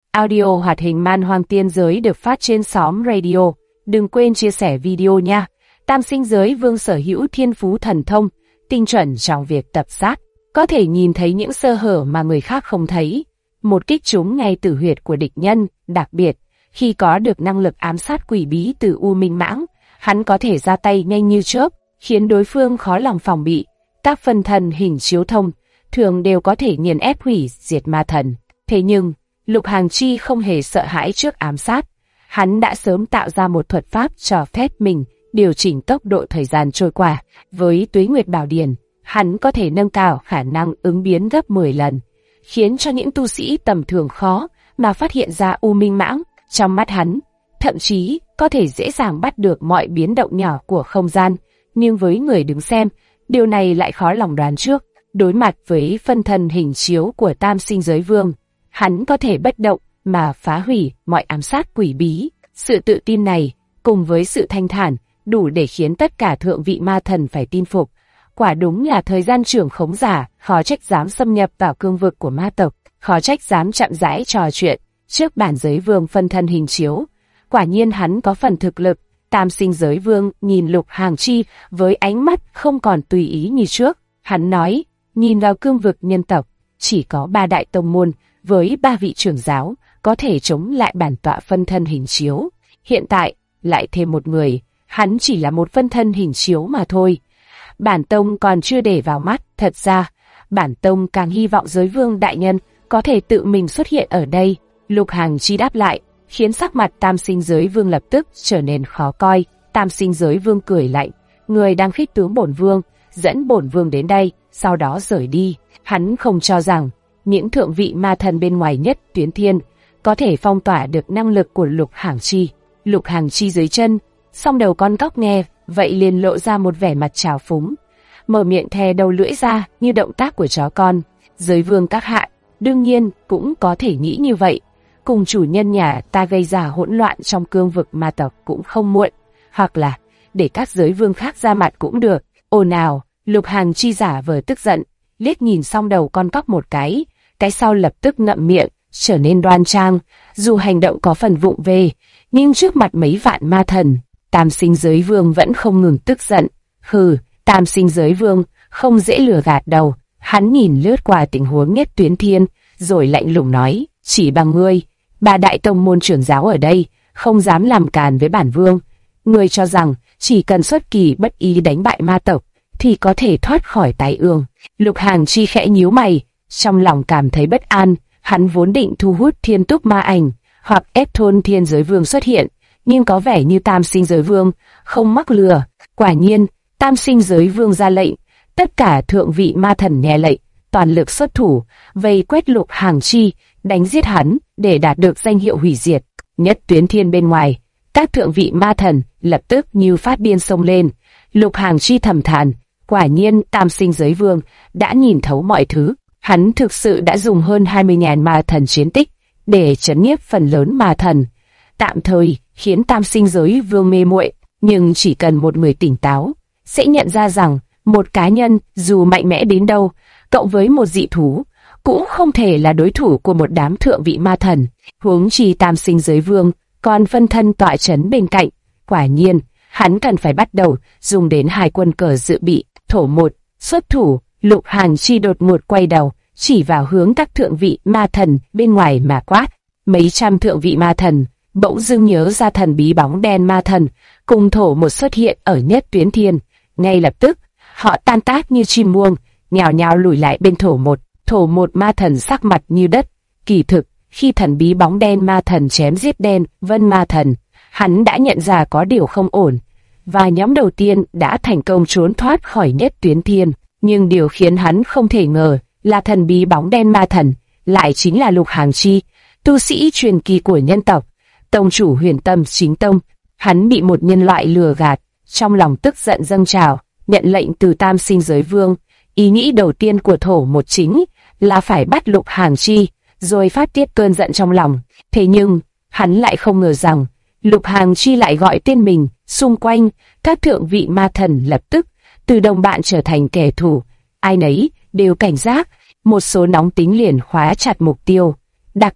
Audio hoạt hình Man Hoang Tiên Giới được phát trên xóm radio. Đừng quên chia sẻ video nha. Tam sinh giới vương sở hữu thiên phú thần thông, tinh chuẩn trong việc tập sát, có thể nhìn thấy những sơ hở mà người khác không thấy. Một kích trúng ngay tử huyệt của địch nhân, đặc biệt, khi có được năng lực ám sát quỷ bí từ U Minh Mãng, hắn có thể ra tay nhanh như chớp, khiến đối phương khó lòng phòng bị. Các phân thân hình chiếu thông thường đều có thể nghiền ép hủy diệt ma thần. Thế nhưng, Lục Hàng Chi không hề sợ hãi trước ám sát. Hắn đã sớm tạo ra một thuật pháp cho phép mình điều chỉnh tốc độ thời gian trôi qua. Với Tuế Nguyệt Bảo Điển, hắn có thể nâng cao khả năng ứng biến gấp 10 lần, khiến cho những tu sĩ tầm thường khó mà phát hiện ra U Minh Mãng. Trong mắt hắn, thậm chí có thể dễ dàng bắt được mọi biến động nhỏ của không gian, nhưng với người đứng xem, điều này lại khó lòng đoán trước. Đối mặt với phân thân hình chiếu của Tam Sinh Giới Vương, hắn có thể bất động mà phá hủy mọi ám sát quỷ bí. Sự tự tin này, cùng với sự thanh thản, đủ để khiến tất cả thượng vị ma thần phải tin phục. Quả đúng là thời gian trưởng khống giả, khó trách dám xâm nhập vào cương vực của ma tộc, khó trách dám chậm rãi trò chuyện trước bản giới vương phân thân hình chiếu. Quả nhiên hắn có phần thực lực. Tam Sinh Giới Vương nhìn Lục Hàng Chi với ánh mắt không còn tùy ý như trước. Hắn nói, nhìn vào cương vực nhân tộc, chỉ có 3 đại tông môn với 3 vị trưởng giáo có thể chống lại bản tọa phân thân hình chiếu. Hiện tại, lại thêm một người, hắn chỉ là một phân thân hình chiếu mà thôi. Bản tông còn chưa để vào mắt. Thật ra, bản tông càng hy vọng Giới Vương đại nhân có thể tự mình xuất hiện ở đây. Lục Hàng Chi đáp lại, khiến sắc mặt Tam Sinh Giới Vương lập tức trở nên khó coi. Tam Sinh Giới Vương cười lạnh, người đang khích tướng bổn vương, dẫn bổn vương đến đây, sau đó rời đi. Hắn không cho rằng những thượng vị ma thần bên ngoài Nhất Tuyến Thiên có thể phong tỏa được năng lực của Lục Hàng Chi. Lục Hàng Chi dưới chân, song đầu con cóc nghe vậy liền lộ ra một vẻ mặt trào phúng, mở miệng thè đầu lưỡi ra như động tác của chó con. Giới Vương các hạ đương nhiên cũng có thể nghĩ như vậy, cùng chủ nhân nhà ta gây ra hỗn loạn trong cương vực ma tộc cũng không muộn, hoặc là để các giới vương khác ra mặt cũng được. Ồn ào. Lục Hàng Chi giả vờ tức giận, liếc nhìn song đầu con cóc một cái sau lập tức ngậm miệng, trở nên đoan trang. Dù hành động có phần vụng về, nhưng trước mặt mấy vạn ma thần, Tam Sinh Giới Vương vẫn không ngừng tức giận. Hừ, Tam Sinh Giới Vương không dễ lừa gạt đâu. Hắn nhìn lướt qua tình huống Nhất Tuyến Thiên, rồi lạnh lùng nói, chỉ bằng ngươi, 3 đại tông môn trưởng giáo ở đây không dám làm càn với bản vương. Ngươi cho rằng chỉ cần xuất kỳ bất ý đánh bại ma tộc thì có thể thoát khỏi tai ương. Lục Hàng Chi khẽ nhíu mày, trong lòng cảm thấy bất an. Hắn vốn định thu hút Thiên Túc Ma Ảnh hoặc ép thôn Thiên Giới Vương xuất hiện, nhưng có vẻ như Tam Sinh Giới Vương không mắc lừa. Quả nhiên, Tam Sinh Giới Vương ra lệnh, tất cả thượng vị ma thần nghe lệnh, toàn lực xuất thủ, vây quét Lục Hàng Chi, đánh giết hắn để đạt được danh hiệu hủy diệt. Nhất Tuyến Thiên bên ngoài, các thượng vị ma thần lập tức như phát điên xông lên. Lục Hàng Chi thầm thản, quả nhiên Tam Sinh Giới Vương đã nhìn thấu mọi thứ. Hắn thực sự đã dùng hơn 20.000 ma thần chiến tích để trấn nhiếp phần lớn ma thần, tạm thời khiến Tam Sinh Giới Vương mê muội. Nhưng chỉ cần một người tỉnh táo sẽ nhận ra rằng một cá nhân dù mạnh mẽ đến đâu, cộng với một dị thú, cũng không thể là đối thủ của một đám thượng vị ma thần. Huống chi Tam Sinh Giới Vương còn phân thân tọa trấn bên cạnh. Quả nhiên, hắn cần phải bắt đầu dùng đến 2 quân cờ dự bị. Thổ một, xuất thủ. Lục Hàng Chi đột ngột quay đầu, chỉ vào hướng các thượng vị ma thần bên ngoài mà quát. Mấy trăm thượng vị ma thần bỗng dưng nhớ ra thần bí bóng đen ma thần cùng thổ một xuất hiện ở Nhất Tuyến Thiên. Ngay lập tức, họ tan tác như chim muông, nhào nhào lùi lại bên thổ một. Thổ một ma thần sắc mặt như đất. Kỳ thực, khi thần bí bóng đen ma thần chém giết đen vân ma thần, hắn đã nhận ra có điều không ổn, và nhóm đầu tiên đã thành công trốn thoát khỏi Nhất Tuyến Thiên. Nhưng điều khiến hắn không thể ngờ là thần bí bóng đen ma thần lại chính là Lục Hàng Chi, tu sĩ truyền kỳ của nhân tộc, tông chủ Huyền Tâm Chính Tông. Hắn bị một nhân loại lừa gạt, trong lòng tức giận dâng trào, nhận lệnh từ Tam Sinh Giới Vương. Ý nghĩ đầu tiên của thổ một chính là phải bắt Lục Hàng Chi, rồi phát tiết cơn giận trong lòng. Thế nhưng, hắn lại không ngờ rằng Lục Hàng Chi lại gọi tên mình. Xung quanh, các thượng vị ma thần lập tức từ đồng bạn trở thành kẻ thù. Ai nấy đều cảnh giác, một số nóng tính liền khóa chặt mục tiêu. Đặc biệt,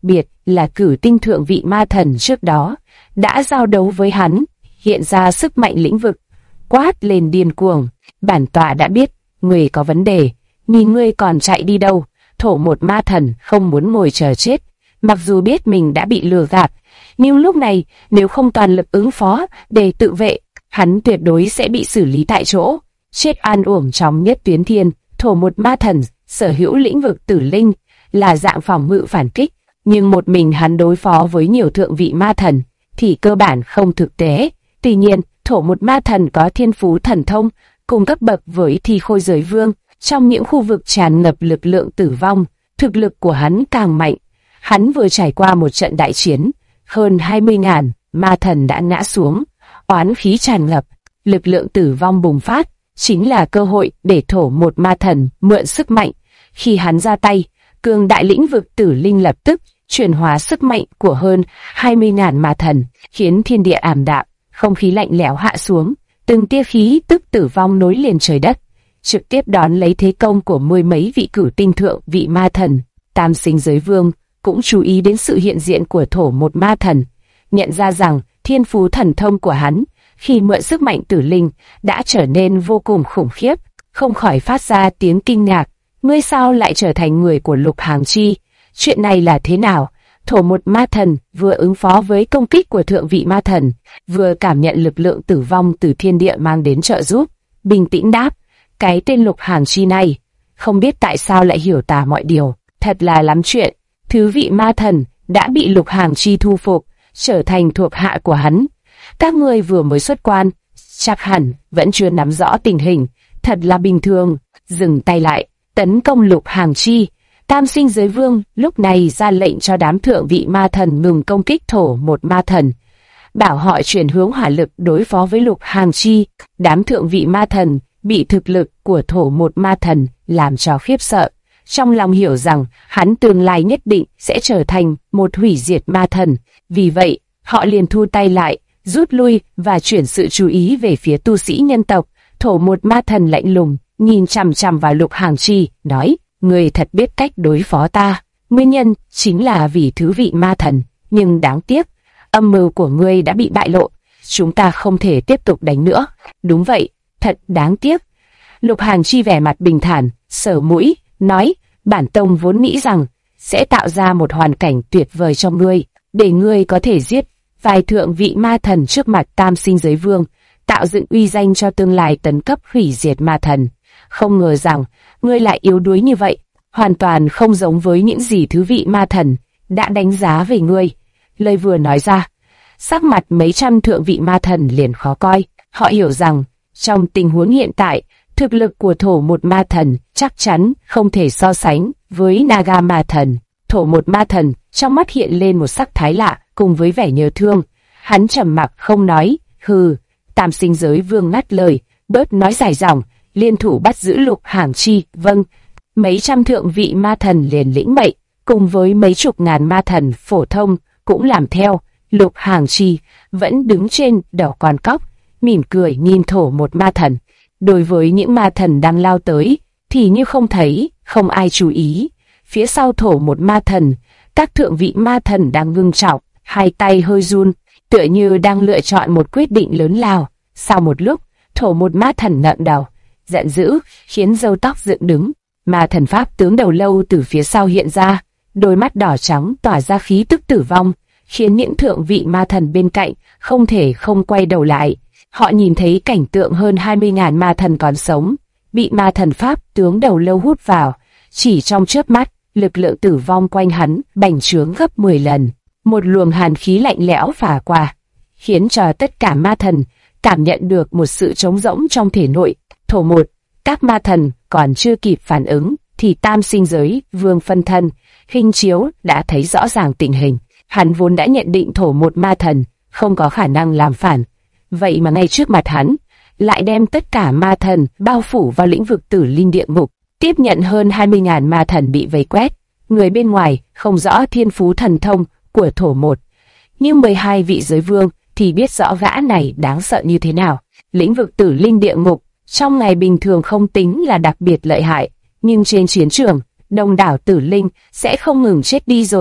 là cử tinh thượng vị ma thần trước đó đã giao đấu với hắn, hiện ra sức mạnh lĩnh vực, quát lên điên cuồng. Bản tọa đã biết, ngươi có vấn đề, nhìn ngươi còn chạy đi đâu. Thổ một ma thần không muốn ngồi chờ chết, mặc dù biết mình đã bị lừa gạt, nhưng lúc này nếu không toàn lực ứng phó để tự vệ, hắn tuyệt đối sẽ bị xử lý tại chỗ, chết oan uổng trong nhất tuyến thiên. Thổ một ma thần sở hữu lĩnh vực tử linh, là dạng phòng ngự phản kích, nhưng một mình hắn đối phó với nhiều thượng vị ma thần thì cơ bản không thực tế. Tuy nhiên, thổ một ma thần có thiên phú thần thông cùng cấp bậc với Thi Khôi Giới Vương. Trong những khu vực tràn ngập lực lượng tử vong, thực lực của hắn càng mạnh. Hắn vừa trải qua một trận đại chiến, hơn 20.000 ma thần đã ngã xuống, oán khí tràn ngập, lực lượng tử vong bùng phát, chính là cơ hội để thổ một ma thần mượn sức mạnh. Khi hắn ra tay, cường đại lĩnh vực tử linh lập tức chuyển hóa sức mạnh của hơn 20.000 ma thần, khiến thiên địa ảm đạm, không khí lạnh lẽo hạ xuống, từng tia khí tức tử vong nối liền trời đất, trực tiếp đón lấy thế công của mười mấy vị cử tinh thượng vị ma thần. Tam Sinh Giới Vương cũng chú ý đến sự hiện diện của thổ một ma thần, nhận ra rằng thiên phú thần thông của hắn khi mượn sức mạnh tử linh đã trở nên vô cùng khủng khiếp, không khỏi phát ra tiếng kinh ngạc. Ngươi sao lại trở thành người của Lục Hàng Chi? Chuyện này là thế nào? Thổ một ma thần vừa ứng phó với công kích của thượng vị ma thần, vừa cảm nhận lực lượng tử vong từ thiên địa mang đến trợ giúp, bình tĩnh đáp: cái tên Lục Hàng Chi này, không biết tại sao lại hiểu tà mọi điều, thật là lắm chuyện. Thứ vị ma thần đã bị Lục Hàng Chi thu phục, trở thành thuộc hạ của hắn. Các ngươi vừa mới xuất quan, chắc hẳn vẫn chưa nắm rõ tình hình, thật là bình thường. Dừng tay lại, tấn công Lục Hàng Chi. Tam Sinh Giới Vương lúc này ra lệnh cho đám thượng vị ma thần ngừng công kích thổ một ma thần, bảo họ chuyển hướng hỏa lực đối phó với Lục Hàng Chi. Đám thượng vị ma thần bị thực lực của thổ một ma thần làm cho khiếp sợ, trong lòng hiểu rằng hắn tương lai nhất định sẽ trở thành một hủy diệt ma thần. Vì vậy, họ liền thu tay lại, rút lui và chuyển sự chú ý về phía tu sĩ nhân tộc. Thổ một ma thần lạnh lùng nhìn chằm chằm vào Lục Hàng Chi, nói: ngươi thật biết cách đối phó ta. Nguyên nhân chính là vì thứ vị ma thần, nhưng đáng tiếc, âm mưu của ngươi đã bị bại lộ, chúng ta không thể tiếp tục đánh nữa. Đúng vậy, thật đáng tiếc. Lục Hàng Chi vẻ mặt bình thản, sờ mũi, nói: bản tông vốn nghĩ rằng sẽ tạo ra một hoàn cảnh tuyệt vời cho ngươi, để ngươi có thể giết vài thượng vị ma thần trước mặt Tam Sinh Giới Vương, tạo dựng uy danh cho tương lai tấn cấp hủy diệt ma thần. Không ngờ rằng ngươi lại yếu đuối như vậy, hoàn toàn không giống với những gì thứ vị ma thần đã đánh giá về ngươi. Lời vừa nói ra, sắc mặt mấy trăm thượng vị ma thần liền khó coi. Họ hiểu rằng trong tình huống hiện tại, thực lực của thổ một ma thần chắc chắn không thể so sánh với Naga ma thần. Thổ một ma thần trong mắt hiện lên một sắc thái lạ cùng với vẻ nhớ thương. Hắn trầm mặc không nói. Hừ. Tam Sinh Giới Vương ngắt lời, bớt nói dài dòng, liên thủ bắt giữ Lục Hàng Chi. Vâng. Mấy trăm thượng vị ma thần liền lĩnh mệnh, cùng với mấy chục ngàn ma thần phổ thông cũng làm theo. Lục Hàng Chi vẫn đứng trên đầu con cóc, mỉm cười nhìn thổ một ma thần. Đối với những ma thần đang lao tới thì như không thấy, không ai chú ý. Phía sau thổ một ma thần, các thượng vị ma thần đang ngưng trọng, hai tay hơi run, tựa như đang lựa chọn một quyết định lớn lao. Sau một lúc, thổ một ma thần ngẩng đầu, giận dữ, khiến râu tóc dựng đứng. Ma thần pháp tướng đầu lâu từ phía sau hiện ra, đôi mắt đỏ trắng tỏa ra khí tức tử vong, khiến những thượng vị ma thần bên cạnh không thể không quay đầu lại. Họ nhìn thấy cảnh tượng hơn 20.000 ma thần còn sống, bị ma thần pháp tướng đầu lâu hút vào. Chỉ trong chớp mắt, lực lượng tử vong quanh hắn bành trướng gấp 10 lần. Một luồng hàn khí lạnh lẽo phả qua, khiến cho tất cả ma thần cảm nhận được một sự trống rỗng trong thể nội. Thổ một, các ma thần còn chưa kịp phản ứng, thì Tam Sinh Giới Vương phân thân, hình chiếu đã thấy rõ ràng tình hình. Hắn vốn đã nhận định thổ một ma thần không có khả năng làm phản, vậy mà ngay trước mặt hắn, lại đem tất cả ma thần bao phủ vào lĩnh vực tử linh địa ngục, tiếp nhận hơn 20.000 ma thần bị vây quét. Người bên ngoài không rõ thiên phú thần thông của thổ một, nhưng 12 vị giới vương thì biết rõ gã này đáng sợ như thế nào. Lĩnh vực tử linh địa ngục trong ngày bình thường không tính là đặc biệt lợi hại, nhưng trên chiến trường, đông đảo tử linh sẽ không ngừng chết đi rồi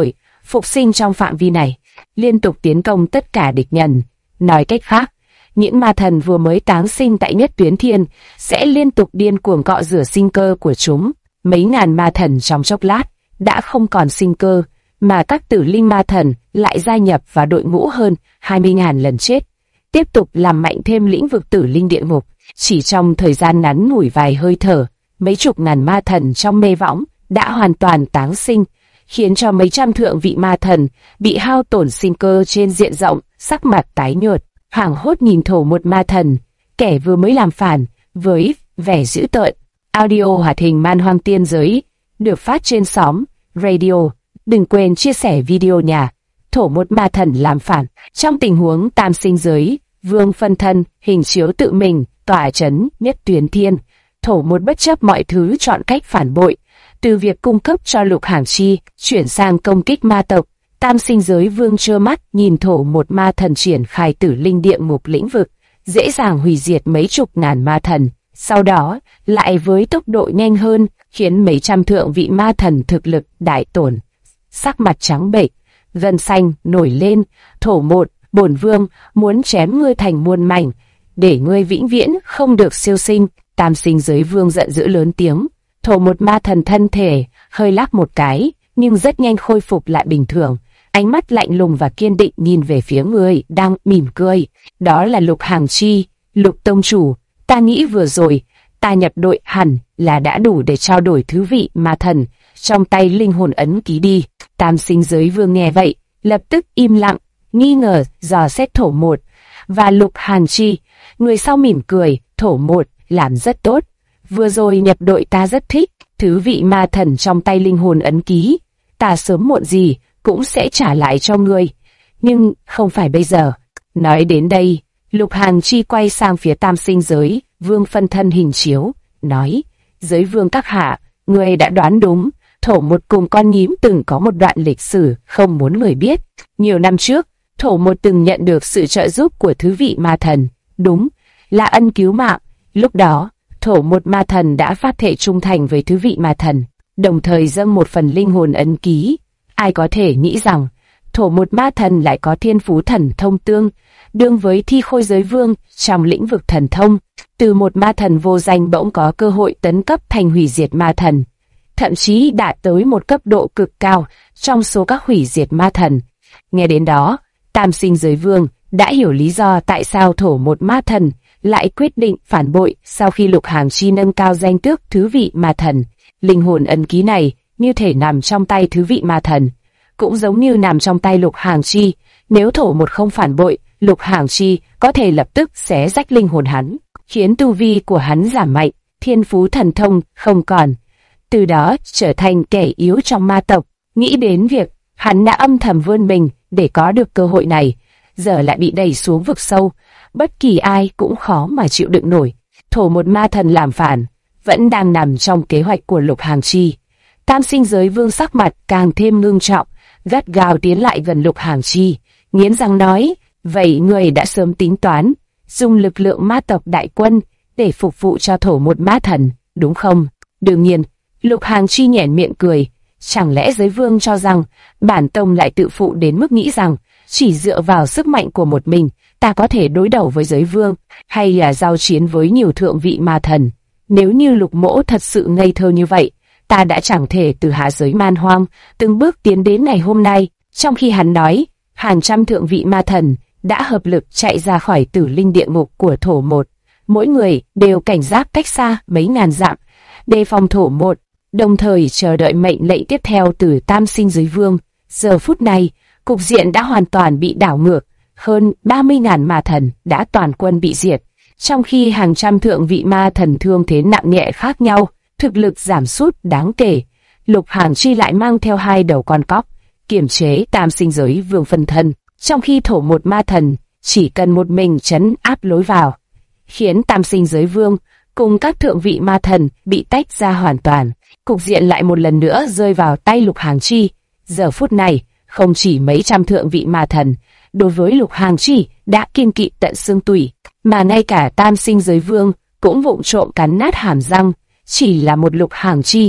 phục sinh trong phạm vi này, liên tục tiến công tất cả địch nhân. Nói cách khác, những ma thần vừa mới táng sinh tại Nhất Tuyến Thiên sẽ liên tục điên cuồng cọ rửa sinh cơ của chúng. Mấy ngàn ma thần trong chốc lát đã không còn sinh cơ, mà các tử linh ma thần lại gia nhập vào đội ngũ hơn 20.000 lần chết, tiếp tục làm mạnh thêm lĩnh vực tử linh địa ngục. Chỉ trong thời gian ngắn ngủi vài hơi thở, mấy chục ngàn ma thần trong mê võng đã hoàn toàn táng sinh, khiến cho mấy trăm thượng vị ma thần bị hao tổn sinh cơ trên diện rộng, sắc mặt tái nhợt, hoảng hốt nhìn Thổ một ma thần, kẻ vừa mới làm phản, với vẻ dữ tợn. Audio hoạt hình Man Hoang Tiên Giới được phát trên xóm radio. Đừng quên chia sẻ video nha. Thổ một ma thần làm phản. Trong tình huống tam sinh giới, Vương phân thân hình chiếu tự mình tỏa chấn Nhất Tuyến Thiên, Thổ một bất chấp mọi thứ chọn cách phản bội, từ việc cung cấp cho Lục Hàng Chi chuyển sang công kích ma tộc. Tam sinh giới Vương trơ mắt nhìn Thổ một ma thần triển khai tử linh địa ngục lĩnh vực, dễ dàng hủy diệt mấy chục ngàn ma thần, sau đó lại với tốc độ nhanh hơn khiến mấy trăm thượng vị ma thần thực lực đại tổn. Sắc mặt trắng bệch, gân xanh nổi lên. Thổ một, bổn vương muốn chém ngươi thành muôn mảnh, để ngươi vĩnh viễn không được siêu sinh. Tam sinh giới Vương giận dữ lớn tiếng. Thổ một ma thần thân thể hơi lắc một cái, nhưng rất nhanh khôi phục lại bình thường. Ánh mắt lạnh lùng và kiên định nhìn về phía người đang mỉm cười. Đó là Lục Hàng Chi. Lục tông chủ, ta nghĩ vừa rồi ta nhập đội hẳn là đã đủ để trao đổi thứ vị ma thần trong tay linh hồn ấn ký đi. Tam sinh giới Vương nghe vậy, lập tức im lặng, nghi ngờ dò xét Thổ một và Lục Hàng Chi. Người sau mỉm cười. Thổ một làm rất tốt. Vừa rồi nhập đội ta rất thích thứ vị ma thần trong tay linh hồn ấn ký. Ta sớm muộn gì cũng sẽ trả lại cho ngươi, nhưng không phải bây giờ. Nói đến đây, Lục Hàng Chi quay sang phía tam sinh giới Vương phân thân hình chiếu, nói: Giới Vương các hạ, ngươi đã đoán đúng. Thổ một cùng con nhím từng có một đoạn lịch sử không muốn người biết. Nhiều năm trước, Thổ một từng nhận được sự trợ giúp của thứ vị ma thần, đúng là ân cứu mạng. Lúc đó, Thổ một ma thần đã phát thệ trung thành với thứ vị ma thần, đồng thời dâng một phần linh hồn ấn ký. Ai có thể nghĩ rằng Thổ một ma thần lại có thiên phú thần thông tương đương với Thi Khôi giới Vương trong lĩnh vực thần thông. Từ một ma thần vô danh bỗng có cơ hội tấn cấp thành hủy diệt ma thần, thậm chí đạt tới một cấp độ cực cao trong số các hủy diệt ma thần. Nghe đến đó, tam sinh giới Vương đã hiểu lý do tại sao Thổ một ma thần lại quyết định phản bội sau khi Lục Hàng Chi nâng cao danh tước thứ vị ma thần. Linh hồn ấn ký này như thể nằm trong tay thứ vị ma thần, cũng giống như nằm trong tay Lục Hàng Chi. Nếu Thổ một không phản bội, Lục Hàng Chi có thể lập tức xé rách linh hồn hắn, khiến tu vi của hắn giảm mạnh, thiên phú thần thông không còn, từ đó trở thành kẻ yếu trong ma tộc. Nghĩ đến việc hắn đã âm thầm vươn mình để có được cơ hội này, giờ lại bị đẩy xuống vực sâu, bất kỳ ai cũng khó mà chịu đựng nổi. Thổ một ma thần làm phản vẫn đang nằm trong kế hoạch của Lục Hàng Chi. Tam sinh giới Vương sắc mặt càng thêm ngưng trọng, gắt gao tiến lại gần Lục Hàng Chi, nghiến răng nói: Vậy người đã sớm tính toán dùng lực lượng ma tộc đại quân để phục vụ cho Thổ một ma thần, đúng không? Đương nhiên. Lục Hàng Chi nhoẻn miệng cười. Chẳng lẽ giới Vương cho rằng bản tông lại tự phụ đến mức nghĩ rằng chỉ dựa vào sức mạnh của một mình ta có thể đối đầu với giới Vương, hay là giao chiến với nhiều thượng vị ma thần? Nếu như Lục mỗ thật sự ngây thơ như vậy, ta đã chẳng thể từ hạ giới man hoang từng bước tiến đến ngày hôm nay. Trong khi hắn nói, hàng trăm thượng vị ma thần đã hợp lực chạy ra khỏi tử linh địa ngục của Thổ một. Mỗi người đều cảnh giác cách xa mấy ngàn dặm, đề phòng Thổ một, đồng thời chờ đợi mệnh lệnh tiếp theo từ tam sinh giới Vương. Giờ phút này, cục diện đã hoàn toàn bị đảo ngược. Hơn 30.000 ma thần đã toàn quân bị diệt, trong khi hàng trăm thượng vị ma thần thương thế nặng nhẹ khác nhau, thực lực giảm sút đáng kể. Lục Hàng Chi lại mang theo 2 đầu con cóc, kiểm chế tam sinh giới Vương phân thân, trong khi Thổ một ma thần chỉ cần một mình trấn áp lối vào, khiến tam sinh giới Vương cùng các thượng vị ma thần bị tách ra hoàn toàn. Cục diện lại một lần nữa rơi vào tay Lục Hàng Chi. Giờ phút này, không chỉ mấy trăm thượng vị ma thần đối với Lục Hàng Chi đã kiêng kỵ tận xương tủy, mà ngay cả tam sinh giới Vương cũng vụng trộm cắn nát hàm răng. Chỉ là một Lục Hàng Chi,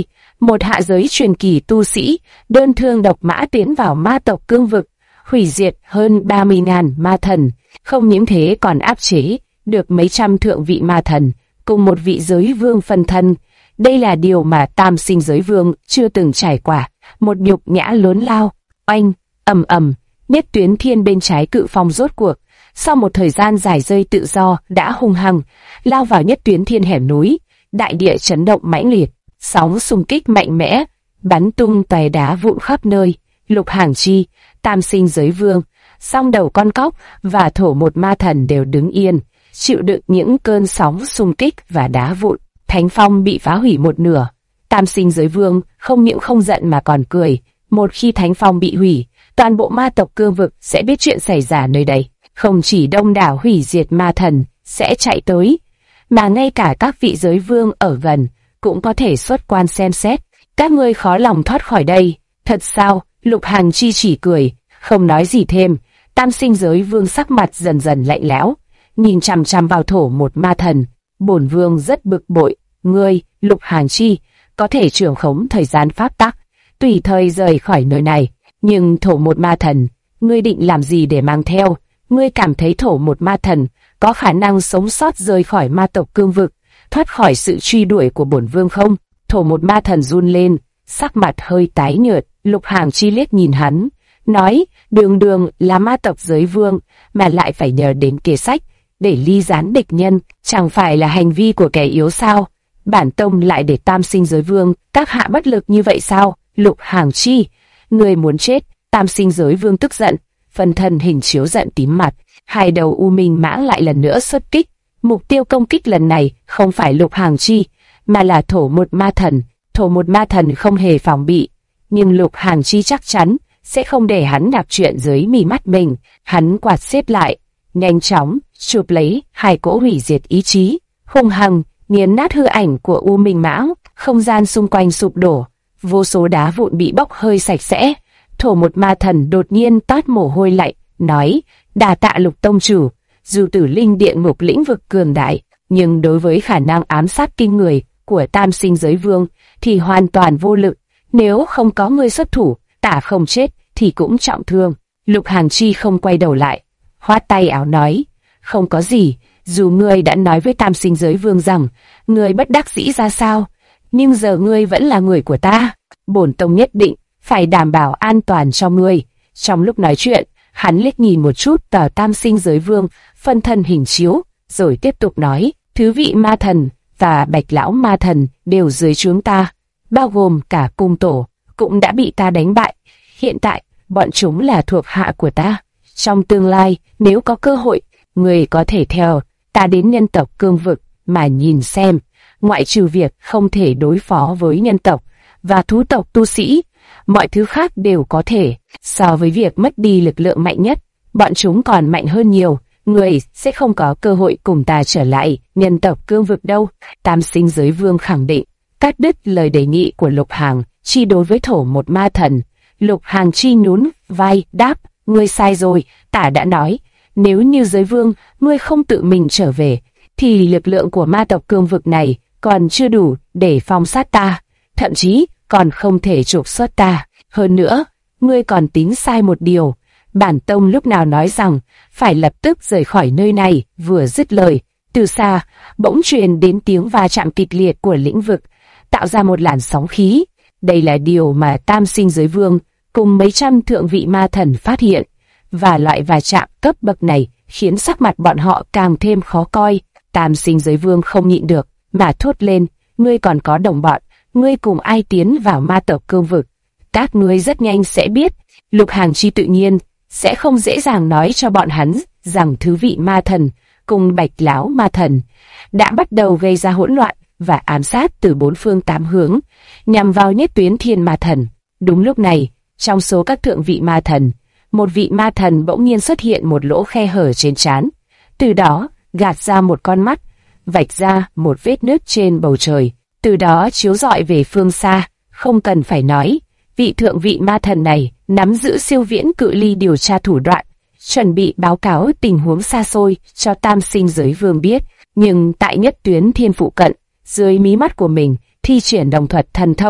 một hạ giới truyền kỳ tu sĩ, đơn thương độc mã tiến vào ma tộc cương vực, hủy diệt hơn 30.000 ma thần, không những thế còn áp chế được mấy trăm thượng vị ma thần, cùng một vị giới vương phân thân. Đây là điều mà Tam Sinh Giới Vương chưa từng trải qua, một nhục nhã lớn lao. Oanh, ầm ầm, Nhất Tuyến Thiên bên trái Cự Phong rốt cuộc, sau một thời gian dài rơi tự do đã hung hăng lao vào Nhất Tuyến Thiên hẻm núi, đại địa chấn động mãnh liệt, sóng xung kích mạnh mẽ, bắn tung tòa đá vụn khắp nơi. Lục Hàng Chi, Tam Sinh Giới Vương, Song Đầu Con Cóc và Thổ Một Ma Thần đều đứng yên, chịu đựng những cơn sóng xung kích và đá vụn. Thánh Phong bị phá hủy một nửa. Tam Sinh Giới Vương không những không giận mà còn cười. Một khi Thánh Phong bị hủy, toàn bộ ma tộc cương vực sẽ biết chuyện xảy ra nơi đây. Không chỉ đông đảo hủy diệt ma thần sẽ chạy tới, mà ngay cả các vị giới vương ở gần cũng có thể xuất quan xem xét. Các ngươi khó lòng thoát khỏi đây. Thật sao? Lục Hàng Chi chỉ cười, không nói gì thêm. Tam Sinh Giới Vương sắc mặt dần dần lạnh lẽo, nhìn chằm chằm vào Thổ Một Ma Thần. Bổn vương rất bực bội, ngươi, Lục Hàng Chi, có thể trưởng khống thời gian pháp tắc, tùy thời rời khỏi nơi này. Nhưng Thổ Một Ma Thần, ngươi định làm gì để mang theo? Ngươi cảm thấy Thổ Một Ma Thần có khả năng sống sót rời khỏi ma tộc cương vực, thoát khỏi sự truy đuổi của bổn vương không? Thổ Một Ma Thần run lên, sắc mặt hơi tái nhợt. Lục Hàng Chi liếc nhìn hắn, nói, đường đường là ma tộc giới vương, mà lại phải nhờ đến kế sách để ly gián địch nhân, chẳng phải là hành vi của kẻ yếu sao? Bản tông lại để Tam Sinh Giới Vương các hạ bất lực như vậy sao? Lục Hàng Chi, người muốn chết? Tam Sinh Giới Vương tức giận, phân thân hình chiếu giận tím mặt. Hai đầu U Minh Mãng lại lần nữa xuất kích. Mục tiêu công kích lần này không phải Lục Hàng Chi, mà là Thổ Một Ma Thần. Thổ Một Ma Thần không hề phòng bị, nhưng Lục Hàng Chi chắc chắn sẽ không để hắn đạp chuyện dưới mí mắt mình. Hắn quạt xếp lại, nhanh chóng chụp lấy hai cỗ hủy diệt ý chí, hung hăng nghiền nát hư ảnh của U Minh Mãng. Không gian xung quanh sụp đổ, vô số đá vụn bị bốc hơi sạch sẽ. Thổ Một Ma Thần đột nhiên toát mồ hôi lạnh, nói, đà tạ Lục tông chủ. Dù Tử Linh Địa Ngục lĩnh vực cường đại, nhưng đối với khả năng ám sát kinh người của Tam Sinh Giới Vương thì hoàn toàn vô lực. Nếu không có người xuất thủ, tả không chết thì cũng trọng thương. Lục Hàng Chi không quay đầu lại, khoát tay áo nói, không có gì. Dù ngươi đã nói với Tam Sinh Giới Vương rằng ngươi bất đắc dĩ ra sao, nhưng giờ ngươi vẫn là người của ta. Bổn tông nhất định phải đảm bảo an toàn cho ngươi. Trong lúc nói chuyện, hắn liếc nhìn một chút vào Tam Sinh Giới Vương phân thân hình chiếu, rồi tiếp tục nói, Thứ Vị Ma Thần và Bạch Lão Ma Thần đều dưới trướng ta, bao gồm cả cung tổ, cũng đã bị ta đánh bại. Hiện tại, bọn chúng là thuộc hạ của ta. Trong tương lai, nếu có cơ hội, người có thể theo ta đến nhân tộc cương vực mà nhìn xem. Ngoại trừ việc không thể đối phó với nhân tộc và thú tộc tu sĩ, mọi thứ khác đều có thể. So với việc mất đi lực lượng mạnh nhất, bọn chúng còn mạnh hơn nhiều. Người sẽ không có cơ hội cùng ta trở lại nhân tộc cương vực đâu. Tam Sinh Giới Vương khẳng định, cắt đứt lời đề nghị của Lục Hàng Chi đối với Thổ Một Ma Thần. Lục Hàng Chi nhún vai đáp, ngươi sai rồi, tả đã nói, nếu như Giới Vương ngươi không tự mình trở về, thì lực lượng của ma tộc cương vực này còn chưa đủ để phong sát ta, thậm chí còn không thể trục xuất ta. Hơn nữa, ngươi còn tính sai một điều. Bản tông lúc nào nói rằng phải lập tức rời khỏi nơi này. Vừa dứt lời, từ xa bỗng truyền đến tiếng va chạm kịch liệt của lĩnh vực, tạo ra một làn sóng khí. Đây là điều mà Tam Sinh Giới Vương cùng mấy trăm thượng vị ma thần phát hiện, và loại va chạm cấp bậc này khiến sắc mặt bọn họ càng thêm khó coi. Tam Sinh Giới Vương không nhịn được mà thốt lên, ngươi còn có đồng bọn, ngươi cùng ai tiến vào ma tộc cương vực? Các ngươi rất nhanh sẽ biết. Lục Hàng Chi tự nhiên sẽ không dễ dàng nói cho bọn hắn rằng Thứ Vị Ma Thần cùng Bạch Lão Ma Thần đã bắt đầu gây ra hỗn loạn và ám sát từ bốn phương tám hướng nhằm vào Nhất Tuyến Thiên Ma Thần. Đúng lúc này, trong số các thượng vị ma thần, một vị ma thần bỗng nhiên xuất hiện một lỗ khe hở trên trán, từ đó gạt ra một con mắt, vạch ra một vết nứt trên bầu trời, từ đó chiếu rọi về phương xa. Không cần phải nói, vị thượng vị ma thần này nắm giữ siêu viễn cự ly điều tra thủ đoạn, chuẩn bị báo cáo tình huống xa xôi cho Tam Sinh Giới Vương biết. Nhưng tại Nhất Tuyến Thiên phụ cận, dưới mí mắt của mình thi triển đồng thuật thần thông,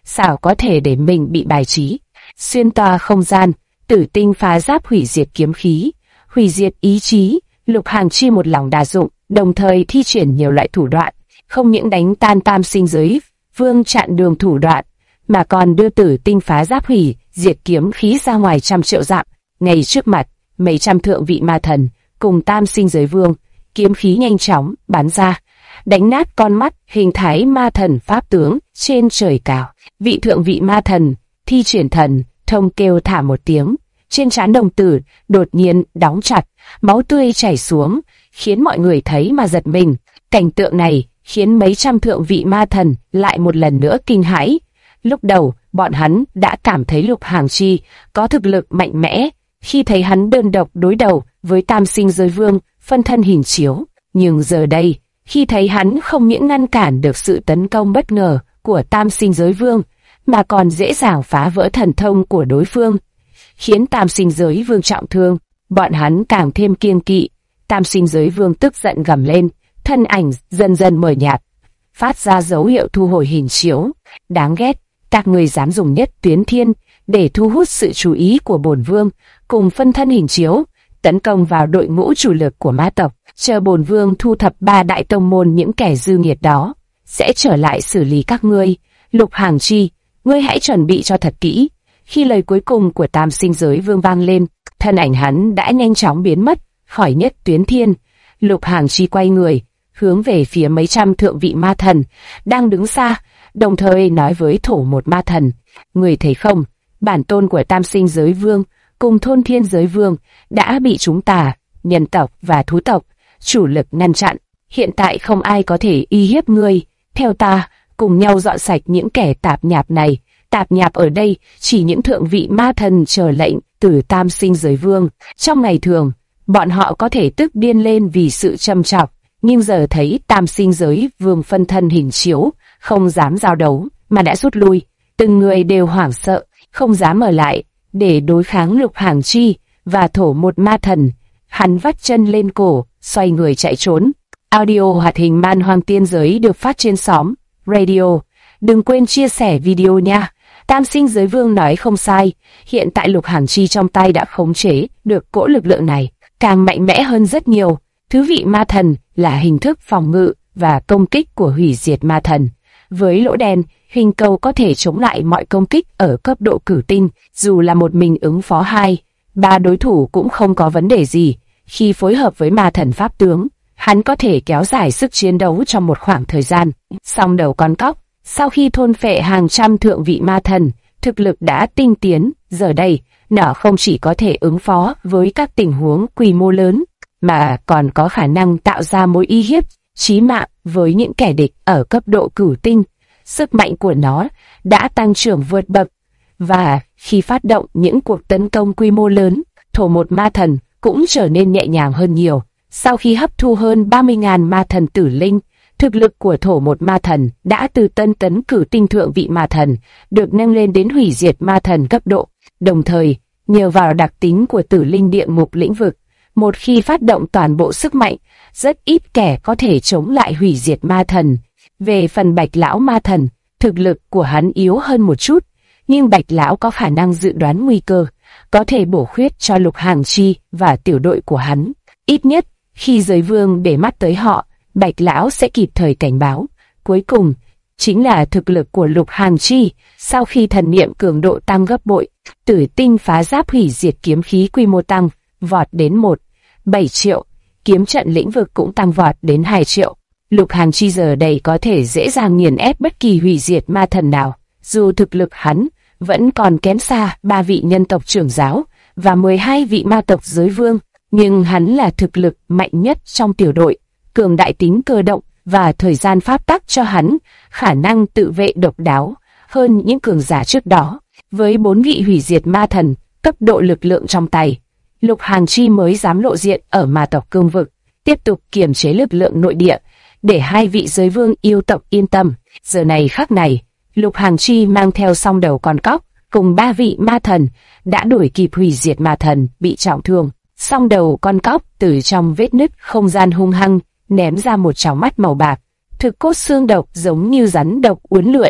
sao có thể để mình bị bài trí. Xuyên toa không gian, tử tinh phá giáp hủy diệt kiếm khí, hủy diệt ý chí. Lục Hàng Chi một lòng đa dụng, đồng thời thi triển nhiều loại thủ đoạn, không những đánh tan tam sinh giới vương chặn đường thủ đoạn, mà còn đưa tử tinh phá giáp hủy diệt kiếm khí ra ngoài trăm triệu dặm. Ngay trước mặt mấy trăm thượng vị ma thần cùng tam sinh giới vương, kiếm khí nhanh chóng bắn ra, đánh nát con mắt hình thái ma thần pháp tướng trên trời cao. Vị thượng vị ma thần thi triển thần thông kêu thả một tiếng, trên trán đồng tử đột nhiên đóng chặt, máu tươi chảy xuống, khiến mọi người thấy mà giật mình. Cảnh tượng này khiến mấy trăm thượng vị ma thần lại một lần nữa kinh hãi. Lúc đầu, bọn hắn đã cảm thấy Lục Hàng Chi có thực lực mạnh mẽ, khi thấy hắn đơn độc đối đầu với tam sinh giới vương, phân thân hình chiếu. Nhưng giờ đây, khi thấy hắn không những ngăn cản được sự tấn công bất ngờ của tam sinh giới vương, mà còn dễ dàng phá vỡ thần thông của đối phương, khiến tam sinh giới vương trọng thương, bọn hắn càng thêm kiêng kỵ. Tam sinh giới vương tức giận gầm lên, thân ảnh dần dần mờ nhạt, phát ra dấu hiệu thu hồi hình chiếu. Đáng ghét, các người dám dùng nhất tuyến thiên để thu hút sự chú ý của bổn vương, cùng phân thân hình chiếu tấn công vào đội ngũ chủ lực của ma tộc. Chờ bổn vương thu thập 3 đại tông môn những kẻ dư nghiệt đó, sẽ trở lại xử lý các ngươi. Lục Hàng Chi, ngươi hãy chuẩn bị cho thật kỹ. Khi lời cuối cùng của tam sinh giới vương vang lên, thân ảnh hắn đã nhanh chóng biến mất khỏi nhất tuyến thiên. Lục Hàng Chi quay người, hướng về phía mấy trăm thượng vị ma thần đang đứng xa, đồng thời nói với thổ một ma thần: người thấy không, bản tôn của tam sinh giới vương cùng thôn thiên giới vương đã bị chúng ta, nhân tộc và thú tộc, chủ lực ngăn chặn. Hiện tại không ai có thể uy hiếp ngươi. Theo ta, cùng nhau dọn sạch những kẻ tạp nhạp này. Tạp nhạp ở đây chỉ những thượng vị ma thần chờ lệnh từ tam sinh giới vương. Trong ngày thường, bọn họ có thể tức điên lên vì sự châm chọc, nhưng giờ thấy tam sinh giới vương phân thân hình chiếu, không dám giao đấu, mà đã rút lui. Từng người đều hoảng sợ, không dám ở lại để đối kháng Lục Hàng Chi và thổ một ma thần. Hắn vắt chân lên cổ, xoay người chạy trốn. Audio hoạt hình Man Hoang Tiên Giới được phát trên xóm Radio. Đừng quên chia sẻ video nha. Tam sinh giới vương nói không sai, hiện tại Lục Hàng Chi trong tay đã khống chế được cỗ lực lượng này, càng mạnh mẽ hơn rất nhiều. Thứ vị ma thần là hình thức phòng ngự và công kích của hủy diệt ma thần. Với lỗ đen, hình cầu có thể chống lại mọi công kích ở cấp độ cửu tinh, dù là một mình ứng phó 2-3 đối thủ cũng không có vấn đề gì. Khi phối hợp với ma thần pháp tướng, hắn có thể kéo dài sức chiến đấu trong một khoảng thời gian. Song đầu con cóc, sau khi thôn phệ hàng trăm thượng vị ma thần, thực lực đã tinh tiến, giờ đây, nó không chỉ có thể ứng phó với các tình huống quy mô lớn, mà còn có khả năng tạo ra mối uy hiếp chí mạng với những kẻ địch ở cấp độ cửu tinh. Sức mạnh của nó đã tăng trưởng vượt bậc, và khi phát động những cuộc tấn công quy mô lớn, thổ một ma thần cũng trở nên nhẹ nhàng hơn nhiều. Sau khi hấp thu hơn 30.000 ma thần tử linh, thực lực của thổ một ma thần đã từ tân tấn cửu tinh thượng vị ma thần được nâng lên đến hủy diệt ma thần cấp độ. Đồng thời, nhờ vào đặc tính của tử linh địa ngục lĩnh vực, một khi phát động toàn bộ sức mạnh, rất ít kẻ có thể chống lại hủy diệt ma thần. Về phần Bạch Lão ma thần, thực lực của hắn yếu hơn một chút, nhưng Bạch Lão có khả năng dự đoán nguy cơ, có thể bổ khuyết cho Lục Hàng Chi và tiểu đội của hắn. Ít nhất, khi giới vương để mắt tới họ, Bạch Lão sẽ kịp thời cảnh báo. Cuối cùng, chính là thực lực của Lục Hàng Chi, sau khi thần niệm cường độ tăng gấp bội, tử tinh phá giáp hủy diệt kiếm khí quy mô tăng, vọt đến 1,7 triệu, kiếm trận lĩnh vực cũng tăng vọt đến 2 triệu. Lục Hàng Chi giờ đây có thể dễ dàng nghiền ép bất kỳ hủy diệt ma thần nào, dù thực lực hắn vẫn còn kém xa 3 vị nhân tộc trưởng giáo và 12 vị ma tộc giới vương, nhưng hắn là thực lực mạnh nhất trong tiểu đội, cường đại tính cơ động và thời gian pháp tắc cho hắn khả năng tự vệ độc đáo hơn những cường giả trước đó. Với 4 vị hủy diệt ma thần, cấp độ lực lượng trong tay, Lục Hàng Chi mới dám lộ diện ở ma tộc cương vực, tiếp tục kiềm chế lực lượng nội địa, để 2 vị giới vương yêu tộc yên tâm. Giờ này khắc này, Lục Hàng Chi mang theo song đầu con cóc, cùng 3 vị ma thần, đã đuổi kịp hủy diệt ma thần bị trọng thương. Song đầu con cóc từ trong vết nứt không gian hung hăng, ném ra một tròng mắt màu bạc. Thực cốt xương độc giống như rắn độc uốn lượn,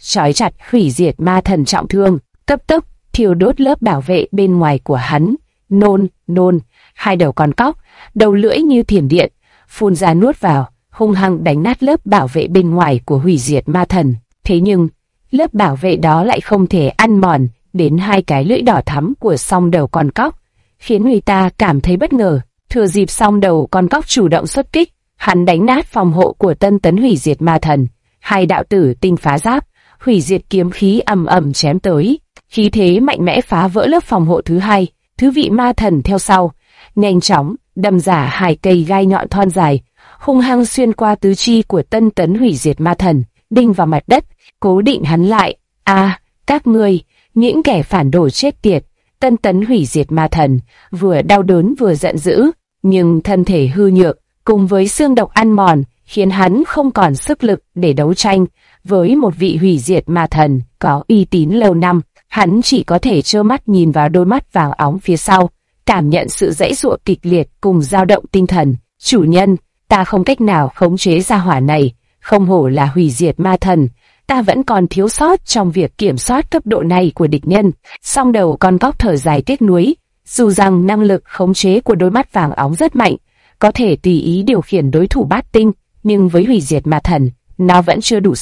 trói chặt hủy diệt ma thần trọng thương, cấp tốc thiêu đốt lớp bảo vệ bên ngoài của hắn. Nôn, hai đầu con cóc, đầu lưỡi như thiểm điện, phun ra nuốt vào, hung hăng đánh nát lớp bảo vệ bên ngoài của hủy diệt ma thần. Thế nhưng, lớp bảo vệ đó lại không thể ăn mòn đến hai cái lưỡi đỏ thắm của song đầu con cóc, khiến người ta cảm thấy bất ngờ. Thừa dịp song đầu con cóc chủ động xuất kích, hắn đánh nát phòng hộ của tân tấn hủy diệt ma thần. Hai đạo tử tinh phá giáp, hủy diệt kiếm khí ầm ầm chém tới, khí thế mạnh mẽ phá vỡ lớp phòng hộ thứ hai. Thứ vị ma thần theo sau, nhanh chóng đâm ra hai cây gai nhọn thon dài, hung hăng xuyên qua tứ chi của tân tấn hủy diệt ma thần, đinh vào mặt đất, cố định hắn lại. Các ngươi, những kẻ phản đồ chết tiệt! Tân tấn hủy diệt ma thần vừa đau đớn vừa giận dữ, nhưng thân thể hư nhược cùng với xương độc ăn mòn khiến hắn không còn sức lực để đấu tranh với một vị hủy diệt ma thần có uy tín lâu năm. Hắn chỉ có thể trơ mắt nhìn vào đôi mắt vàng óng phía sau, cảm nhận sự giãy giụa kịch liệt cùng dao động tinh thần. Chủ nhân, ta không cách nào khống chế gia hỏa này, không hổ là hủy diệt ma thần, ta vẫn còn thiếu sót trong việc kiểm soát cấp độ này của địch nhân. Song đầu con cóc thở dài tiếc nuối, dù rằng năng lực khống chế của đôi mắt vàng óng rất mạnh, có thể tùy ý điều khiển đối thủ bát tinh, nhưng với hủy diệt ma thần, nó vẫn chưa đủ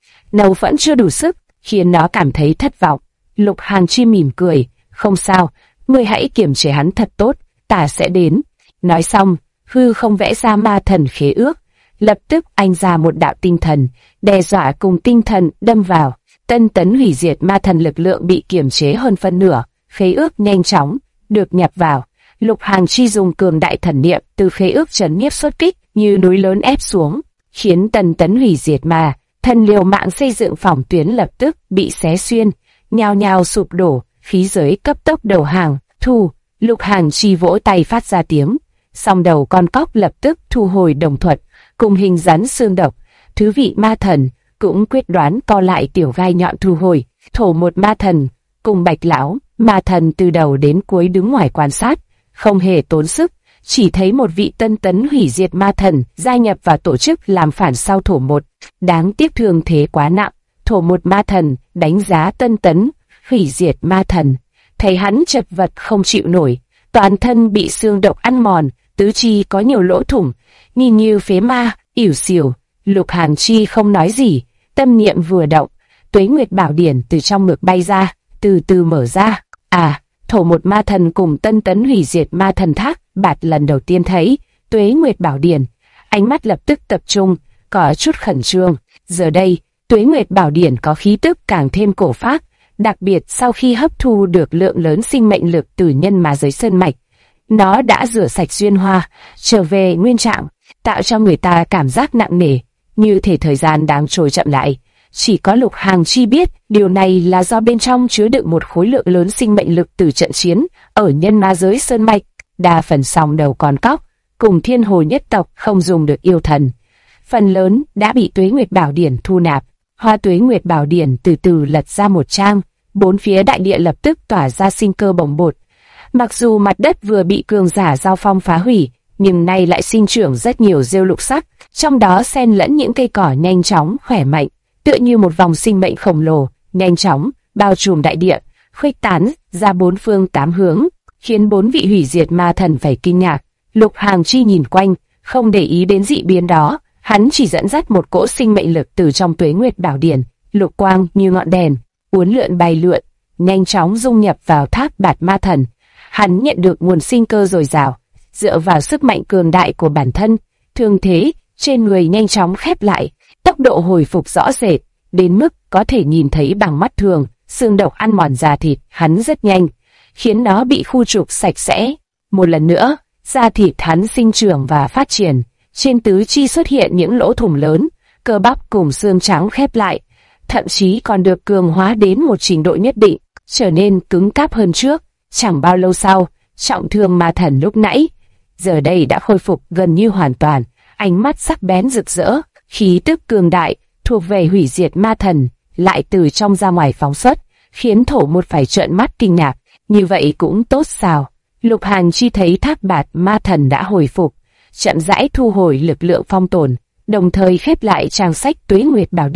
sức, khiến nó cảm thấy thất vọng. Lục Hàn Chi mỉm cười, không sao, ngươi hãy kiềm chế hắn thật tốt, ta sẽ đến. Nói xong, hư không vẽ ra ma thần khế ước, lập tức anh ra một đạo tinh thần, đe dọa cùng tinh thần đâm vào. Tân tấn hủy diệt ma thần lực lượng bị kiềm chế hơn phân nửa, khế ước nhanh chóng được nhập vào. Lục Hàn Chi dùng cường đại thần niệm từ khế ước trấn nhiếp xuất kích như núi lớn ép xuống, khiến tân tấn hủy diệt ma thần liều mạng xây dựng phòng tuyến lập tức bị xé xuyên, nhao nhao sụp đổ, khí giới cấp tốc đầu hàng. Lục Hàn Chi vỗ tay phát ra tiếng, song đầu con cóc lập tức thu hồi đồng thuật cùng hình rắn xương độc. Thứ vị ma thần cũng quyết đoán co lại tiểu gai nhọn thu hồi. Thổ một ma thần cùng Bạch lão ma thần từ đầu đến cuối đứng ngoài quan sát, không hề tốn sức, chỉ thấy một vị tân tấn hủy diệt ma thần gia nhập vào tổ chức làm phản sau thổ một. Đáng tiếc thương thế quá nặng, thổ một ma thần đánh giá tân tấn hủy diệt ma thần, thấy hắn chật vật không chịu nổi, toàn thân bị xương độc ăn mòn, tứ chi có nhiều lỗ thủng, nhìn như phế ma, ỉu xìu. Lục Hàn Chi không nói gì, tâm niệm vừa động, Tuế Nguyệt Bảo Điển từ trong ngực bay ra, từ từ mở ra. Thổ một ma thần cùng tân tấn hủy diệt ma thần Thác Bạt lần đầu tiên thấy Tuế Nguyệt Bảo Điển, ánh mắt lập tức tập trung, có chút khẩn trương. Giờ đây, Tuế Nguyệt Bảo Điển có khí tức càng thêm cổ phác, đặc biệt sau khi hấp thu được lượng lớn sinh mệnh lực từ nhân ma giới sơn mạch, nó đã rửa sạch duyên hoa, trở về nguyên trạng, tạo cho người ta cảm giác nặng nề, như thể thời gian đang trôi chậm lại. Chỉ có Lục Hàn Chi biết điều này là do bên trong chứa đựng một khối lượng lớn sinh mệnh lực từ trận chiến ở nhân ma giới sơn mạch. Đa phần song đầu con cóc cùng thiên hồ nhất tộc không dùng được yêu thần, phần lớn đã bị Tuế Nguyệt Bảo Điển thu nạp. Hoa Tuế Nguyệt Bảo Điển từ từ lật ra một trang, bốn phía đại địa lập tức tỏa ra sinh cơ bồng bột. Mặc dù mặt đất vừa bị cường giả giao phong phá hủy, nhưng nay lại sinh trưởng rất nhiều rêu lục sắc, trong đó xen lẫn những cây cỏ nhanh chóng khỏe mạnh, tựa như một vòng sinh mệnh khổng lồ, nhanh chóng bao trùm đại địa, khuếch tán ra bốn phương tám hướng, khiến bốn vị hủy diệt ma thần phải kinh ngạc. Lục Hàn Chi nhìn quanh, không để ý đến dị biến đó, hắn chỉ dẫn dắt một cỗ sinh mệnh lực từ trong Tuế Nguyệt Bảo Điển, lục quang như ngọn đèn, uốn lượn bay lượn, nhanh chóng dung nhập vào Thác Bạt ma thần. Hắn nhận được nguồn sinh cơ dồi dào, dựa vào sức mạnh cường đại của bản thân, thương thế trên người nhanh chóng khép lại, tốc độ hồi phục rõ rệt, đến mức có thể nhìn thấy bằng mắt thường. Xương độc ăn mòn da thịt hắn rất nhanh, khiến nó bị khu trục sạch sẽ. Một lần nữa, da thịt hắn sinh trưởng và phát triển, trên tứ chi xuất hiện những lỗ thủng lớn, cơ bắp cùng xương trắng khép lại, thậm chí còn được cường hóa đến một trình độ nhất định, trở nên cứng cáp hơn trước. Chẳng bao lâu sau, trọng thương ma thần lúc nãy, giờ đây đã khôi phục gần như hoàn toàn, ánh mắt sắc bén rực rỡ, khí tức cường đại thuộc về hủy diệt ma thần lại từ trong ra ngoài phóng xuất, khiến thổ một phải trợn mắt kinh ngạc. Như vậy cũng tốt sao? Lục Hàn Chi thấy Thác Bạt ma thần đã hồi phục, chậm rãi thu hồi lực lượng phong tồn, đồng thời khép lại trang sách Tuế Nguyệt Bảo Điển.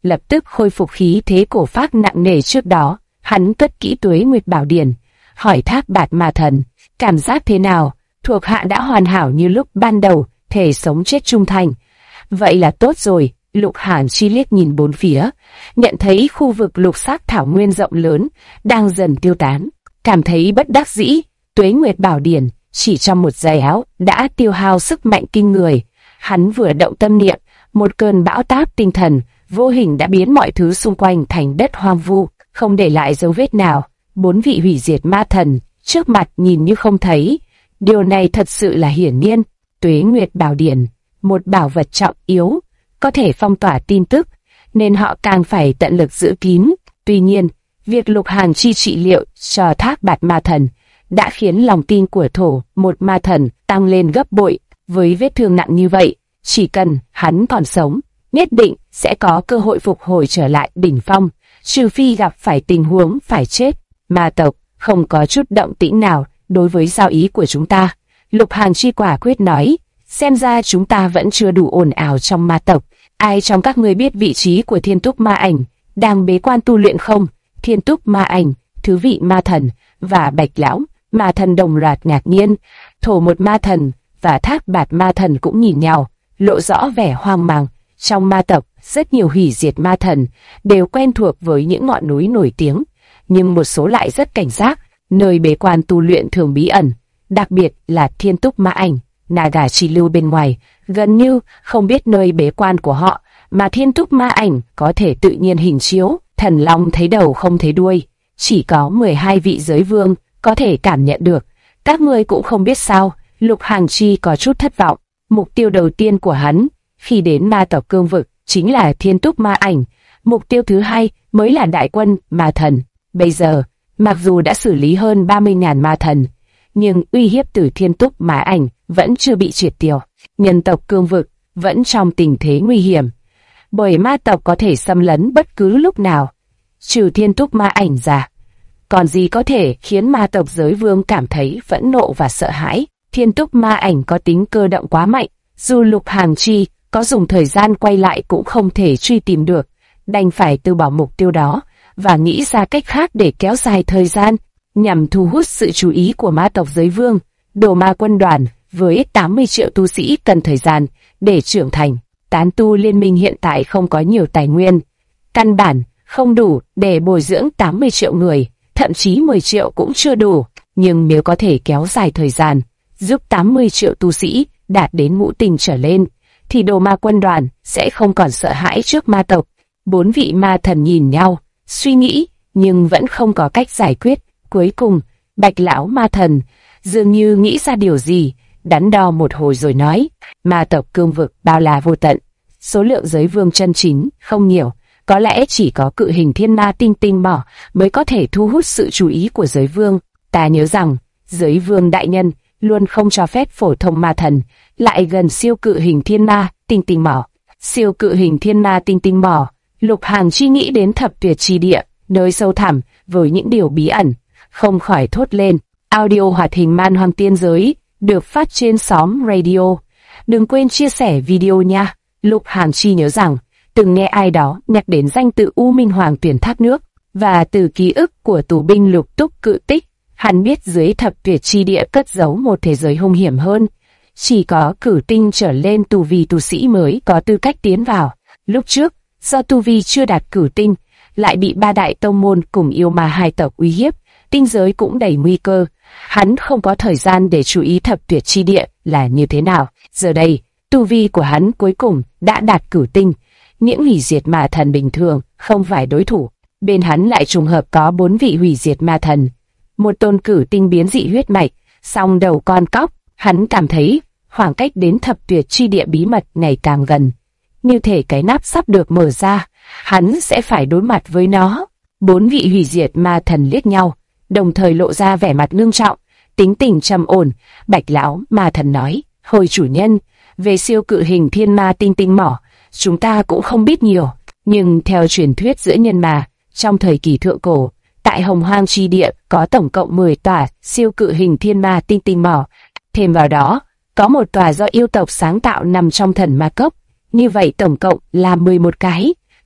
lập tức khôi phục khí thế cổ phác nặng nề trước đó. Hắn cất kỹ Tuế Nguyệt Bảo Điển, hỏi Thác Bạt Ma Thần, cảm giác thế nào? Thuộc hạ đã hoàn hảo như lúc ban đầu, thể sống chết trung thành. Vậy là tốt rồi. Lục Hàn Chi liếc nhìn bốn phía, nhận thấy khu vực lục sắc thảo nguyên rộng lớn đang dần tiêu tán, cảm thấy bất đắc dĩ. Tuế Nguyệt Bảo Điển chỉ trong một giây áo đã tiêu hao sức mạnh kinh người. Hắn vừa động tâm niệm, một cơn bão táp tinh thần vô hình đã biến mọi thứ xung quanh thành đất hoang vu, không để lại dấu vết nào. Bốn vị hủy diệt ma thần trước mặt nhìn như không thấy. Điều này thật sự là hiển nhiên. Tuế Nguyệt Bảo Điển, một bảo vật trọng yếu, có thể phong tỏa tin tức, nên họ càng phải tận lực giữ kín. Tuy nhiên, việc Lục Hàn Chi trị liệu cho Thác Bạt Ma Thần đã khiến lòng tin của Thổ một ma thần tăng lên gấp bội. Với vết thương nặng như vậy, chỉ cần hắn còn sống, nhất định sẽ có cơ hội phục hồi trở lại đỉnh phong, trừ phi gặp phải tình huống phải chết. Ma tộc không có chút động tĩnh nào đối với giao ý của chúng ta. Lục Hàn Chi quả quyết nói, xem ra chúng ta vẫn chưa đủ ồn ào trong ma tộc. Ai trong các ngươi biết vị trí của Thiên Túc Ma Ảnh đang bế quan tu luyện không? Thiên Túc Ma Ảnh, Thứ Vị Ma Thần và Bạch Lão Ma Thần đồng loạt ngạc nhiên. Thổ một ma thần và Thác Bạt Ma Thần cũng nhìn nhau, lộ rõ vẻ hoang mang. Trong ma tộc, rất nhiều hủy diệt ma thần đều quen thuộc với những ngọn núi nổi tiếng, nhưng một số lại rất cảnh giác. Nơi bế quan tu luyện thường bí ẩn, đặc biệt là Thiên Túc Ma Ảnh. Naga Chi Lưu bên ngoài gần như không biết nơi bế quan của họ, mà Thiên Túc Ma Ảnh có thể tự nhiên hình chiếu, thần long thấy đầu không thấy đuôi. Chỉ có 12 vị giới vương có thể cảm nhận được. Các ngươi cũng không biết sao? Lục Hàn Chi có chút thất vọng. Mục tiêu đầu tiên của hắn khi đến ma tộc cương vực chính là Thiên Túc Ma Ảnh. Mục tiêu thứ hai mới là đại quân ma thần. Bây giờ, mặc dù đã xử lý hơn 30.000 ma thần, nhưng uy hiếp từ Thiên Túc Ma Ảnh vẫn chưa bị triệt tiêu. Nhân tộc cương vực vẫn trong tình thế nguy hiểm, bởi ma tộc có thể xâm lấn bất cứ lúc nào. Trừ Thiên Túc Ma Ảnh ra, còn gì có thể khiến ma tộc giới vương cảm thấy phẫn nộ và sợ hãi? Thiên Túc Ma Ảnh có tính cơ động quá mạnh, dù Lục Hàn Chi có dùng thời gian quay lại cũng không thể truy tìm được, đành phải từ bỏ mục tiêu đó và nghĩ ra cách khác để kéo dài thời gian. Nhằm thu hút sự chú ý của ma tộc giới vương, Đồ Ma quân đoàn với 80 triệu tu sĩ cần thời gian để trưởng thành. Tán tu liên minh hiện tại không có nhiều tài nguyên, căn bản không đủ để bồi dưỡng 80 triệu người, thậm chí 10 triệu cũng chưa đủ. Nhưng nếu có thể kéo dài thời gian, giúp 80 triệu tu sĩ đạt đến ngũ tình trở lên, thì Đồ Ma quân đoàn sẽ không còn sợ hãi trước ma tộc. Bốn vị ma thần nhìn nhau, suy nghĩ, nhưng vẫn không có cách giải quyết. Cuối cùng, Bạch Lão Ma Thần dường như nghĩ ra điều gì, đắn đo một hồi rồi nói, ma tộc cương vực bao la vô tận, số lượng giới vương chân chính không nhiều, có lẽ chỉ có cự hình thiên ma tinh tinh mỏ mới có thể thu hút sự chú ý của giới vương. Ta nhớ rằng, giới vương đại nhân luôn không cho phép phổ thông ma thần lại gần siêu cự hình thiên ma tinh tinh mỏ. Siêu cự hình thiên ma tinh tinh mỏ, Lục Hàn Chi nghĩ đến thập tuyệt chi địa, nơi sâu thẳm với những điều bí ẩn, không khỏi thốt lên. Audio hoạt hình Man Hoang Tiên Giới được phát trên xóm radio. Đừng quên chia sẻ video nha. Lục Hàn Chi nhớ rằng từng nghe ai đó nhắc đến danh tự U Minh Hoàng Tuyển Thác Nước, và từ ký ức của tù binh Lục Túc Cự Tích, hắn biết dưới thập tuyệt chi địa cất giấu một thế giới hung hiểm hơn. Chỉ có cử tinh trở lên tu vi tu sĩ mới có tư cách tiến vào. Lúc trước, do tu vi chưa đạt cử tinh, lại bị ba đại tông môn cùng yêu ma hai tộc uy hiếp, tinh giới cũng đầy nguy cơ. Hắn không có thời gian để chú ý thập tuyệt chi địa là như thế nào. Giờ đây, tu vi của hắn cuối cùng đã đạt cử tinh. Những hủy diệt ma thần bình thường không phải đối thủ. Bên hắn lại trùng hợp có 4 vị hủy diệt ma thần. Một tôn cử tinh biến dị huyết mạch, song đầu con cóc. Hắn cảm thấy khoảng cách đến thập tuyệt chi địa bí mật ngày càng gần. Như thể cái nắp sắp được mở ra, hắn sẽ phải đối mặt với nó. 4 vị hủy diệt ma thần liếc nhau, đồng thời lộ ra vẻ mặt ngưng trọng, tính tình trầm ổn. Bạch Lão Ma Thần nói, hồi chủ nhân, về siêu cự hình thiên ma tinh tinh mỏ, chúng ta cũng không biết nhiều. Nhưng theo truyền thuyết giữa nhân ma, trong thời kỳ thượng cổ, tại Hồng Hoang chi địa có tổng cộng 10 tòa siêu cự hình thiên ma tinh tinh mỏ. Thêm vào đó, có một tòa do yêu tộc sáng tạo nằm trong thần ma cốc. Như vậy tổng cộng là 11 cái.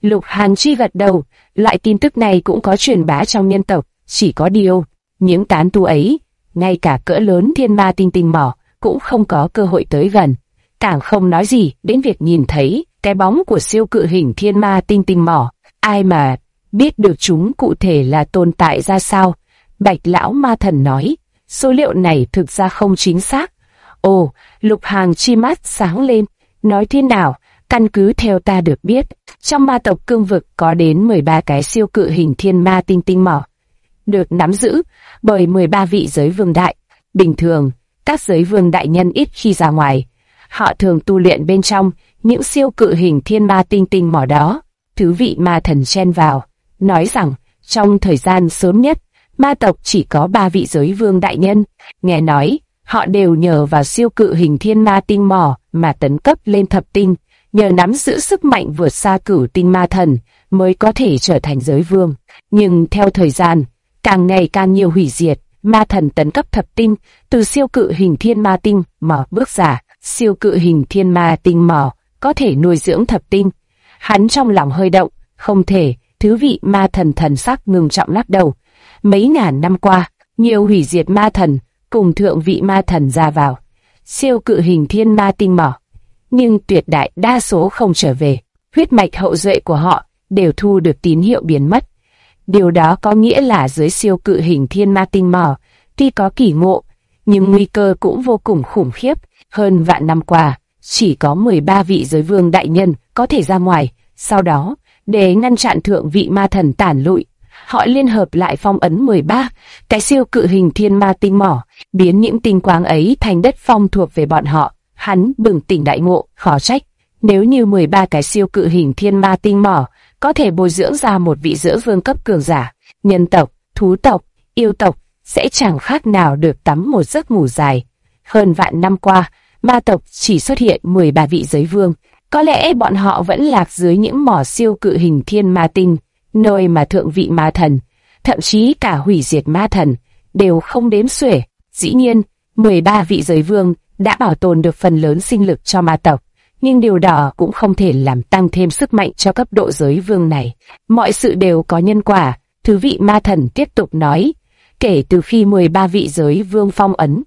Lục Hàn Chi gật đầu, loại tin tức này cũng có truyền bá trong nhân tộc, chỉ có điều, những tán tu ấy, ngay cả cỡ lớn thiên ma tinh tinh mỏ, cũng không có cơ hội tới gần. Càng không nói gì đến việc nhìn thấy cái bóng của siêu cự hình thiên ma tinh tinh mỏ, ai mà biết được chúng cụ thể là tồn tại ra sao. Bạch lão ma thần nói, số liệu này thực ra không chính xác. Ồ, Lục Hàn Chi mắt sáng lên, nói thế nào? Căn cứ theo ta được biết, trong ma tộc cương vực có đến 13 cái siêu cự hình thiên ma tinh tinh mỏ, được nắm giữ bởi 13 vị giới vương đại. Bình thường, các giới vương đại nhân ít khi ra ngoài, họ thường tu luyện bên trong những siêu cự hình thiên ma tinh tinh mỏ đó. Thứ vị ma thần chen vào, nói rằng trong thời gian sớm nhất, ma tộc chỉ có 3 vị giới vương đại nhân. Nghe nói, họ đều nhờ vào siêu cự hình thiên ma tinh mỏ mà tấn cấp lên thập tinh, nhờ nắm giữ sức mạnh vượt xa cửu tinh ma thần mới có thể trở thành giới vương. Nhưng theo thời gian, càng ngày càng nhiều hủy diệt, ma thần tấn cấp thập tinh, từ siêu cự hình thiên ma tinh mỏ bước ra. Siêu cự hình thiên ma tinh mỏ có thể nuôi dưỡng thập tinh. Hắn trong lòng hơi động, không thể. Thứ vị ma thần thần sắc ngừng trọng lắc đầu. Mấy ngàn năm qua, nhiều hủy diệt ma thần cùng thượng vị ma thần ra vào siêu cự hình thiên ma tinh mỏ, nhưng tuyệt đại đa số không trở về. Huyết mạch hậu duệ của họ đều thu được tín hiệu biến mất. Điều đó có nghĩa là dưới siêu cự hình thiên ma tinh mỏ, tuy có kỳ ngộ, nhưng nguy cơ cũng vô cùng khủng khiếp. Hơn vạn năm qua, chỉ có 13 vị giới vương đại nhân có thể ra ngoài. Sau đó, để ngăn chặn thượng vị ma thần tản lụi, họ liên hợp lại phong ấn 13 cái siêu cự hình thiên ma tinh mỏ, biến những tinh quáng ấy thành đất phong thuộc về bọn họ. Hắn bừng tỉnh đại ngộ, khó trách, nếu như 13 cái siêu cự hình thiên ma tinh mỏ có thể bồi dưỡng ra một vị giữa vương cấp cường giả, nhân tộc, thú tộc, yêu tộc sẽ chẳng khác nào được tắm một giấc ngủ dài. Hơn vạn năm qua, ma tộc chỉ xuất hiện 13 vị giới vương, có lẽ bọn họ vẫn lạc dưới những mỏ siêu cự hình thiên ma tinh, nơi mà thượng vị ma thần, thậm chí cả hủy diệt ma thần, đều không đếm xuể. Dĩ nhiên, 13 vị giới vương đã bảo tồn được phần lớn sinh lực cho ma tộc, nhưng điều đó cũng không thể làm tăng thêm sức mạnh cho cấp độ giới vương này. Mọi sự đều có nhân quả, thứ vị ma thần tiếp tục nói. Kể từ khi 13 vị giới vương phong ấn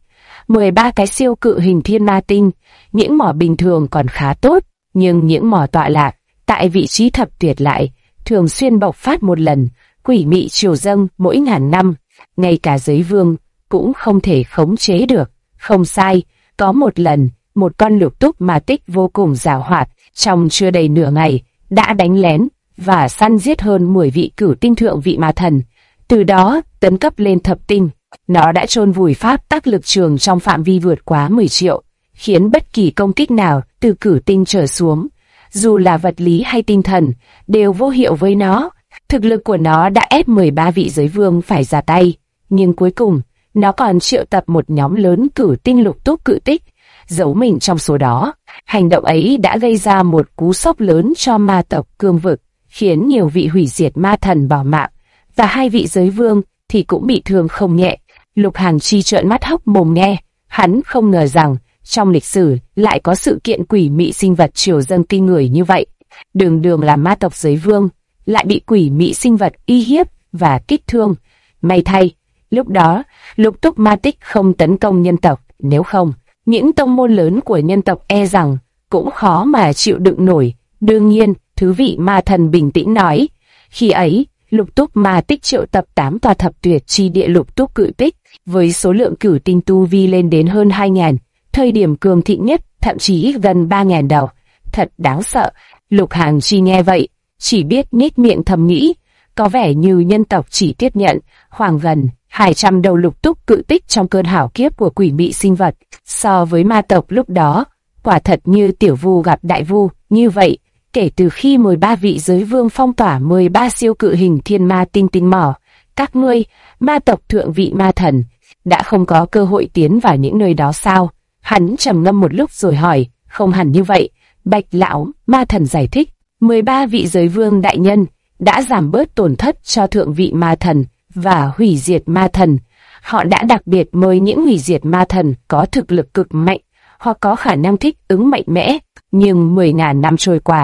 13 cái siêu cự hình thiên ma tinh, những mỏ bình thường còn khá tốt, nhưng những mỏ tọa lạc tại vị trí thập tuyệt lại thường xuyên bộc phát một lần, quỷ mị triều dâng mỗi ngàn năm, ngay cả giới vương cũng không thể khống chế được. Không sai, có một lần, một con lục túc ma tích vô cùng giàu hoạt, trong chưa đầy nửa ngày, đã đánh lén và săn giết hơn 10 vị cửu tinh thượng vị ma thần, từ đó tấn cấp lên thập tinh. Nó đã chôn vùi pháp tắc lực trường trong phạm vi vượt quá 10 triệu, khiến bất kỳ công kích nào từ cửu tinh trở xuống, dù là vật lý hay tinh thần, đều vô hiệu với nó. Thực lực của nó đã ép 13 vị giới vương phải ra tay, nhưng cuối cùng, nó còn triệu tập một nhóm lớn cửu tinh lục túc cự tích, giấu mình trong số đó. Hành động ấy đã gây ra một cú sốc lớn cho ma tộc cương vực, khiến nhiều vị hủy diệt ma thần bỏ mạng, và 2 vị giới vương thì cũng bị thương không nhẹ. Lục Hàn Chi trợn mắt hốc mồm nghe, hắn không ngờ rằng trong lịch sử lại có sự kiện quỷ mị sinh vật triều dâng kinh người như vậy. Đường đường là ma tộc giới vương, lại bị quỷ mị sinh vật uy hiếp và kích thương. May thay, lúc đó lục túc ma tích không tấn công nhân tộc, nếu không, những tông môn lớn của nhân tộc e rằng cũng khó mà chịu đựng nổi. Đương nhiên, thứ vị ma thần bình tĩnh nói, khi ấy, lục túc ma tích triệu tập 8 tòa thập tuyệt chi địa lục túc cự tích, với số lượng cửu tinh tu vi lên đến hơn 2.000, thời điểm cường thịnh nhất thậm chí gần 3.000 đầu. Thật đáng sợ. Lục Hàn Chi nghe vậy, chỉ biết nhếch miệng thầm nghĩ, có vẻ như nhân tộc chỉ tiếp nhận khoảng gần 200 đầu lục túc cự tích trong cơn hảo kiếp của quỷ mị sinh vật. So với ma tộc lúc đó, quả thật như tiểu vu gặp đại vu. Như vậy, kể từ khi 13 vị giới vương phong tỏa 13 siêu cự hình thiên ma tinh tinh mỏ, các ngươi, ma tộc thượng vị ma thần, đã không có cơ hội tiến vào những nơi đó sao? Hắn trầm ngâm một lúc rồi hỏi. Không hẳn như vậy, Bạch lão ma thần giải thích. 13 vị giới vương đại nhân đã giảm bớt tổn thất cho thượng vị ma thần và hủy diệt ma thần. Họ đã đặc biệt mời những hủy diệt ma thần có thực lực cực mạnh hoặc có khả năng thích ứng mạnh mẽ. Nhưng 10.000 năm trôi qua,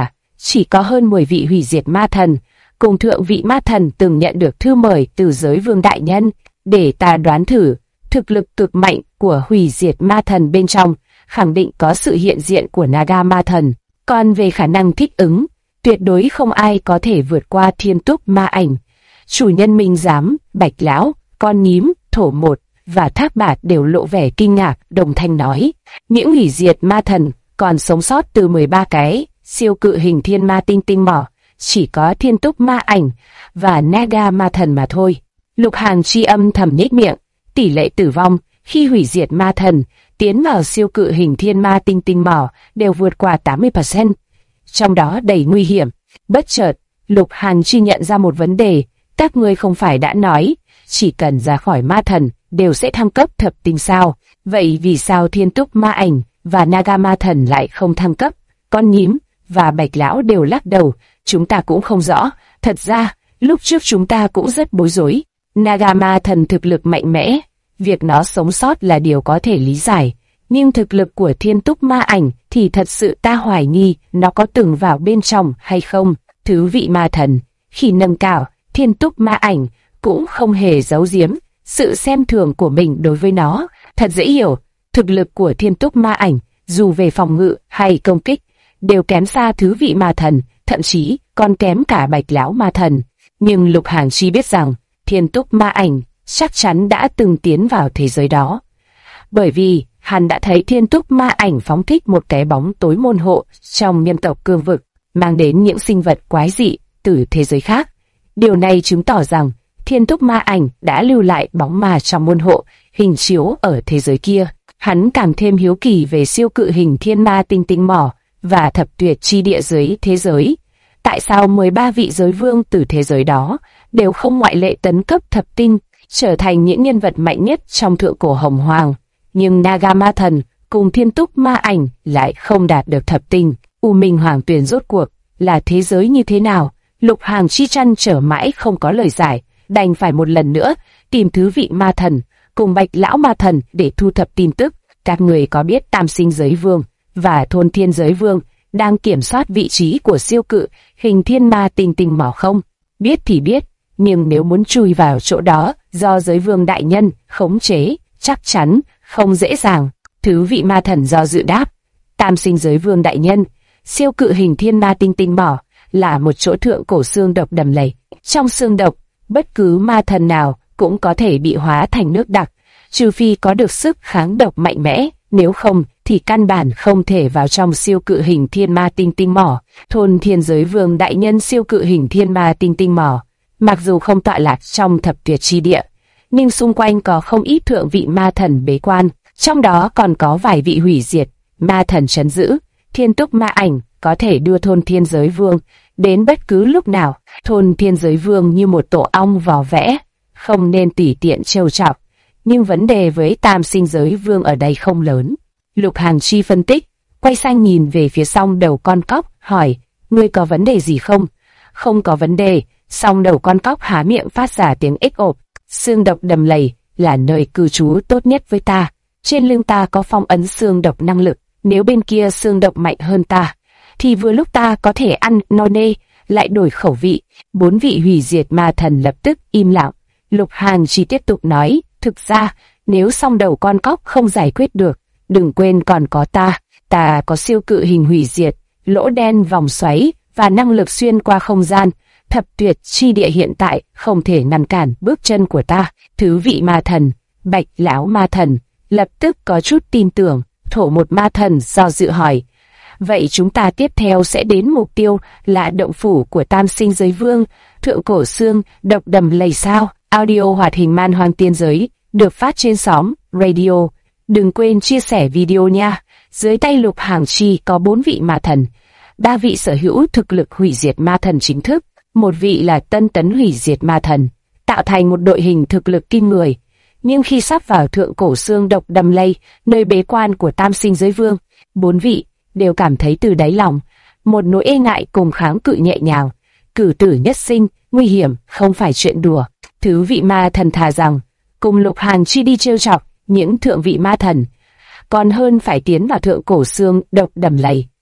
chỉ có hơn 10 vị hủy diệt ma thần, cùng thượng vị ma thần từng nhận được thư mời từ giới vương đại nhân, để ta đoán thử, thực lực cực mạnh của hủy diệt ma thần bên trong, khẳng định có sự hiện diện của Naga ma thần. Còn về khả năng thích ứng, tuyệt đối không ai có thể vượt qua thiên túc ma ảnh. Chủ nhân Minh Giám, Bạch Lão, Con Nhím, Thổ Một và Thác Bạt đều lộ vẻ kinh ngạc, đồng thanh nói. Những hủy diệt ma thần còn sống sót từ 13 cái siêu cự hình thiên ma tinh tinh mỏ, chỉ có thiên túc ma ảnh và Naga ma thần mà thôi. Lục Hàng Chi âm thầm nhếch miệng, tỷ lệ tử vong khi hủy diệt ma thần tiến vào siêu cự hình thiên ma tinh tinh mỏ đều vượt qua 80%, trong đó đầy nguy hiểm. Bất chợt, Lục Hàng Chi nhận ra một vấn đề, các ngươi không phải đã nói, chỉ cần ra khỏi ma thần đều sẽ thăng cấp thập tinh sao? Vậy vì sao thiên túc ma ảnh và Naga ma thần lại không thăng cấp? Con Nhím và Bạch Lão đều lắc đầu, chúng ta cũng không rõ, thật ra, lúc trước chúng ta cũng rất bối rối. Naga ma thần thực lực mạnh mẽ, việc nó sống sót là điều có thể lý giải, nhưng thực lực của thiên túc ma ảnh thì thật sự ta hoài nghi nó có từng vào bên trong hay không. Thứ vị ma thần, khi nâng cao, thiên túc ma ảnh cũng không hề giấu giếm sự xem thường của mình đối với nó. Thật dễ hiểu, thực lực của thiên túc ma ảnh, dù về phòng ngự hay công kích, đều kém xa thứ vị ma thần, thậm chí còn kém cả Bạch Lão ma thần. Nhưng Lục Hàng Chi biết rằng, thiên túc ma ảnh chắc chắn đã từng tiến vào thế giới đó. Bởi vì, hắn đã thấy thiên túc ma ảnh phóng thích một cái bóng tối môn hộ trong nhân tộc cương vực, mang đến những sinh vật quái dị từ thế giới khác. Điều này chứng tỏ rằng, thiên túc ma ảnh đã lưu lại bóng ma trong môn hộ, hình chiếu ở thế giới kia. Hắn càng thêm hiếu kỳ về siêu cự hình thiên ma tinh tinh mỏ và thập tuyệt chi địa dưới thế giới. Tại sao 13 vị giới vương từ thế giới đó đều không ngoại lệ tấn cấp thập tinh, trở thành những nhân vật mạnh nhất trong thượng cổ hồng hoàng, nhưng Naga ma thần cùng thiên túc ma ảnh lại không đạt được thập tinh? U Minh Hoàng Tuyền rốt cuộc là thế giới như thế nào? Lục Hàng Chi trăn trở mãi không có lời giải, đành phải một lần nữa tìm thứ vị ma thần cùng Bạch Lão ma thần để thu thập tin tức. Các người có biết Tam Sinh giới vương và Thôn Thiên giới vương đang kiểm soát vị trí của siêu cự hình thiên ma tinh tinh mỏ không? Biết thì biết, nhưng nếu muốn chui vào chỗ đó do giới vương đại nhân khống chế, chắc chắn không dễ dàng. Thứ vị ma thần do dự đáp. Tam Sinh giới vương đại nhân, siêu cự hình thiên ma tinh tinh mỏ là một chỗ thượng cổ xương độc đầm lầy. Trong xương độc, bất cứ ma thần nào cũng có thể bị hóa thành nước đặc, trừ phi có được sức kháng độc mạnh mẽ, nếu không thì căn bản không thể vào trong siêu cự hình thiên ma tinh tinh mỏ. Thôn Thiên giới vương đại nhân siêu cự hình thiên ma tinh tinh mỏ, mặc dù không tọa lạc trong thập tuyệt chi địa, nhưng xung quanh có không ít thượng vị ma thần bế quan, trong đó còn có vài vị hủy diệt ma thần trấn giữ. Thiên túc ma ảnh có thể đưa Thôn Thiên giới vương đến bất cứ lúc nào. Thôn Thiên giới vương như một tổ ong vò vẽ, không nên tùy tiện trêu chọc, nhưng vấn đề với Tam Sinh giới vương ở đây không lớn. Lục Hàng Chi phân tích, quay sang nhìn về phía song đầu con cóc, hỏi, ngươi có vấn đề gì không? Không có vấn đề. Song đầu con cóc há miệng phát ra tiếng ếch ộp. Xương độc đầm lầy là nơi cư trú tốt nhất với ta. Trên lưng ta có phong ấn xương độc năng lực, nếu bên kia xương độc mạnh hơn ta, thì vừa lúc ta có thể ăn no nê, lại đổi khẩu vị. 4 vị hủy diệt ma thần lập tức im lặng. Lục Hàng Chi tiếp tục nói, thực ra, nếu song đầu con cóc không giải quyết được, đừng quên còn có ta. Ta có siêu cự hình hủy diệt, lỗ đen vòng xoáy và năng lực xuyên qua không gian. Thập tuyệt chi địa hiện tại không thể ngăn cản bước chân của ta. Thứ vị ma thần, Bạch Lão ma thần, lập tức có chút tin tưởng. Thổ Một ma thần do dự hỏi, vậy chúng ta tiếp theo sẽ đến mục tiêu là động phủ của Tam Sinh giới vương, thượng cổ xương độc đầm lầy sao? Audio hoạt hình Man Hoang Tiên Giới được phát trên xóm radio. Đừng quên chia sẻ video nha. Dưới tay Lục Hàng Chi có 4 vị ma thần, 3 vị sở hữu thực lực hủy diệt ma thần chính thức, 1 vị là tân tấn hủy diệt ma thần, tạo thành một đội hình thực lực kinh người. Nhưng khi sắp vào thượng cổ xương độc đầm lầy, nơi bế quan của Tam Sinh giới vương, 4 vị đều cảm thấy từ đáy lòng một nỗi e ngại cùng kháng cự nhẹ nhàng. Cử tử nhất sinh, nguy hiểm không phải chuyện đùa. Thứ vị ma thần thà rằng cùng Lục Hàng Chi đi trêu chọc những thượng vị ma thần, còn hơn phải tiến vào thượng cổ xương độc đầm lầy.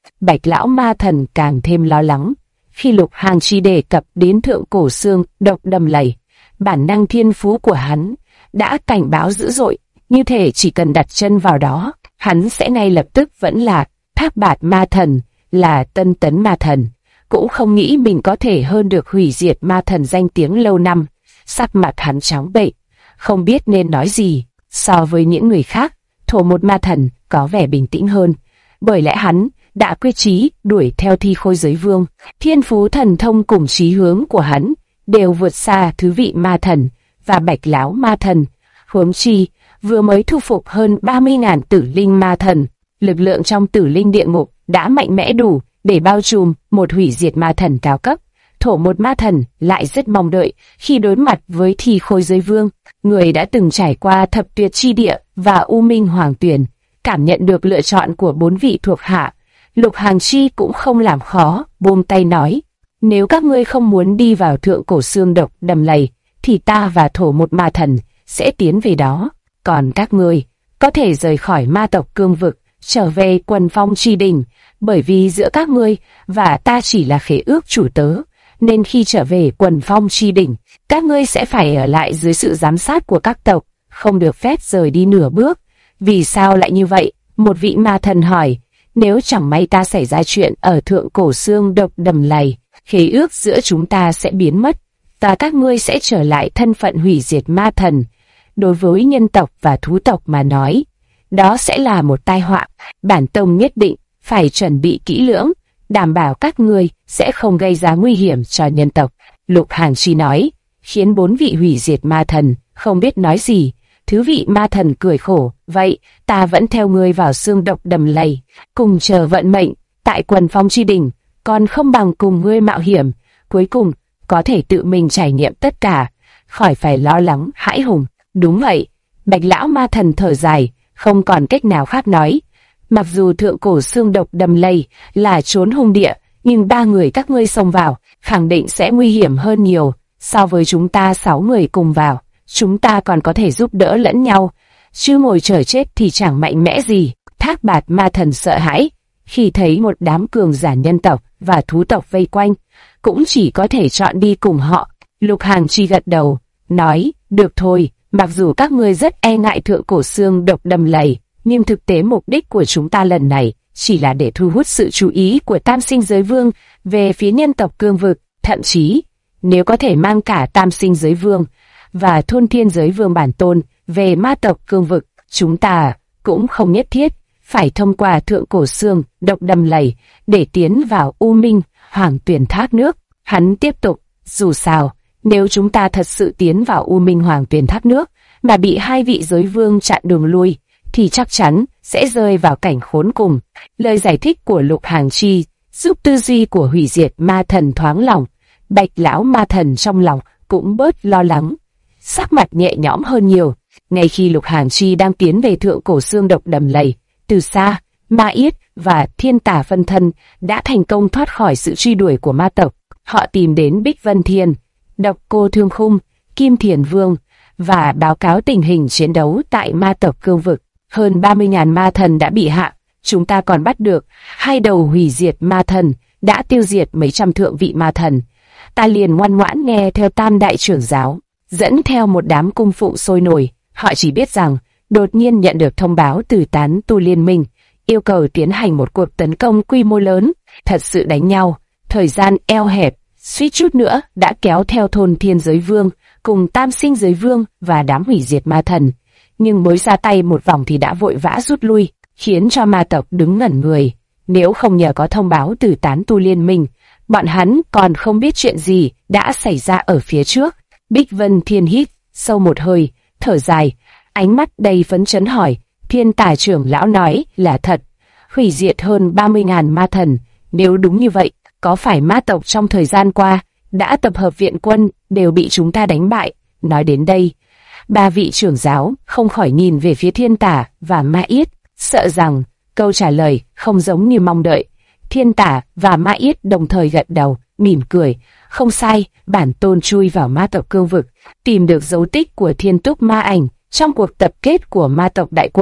Bạch lão ma thần càng thêm lo lắng. Khi Lục Hàng Chi đề cập đến thượng cổ xương độc đầm lầy, bản năng thiên phú của hắn đã cảnh báo dữ dội, như thể chỉ cần đặt chân vào đó, hắn sẽ ngay lập tức vẫn là Thác Bạt ma thần, là Tân Tấn ma thần. Cũng không nghĩ mình có thể hơn được hủy diệt ma thần danh tiếng lâu năm. Sắc mặt hắn trắng bệch, không biết nên nói gì. So với những người khác, Thổ Một ma thần có vẻ bình tĩnh hơn, bởi lẽ hắn đã quyết chí đuổi theo Thi Khôi Giới Vương. Thiên phú thần thông cùng chí hướng của hắn đều vượt xa Thứ Vị ma thần và Bạch lão ma thần. Huống chi vừa mới thu phục hơn 30.000 tử linh ma thần, lực lượng trong tử linh địa ngục đã mạnh mẽ đủ để bao trùm một hủy diệt ma thần cao cấp. Thổ Một ma thần lại rất mong đợi khi đối mặt với Thi Khôi Giới Vương, người đã từng trải qua Thập Tuyệt chi địa và U Minh Hoàng Tuyền, cảm nhận được lựa chọn của 4 vị thuộc hạ. Lục Hàng Chi cũng không làm khó, buông tay nói: nếu các ngươi không muốn đi vào thượng cổ xương độc đầm lầy, thì ta và Thổ Một ma thần sẽ tiến về đó. Còn các ngươi có thể rời khỏi ma tộc Cương Vực, trở về Quần Phong Chi Đỉnh, bởi vì giữa các ngươi và ta chỉ là khế ước chủ tớ, nên khi trở về Quần Phong Chi Đỉnh, các ngươi sẽ phải ở lại dưới sự giám sát của các tộc, không được phép rời đi nửa bước. Vì sao lại như vậy? Một vị ma thần hỏi. Nếu chẳng may ta xảy ra chuyện ở thượng cổ xương độc đầm lầy, khế ước giữa chúng ta sẽ biến mất, và các ngươi sẽ trở lại thân phận hủy diệt ma thần. Đối với nhân tộc và thú tộc mà nói, đó sẽ là một tai họa. Bản tông nhất định phải chuẩn bị kỹ lưỡng, đảm bảo các ngươi sẽ không gây ra nguy hiểm cho nhân tộc. Lục Hàng Chi nói, khiến 4 vị hủy diệt ma thần không biết nói gì. Thứ Vị ma thần cười khổ, vậy ta vẫn theo ngươi vào xương độc đầm lầy, cùng chờ vận mệnh tại Quần Phong Chi Đỉnh, còn không bằng cùng ngươi mạo hiểm, cuối cùng có thể tự mình trải nghiệm tất cả, khỏi phải lo lắng hãi hùng. Đúng vậy. Bạch lão ma thần thở dài, không còn cách nào khác nói. Mặc dù thượng cổ xương độc đầm lầy là chốn hung địa, nhưng 3 người các ngươi xông vào khẳng định sẽ nguy hiểm hơn nhiều so với chúng ta 6 người cùng vào. Chúng ta còn có thể giúp đỡ lẫn nhau, chứ ngồi chờ chết thì chẳng mạnh mẽ gì. Thác Bạt ma thần sợ hãi khi thấy một đám cường giả nhân tộc và thú tộc vây quanh, cũng chỉ có thể chọn đi cùng họ. Lục Hàng Chi gật đầu, nói, được thôi, mặc dù các ngươi rất e ngại thượng cổ xương độc đầm lầy, nhưng thực tế mục đích của chúng ta lần này chỉ là để thu hút sự chú ý của Tam Sinh Giới Vương về phía nhân tộc Cương Vực. Thậm chí, nếu có thể mang cả Tam Sinh Giới Vương và Thôn Thiên Giới Vương bản tôn về ma tộc Cương Vực, chúng ta cũng không nhất thiết phải thông qua thượng cổ xương độc đầm lầy để tiến vào U Minh Hoàng Tuyền thác nước. Hắn tiếp tục, dù sao, nếu chúng ta thật sự tiến vào U Minh Hoàng Tuyền thác nước mà bị 2 vị giới vương chặn đường lui, thì chắc chắn sẽ rơi vào cảnh khốn cùng. Lời giải thích của Lục Hàng Chi giúp tư duy của hủy diệt ma thần thoáng lòng. Bạch lão ma thần trong lòng cũng bớt lo lắng, sắc mặt nhẹ nhõm hơn nhiều. Ngay khi Lục Hàng Chi đang tiến về thượng cổ xương độc đầm lầy, từ xa, Ma Yết và Thiên Tà phân thân đã thành công thoát khỏi sự truy đuổi của ma tộc. Họ tìm đến Bích Vân Thiên, Độc Cô Thương Khung, Kim Thiền Vương và báo cáo tình hình chiến đấu tại ma tộc Cương Vực. Hơn 30.000 ma thần đã bị hạ. Chúng ta còn bắt được 2 đầu hủy diệt ma thần, đã tiêu diệt mấy trăm thượng vị ma thần. Ta liền ngoan ngoãn nghe theo Tam đại trưởng giáo, dẫn theo một đám cung phụng sôi nổi. Họ chỉ biết rằng đột nhiên nhận được thông báo từ Tán Tu Liên Minh, yêu cầu tiến hành một cuộc tấn công quy mô lớn. Thật sự đánh nhau, thời gian eo hẹp, suýt chút nữa đã kéo theo Thôn Thiên Giới Vương cùng Tam Sinh Giới Vương và đám hủy diệt ma thần. Nhưng mới ra tay một vòng thì đã vội vã rút lui, khiến cho ma tộc đứng ngẩn người. Nếu không nhờ có thông báo từ Tán Tu Liên Minh, bọn hắn còn không biết chuyện gì đã xảy ra ở phía trước. Bích Vân Thiên hít sâu một hơi, thở dài, ánh mắt đầy phấn chấn hỏi, Thiên Tà trưởng lão nói là thật, hủy diệt hơn 30.000 ma thần. Nếu đúng như vậy, có phải ma tộc trong thời gian qua đã tập hợp viện quân đều bị chúng ta đánh bại? Nói đến đây, 3 vị trưởng giáo không khỏi nhìn về phía Thiên Tà và Ma Yết, sợ rằng câu trả lời không giống như mong đợi. Thiên Tà và Ma Yết đồng thời gật đầu, mỉm cười. Không sai, bản tôn chui vào ma tộc Cương Vực, tìm được dấu tích của Thiên Túc Ma Ảnh trong cuộc tập kết của ma tộc đại quân,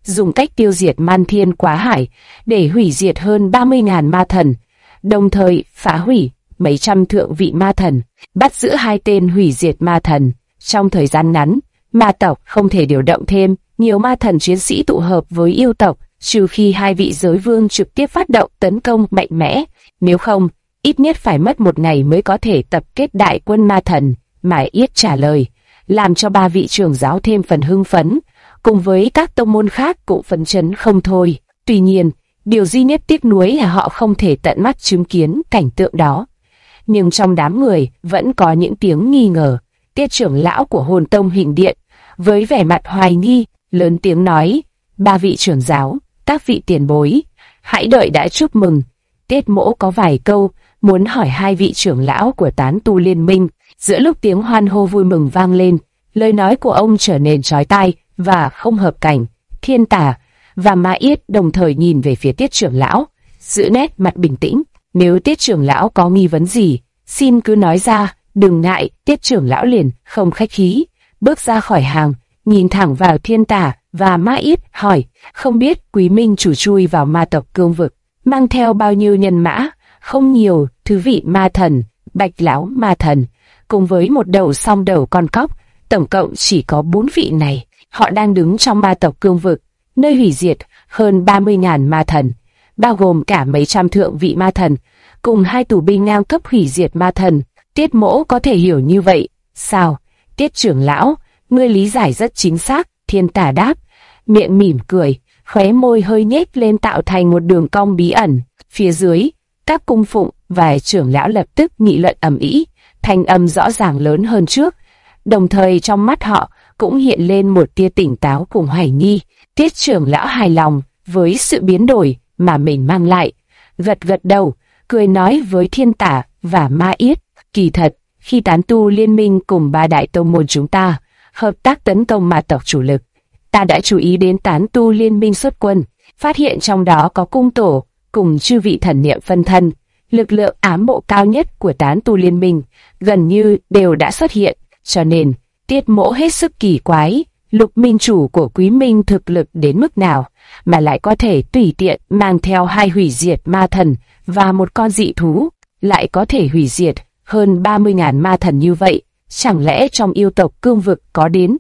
dùng cách tiêu diệt Man Thiên Quá Hải để hủy diệt hơn 30.000 ma thần, đồng thời phá hủy mấy trăm thượng vị ma thần, bắt giữ 2 tên hủy diệt ma thần. Trong thời gian ngắn, ma tộc không thể điều động thêm nhiều ma thần chiến sĩ tụ hợp với yêu tộc, trừ khi 2 vị giới vương trực tiếp phát động tấn công mạnh mẽ, nếu không, ít nhất phải mất 1 ngày mới có thể tập kết đại quân ma thần. Ma Yết trả lời, làm cho 3 vị trưởng giáo thêm phần hưng phấn, cùng với các tông môn khác cũng phấn chấn không thôi. Tuy nhiên, điều duy nhất tiếc nuối là họ không thể tận mắt chứng kiến cảnh tượng đó. Nhưng trong đám người vẫn có những tiếng nghi ngờ. Tiết trưởng lão của Hồn Tông Hình Điện, với vẻ mặt hoài nghi, lớn tiếng nói, 3 vị trưởng giáo, các vị tiền bối, hãy đợi đã chúc mừng. Tiết Mỗ có vài câu muốn hỏi 2 vị trưởng lão của Tán Tu Liên Minh. Giữa lúc tiếng hoan hô vui mừng vang lên, lời nói của ông trở nên chói tai và không hợp cảnh. Thiên Tà và Ma Yết đồng thời nhìn về phía Tiết trưởng lão, giữ nét mặt bình tĩnh. Nếu Tiết trưởng lão có nghi vấn gì, xin cứ nói ra, đừng ngại. Tiết trưởng lão liền không khách khí, bước ra khỏi hàng, nhìn thẳng vào Thiên Tà và Ma Yết, hỏi, không biết Quý Minh chủ chui vào ma tộc Cương Vực, mang theo bao nhiêu nhân mã? Không nhiều, thứ vị ma thần, Bạch lão ma thần, cùng với một đầu song đầu con cóc, tổng cộng chỉ có 4 vị này. Họ đang đứng trong ma tộc Cương Vực, nơi hủy diệt hơn 30.000 ma thần, bao gồm cả mấy trăm thượng vị ma thần, cùng 2 tù binh ngang cấp hủy diệt ma thần. Tiết Mỗ có thể hiểu như vậy, sao? Tiết trưởng lão, ngươi lý giải rất chính xác. Thiên Tà đáp, miệng mỉm cười, khóe môi hơi nhếch lên tạo thành một đường cong bí ẩn. Phía dưới, các cung phụng và trưởng lão lập tức nghị luận ầm ĩ, thanh âm rõ ràng lớn hơn trước, đồng thời trong mắt họ cũng hiện lên một tia tỉnh táo cùng hoài nghi. Tiết trưởng lão hài lòng với sự biến đổi mà mình mang lại, gật gật đầu, cười nói với Thiên Tà và Ma Yết, kỳ thật, khi Tán Tu Liên Minh cùng 3 đại tông môn chúng ta hợp tác tấn công ma tộc chủ lực, ta đã chú ý đến Tán Tu Liên Minh xuất quân, phát hiện trong đó có cung tổ cùng chư vị thần niệm phân thân. Lực lượng ám bộ cao nhất của Tán Tu Liên Minh gần như đều đã xuất hiện, cho nên Tiết Mỗ hết sức kỳ quái, Lục Minh chủ của Quý Minh thực lực đến mức nào mà lại có thể tùy tiện mang theo 2 hủy diệt ma thần và một con dị thú, lại có thể hủy diệt hơn 30.000 ma thần như vậy. Chẳng lẽ trong yêu tộc Cương Vực có đến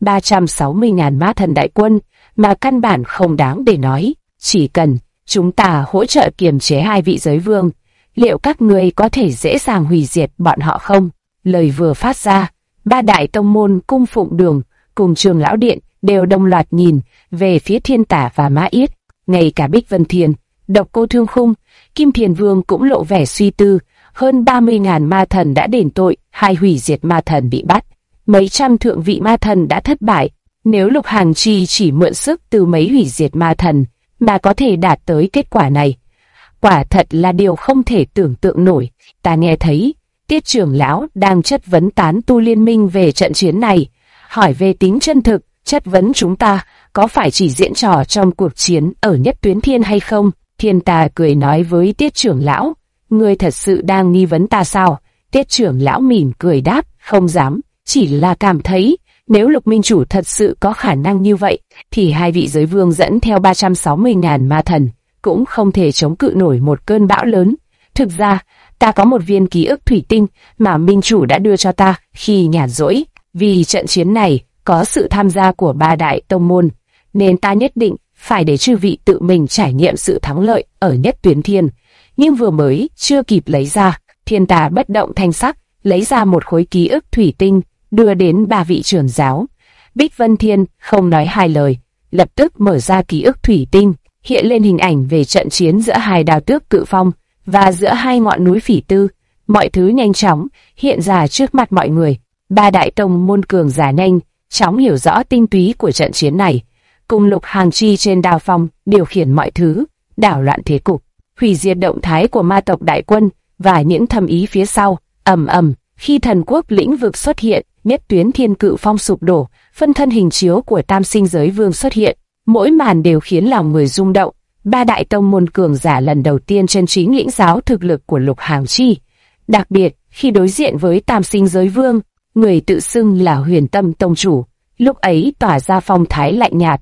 360.000 ma thần đại quân mà căn bản không đáng để nói? Chỉ cần chúng ta hỗ trợ kiềm chế 2 vị giới vương, liệu các ngươi có thể dễ dàng hủy diệt bọn họ không? Lời vừa phát ra, 3 đại tông môn Cung Phụng Đường cùng Trường Lão Điện đều đồng loạt nhìn về phía Thiên Tà và Ma Yết. Ngay cả Bích Vân Thiền, Độc Cô Thương Khung, Kim Thiền Vương cũng lộ vẻ suy tư. Hơn 30.000 ma thần đã đền tội, 2 hủy diệt ma thần bị bắt, mấy trăm thượng vị ma thần đã thất bại. Nếu Lục Hàng Chi chỉ mượn sức từ mấy hủy diệt ma thần mà có thể đạt tới kết quả này, quả thật là điều không thể tưởng tượng nổi. Ta nghe thấy Tiết trưởng lão đang chất vấn Tán Tu Liên Minh về trận chiến này, hỏi về tính chân thực, chất vấn chúng ta có phải chỉ diễn trò trong cuộc chiến ở Nhất Tuyến Thiên hay không. Thiên Tà cười nói với Tiết trưởng lão, ngươi thật sự đang nghi vấn ta sao? Tiết trưởng lão mỉm cười đáp, không dám, chỉ là cảm thấy nếu Lục Minh chủ thật sự có khả năng như vậy, thì 2 vị giới vương dẫn theo 360.000 ma thần cũng không thể chống cự nổi một cơn bão lớn. Thực ra, ta có một viên ký ức thủy tinh mà Minh chủ đã đưa cho ta khi nhàn rỗi. Vì trận chiến này có sự tham gia của 3 đại tông môn, nên ta nhất định phải để chư vị tự mình trải nghiệm sự thắng lợi ở Nhất Tuyến Thiên. Nhưng vừa mới chưa kịp lấy ra, Thiên Tà bất động thanh sắc lấy ra một khối ký ức thủy tinh đưa đến 3 vị trưởng giáo. Bích Vân Thiên không nói 2 lời, lập tức mở ra ký ức thủy tinh, hiện lên hình ảnh về trận chiến giữa 2 đao tước cự phong và giữa 2 ngọn núi phỉ tư. Mọi thứ nhanh chóng hiện ra trước mặt mọi người. 3 đại tông môn cường giả nhanh chóng hiểu rõ tinh túy của trận chiến này, cùng Lục Hàng Chi trên đao phong điều khiển mọi thứ, đảo loạn thế cục, hủy diệt động thái của ma tộc đại quân và những thâm ý phía sau. Ầm ầm, khi thần quốc lĩnh vực xuất hiện, Nhất Tuyến Thiên cự phong sụp đổ, phân thân hình chiếu của Tam Sinh Giới Vương xuất hiện, mỗi màn đều khiến lòng người rung động. 3 đại tông môn cường giả lần đầu tiên chân chính lĩnh giáo thực lực của Lục Hàng Chi, đặc biệt khi đối diện với Tam Sinh Giới Vương, người tự xưng là Huyền Tâm tông chủ, lúc ấy tỏa ra phong thái lạnh nhạt,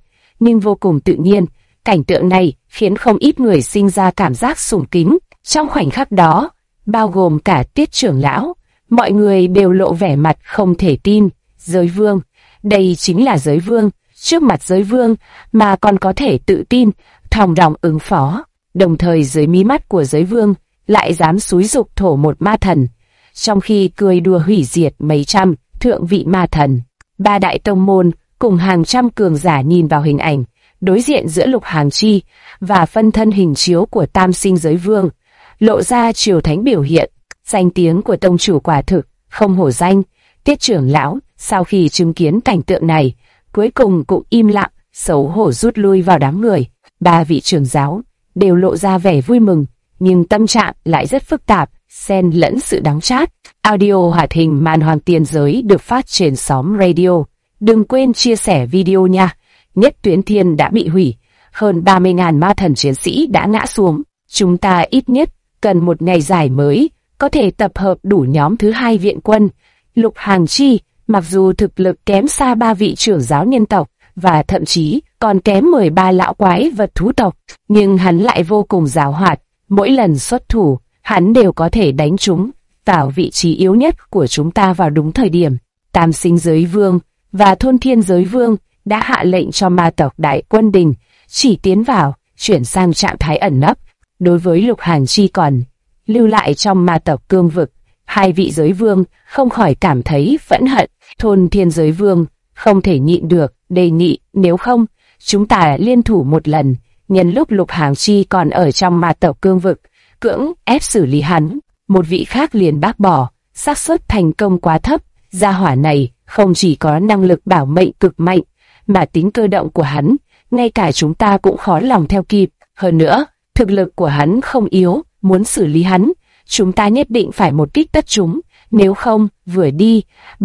nhưng vô cùng tự nhiên. Cảnh tượng này khiến không ít người sinh ra cảm giác sùng kính. Trong khoảnh khắc đó, bao gồm cả Tiết trưởng lão, mọi người đều lộ vẻ mặt không thể tin. Giới vương, đây chính là giới vương, trước mặt giới vương mà còn có thể tự tin, thong dong ứng phó. Đồng thời dưới mí mắt của giới vương lại dám xúi giục thổ một ma thần, trong khi cười đùa hủy diệt mấy trăm thượng vị ma thần. Ba đại tông môn cùng hàng trăm cường giả nhìn vào hình ảnh đối diện giữa Lục Hàng Chi và phân thân hình chiếu của Tam Sinh Giới Vương, lộ ra triều thánh biểu hiện. Danh tiếng của tông chủ quả thực không hổ danh. Tiết trưởng lão sau khi chứng kiến cảnh tượng này, cuối cùng cũng im lặng, xấu hổ rút lui vào đám người. Ba vị trưởng giáo đều lộ ra vẻ vui mừng, nhưng tâm trạng lại rất phức tạp, xen lẫn sự đắng chát. Audio hoạt hình Man Hoang Tiên Giới được phát trên xóm radio. Đừng quên chia sẻ video nha. Nhất Tuyến Thiên đã bị hủy, hơn 30.000 ma thần chiến sĩ đã ngã xuống. Chúng ta ít nhất cần một ngày giải mới, có thể tập hợp đủ nhóm thứ hai viện quân. Lục Hàng Chi, mặc dù thực lực kém xa ba vị trưởng giáo nhân tộc, và thậm chí còn kém 13 lão quái vật thú tộc, nhưng hắn lại vô cùng giàu hoạt. Mỗi lần xuất thủ, hắn đều có thể đánh trúng vào vị trí yếu nhất của chúng ta vào đúng thời điểm. Tam Sinh Giới Vương và Thôn Thiên Giới Vương đã hạ lệnh cho ma tộc đại quân đình chỉ tiến vào, chuyển sang trạng thái ẩn nấp. Đối với Lục Hàng Chi còn lưu lại trong ma tộc cương vực, hai vị giới vương không khỏi cảm thấy phẫn hận. Thôn Thiên Giới Vương không thể nhịn được, đề nghị nếu không, chúng ta liên thủ một lần, nhân lúc Lục Hàng Chi còn ở trong ma tộc cương vực, cưỡng ép xử lý hắn. Một vị khác liền bác bỏ, xác suất thành công quá thấp. Gia hỏa này không chỉ có năng lực bảo mệnh cực mạnh, mà tính cơ động của hắn, ngay cả chúng ta cũng khó lòng theo kịp. Hơn nữa, thực lực của hắn không yếu, muốn xử lý hắn, chúng ta nhất định phải một kích tất chúng. Nếu không, vừa đi,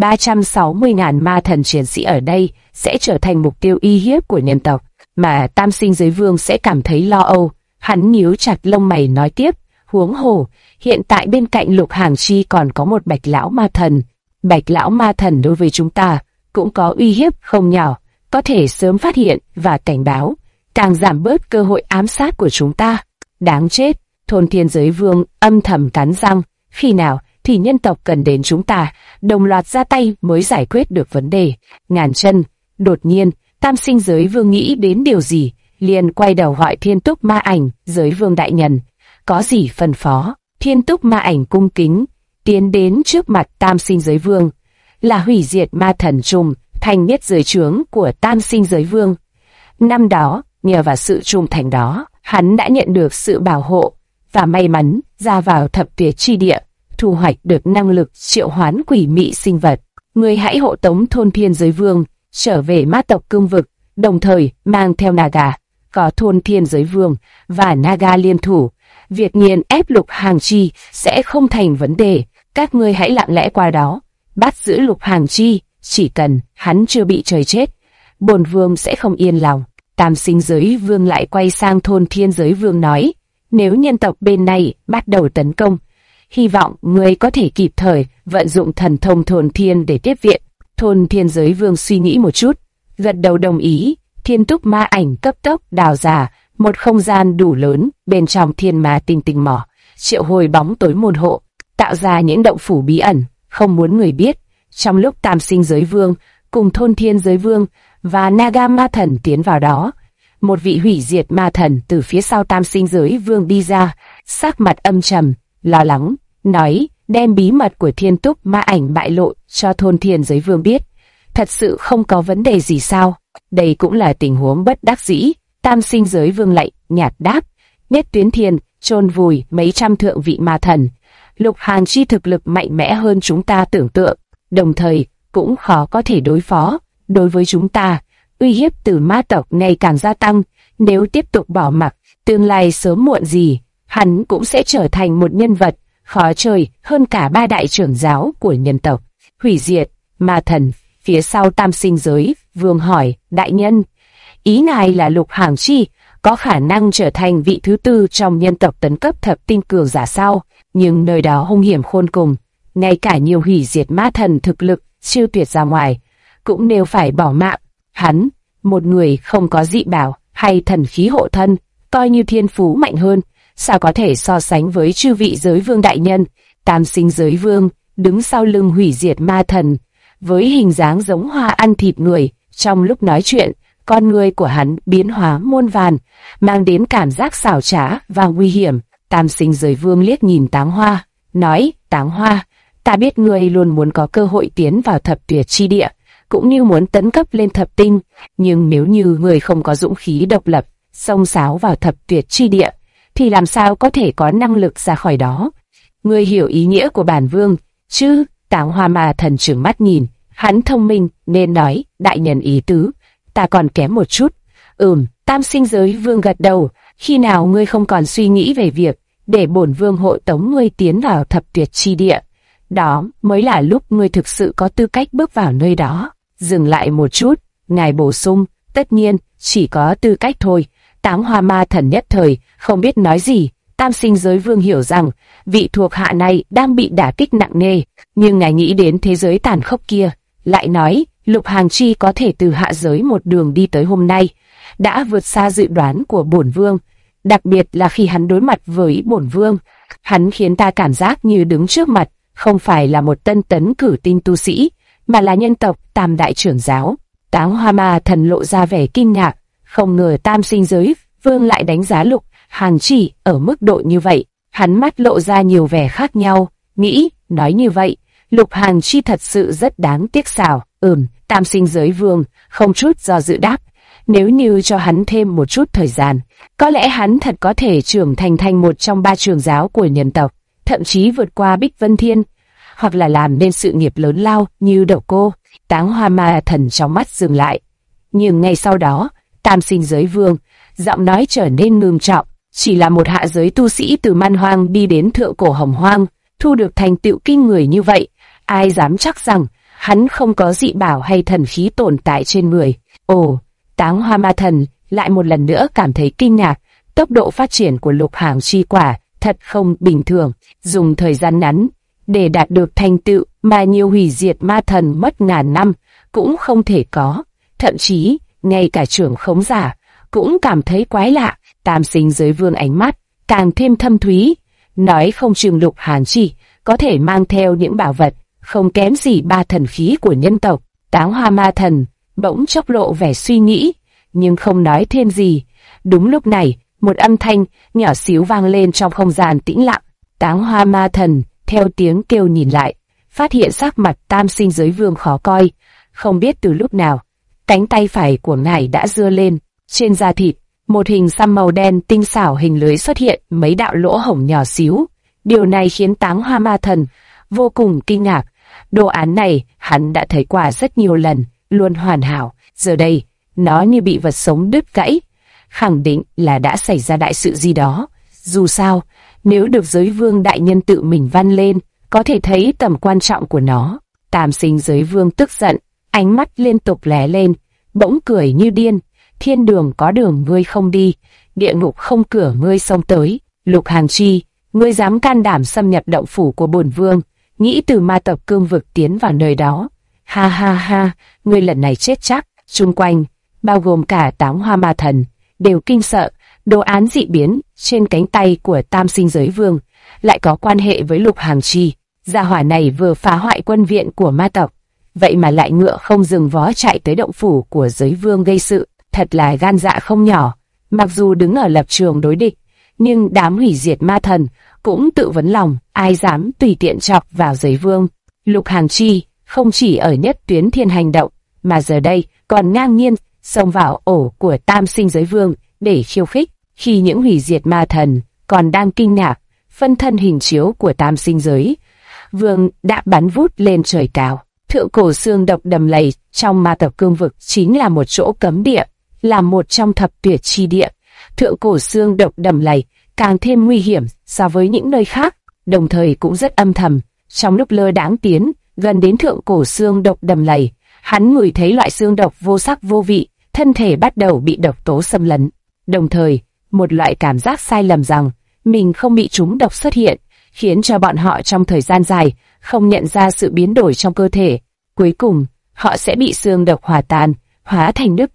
360.000 ma thần chiến sĩ ở đây sẽ trở thành mục tiêu uy hiếp của nhân tộc, mà Tam Sinh Giới Vương sẽ cảm thấy lo âu. Hắn nhíu chặt lông mày nói tiếp, huống hồ, hiện tại bên cạnh Lục Hàng Chi còn có một Bạch Lão Ma Thần. Bạch Lão Ma Thần đối với chúng ta cũng có uy hiếp không nhỏ, có thể sớm phát hiện và cảnh báo, càng giảm bớt cơ hội ám sát của chúng ta. Đáng chết, Thôn Thiên Giới Vương âm thầm cắn răng, khi nào thì nhân tộc cần đến chúng ta, đồng loạt ra tay mới giải quyết được vấn đề. Ngàn chân, đột nhiên, Tam Sinh Giới Vương nghĩ đến điều gì, liền quay đầu gọi Thiên Túc Ma Ảnh, Giới Vương đại nhân, có gì phân phó. Thiên Túc Ma Ảnh cung kính tiến đến trước mặt Tam Sinh Giới Vương, là hủy diệt ma thần trùng thành nhất giới trướng của Tam Sinh Giới Vương. Năm đó, nhờ vào sự trung thành đó, hắn đã nhận được sự bảo hộ và may mắn ra vào thập tuyệt chi địa, thu hoạch được năng lực triệu hoán quỷ mị sinh vật. Người hãy hộ tống Thôn Thiên Giới Vương trở về ma tộc cương vực, đồng thời mang theo Naga. Có Thôn Thiên Giới Vương và Naga liên thủ, việc nghiền ép Lục Hàng Chi sẽ không thành vấn đề. Các ngươi hãy lặng lẽ qua đó, bắt giữ Lục Hàng Chi, chỉ cần hắn chưa bị trời chết, bổn vương sẽ không yên lòng. Tam Sinh Giới Vương lại quay sang Thôn Thiên Giới Vương nói, nếu nhân tộc bên này bắt đầu tấn công, hy vọng ngươi có thể kịp thời vận dụng thần thông Thôn Thiên để tiếp viện. Thôn Thiên Giới Vương suy nghĩ một chút, gật đầu đồng ý. Thiên Túc Ma Ảnh cấp tốc đào ra một không gian đủ lớn bên trong Thiên Ma Tinh Tinh mỏ, triệu hồi bóng tối môn hộ, tạo ra những động phủ bí ẩn không muốn người biết. Trong lúc Tam Sinh Giới Vương cùng Thôn Thiên Giới Vương và Naga Ma Thần tiến vào đó, một vị hủy diệt ma thần từ phía sau Tam Sinh Giới Vương đi ra, sắc mặt âm trầm, lo lắng, nói đem bí mật của Thiên Túc Ma Ảnh bại lộ cho Thôn Thiên Giới Vương biết. Thật sự không có vấn đề gì sao? Đây cũng là tình huống bất đắc dĩ. Tam Sinh Giới Vương lại nhạt đáp, Nhất Tuyến Thiên chôn vùi mấy trăm thượng vị ma thần. Lục Hàng Chi thực lực mạnh mẽ hơn chúng ta tưởng tượng, đồng thời cũng khó có thể đối phó. Đối với chúng ta, uy hiếp từ ma tộc ngày càng gia tăng. Nếu tiếp tục bỏ mặc, tương lai sớm muộn gì, hắn cũng sẽ trở thành một nhân vật khó chơi hơn cả ba đại trưởng giáo của nhân tộc. Hủy diệt ma thần. Phía sau Tam Sinh Giới Vương hỏi, đại nhân, ý ngài là Lục Hàng Chi có khả năng trở thành vị thứ tư trong nhân tộc tấn cấp thập tinh cường giả sao? Nhưng nơi đó hung hiểm khôn cùng, ngay cả nhiều hủy diệt ma thần thực lực siêu tuyệt ra ngoài cũng đều phải bỏ mạng. Hắn một người không có dị bảo hay thần khí hộ thân, coi như thiên phú mạnh hơn, sao có thể so sánh với chư vị giới vương đại nhân. Tam sinh giới vương đứng sau lưng hủy diệt ma thần, với hình dáng giống hoa ăn thịt người. Trong lúc nói chuyện, con người của hắn biến hóa muôn vàn, mang đến cảm giác xảo trá và nguy hiểm. Tam sinh giới vương liếc nhìn Táng Hoa, nói: Táng Hoa, ta biết ngươi luôn muốn có cơ hội tiến vào thập tuyệt chi địa, cũng như muốn tấn cấp lên thập tinh, nhưng nếu như ngươi không có dũng khí độc lập, xông xáo vào thập tuyệt chi địa, thì làm sao có thể có năng lực ra khỏi đó? Ngươi hiểu ý nghĩa của bản vương chứ? Táng Hoa ma thần trừng mắt nhìn, hắn thông minh nên nói: đại nhân ý tứ, ta còn kém một chút. Tam sinh giới vương gật đầu. Khi nào ngươi không còn suy nghĩ về việc để bổn vương hộ tống ngươi tiến vào thập tuyệt chi địa, đó mới là lúc ngươi thực sự có tư cách bước vào nơi đó. Dừng lại một chút, ngài bổ sung: tất nhiên, chỉ có tư cách thôi. Táng Hoa ma thần nhất thời không biết nói gì. Tam sinh giới vương hiểu rằng vị thuộc hạ này đang bị đả kích nặng nề, nhưng ngài nghĩ đến thế giới tàn khốc kia, lại nói: Lục Hàng Chi có thể từ hạ giới một đường đi tới hôm nay, đã vượt xa dự đoán của bổn vương. Đặc biệt là khi hắn đối mặt với bổn vương, hắn khiến ta cảm giác như đứng trước mặt không phải là một tân tấn cử tinh tu sĩ, mà là nhân tộc Tam đại trưởng giáo. Táng Hoa ma thần lộ ra vẻ kinh ngạc, không ngờ Tam sinh giới vương lại đánh giá Lục Hàng Chi ở mức độ như vậy. Hắn mắt lộ ra nhiều vẻ khác nhau, nghĩ: nói như vậy, Lục Hàng Chi thật sự rất đáng tiếc sao? Tam sinh giới vương không chút do dự đáp: nếu như cho hắn thêm một chút thời gian, có lẽ hắn thật có thể trưởng thành một trong ba trưởng giáo của nhân tộc, thậm chí vượt qua Bích Vân Thiên, hoặc là làm nên sự nghiệp lớn lao như Độc Cô. Táng Hoa ma thần trong mắt dừng lại, nhưng ngay sau đó, Tam sinh giới vương giọng nói trở nên ngưng trọng: chỉ là một hạ giới tu sĩ từ Man Hoang đi đến thượng cổ Hồng Hoang, thu được thành tựu kinh người như vậy, ai dám chắc rằng hắn không có dị bảo hay thần khí tồn tại trên người? Táng Hoa ma thần lại một lần nữa cảm thấy kinh ngạc. Tốc độ phát triển của Lục Hàng Chi quả thật không bình thường. Dùng thời gian ngắn để đạt được thành tựu mà nhiều hủy diệt ma thần mất ngàn năm cũng không thể có. Thậm chí, ngay cả trưởng khống giả cũng cảm thấy quái lạ. Tam sinh giới vương ánh mắt càng thêm thâm thúy, nói: không chừng Lục Hàng Chi có thể mang theo những bảo vật không kém gì ba thần khí của nhân tộc. Táng Hoa ma thần bỗng chốc lộ vẻ suy nghĩ, nhưng không nói thêm gì. Đúng lúc này, một âm thanh nhỏ xíu vang lên trong không gian tĩnh lặng. Táng Hoa ma thần theo tiếng kêu nhìn lại, phát hiện sắc mặt Tam sinh giới vương khó coi. Không biết từ lúc nào, cánh tay phải của ngài đã giơ lên, trên da thịt, một hình xăm màu đen tinh xảo hình lưới xuất hiện mấy đạo lỗ hổng nhỏ xíu. Điều này khiến Táng Hoa ma thần vô cùng kinh ngạc. Đồ án này hắn đã thấy qua rất nhiều lần, luôn hoàn hảo. Giờ đây, nó như bị vật sống đứt gãy, khẳng định là đã xảy ra đại sự gì đó. Dù sao, nếu được giới vương đại nhân tự mình văn lên, có thể thấy tầm quan trọng của nó. Tam sinh giới vương tức giận, ánh mắt liên tục lóe lên, bỗng cười như điên: thiên đường có đường ngươi không đi, địa ngục không cửa ngươi xông tới. Lục Hàng Chi, ngươi dám can đảm xâm nhập động phủ của bổn vương, nghĩ từ ma tộc cương vực tiến vào nơi đó? Ha ha ha, ngươi lần này chết chắc. Xung quanh, bao gồm cả Táng Hoa ma thần, đều kinh sợ. Đồ án dị biến trên cánh tay của Tam sinh giới vương lại có quan hệ với Lục Hàng Chi. Gia hỏa này vừa phá hoại quân viện của ma tộc, vậy mà lại ngựa không dừng vó chạy tới động phủ của giới vương gây sự, thật là gan dạ không nhỏ. Mặc dù đứng ở lập trường đối địch, nhưng đám hủy diệt ma thần cũng tự vấn lòng, ai dám tùy tiện chọc vào giới vương. Lục Hàng Chi không chỉ ở nhất tuyến thiên hành động, mà giờ đây còn ngang nhiên xông vào ổ của Tam sinh giới vương để khiêu khích. Khi những hủy diệt ma thần còn đang kinh ngạc, phân thân hình chiếu của Tam sinh giới vương đã bắn vút lên trời cao. Thượng cổ xương độc đầm lầy trong ma tộc cương vực chính là một chỗ cấm địa, là một trong thập tuyệt chi địa. Thượng cổ xương độc đầm lầy càng thêm nguy hiểm so với những nơi khác, đồng thời cũng rất âm thầm. Trong lúc lơ đãng tiến gần đến thượng cổ xương độc đầm lầy, hắn ngửi thấy loại xương độc vô sắc vô vị, thân thể bắt đầu bị độc tố xâm lấn. Đồng thời, một loại cảm giác sai lầm rằng mình không bị trúng độc xuất hiện, khiến cho bọn họ trong thời gian dài không nhận ra sự biến đổi trong cơ thể. Cuối cùng, họ sẽ bị xương độc hòa tan, hóa thành nước đặc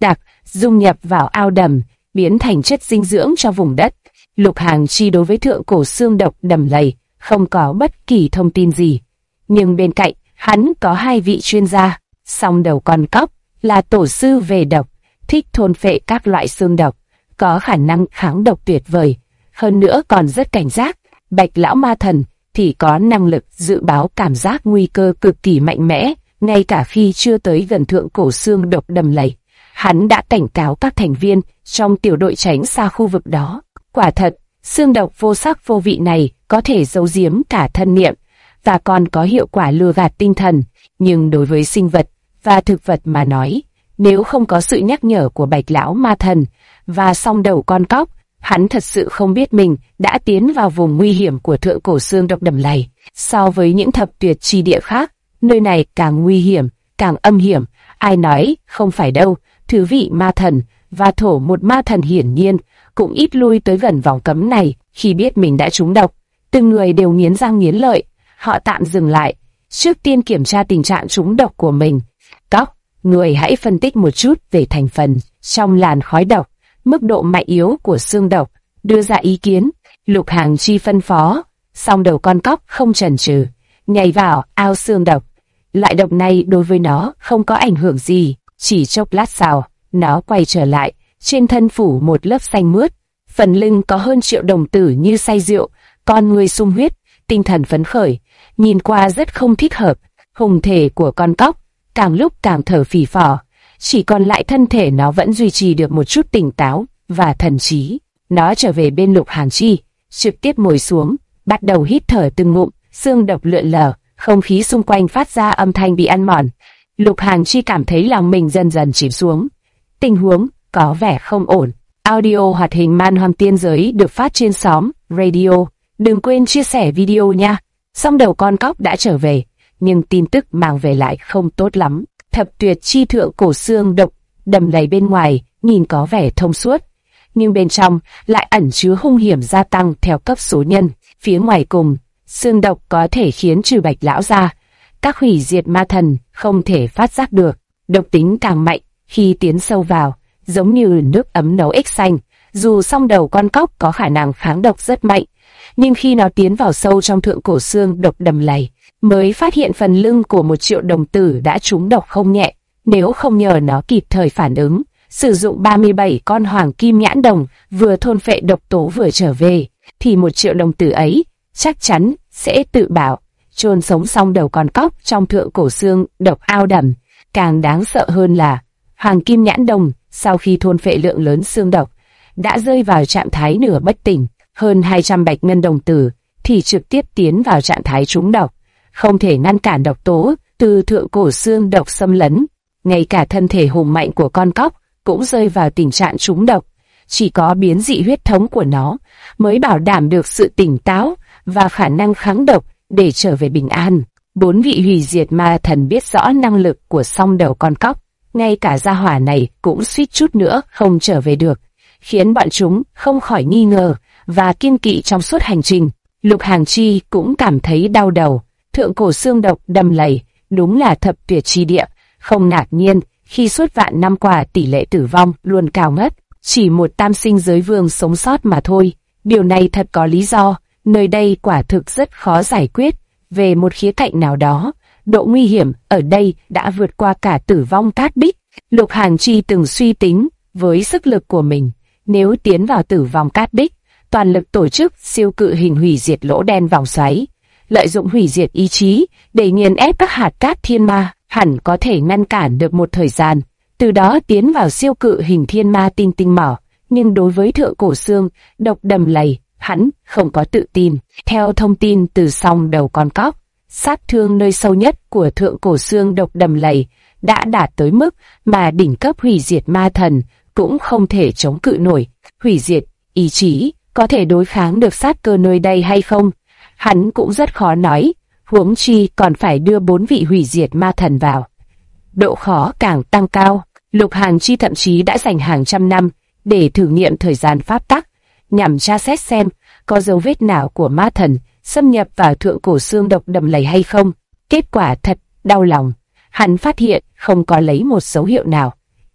dung nhập vào ao đầm, biến thành chất dinh dưỡng cho vùng đất. Lục Hàng Chi đối với thượng cổ xương độc đầm lầy không có bất kỳ thông tin gì, nhưng bên cạnh hắn có hai vị chuyên gia. Song đầu con cóc là tổ sư về độc, thích thôn phệ các loại xương độc, có khả năng kháng độc tuyệt vời, hơn nữa còn rất cảnh giác. Bạch lão ma thần thì có năng lực dự báo cảm giác nguy cơ cực kỳ mạnh mẽ, ngay cả khi chưa tới gần thượng cổ xương độc đầm lầy. Hắn đã cảnh cáo các thành viên trong tiểu đội tránh xa khu vực đó. Quả thật, xương độc vô sắc vô vị này có thể giấu giếm cả thân niệm, và còn có hiệu quả lừa gạt tinh thần, nhưng đối với sinh vật và thực vật mà nói, nếu không có sự nhắc nhở của Bạch lão ma thần và song đầu con cóc, hắn thật sự không biết mình đã tiến vào vùng nguy hiểm của thượng cổ xương độc đầm lầy. So với những thập tuyệt chi địa khác, nơi này càng nguy hiểm, càng âm hiểm. Ai nói không phải đâu, thứ vị ma thần và thổ một ma thần hiển nhiên cũng ít lui tới gần vòng cấm này. Khi biết mình đã trúng độc, từng người đều nghiến răng nghiến lợi. Họ tạm dừng lại, trước tiên kiểm tra tình trạng trúng độc của mình. Cóc, người hãy phân tích một chút về thành phần trong làn khói độc, mức độ mạnh yếu của xương độc, đưa ra ý kiến. Lục Hàng Chi phân phó. Song đầu con cóc không chần chừ, nhảy vào ao xương độc. Loại độc này đối với nó không có ảnh hưởng gì. Chỉ chốc lát sau, nó quay trở lại, trên thân phủ một lớp xanh mướt, phần lưng có hơn triệu đồng tử như say rượu, con người sung huyết, tinh thần phấn khởi, nhìn qua rất không thích hợp. Hùng thể của con cóc càng lúc càng thở phì phò, chỉ còn lại thân thể nó vẫn duy trì được một chút tỉnh táo và thần trí. Nó trở về bên Lục Hàng Chi, trực tiếp ngồi xuống, bắt đầu hít thở từng ngụm. Xương độc lượn lờ, không khí xung quanh phát ra âm thanh bị ăn mòn. Lục Hàng Chi cảm thấy lòng mình dần dần chìm xuống. Tình huống có vẻ không ổn. Audio hoạt hình Man Hoang Tiên Giới được phát trên xóm Radio. Đừng quên chia sẻ video nha. Song đầu con cóc đã trở về, nhưng tin tức mang về lại không tốt lắm. Thập tuyệt chi thượng cổ xương độc đầm lầy bên ngoài nhìn có vẻ thông suốt, nhưng bên trong lại ẩn chứa hung hiểm gia tăng theo cấp số nhân. Phía ngoài cùng, xương độc có thể khiến trừ Bạch lão ra, các hủy diệt ma thần không thể phát giác được. Độc tính càng mạnh khi tiến sâu vào, giống như nước ấm nấu ếch xanh. Dù song đầu con cóc có khả năng kháng độc rất mạnh, nhưng khi nó tiến vào sâu trong thượng cổ xương độc đầm lầy, mới phát hiện phần lưng của 1 triệu đồng tử đã trúng độc không nhẹ. Nếu không nhờ nó kịp thời phản ứng, sử dụng 37 con hoàng kim nhãn đồng vừa thôn phệ độc tố vừa trở về, thì 1 triệu đồng tử ấy chắc chắn sẽ tự bảo chôn sống song đầu con cóc trong thượng cổ xương độc ao đầm. Càng đáng sợ hơn là hoàng kim nhãn đồng sau khi thôn phệ lượng lớn xương độc đã rơi vào trạng thái nửa bất tỉnh. Hơn 200 bạch ngân đồng tử thì trực tiếp tiến vào trạng thái trúng độc, không thể ngăn cản độc tố từ thượng cổ xương độc xâm lấn. Ngay cả thân thể hùng mạnh của con cóc cũng rơi vào tình trạng trúng độc. Chỉ có biến dị huyết thống của nó mới bảo đảm được sự tỉnh táo và khả năng kháng độc để trở về bình an. 4 vị hủy diệt ma thần biết rõ năng lực của song đầu con cóc, ngay cả gia hỏa này cũng suýt chút nữa không trở về được, khiến bọn chúng không khỏi nghi ngờ và kiêng kỵ trong suốt hành trình. Lục Hàng Chi cũng cảm thấy đau đầu. Thượng cổ xương độc đầm lầy đúng là thập tuyệt chi địa, không ngạc nhiên khi suốt vạn năm qua tỷ lệ tử vong luôn cao ngất, chỉ một tam sinh giới vương sống sót mà thôi. Điều này thật có lý do, nơi đây quả thực rất khó giải quyết. Về một khía cạnh nào đó, độ nguy hiểm ở đây đã vượt qua cả tử vong Cát Bích. Lục Hàng Chi từng suy tính với sức lực của mình, nếu tiến vào tử vong Cát Bích, toàn lực tổ chức siêu cự hình hủy diệt lỗ đen vòng xoáy, lợi dụng hủy diệt ý chí để nghiền ép các hạt cát thiên ma, hẳn có thể ngăn cản được một thời gian, từ đó tiến vào siêu cự hình thiên ma tinh tinh mỏ. Nhưng đối với thượng cổ xương độc đầm lầy, hắn không có tự tin. Theo thông tin từ song đầu con cóc, sát thương nơi sâu nhất của thượng cổ xương độc đầm lầy đã đạt tới mức mà đỉnh cấp hủy diệt ma thần cũng không thể chống cự nổi. Hủy diệt ý chí có thể đối kháng được sát cơ nơi đây hay không, hắn cũng rất khó nói, huống chi còn phải đưa 4 vị hủy diệt ma thần vào. Độ khó càng tăng cao. Lục Hàng Chi thậm chí đã dành hàng trăm năm để thử nghiệm thời gian pháp tắc, nhằm tra xét xem có dấu vết nào của ma thần xâm nhập vào thượng cổ xương độc đầm lầy hay không. Kết quả thật đau lòng, hắn phát hiện không có lấy một dấu hiệu nào.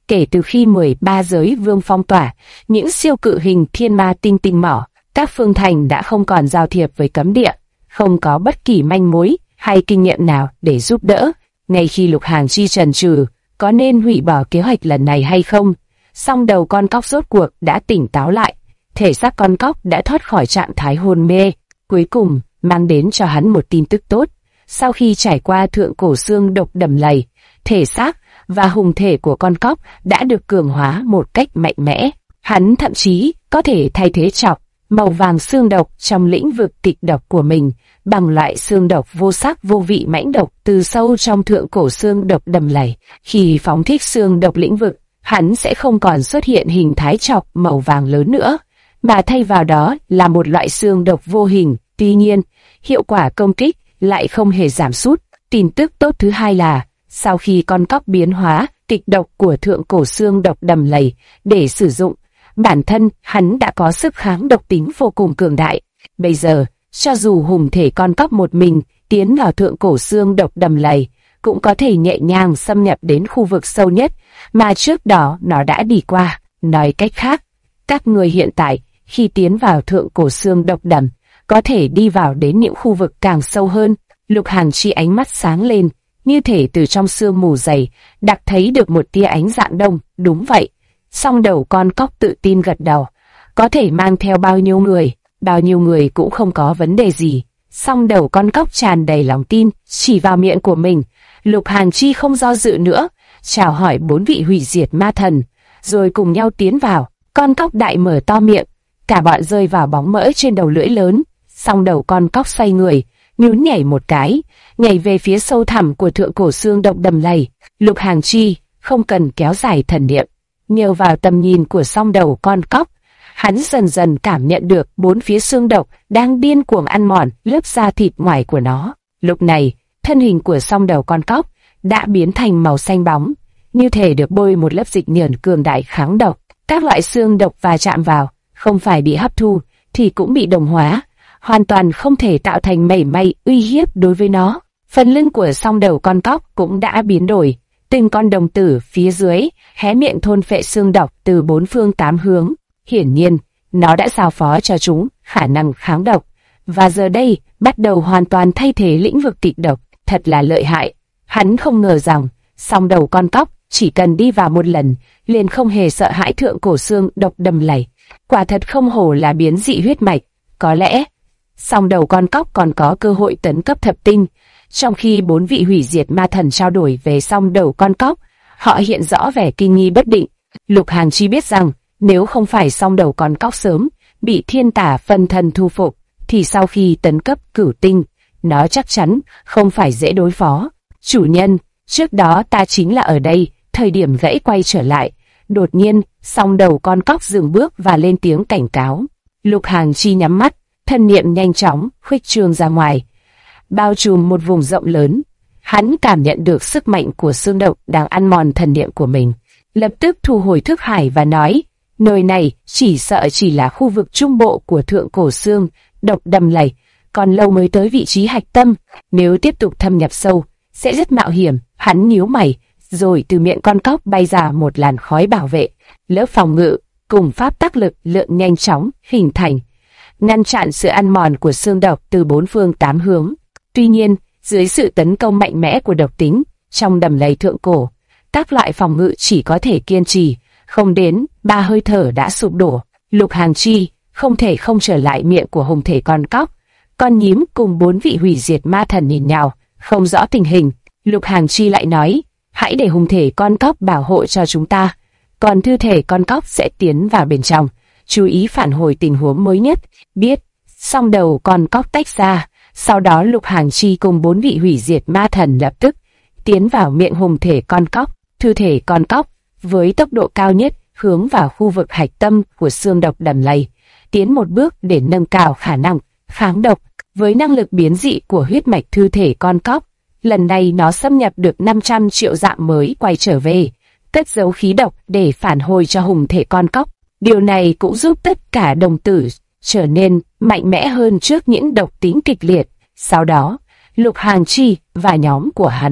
Kể từ khi 13 giới vương phong tỏa những siêu cự hình thiên ma tinh tinh mỏ, các phương thành đã không còn giao thiệp với cấm địa, không có bất kỳ manh mối hay kinh nghiệm nào để giúp đỡ. Ngay khi Lục Hàng Chi chần chừ có nên hủy bỏ kế hoạch lần này hay không, song đầu con cóc rốt cuộc đã tỉnh táo lại. Thể xác con cóc đã thoát khỏi trạng thái hôn mê, cuối cùng mang đến cho hắn một tin tức tốt. Sau khi trải qua thượng cổ xương độc đầm lầy, thể xác và hùng thể của con cóc đã được cường hóa một cách mạnh mẽ. Hắn thậm chí có thể thay thế chọc màu vàng xương độc trong lĩnh vực kịch độc của mình bằng loại xương độc vô sắc vô vị mãnh độc từ sâu trong thượng cổ xương độc đầm lầy. Khi phóng thích xương độc lĩnh vực, hắn sẽ không còn xuất hiện hình thái chọc màu vàng lớn nữa, mà thay vào đó là một loại xương độc vô hình. Tuy nhiên, hiệu quả công kích lại không hề giảm sút. Tin tức tốt thứ hai là, sau khi con cóc biến hóa kịch độc của thượng cổ xương độc đầm lầy để sử dụng, bản thân hắn đã có sức kháng độc tính vô cùng cường đại. Bây giờ, cho dù hùng thể con cóc một mình tiến vào thượng cổ xương độc đầm lầy, cũng có thể nhẹ nhàng xâm nhập đến khu vực sâu nhất mà trước đó nó đã đi qua. Nói cách khác, các người hiện tại khi tiến vào thượng cổ xương độc đầm có thể đi vào đến những khu vực càng sâu hơn. Lục Hàng Chi ánh mắt sáng lên, như thể từ trong sương mù dày đặc thấy được một tia ánh rạng đông. Đúng vậy. Song đầu con cóc tự tin gật đầu. Có thể mang theo bao nhiêu người cũng không có vấn đề gì. Song đầu con cóc tràn đầy lòng tin, chỉ vào miệng của mình. Lục Hàng Chi không do dự nữa, chào hỏi 4 vị hủy diệt ma thần, rồi cùng nhau tiến vào. Con cóc đại mở to miệng, cả bọn rơi vào bóng mỡ trên đầu lưỡi lớn. Song đầu con cóc xoay người, nhún nhảy một cái, nhảy về phía sâu thẳm của thượng cổ xương độc đầm lầy. Lục Hàng Chi không cần kéo dài thần niệm, nhờ vào tầm nhìn của song đầu con cóc, hắn dần dần cảm nhận được 4 phía xương độc đang điên cuồng ăn mòn lớp da thịt ngoài của nó. Lúc này, thân hình của song đầu con cóc đã biến thành màu xanh bóng, như thể được bôi một lớp dịch nhờn cường đại kháng độc. Các loại xương độc va chạm vào, không phải bị hấp thu thì cũng bị đồng hóa, hoàn toàn không thể tạo thành mảy may uy hiếp đối với nó. Phần lưng của song đầu con cóc cũng đã biến đổi, từng con đồng tử phía dưới hé miệng thôn phệ xương độc từ 4 phương 8 hướng. Hiển nhiên, nó đã giao phó cho chúng khả năng kháng độc, và giờ đây bắt đầu hoàn toàn thay thế lĩnh vực kịch độc. Thật là lợi hại. Hắn không ngờ rằng song đầu con cóc chỉ cần đi vào một lần liền không hề sợ hãi thượng cổ xương độc đầm lầy. Quả thật không hổ là biến dị huyết mạch. Có lẽ song đầu con cóc còn có cơ hội tấn cấp thập tinh. Trong khi 4 vị hủy diệt ma thần trao đổi về song đầu con cóc, họ hiện rõ vẻ kinh nghi bất định. Lục Hàng Chi biết rằng nếu không phải song đầu con cóc sớm bị thiên tả phân thân thu phục, thì sau khi tấn cấp cửu tinh, nó chắc chắn không phải dễ đối phó. Chủ nhân, trước đó ta chính là ở đây. Thời điểm gãy quay trở lại, đột nhiên song đầu con cóc dừng bước và lên tiếng cảnh cáo. Lục Hàng Chi nhắm mắt, thân niệm nhanh chóng khuếch trương ra ngoài, bao trùm một vùng rộng lớn. Hắn cảm nhận được sức mạnh của xương độc đang ăn mòn thần niệm của mình, lập tức thu hồi thức hải và nói: nơi này chỉ sợ chỉ là khu vực trung bộ của thượng cổ xương độc đầm lầy, còn lâu mới tới vị trí hạch tâm. Nếu tiếp tục thâm nhập sâu sẽ rất mạo hiểm. Hắn nhíu mày, rồi từ miệng con cóc bay ra một làn khói bảo vệ. Lớp phòng ngự cùng pháp tắc lực lượng nhanh chóng hình thành, ngăn chặn sự ăn mòn của xương độc từ 4 phương 8 hướng. Tuy nhiên, dưới sự tấn công mạnh mẽ của độc tính trong đầm lầy thượng cổ, các loại phòng ngự chỉ có thể kiên trì không đến 3 hơi thở đã sụp đổ. Lục Hàng Chi không thể không trở lại miệng của hùng thể con cóc. Con nhím cùng 4 vị hủy diệt ma thần nhìn nhau, không rõ tình hình. Lục Hàng Chi lại nói: hãy để hùng thể con cóc bảo hộ cho chúng ta, còn thư thể con cóc sẽ tiến vào bên trong, chú ý phản hồi tình huống mới nhất. Biết. Song đầu con cóc tách ra. Sau đó Lục Hàng Chi cùng 4 vị hủy diệt ma thần lập tức tiến vào miệng hùng thể con cóc. Thư thể con cóc với tốc độ cao nhất hướng vào khu vực hạch tâm của xương độc đầm lầy, tiến một bước để nâng cao khả năng kháng độc. Với năng lực biến dị của huyết mạch thư thể con cóc, lần này nó xâm nhập được 500 triệu dạng mới quay trở về, cất giấu khí độc để phản hồi cho hùng thể con cóc. Điều này cũng giúp tất cả đồng tử trở nên mạnh mẽ hơn trước những độc tính kịch liệt. Sau đó, Lục Hàng Chi và nhóm của hắn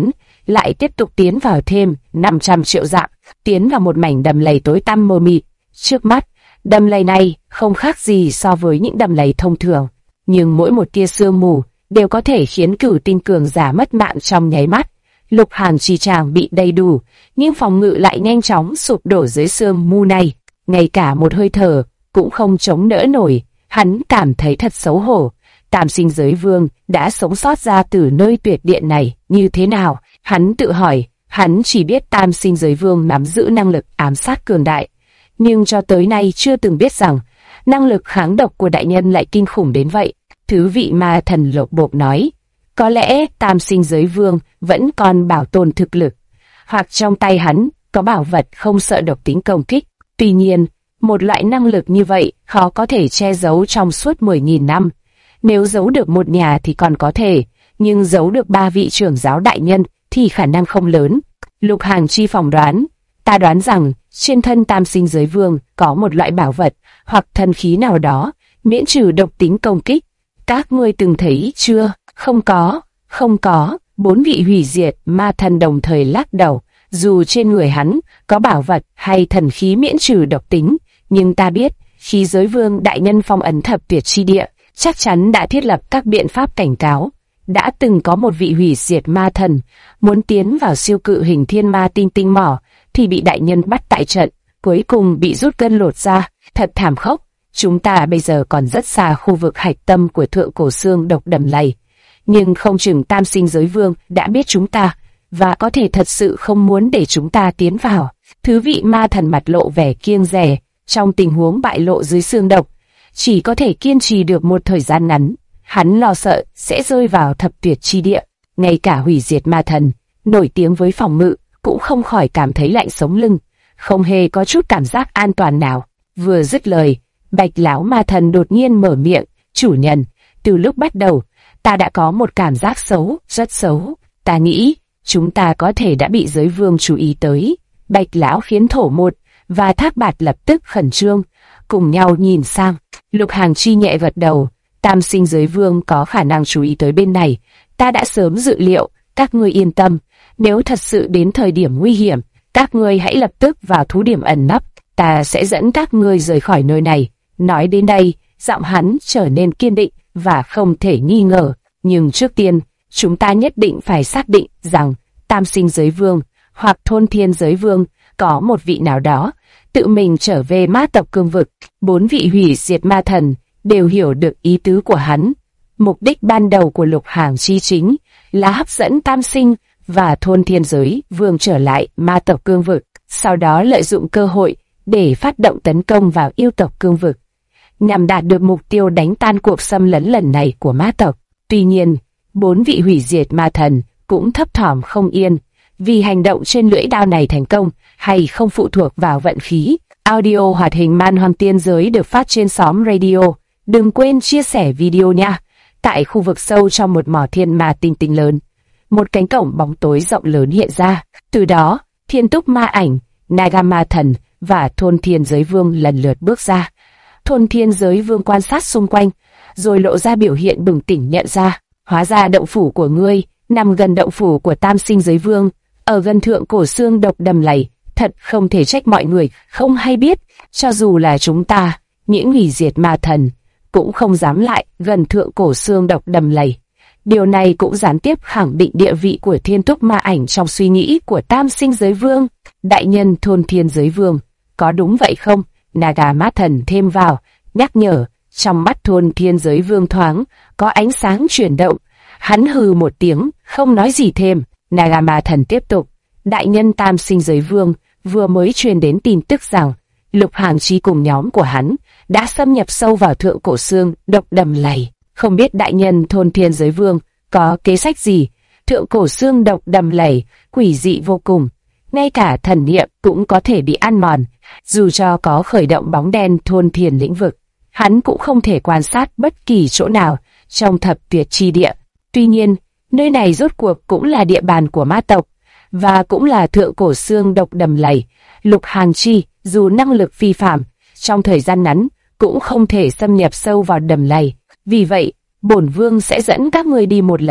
lại tiếp tục tiến vào thêm 500 triệu dặm, tiến vào một mảnh đầm lầy tối tăm mờ mịt. Trước mắt, đầm lầy này không khác gì so với những đầm lầy thông thường, nhưng mỗi một tia sương mù đều có thể khiến cửu tinh cường giả mất mạng trong nháy mắt. Lục Hàn Chi trang bị đầy đủ, nhưng phòng ngự lại nhanh chóng sụp đổ dưới sương mù này, ngay cả một hơi thở cũng không chống đỡ nổi. Hắn cảm thấy thật xấu hổ. Tam Sinh Giới Vương đã sống sót ra từ nơi tuyệt địa này như thế nào? Hắn tự hỏi. Hắn chỉ biết Tam Sinh Giới Vương nắm giữ năng lực ám sát cường đại, nhưng cho tới nay chưa từng biết rằng năng lực kháng độc của đại nhân lại kinh khủng đến vậy. Thứ vị ma thần lột bột nói, có lẽ Tam Sinh Giới Vương vẫn còn bảo tồn thực lực, hoặc trong tay hắn có bảo vật không sợ độc tính công kích. Tuy nhiên, một loại năng lực như vậy khó có thể che giấu trong suốt 10.000 năm. Nếu giấu được một nhà thì còn có thể, nhưng giấu được 3 vị trưởng giáo đại nhân thì khả năng không lớn. Lục Hàn Chi phỏng đoán, ta đoán rằng trên thân Tam Sinh Giới Vương có một loại bảo vật hoặc thần khí nào đó miễn trừ độc tính công kích. Các ngươi từng thấy chưa? Không có, không có. 4 vị hủy diệt ma thần đồng thời lắc đầu. Dù trên người hắn có bảo vật hay thần khí miễn trừ độc tính, nhưng ta biết khi Giới Vương đại nhân phong ấn thập tuyệt chi địa, chắc chắn đã thiết lập các biện pháp cảnh cáo. Đã từng có một vị hủy diệt ma thần muốn tiến vào siêu cự hình thiên ma tinh tinh mỏ thì bị đại nhân bắt tại trận, cuối cùng bị rút gân lột da, thật thảm khốc. Chúng ta bây giờ còn rất xa khu vực hạch tâm của thượng cổ xương độc đầm lầy, nhưng không chừng Tam Sinh Giới Vương đã biết chúng ta và có thể thật sự không muốn để chúng ta tiến vào. Thứ vị ma thần mặt lộ vẻ kiêng dè. Trong tình huống bại lộ dưới xương độc, chỉ có thể kiên trì được một thời gian ngắn. Hắn lo sợ sẽ rơi vào thập tuyệt chi địa. Ngay cả hủy diệt ma thần nổi tiếng với phòng ngự cũng không khỏi cảm thấy lạnh sống lưng, không hề có chút cảm giác an toàn nào. Vừa dứt lời, Bạch lão ma thần đột nhiên mở miệng, chủ nhân, từ lúc bắt đầu ta đã có một cảm giác xấu, rất xấu. Ta nghĩ chúng ta có thể đã bị Giới Vương chú ý tới. Bạch lão khiến Thổ Một và Thác Bạt lập tức khẩn trương, cùng nhau nhìn sang. Lục Hàn Chi nhẹ gật đầu. Tam Sinh Giới Vương có khả năng chú ý tới bên này, ta đã sớm dự liệu. Các ngươi yên tâm, nếu thật sự đến thời điểm nguy hiểm, các ngươi hãy lập tức vào thú điểm ẩn nấp, ta sẽ dẫn các ngươi rời khỏi nơi này. Nói đến đây, giọng hắn trở nên kiên định và không thể nghi ngờ. Nhưng trước tiên, chúng ta nhất định phải xác định rằng Tam Sinh Giới Vương hoặc Thôn Thiên Giới Vương có một vị nào đó tự mình trở về ma tộc cương vực. 4 vị hủy diệt ma thần đều hiểu được ý tứ của hắn. Mục đích ban đầu của Lục Hàn Chi chính là hấp dẫn Tam Sinh và Thôn Thiên Giới Vương trở lại ma tộc cương vực, sau đó lợi dụng cơ hội để phát động tấn công vào yêu tộc cương vực, nhằm đạt được mục tiêu đánh tan cuộc xâm lấn lần này của ma tộc. Tuy nhiên, 4 vị hủy diệt ma thần cũng thấp thỏm không yên, vì hành động trên lưỡi đao này thành công hay không phụ thuộc vào vận khí. Audio hoạt hình Man Hoang Tiên Giới được phát trên xóm radio. Đừng quên chia sẻ video nha. Tại khu vực sâu trong một mỏ thiên ma tinh tinh lớn, một cánh cổng bóng tối rộng lớn hiện ra. Từ đó, Thiên Túc Ma Ảnh, Naga Ma Thần và Thôn Thiên Giới Vương lần lượt bước ra. Thôn Thiên Giới Vương quan sát xung quanh, rồi lộ ra biểu hiện bừng tỉnh nhận ra. Hóa ra động phủ của ngươi nằm gần động phủ của Tam Sinh Giới Vương, ở gần thượng cổ xương độc đầm lầy. Thật không thể trách mọi người không hay biết, cho dù là chúng ta, những hủy diệt ma thần, cũng không dám lại gần thượng cổ xương độc đầm lầy. Điều này cũng gián tiếp khẳng định địa vị của Thiên Túc Ma Ảnh trong suy nghĩ của Tam Sinh Giới Vương. Đại nhân Thôn Thiên Giới Vương, có đúng vậy không? Naga Ma Thần thêm vào, nhắc nhở. Trong mắt Thôn Thiên Giới Vương thoáng có ánh sáng chuyển động. Hắn hừ một tiếng, không nói gì thêm. Naga Ma Thần tiếp tục. Đại nhân Tam Sinh Giới Vương vừa mới truyền đến tin tức rằng Lục Hàn Chi cùng nhóm của hắn đã xâm nhập sâu vào thượng cổ xương độc đầm lầy. Không biết đại nhân Thôn Thiên Giới Vương có kế sách gì? Thượng cổ xương độc đầm lầy quỷ dị vô cùng, ngay cả thần niệm cũng có thể bị ăn mòn. Dù cho có khởi động bóng đen thôn thiền lĩnh vực, hắn cũng không thể quan sát bất kỳ chỗ nào trong thập tuyệt chi địa. Tuy nhiên, nơi này rốt cuộc cũng là địa bàn của ma tộc, và cũng là thượng cổ xương độc đầm lầy. Lục Hàn Chi, dù năng lực phi phàm, trong thời gian ngắn cũng không thể xâm nhập sâu vào đầm lầy. Vì vậy, bổn vương sẽ dẫn các ngươi đi một lần,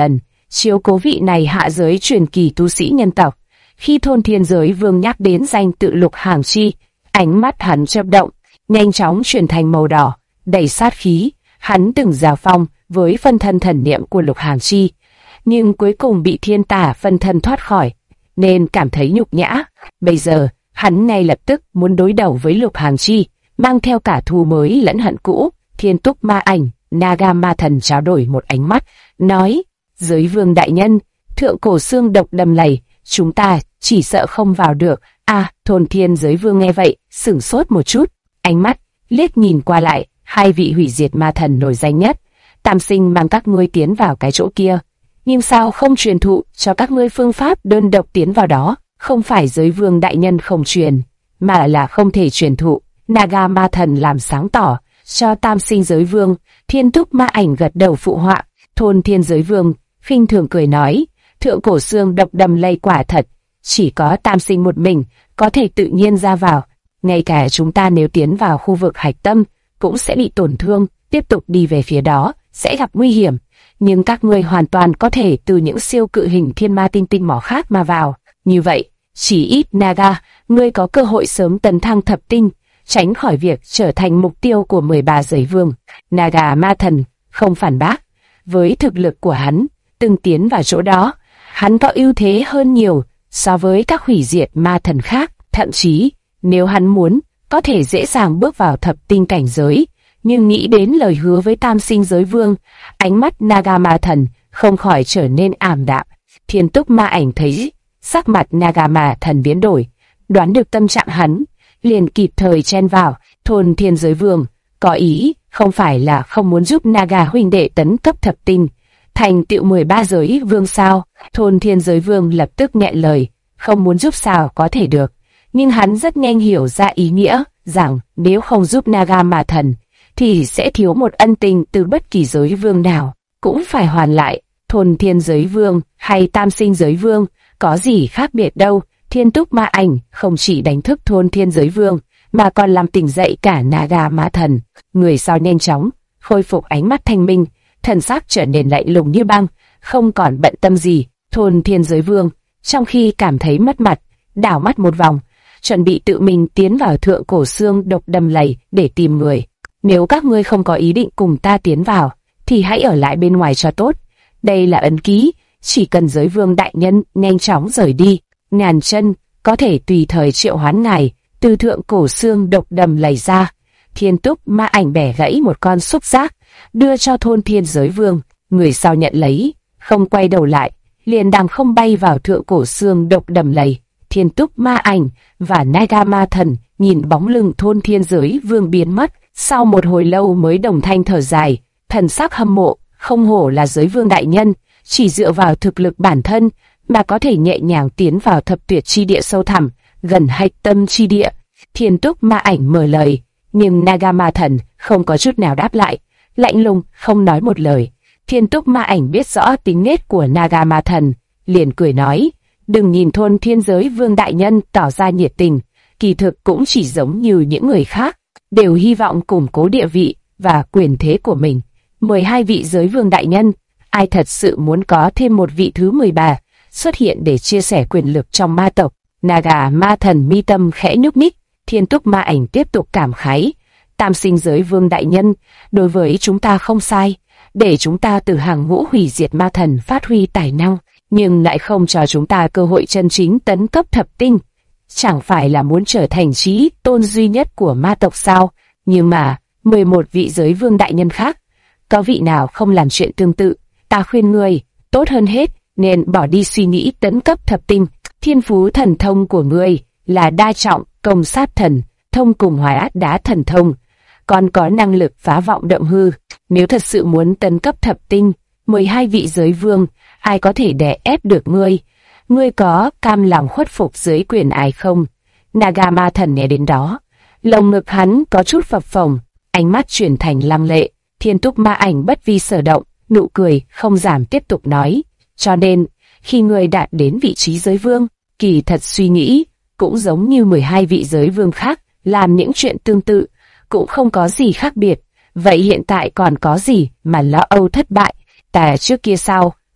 chiếu cố vị này hạ giới truyền kỳ tu sĩ nhân tộc. Khi Thôn Thiên Giới Vương nhắc đến danh tự Lục Hàng Chi, ánh mắt hắn chớp động, nhanh chóng chuyển thành màu đỏ, đầy sát khí. Hắn từng giao phong với phân thân thần niệm của Lục Hàng Chi, nhưng cuối cùng bị thiên tả phân thân thoát khỏi, nên cảm thấy nhục nhã. Bây giờ, hắn ngay lập tức muốn đối đầu với Lục Hàng Chi, mang theo cả thù mới lẫn hận cũ. Thiên Túc Ma Ảnh, Naga Ma Thần trao đổi một ánh mắt, nói: Giới Vương đại nhân, thượng cổ xương độc đầm lầy, chúng ta chỉ sợ không vào được. Thôn Thiên Giới Vương nghe vậy, sửng sốt một chút, ánh mắt liếc nhìn qua lại, hai vị hủy diệt ma thần nổi danh nhất. Tam Sinh mang các ngươi tiến vào cái chỗ kia, nhưng sao không truyền thụ cho các ngươi phương pháp đơn độc tiến vào đó? Không phải Giới Vương đại nhân không truyền, mà là không thể truyền thụ. Naga Ma Thần làm sáng tỏ cho Tam Sinh Giới Vương. Thiên Túc Ma Ảnh gật đầu phụ họa. Thôn Thiên Giới Vương khinh thường cười nói: thượng cổ xương độc đầm lầy quả thật chỉ có Tam Sinh một mình có thể tự nhiên ra vào, ngay cả chúng ta nếu tiến vào khu vực hạch tâm cũng sẽ bị tổn thương. Tiếp tục đi về phía đó sẽ gặp nguy hiểm, nhưng các ngươi hoàn toàn có thể từ những siêu cự hình thiên ma tinh mỏ khác mà vào. Như vậy, chỉ ít Naga, ngươi có cơ hội sớm tấn thăng thập tinh, tránh khỏi việc trở thành mục tiêu của 13 giới vương. Naga Ma Thần không phản bác. Với thực lực của hắn, từng tiến vào chỗ đó, hắn có ưu thế hơn nhiều so với các hủy diệt ma thần khác. Thậm chí, nếu hắn muốn, có thể dễ dàng bước vào thập tinh cảnh giới. Nhưng nghĩ đến lời hứa với Tam Sinh Giới Vương, ánh mắt Naga Ma Thần không khỏi trở nên ảm đạm. Thiên Túc Ma Ảnh thấy sắc mặt Naga Ma Thần biến đổi, đoán được tâm trạng hắn, liền kịp thời chen vào. Thôn Thiên Giới Vương có ý không phải là không muốn giúp Naga huynh đệ tấn cấp thập tinh, thành tựu 13 giới vương sao? Thôn Thiên Giới Vương lập tức nghẹn lời, không muốn giúp sao có thể được. Nhưng hắn rất nhanh hiểu ra ý nghĩa rằng nếu không giúp Naga Ma Thần thì sẽ thiếu một ân tình từ bất kỳ giới vương nào, cũng phải hoàn lại. Thôn Thiên Giới Vương hay Tam Sinh Giới Vương có gì khác biệt đâu. Thiên Túc Ma Ảnh không chỉ đánh thức Thôn Thiên Giới Vương, mà còn làm tỉnh dậy cả Naga Ma Thần. Người sau nhanh chóng khôi phục ánh mắt thanh minh, thần sắc trở nên lạnh lùng như băng, không còn bận tâm gì. Thôn Thiên Giới Vương trong khi cảm thấy mất mặt, đảo mắt một vòng, chuẩn bị tự mình tiến vào thượng cổ xương độc đầm lầy để tìm người. Nếu các ngươi không có ý định cùng ta tiến vào, thì hãy ở lại bên ngoài cho tốt. Đây là ấn ký, chỉ cần Giới Vương đại nhân nhanh chóng rời đi, Ngàn Chân có thể tùy thời triệu hoán ngài từ thượng cổ xương độc đầm lầy ra. Thiên Túc Ma Ảnh bẻ gãy một con xúc giác, đưa cho Thôn Thiên Giới Vương. Người sau nhận lấy, không quay đầu lại, liền đằng không bay vào thượng cổ xương độc đầm lầy. Thiên Túc Ma Ảnh và Naga Ma Thần nhìn bóng lưng Thôn Thiên Giới Vương biến mất, sau một hồi lâu mới đồng thanh thở dài, thần sắc hâm mộ. Không hổ là Giới Vương đại nhân, chỉ dựa vào thực lực bản thân mà có thể nhẹ nhàng tiến vào thập tuyệt chi địa sâu thẳm, gần hạch tâm chi địa. Thiên Túc Ma Ảnh mở lời, nhưng Naga Ma Thần không có chút nào đáp lại, lạnh lùng không nói một lời. Thiên Túc Ma Ảnh biết rõ tính nết của Naga Ma Thần, liền cười nói: đừng nhìn Thôn Thiên Giới Vương đại nhân tỏ ra nhiệt tình, kỳ thực cũng chỉ giống như những người khác, đều hy vọng củng cố địa vị và quyền thế của mình. 12 vị Giới Vương đại nhân, ai thật sự muốn có thêm một vị thứ 13 xuất hiện để chia sẻ quyền lực trong ma tộc? Naga Ma Thần mi tâm khẽ nhúc nhích. Thiên Túc Ma Ảnh tiếp tục cảm khái: Tam Sinh Giới Vương đại nhân, đối với chúng ta không sai, để chúng ta từ hàng ngũ hủy diệt ma thần phát huy tài năng, nhưng lại không cho chúng ta cơ hội chân chính tấn cấp thập tinh. Chẳng phải là muốn trở thành chí tôn duy nhất của ma tộc sao? Nhưng mà 11 vị Giới Vương đại nhân khác, có vị nào không làm chuyện tương tự? Ta khuyên ngươi, tốt hơn hết nên bỏ đi suy nghĩ tấn cấp thập tinh. Thiên phú thần thông của ngươi là đa trọng công sát thần thông cùng hóa đá thần thông, còn có năng lực phá vọng động hư. Nếu thật sự muốn tấn cấp thập tinh, 12 vị Giới Vương, ai có thể đè ép được ngươi? Ngươi có cam lòng khuất phục dưới quyền ai không? Naga Ma Thần nghe đến đó, lồng ngực hắn có chút phập phồng, ánh mắt chuyển thành lăng lệ. Thiên Túc Ma Ảnh bất vi sở động, nụ cười không giảm tiếp tục nói: cho nên, khi ngươi đạt đến vị trí Giới Vương, kỳ thật suy nghĩ cũng giống như 12 vị Giới Vương khác, làm những chuyện tương tự, cũng không có gì khác biệt. Vậy hiện tại còn có gì mà lo âu thất bại? Ta trước kia sao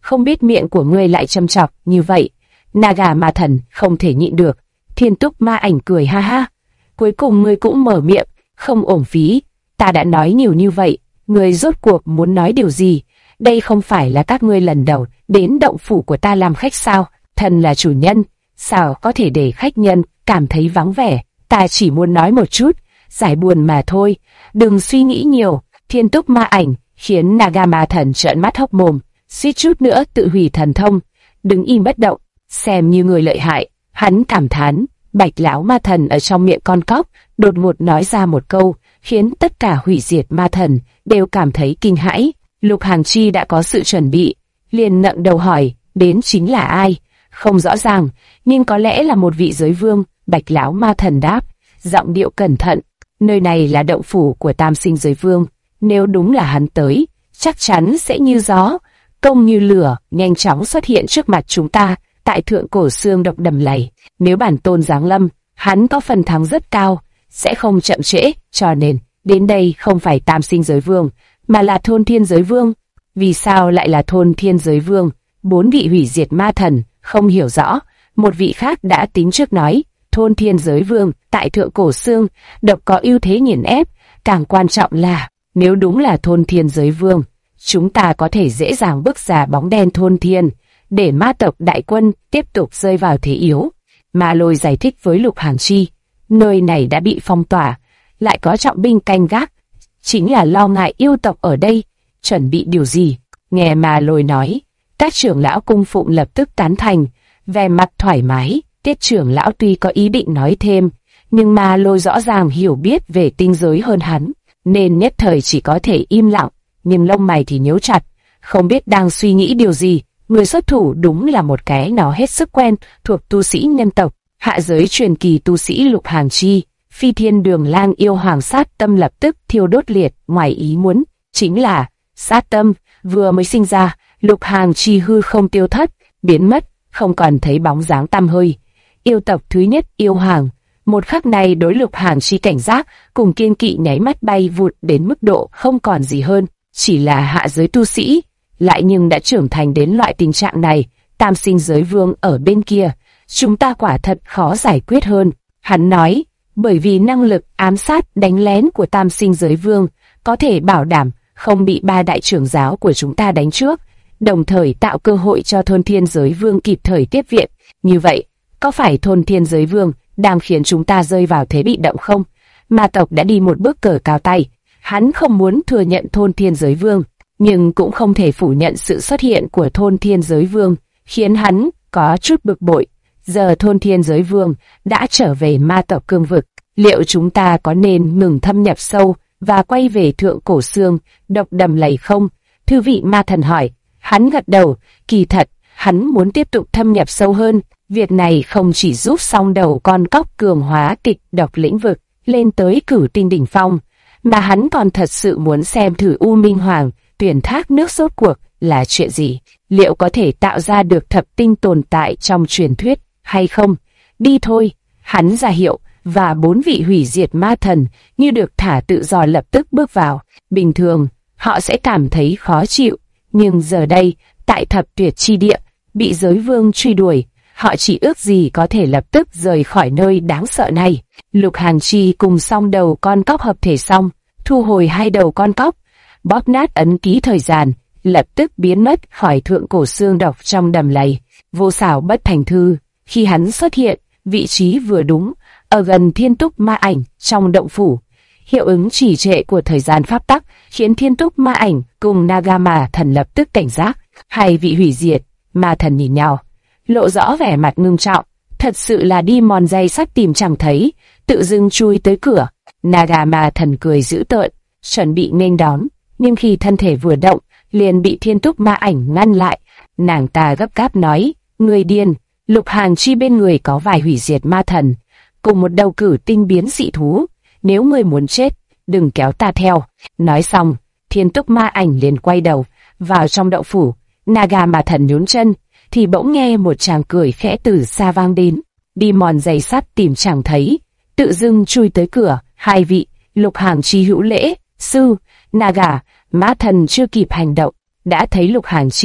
không biết miệng của ngươi lại châm chọc như vậy. Naga ma thần không thể nhịn được. Thiên Túc Ma Ảnh cười ha ha. Cuối cùng ngươi cũng mở miệng, không uổng phí. Ta đã nói nhiều như vậy, ngươi rốt cuộc muốn nói điều gì? Đây không phải là các ngươi lần đầu đến động phủ của ta làm khách sao? Thần là chủ nhân, sao có thể để khách nhân cảm thấy vắng vẻ? Ta chỉ muốn nói một chút, giải buồn mà thôi. Đừng suy nghĩ nhiều. Thiên Túc Ma Ảnh khiến Naga ma thần trợn mắt hốc mồm, suýt chút nữa tự hủy thần thông. Đứng im bất động, xem như người lợi hại. Hắn cảm thán. Bạch lão ma thần ở trong miệng con cóc đột ngột nói ra một câu, khiến tất cả hủy diệt ma thần đều cảm thấy kinh hãi. Lục Hàn Chi đã có sự chuẩn bị, liền ngẩng đầu hỏi, đến chính là ai? Không rõ ràng, nhưng có lẽ là một vị giới vương. Bạch lão ma thần đáp, giọng điệu cẩn thận, nơi này là động phủ của Tam Sinh Giới Vương. Nếu đúng là hắn tới, chắc chắn sẽ như gió, công như lửa, nhanh chóng xuất hiện trước mặt chúng ta. Tại thượng cổ xương độc đầm lầy, nếu bản tôn giáng lâm, hắn có phần thắng rất cao, sẽ không chậm trễ, cho nên đến đây không phải Tam Sinh Giới Vương, mà là Thôn Thiên Giới Vương. Vì sao lại là Thôn Thiên Giới Vương? 4 vị hủy diệt ma thần không hiểu rõ. Một vị khác đã tính trước nói, Thôn Thiên Giới Vương tại thượng cổ xương độc có ưu thế nghiền ép, càng quan trọng là nếu đúng là Thôn Thiên Giới Vương, chúng ta có thể dễ dàng bước ra bóng đen Thôn Thiên, để ma tộc đại quân tiếp tục rơi vào thế yếu. Ma Lôi giải thích với Lục Hàn Chi, nơi này đã bị phong tỏa, lại có trọng binh canh gác, chính là lo ngại yêu tộc ở đây chuẩn bị điều gì. Nghe Ma Lôi nói, các trưởng lão cung phụng lập tức tán thành, vẻ mặt thoải mái. Tiết trưởng lão tuy có ý định nói thêm, nhưng Ma Lôi rõ ràng hiểu biết về tinh giới hơn hắn, nên nhất thời chỉ có thể im lặng, nhưng lông mày thì nhíu chặt, không biết đang suy nghĩ điều gì. Người xuất thủ đúng là một cái nó hết sức quen thuộc tu sĩ nhân tộc, hạ giới truyền kỳ tu sĩ Lục Hàn Chi. Phi Thiên Đường Lang yêu hoàng sát tâm lập tức thiêu đốt liệt, ngoài ý muốn, chính là sát tâm vừa mới sinh ra, Lục Hàn Chi hư không tiêu thất, biến mất, không còn thấy bóng dáng tăm hơi. Yêu tộc thứ nhất yêu hoàng, một khắc này đối Lục Hàn Chi cảnh giác cùng kiên kỵ nháy mắt bay vụt đến mức độ không còn gì hơn, chỉ là hạ giới tu sĩ. Lại nhưng đã trưởng thành đến loại tình trạng này. Tam Sinh Giới Vương ở bên kia, chúng ta quả thật khó giải quyết hơn. Hắn nói, bởi vì năng lực ám sát đánh lén của Tam Sinh Giới Vương có thể bảo đảm không bị 3 đại trưởng giáo của chúng ta đánh trước, đồng thời tạo cơ hội cho Thôn Thiên Giới Vương kịp thời tiếp viện. Như vậy, có phải Thôn Thiên Giới Vương đang khiến chúng ta rơi vào thế bị động không? Ma tộc đã đi một bước cờ cao tay, hắn không muốn thừa nhận Thôn Thiên Giới Vương, nhưng cũng không thể phủ nhận sự xuất hiện của Thôn Thiên Giới Vương, khiến hắn có chút bực bội. Giờ Thôn Thiên Giới Vương đã trở về ma tộc cương vực, liệu chúng ta có nên ngừng thâm nhập sâu và quay về thượng cổ xương độc đầm lầy không? Thư vị ma thần hỏi. Hắn gật đầu, kỳ thật, hắn muốn tiếp tục thâm nhập sâu hơn. Việc này không chỉ giúp song đầu con cóc cường hóa kịch độc lĩnh vực lên tới cửu tinh đỉnh phong, mà hắn còn thật sự muốn xem thử U Minh Hoàng tuyển thác nước rốt cuộc là chuyện gì, liệu có thể tạo ra được thập tinh tồn tại trong truyền thuyết hay không. Đi thôi, hắn ra hiệu, và 4 vị hủy diệt ma thần như được thả tự do lập tức bước vào. Bình thường, họ sẽ cảm thấy khó chịu, nhưng giờ đây, tại thập tuyệt chi địa, bị giới vương truy đuổi, họ chỉ ước gì có thể lập tức rời khỏi nơi đáng sợ này. Lục Hàn Chi cùng song đầu con cóc hợp thể xong, thu hồi 2 đầu con cóc, bóp nát ấn ký thời gian, lập tức biến mất khỏi thượng cổ xương độc trong đầm lầy. Vô xảo bất thành thư, khi hắn xuất hiện, vị trí vừa đúng, ở gần Thiên Túc Ma Ảnh trong động phủ. Hiệu ứng trì trệ của thời gian pháp tắc khiến Thiên Túc Ma Ảnh cùng Naga Ma Thần lập tức cảnh giác. 2 vị hủy diệt ma thần nhìn nhau, lộ rõ vẻ mặt ngưng trọng. Thật sự là đi mòn giày sắt tìm chẳng thấy, tự dưng chui tới cửa. Naga Ma Thần cười dữ tợn, chuẩn bị nghênh đón, nhưng khi thân thể vừa động, liền bị Thiên Túc Ma Ảnh ngăn lại. Nàng ta gấp gáp nói, người điên. Lục Hàn Chi bên người có vài hủy diệt ma thần, cùng một đầu cử tinh biến dị thú. Nếu người muốn chết, đừng kéo ta theo. Nói xong, Thiên Túc Ma Ảnh liền quay đầu vào trong động phủ. Naga Ma Thần nhún chân, thì bỗng nghe một tràng cười khẽ từ xa vang đến. Đi mòn giày sắt tìm chẳng thấy, tự dưng chui tới cửa. 2 vị. Lục Hàn Chi hữu lễ. Sư. Naga Ma Thần chưa kịp hành động, đã thấy Lục Hàn Chi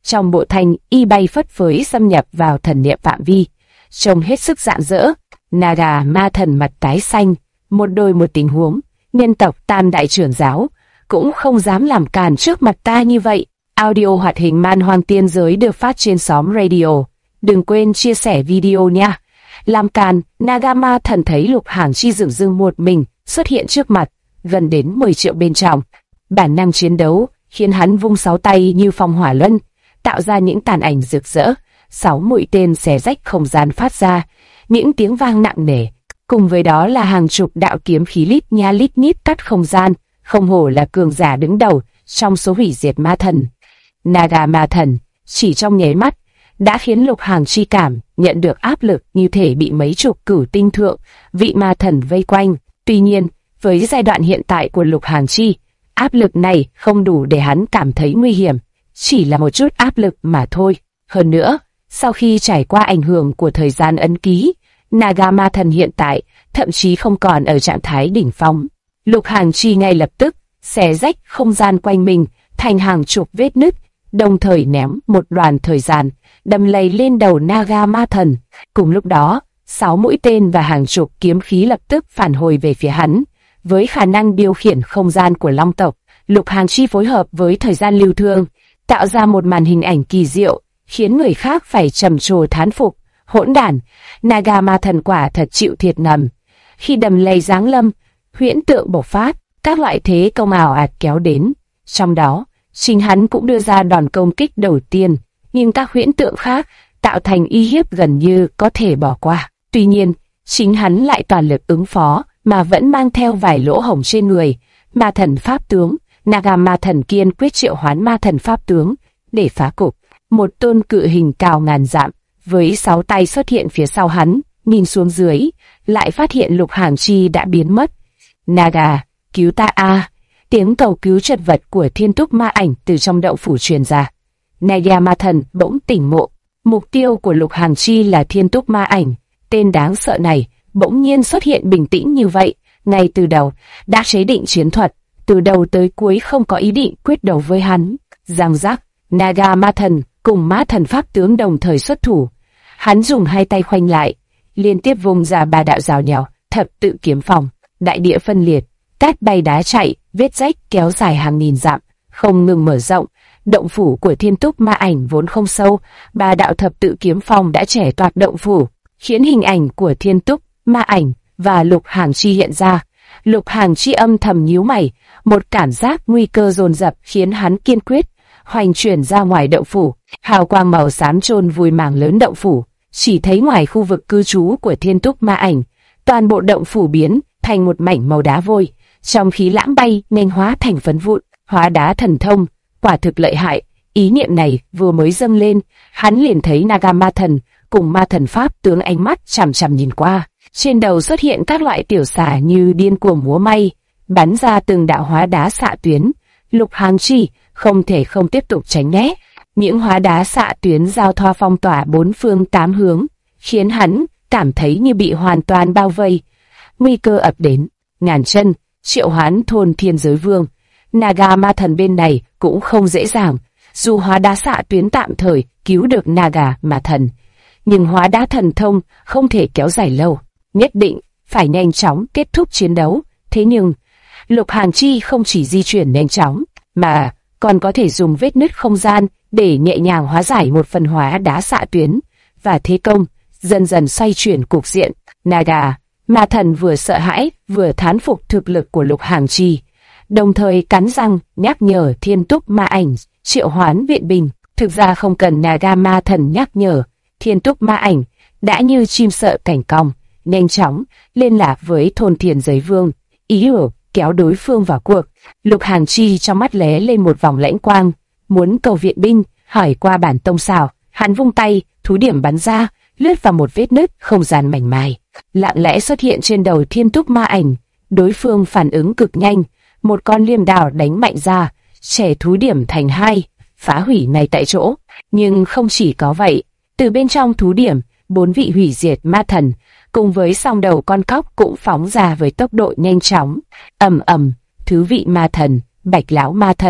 trong bộ thanh y bay phất phới xâm nhập vào thần niệm phạm vi, trông hết sức rạng rỡ. Naga ma thần mặt tái xanh, một đôi một tình huống, nhân tộc Tam đại trưởng giáo cũng không dám làm càn trước mặt ta như vậy. Audio hoạt hình Man Hoang Tiên Giới được phát trên xóm radio. Đừng quên chia sẻ video nha. Làm càn, Naga ma thần thấy Lục Hàng Chi dửng dưng một mình xuất hiện trước mặt, gần đến 10 triệu bên trong. Bản năng chiến đấu khiến hắn vung 6 tay như phong hỏa luân, tạo ra những tàn ảnh rực rỡ. 6 mũi tên xé rách không gian phát ra những tiếng vang nặng nề, cùng với đó là hàng chục đạo kiếm khí lít nha lít nhít cắt không gian. Không hổ là cường giả đứng đầu trong số hủy diệt ma thần. Naga ma thần chỉ trong nháy mắt đã khiến Lục Hàng Chi cảm nhận được áp lực như thể bị mấy chục cửu tinh thượng vị ma thần vây quanh. Tuy nhiên, với giai đoạn hiện tại của Lục Hàng Chi, áp lực này không đủ để hắn cảm thấy nguy hiểm, chỉ là một chút áp lực mà thôi. Hơn nữa, sau khi trải qua ảnh hưởng của thời gian ấn ký, Naga ma thần hiện tại thậm chí không còn ở trạng thái đỉnh phong. Lục Hàng Chi ngay lập tức xé rách không gian quanh mình thành hàng chục vết nứt, đồng thời ném một đoàn thời gian đâm lầy lên đầu Naga ma thần. Cùng lúc đó, 6 mũi tên và hàng chục kiếm khí lập tức phản hồi về phía hắn. Với khả năng điều khiển không gian của Long tộc, Lục Hàng Chi phối hợp với thời gian lưu thương, tạo ra một màn hình ảnh kỳ diệu, khiến người khác phải trầm trồ thán phục. Hỗn đản, Naga ma thần quả thật chịu thiệt ngầm. Khi đầm lầy giáng lâm, huyễn tượng bộc phát, các loại thế công ảo ạt kéo đến. Trong đó, chính hắn cũng đưa ra đòn công kích đầu tiên, nhưng các huyễn tượng khác tạo thành uy hiếp gần như có thể bỏ qua. Tuy nhiên, chính hắn lại toàn lực ứng phó, mà vẫn mang theo vài lỗ hổng trên người. Ma thần pháp tướng, Naga ma thần kiên quyết triệu hoán ma thần pháp tướng để phá cục. Một tôn cự hình cao ngàn dặm với 6 tay xuất hiện phía sau hắn, nhìn xuống dưới, lại phát hiện Lục Hàng Chi đã biến mất. Naga, cứu ta a! Tiếng cầu cứu chật vật của Thiên Túc ma ảnh từ trong động phủ truyền ra. Naga ma thần bỗng tỉnh ngộ, mục tiêu của Lục Hàng Chi là Thiên Túc ma ảnh. Tên đáng sợ này bỗng nhiên xuất hiện bình tĩnh như vậy, ngay từ đầu đã chế định chiến thuật, từ đầu tới cuối không có ý định quyết đấu với hắn. Giang giác, Naga ma thần cùng ma thần pháp tướng đồng thời xuất thủ. Hắn dùng 2 tay khoanh lại, liên tiếp vùng ra 3 đạo rào nhào, thập tự kiếm phòng, đại địa phân liệt, cát bay đá chạy, vết rách kéo dài hàng nghìn dặm, không ngừng mở rộng. Động phủ của Thiên Túc ma ảnh vốn không sâu, 3 đạo thập tự kiếm phòng đã trẻ toạc động phủ, khiến hình ảnh của Thiên Túc ma ảnh và Lục Hàng Chi hiện ra. Lục Hàng Chi âm thầm nhíu mày, một cảm giác nguy cơ dồn dập khiến hắn kiên quyết hoành chuyển ra ngoài động phủ. Hào quang màu xám chôn vùi mảng lớn động phủ, chỉ thấy ngoài khu vực cư trú của Thiên Túc ma ảnh, toàn bộ động phủ biến thành một mảnh màu đá vôi, trong khí lãng bay nhanh hóa thành phấn vụn. Hóa đá thần thông, quả thực lợi hại. Ý niệm này vừa mới dâng lên, hắn liền thấy Naga ma thần cùng ma thần pháp tướng ánh mắt chằm chằm nhìn qua. Trên đầu xuất hiện các loại tiểu xà như điên cuồng múa may, bắn ra từng đạo hóa đá xạ tuyến. Lục Hàng Chi không thể không tiếp tục tránh né. Những hóa đá xạ tuyến giao thoa phong tỏa 4 phương 8 hướng, khiến hắn cảm thấy như bị hoàn toàn bao vây. Nguy cơ ập đến, ngàn chân, triệu hoán thôn Thiên Giới Vương. Naga ma thần bên này cũng không dễ dàng, dù hóa đá xạ tuyến tạm thời cứu được Naga ma thần, nhưng hóa đá thần thông không thể kéo dài lâu, nhất định phải nhanh chóng kết thúc chiến đấu. Thế nhưng, Lục Hàng Chi không chỉ di chuyển nhanh chóng, mà còn có thể dùng vết nứt không gian để nhẹ nhàng hóa giải một phần hóa đá xạ tuyến, và thế công dần dần xoay chuyển cục diện. Naga ma thần vừa sợ hãi vừa thán phục thực lực của Lục Hàng Chi, đồng thời cắn răng nhắc nhở Thiên Túc ma ảnh triệu hoán viện binh. Thực ra không cần Naga ma thần nhắc nhở, Thiên Túc ma ảnh đã như chim sợ cảnh cong, nhanh chóng liên lạc với thôn Thiên Giới Vương, ý đồ kéo đối phương vào cuộc. Lục Hàng Chi trong mắt lóe lên một vòng lãnh quang, muốn cầu viện binh, hỏi qua bản tông sao. Hắn vung tay, thú điểm bắn ra, lướt vào một vết nứt không gian mảnh mai, lặng lẽ xuất hiện trên đầu Thiên Túc ma ảnh. Đối phương phản ứng cực nhanh, một con liêm đào đánh mạnh ra, xẻ thú điểm thành 2, phá hủy ngay tại chỗ. Nhưng không chỉ có vậy, từ bên trong thú điểm, 4 vị hủy diệt ma thần cùng với song đầu con cóc cũng phóng ra với tốc độ nhanh chóng. Ầm ầm, thứ vị ma thần, Bạch lão ma thần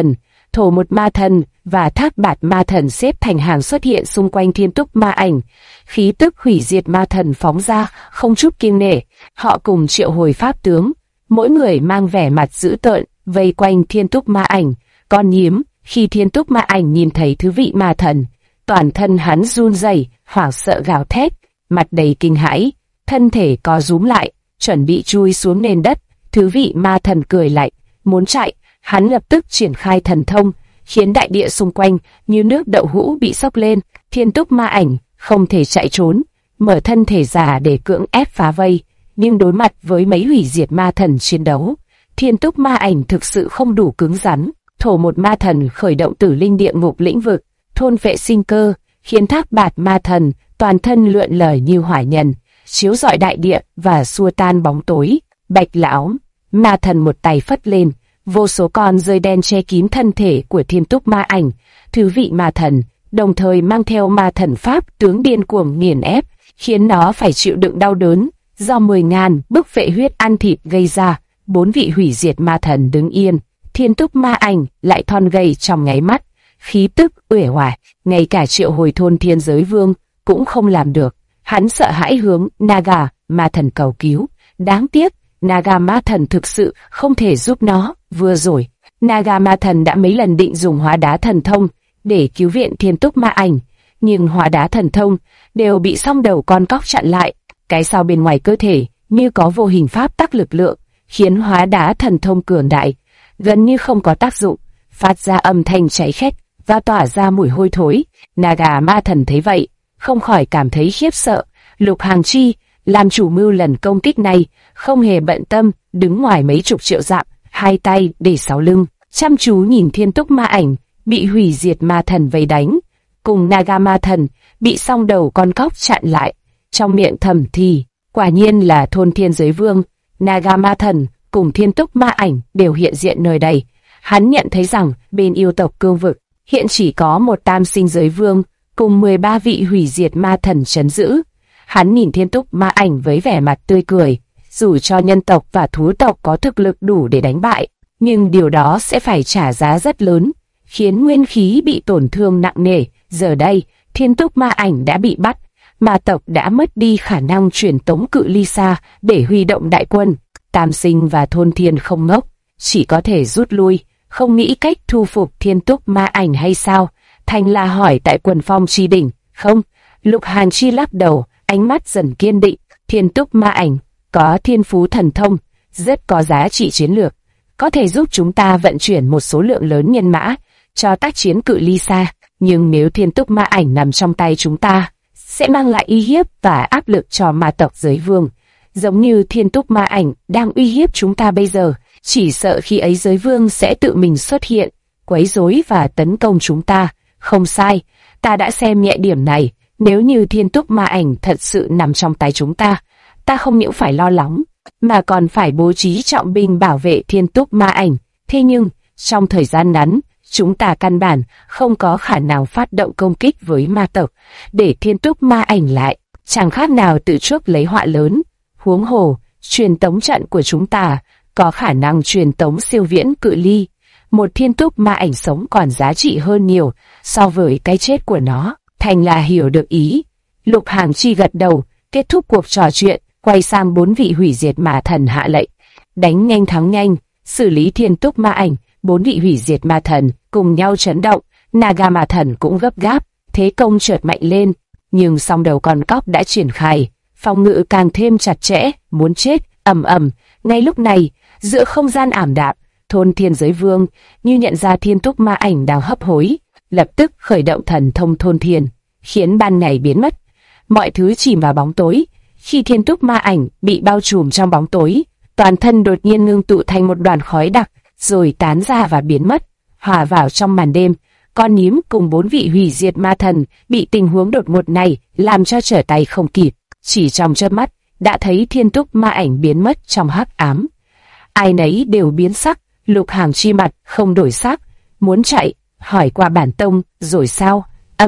Thổ một ma thần và Thác Bạt ma thần xếp thành hàng xuất hiện xung quanh Thiên Túc ma ảnh. Khí tức hủy diệt ma thần phóng ra, không chút kiêng nể. Họ cùng triệu hồi pháp tướng, mỗi người mang vẻ mặt dữ tợn, vây quanh Thiên Túc ma ảnh. Con nhím, khi Thiên Túc ma ảnh nhìn thấy thứ vị ma thần, toàn thân hắn run rẩy, hoảng sợ gào thét, mặt đầy kinh hãi, thân thể co rúm lại, chuẩn bị chui xuống nền đất. Thứ vị ma thần cười lạnh, muốn chạy, hắn lập tức triển khai thần thông, khiến đại địa xung quanh như nước đậu hũ bị sốc lên. Thiên Túc ma ảnh không thể chạy trốn, mở thân thể giả để cưỡng ép phá vây, nhưng đối mặt với mấy hủy diệt ma thần chiến đấu, Thiên Túc ma ảnh thực sự không đủ cứng rắn. Thổ một ma thần khởi động Tử Linh địa ngục lĩnh vực, thôn vệ sinh cơ, khiến Thác Bạt ma thần toàn thân lượn lờ như hỏa nhân, chiếu rọi đại địa và xua tan bóng tối. Bạch lão ma thần một tay phất lên, vô số con rơi đen che kín thân thể của Thiên Túc ma ảnh. Thứ vị ma thần đồng thời mang theo ma thần pháp tướng điên cuồng nghiền ép, khiến nó phải chịu đựng đau đớn do 10.000 bức vệ huyết ăn thịt gây ra. 4 vị hủy diệt ma thần đứng yên, Thiên Túc ma ảnh lại thon gầy trong nháy mắt, khí tức uể oải, ngay cả triệu hồi thôn thiên giới vương cũng không làm được. Hắn sợ hãi hướng Naga ma thần cầu cứu, đáng tiếc Naga ma thần thực sự không thể giúp nó. Vừa rồi Naga ma thần đã mấy lần định dùng hóa đá thần thông để cứu viện Thiên Túc ma ảnh, nhưng hóa đá thần thông đều bị song đầu con cóc chặn lại. Cái sau bên ngoài cơ thể như có vô hình pháp tắc lực lượng, khiến hóa đá thần thông cường đại gần như không có tác dụng, phát ra âm thanh cháy khét và tỏa ra mùi hôi thối. Naga ma thần thấy vậy, không khỏi cảm thấy khiếp sợ. Lục Hàng Chi làm chủ mưu lần công kích này, không hề bận tâm, đứng ngoài mấy chục triệu dặm, hai tay để sau lưng, chăm chú nhìn Thiên Túc ma ảnh bị hủy diệt ma thần vây đánh, cùng Naga ma thần bị song đầu con cóc chặn lại, trong miệng thầm thì, quả nhiên là thôn thiên giới vương. Naga ma thần cùng Thiên Túc ma ảnh đều hiện diện nơi đây. Hắn nhận thấy rằng bên yêu tộc cương vực hiện chỉ có một tam sinh giới vương cùng 13 vị hủy diệt ma thần trấn giữ. Hắn nhìn Thiên Túc ma ảnh với vẻ mặt tươi cười, dù cho nhân tộc và thú tộc có thực lực đủ để đánh bại, nhưng điều đó sẽ phải trả giá rất lớn, khiến nguyên khí bị tổn thương nặng nề. Giờ đây, Thiên Túc ma ảnh đã bị bắt, ma tộc đã mất đi khả năng truyền tống cự ly xa để huy động đại quân. Tam sinh và thôn thiên không ngốc, chỉ có thể rút lui, không nghĩ cách thu phục Thiên Túc ma ảnh hay sao? Thành La hỏi tại Quần Phong Chi Đỉnh. Không, Lục Hàn Chi lắc đầu, ánh mắt dần kiên định. Thiên Túc ma ảnh có thiên phú thần thông, rất có giá trị chiến lược, có thể giúp chúng ta vận chuyển một số lượng lớn nhân mã cho tác chiến cự ly xa. Nhưng nếu Thiên Túc ma ảnh nằm trong tay chúng ta, sẽ mang lại uy hiếp và áp lực cho ma tộc giới vương, giống như Thiên Túc ma ảnh đang uy hiếp chúng ta bây giờ. Chỉ sợ khi ấy giới vương sẽ tự mình xuất hiện, quấy rối và tấn công chúng ta. Không sai, ta đã xem nhẹ điểm này. Nếu như Thiên Túc ma ảnh thật sự nằm trong tay chúng ta, ta không những phải lo lắng, mà còn phải bố trí trọng binh bảo vệ Thiên Túc ma ảnh. Thế nhưng, trong thời gian ngắn, chúng ta căn bản không có khả năng phát động công kích với ma tộc, để Thiên Túc ma ảnh lại, chẳng khác nào tự chuốc lấy họa lớn. Huống hồ, truyền tống trận của chúng ta có khả năng truyền tống siêu viễn cự ly. Một Thiên Túc ma ảnh sống còn giá trị hơn nhiều so với cái chết của nó. Thành là hiểu được ý. Lục Hàng Chi gật đầu, kết thúc cuộc trò chuyện, quay sang 4 vị hủy diệt ma thần hạ lệnh. Đánh nhanh thắng nhanh, xử lý Thiên Túc ma ảnh. 4 vị hủy diệt ma thần cùng nhau chấn động. Naga ma thần cũng gấp gáp, thế công chợt mạnh lên. Nhưng song đầu con cóc đã triển khai, phòng ngự càng thêm chặt chẽ, muốn chết. Ầm ầm. Ngay lúc này, giữa không gian ảm đạm, thôn thiên giới vương như nhận ra Thiên Túc ma ảnh đang hấp hối, lập tức khởi động thần thông thôn thiên, khiến ban ngày biến mất, mọi thứ chìm vào bóng tối. Khi Thiên Túc ma ảnh bị bao trùm trong bóng tối, toàn thân đột nhiên ngưng tụ thành một đoàn khói đặc, rồi tán ra và biến mất, hòa vào trong màn đêm. Con nhím cùng 4 vị hủy diệt ma thần bị tình huống đột ngột này làm cho trở tay không kịp, chỉ trong chớp mắt đã thấy Thiên Túc ma ảnh biến mất trong hắc ám. Ai nấy đều biến sắc. Lục Hàng Chi mặt không đổi sắc, muốn chạy, hỏi qua bản tông rồi sao?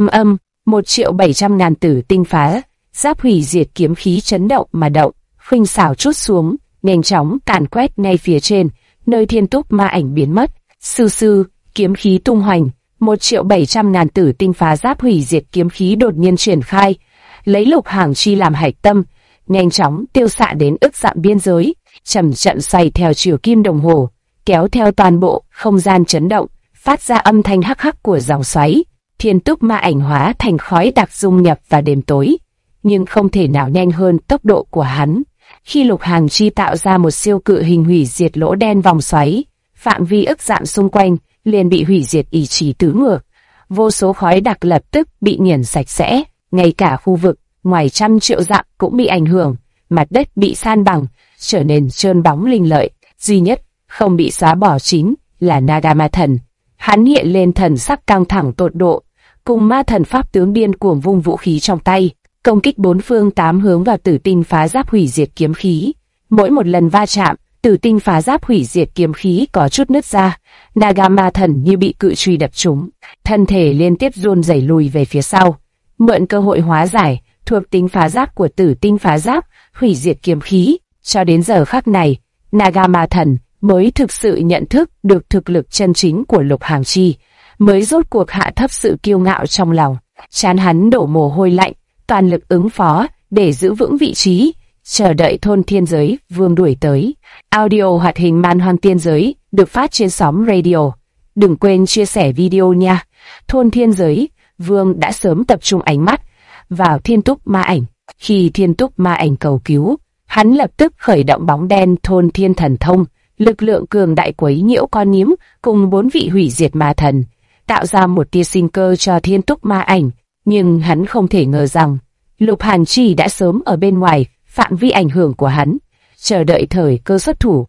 1.700.000 tử tinh phá giáp hủy diệt kiếm khí chấn động mà động, khuynh xảo trút xuống, nhanh chóng càn quét ngay phía trên, nơi Thiên Túc ma ảnh biến mất. Sư sư, kiếm khí tung hoành, 1.700.000 tử tinh phá giáp hủy diệt kiếm khí đột nhiên triển khai, lấy Lục Hàng Chi làm hạch tâm, nhanh chóng tiêu xạ đến ức dặm biên giới, chậm chậm xoay theo chiều kim đồng hồ, kéo theo toàn bộ không gian chấn động, phát ra âm thanh hắc hắc của dòng xoáy. Thiên túc ma ảnh hóa thành khói đặc dung nhập vào đêm tối, nhưng không thể nào nhanh hơn tốc độ của hắn. Khi Lục Hàng Chi tạo ra một siêu cự hình hủy diệt lỗ đen vòng xoáy, phạm vi ức dặm xung quanh liền bị hủy diệt ý chí tứ ngược. Vô số khói đặc lập tức bị nghiền sạch sẽ, ngay cả khu vực ngoài trăm triệu dặm cũng bị ảnh hưởng, mặt đất bị san bằng, trở nên trơn bóng linh lợi. Duy nhất không bị xóa bỏ chính là Naga Ma Thần. Hắn hiện lên thần sắc căng thẳng tột độ, cùng ma thần pháp tướng điên cuồng vung vũ khí trong tay, công kích bốn phương tám hướng vào tử tinh phá giáp hủy diệt kiếm khí. Mỗi một lần va chạm, tử tinh phá giáp hủy diệt kiếm khí có chút nứt ra, Naga Ma Thần như bị cự truy đập trúng, thân thể liên tiếp run rẩy lùi về phía sau. Mượn cơ hội hóa giải thuộc tính phá giáp của tử tinh phá giáp hủy diệt kiếm khí, cho đến giờ khắc này, Naga Ma Thần mới thực sự nhận thức được thực lực chân chính của Lục Hàng Chi, mới rốt cuộc hạ thấp sự kiêu ngạo trong lòng. Trán hắn đổ mồ hôi lạnh, toàn lực ứng phó để giữ vững vị trí, chờ đợi Thôn Thiên Giới Vương đuổi tới. Audio hoạt hình Man Hoang Tiên Giới được phát trên sóng radio. Đừng quên chia sẻ video nha. Thôn Thiên Giới Vương đã sớm tập trung ánh mắt vào Thiên Túc Ma Ảnh. Khi Thiên Túc Ma Ảnh cầu cứu, hắn lập tức khởi động bóng đen Thôn Thiên Thần Thông, lực lượng cường đại quấy nhiễu con nhím cùng 4 vị hủy diệt ma thần, tạo ra một tia sinh cơ cho Thiên Túc Ma Ảnh. Nhưng hắn không thể ngờ rằng Lục Hàn Chi đã sớm ở bên ngoài phạm vi ảnh hưởng của hắn, chờ đợi thời cơ xuất thủ.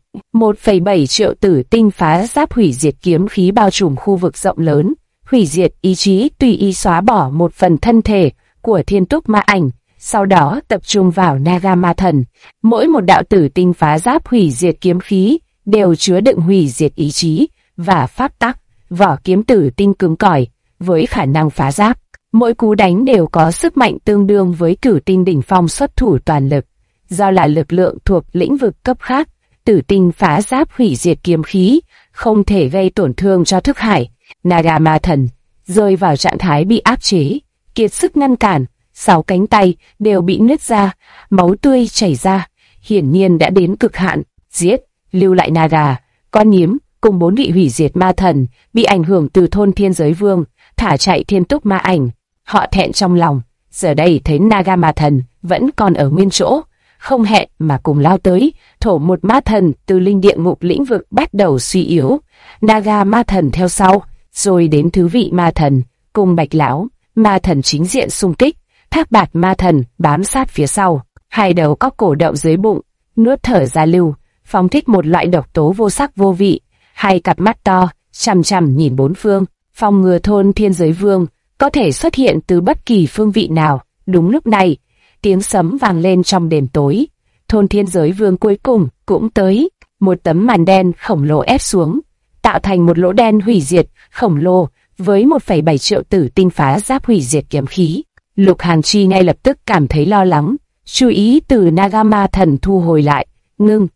1,7 triệu tử tinh phá giáp hủy diệt kiếm khí bao trùm khu vực rộng lớn, hủy diệt ý chí tùy ý xóa bỏ một phần thân thể của Thiên Túc Ma Ảnh, sau đó tập trung vào Naga Ma Thần. Mỗi một đạo tử tinh phá giáp hủy diệt kiếm khí đều chứa đựng hủy diệt ý chí và pháp tắc, vỏ kiếm tử tinh cứng cỏi với khả năng phá giáp. Mỗi cú đánh đều có sức mạnh tương đương với cửu tinh đỉnh phong xuất thủ toàn lực. Do là lực lượng thuộc lĩnh vực cấp khác, tử tinh phá giáp hủy diệt kiếm khí không thể gây tổn thương cho thức hải. Naga Ma Thần rơi vào trạng thái bị áp chế, kiệt sức ngăn cản, 6 cánh tay đều bị nứt ra, máu tươi chảy ra, hiển nhiên đã đến cực hạn. Giết, lưu lại Naga, con nhím cùng 4 vị hủy diệt ma thần bị ảnh hưởng từ Thôn Thiên Giới Vương, thả chạy Thiên Túc Ma Ảnh. Họ thẹn trong lòng, giờ đây thấy Naga Ma Thần vẫn còn ở nguyên chỗ, không hẹn mà cùng lao tới. Thổ một ma thần từ linh địa ngục lĩnh vực bắt đầu suy yếu, Naga Ma Thần theo sau, rồi đến Thứ Vị Ma Thần cùng Bạch Lão Ma Thần chính diện xung kích. Thác Bạt Ma Thần bám sát phía sau, hai đầu có cổ đậu dưới bụng, nuốt thở ra lưu, phóng thích một loại độc tố vô sắc vô vị. Hai cặp mắt to chằm chằm nhìn bốn phương, phòng ngừa Thôn Thiên Giới Vương có thể xuất hiện từ bất kỳ phương vị nào. Đúng lúc này, tiếng sấm vang lên trong đêm tối. Thôn Thiên Giới Vương cuối cùng cũng tới. Một tấm màn đen khổng lồ ép xuống, tạo thành một lỗ đen hủy diệt khổng lồ với 1,7 triệu tử tinh phá giáp hủy diệt kiếm khí. Lục Hàng Chi ngay lập tức cảm thấy lo lắng, chú ý từ Naga Ma Thần thu hồi lại, ngưng.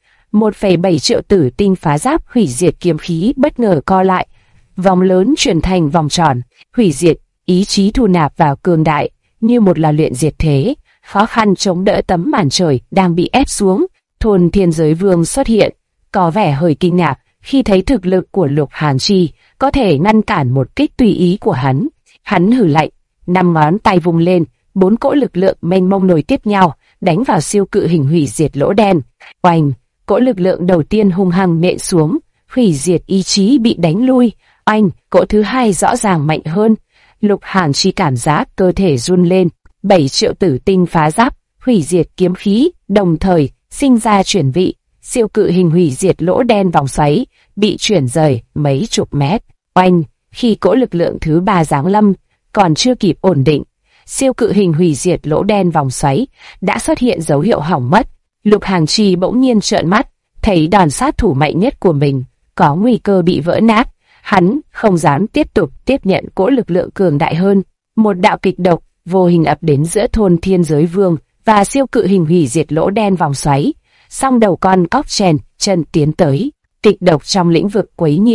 1,7 triệu tử tinh phá giáp hủy diệt kiếm khí bất ngờ co lại, vòng lớn chuyển thành vòng tròn, hủy diệt ý chí thu nạp vào cường đại như một lò luyện diệt thế, khó khăn chống đỡ tấm màn trời đang bị ép xuống. Thôn Thiên Giới Vương xuất hiện, có vẻ hơi kinh ngạc khi thấy thực lực của Lục Hàn Chi có thể ngăn cản một kích tùy ý của hắn. Hắn hừ lạnh, 5 ngón tay vung lên, 4 cỗ lực lượng mênh mông nối tiếp nhau, đánh vào siêu cự hình hủy diệt lỗ đen. Oanh, cỗ lực lượng đầu tiên hung hăng nện xuống, hủy diệt ý chí bị đánh lui. Oanh, cỗ thứ hai rõ ràng mạnh hơn. Lục Hàn Chi cảm giác cơ thể run lên. 7 triệu tử tinh phá giáp, hủy diệt kiếm khí, đồng thời sinh ra chuyển vị. Siêu cự hình hủy diệt lỗ đen vòng xoáy bị chuyển rời mấy chục mét. Oanh, khi cỗ lực lượng thứ 3 giáng lâm, còn chưa kịp ổn định, siêu cự hình hủy diệt lỗ đen vòng xoáy đã xuất hiện dấu hiệu hỏng mất. Lục Hàng Chi bỗng nhiên trợn mắt, thấy đòn sát thủ mạnh nhất của mình có nguy cơ bị vỡ nát. Hắn không dám tiếp tục tiếp nhận cỗ lực lượng cường đại hơn. Một đạo kịch độc vô hình ập đến giữa Thôn Thiên Giới Vương và siêu cự hình hủy diệt lỗ đen vòng xoáy. Song đầu con cóc chèn chân tiến tới, kịch độc trong lĩnh vực quấy nhiễu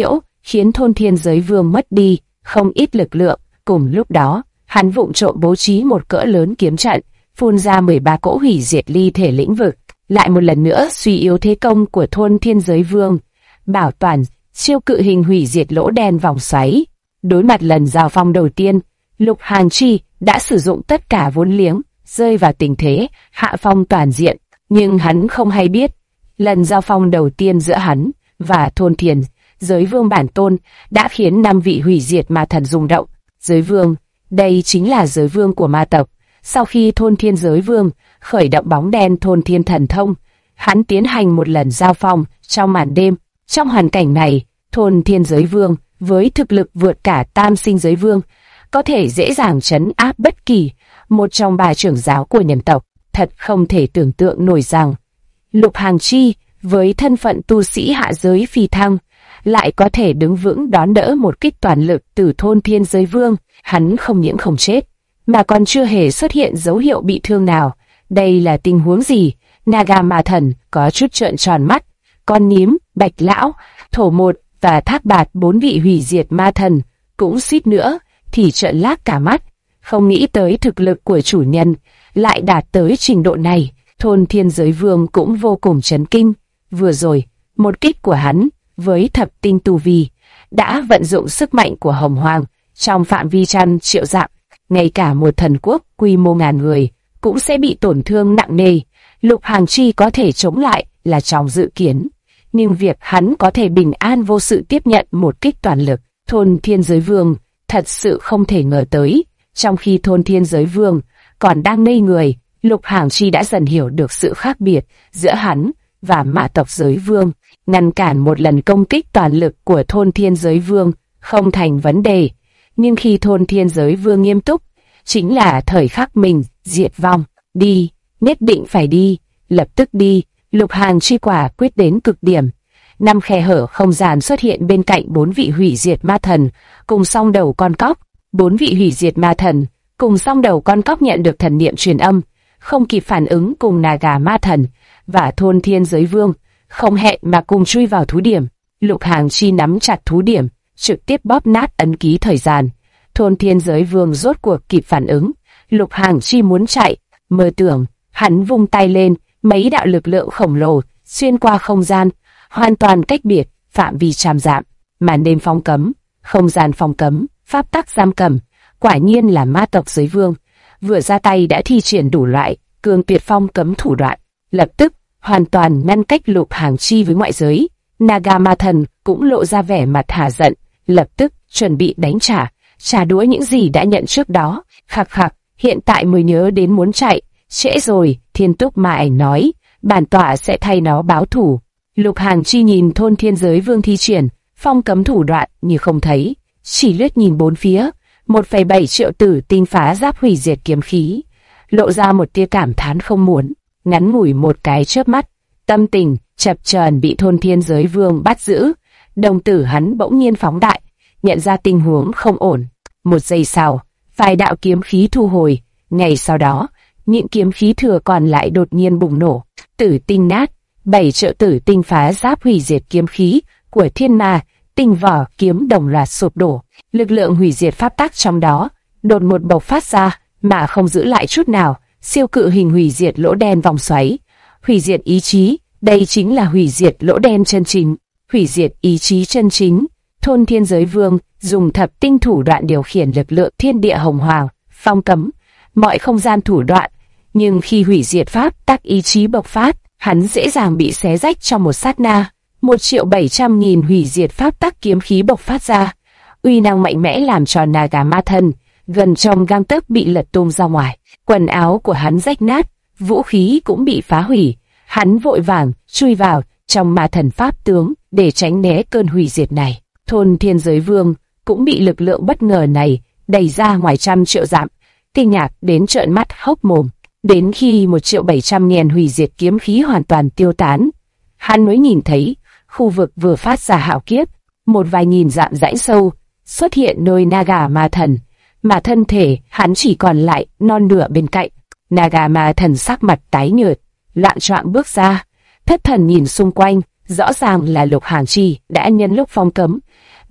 khiến thôn thiên giới vương mất đi không ít lực lượng. Cùng lúc đó, hắn vụng trộm bố trí một cỡ lớn kiếm trận, phun ra 13 cỗ hủy diệt ly thể lĩnh vực, lại một lần nữa suy yếu thế công của thôn thiên giới vương. Bảo toàn siêu cự hình hủy diệt lỗ đen vòng xoáy. Đối mặt lần giao phong đầu tiên, Lục Hàn Chi đã sử dụng tất cả vốn liếng, rơi vào tình thế hạ phong toàn diện, nhưng hắn không hay biết, lần giao phong đầu tiên giữa hắn và thôn thiên giới vương bản tôn đã khiến 5 vị hủy diệt ma thần rung động. Giới vương, đây chính là giới vương của ma tộc. Sau khi thôn thiên giới vương khởi động bóng đen thôn thiên thần thông, hắn tiến hành một lần giao phong trong màn đêm. Trong hoàn cảnh này, thôn thiên giới vương với thực lực vượt cả tam sinh giới vương, có thể dễ dàng trấn áp bất kỳ một trong 3 trưởng giáo của nhân tộc. Thật không thể tưởng tượng nổi rằng Lục Hàn Chi với thân phận tu sĩ hạ giới phi thăng lại có thể đứng vững đón đỡ một kích toàn lực từ thôn thiên giới vương. Hắn không những không chết, mà còn chưa hề xuất hiện dấu hiệu bị thương nào. Đây là tình huống gì? Naga ma thần có chút trợn tròn mắt. Con nhím, Bạch lão, Thổ một và Thác bạt, 4 vị hủy diệt ma thần cũng suýt nữa thì trợn lác cả mắt. Không nghĩ tới thực lực của chủ nhân lại đạt tới trình độ này. Thôn thiên giới vương cũng vô cùng chấn kinh. Vừa rồi, một kích của hắn với thập tinh tu vi đã vận dụng sức mạnh của Hồng Hoàng trong phạm vi trăm triệu dặm. Ngay cả một thần quốc quy mô ngàn người cũng sẽ bị tổn thương nặng nề. Lục Hàn Chi có thể chống lại là trong dự kiến, nhưng việc hắn có thể bình an vô sự tiếp nhận một kích toàn lực, thôn thiên giới vương thật sự không thể ngờ tới. Trong khi thôn thiên giới vương còn đang ngây người, Lục Hàn Chi đã dần hiểu được sự khác biệt giữa hắn và ma tộc giới vương. Ngăn cản một lần công kích toàn lực của thôn thiên giới vương không thành vấn đề, nhưng khi thôn thiên giới vương nghiêm túc, chính là thời khắc mình diệt vong. Đi, nhất định phải đi, lập tức đi. Lục Hàn Chi quả quyết đến cực điểm. 5 khe hở không gian xuất hiện bên cạnh 4 vị hủy diệt ma thần cùng song đầu con cóc. 4 vị hủy diệt ma thần cùng song đầu con cóc nhận được thần niệm truyền âm, không kịp phản ứng cùng Naga ma thần và thôn thiên giới vương, không hẹn mà cùng chui vào thú điểm. Lục Hàn Chi nắm chặt thú điểm, trực tiếp bóp nát ấn ký thời gian. Thôn thiên giới vương rốt cuộc kịp phản ứng. Lục Hàn Chi muốn chạy, mơ tưởng, hắn vung tay lên, mấy đạo lực lượng khổng lồ xuyên qua không gian, hoàn toàn cách biệt, phạm vi trăm dặm. Màn đêm phong cấm, không gian phong cấm, pháp tắc giam cầm. Quả nhiên là ma tộc giới vương, vừa ra tay đã thi triển đủ loại cường tuyệt phong cấm thủ đoạn, lập tức hoàn toàn ngăn cách Lục Hàn Chi với ngoại giới. Naga ma thần cũng lộ ra vẻ mặt hả giận, lập tức chuẩn bị đánh trả đũa những gì đã nhận trước đó. Khặc khặc, hiện tại mới nhớ đến muốn chạy, trễ rồi. Thiên Túc Ma Ảnh nói, bản tọa sẽ thay nó báo thủ. Lục Hàn Chi nhìn thôn thiên giới vương thi triển phong cấm thủ đoạn như không thấy, chỉ lướt nhìn bốn phía. 1,7 triệu tử tinh phá giáp hủy diệt kiếm khí, lộ ra một tia cảm thán không muốn. Ngắn ngủi một cái chớp mắt, tâm tình chập chờn bị thôn thiên giới vương bắt giữ. Đồng tử hắn bỗng nhiên phóng đại, nhận ra tình huống không ổn. Một giây sau, vài đạo kiếm khí thu hồi. Ngày sau đó, những kiếm khí thừa còn lại đột nhiên bùng nổ, tử tinh nát. 7 triệu tử tinh phá giáp hủy diệt kiếm khí của thiên ma tinh vỏ kiếm đồng loạt sụp đổ. Lực lượng hủy diệt pháp tắc trong đó đột một bộc phát ra mà không giữ lại chút nào. Siêu cự hình hủy diệt lỗ đen vòng xoáy, hủy diệt ý chí. Đây chính là hủy diệt lỗ đen chân chính, hủy diệt ý chí chân chính. Thôn thiên giới vương dùng thập tinh thủ đoạn điều khiển lực lượng thiên địa hồng hoàng, phong cấm mọi không gian thủ đoạn, nhưng khi hủy diệt pháp tắc ý chí bộc phát, hắn dễ dàng bị xé rách trong một sát na. 1.700.000 hủy diệt pháp tắc kiếm khí bộc phát ra, uy năng mạnh mẽ làm cho Naga ma thần gần trong gang tấc bị lật tung ra ngoài. Quần áo của hắn rách nát, vũ khí cũng bị phá hủy. Hắn vội vàng chui vào trong ma thần pháp tướng để tránh né cơn hủy diệt này. Thôn thiên giới vương cũng bị lực lượng bất ngờ này đẩy ra ngoài trăm triệu dặm, kinh ngạc đến trợn mắt hốc mồm. Đến khi 1.700.000 hủy diệt kiếm khí hoàn toàn tiêu tán, hắn mới nhìn thấy khu vực vừa phát ra hạo kiếp, một vài nghìn dặm rãnh sâu xuất hiện nơi Naga ma thần, mà thân thể hắn chỉ còn lại non nửa bên cạnh. Naga ma thần sắc mặt tái nhợt, loạn choạng bước ra, thất thần nhìn xung quanh. Rõ ràng là Lục Hàn Chi đã nhân lúc phong cấm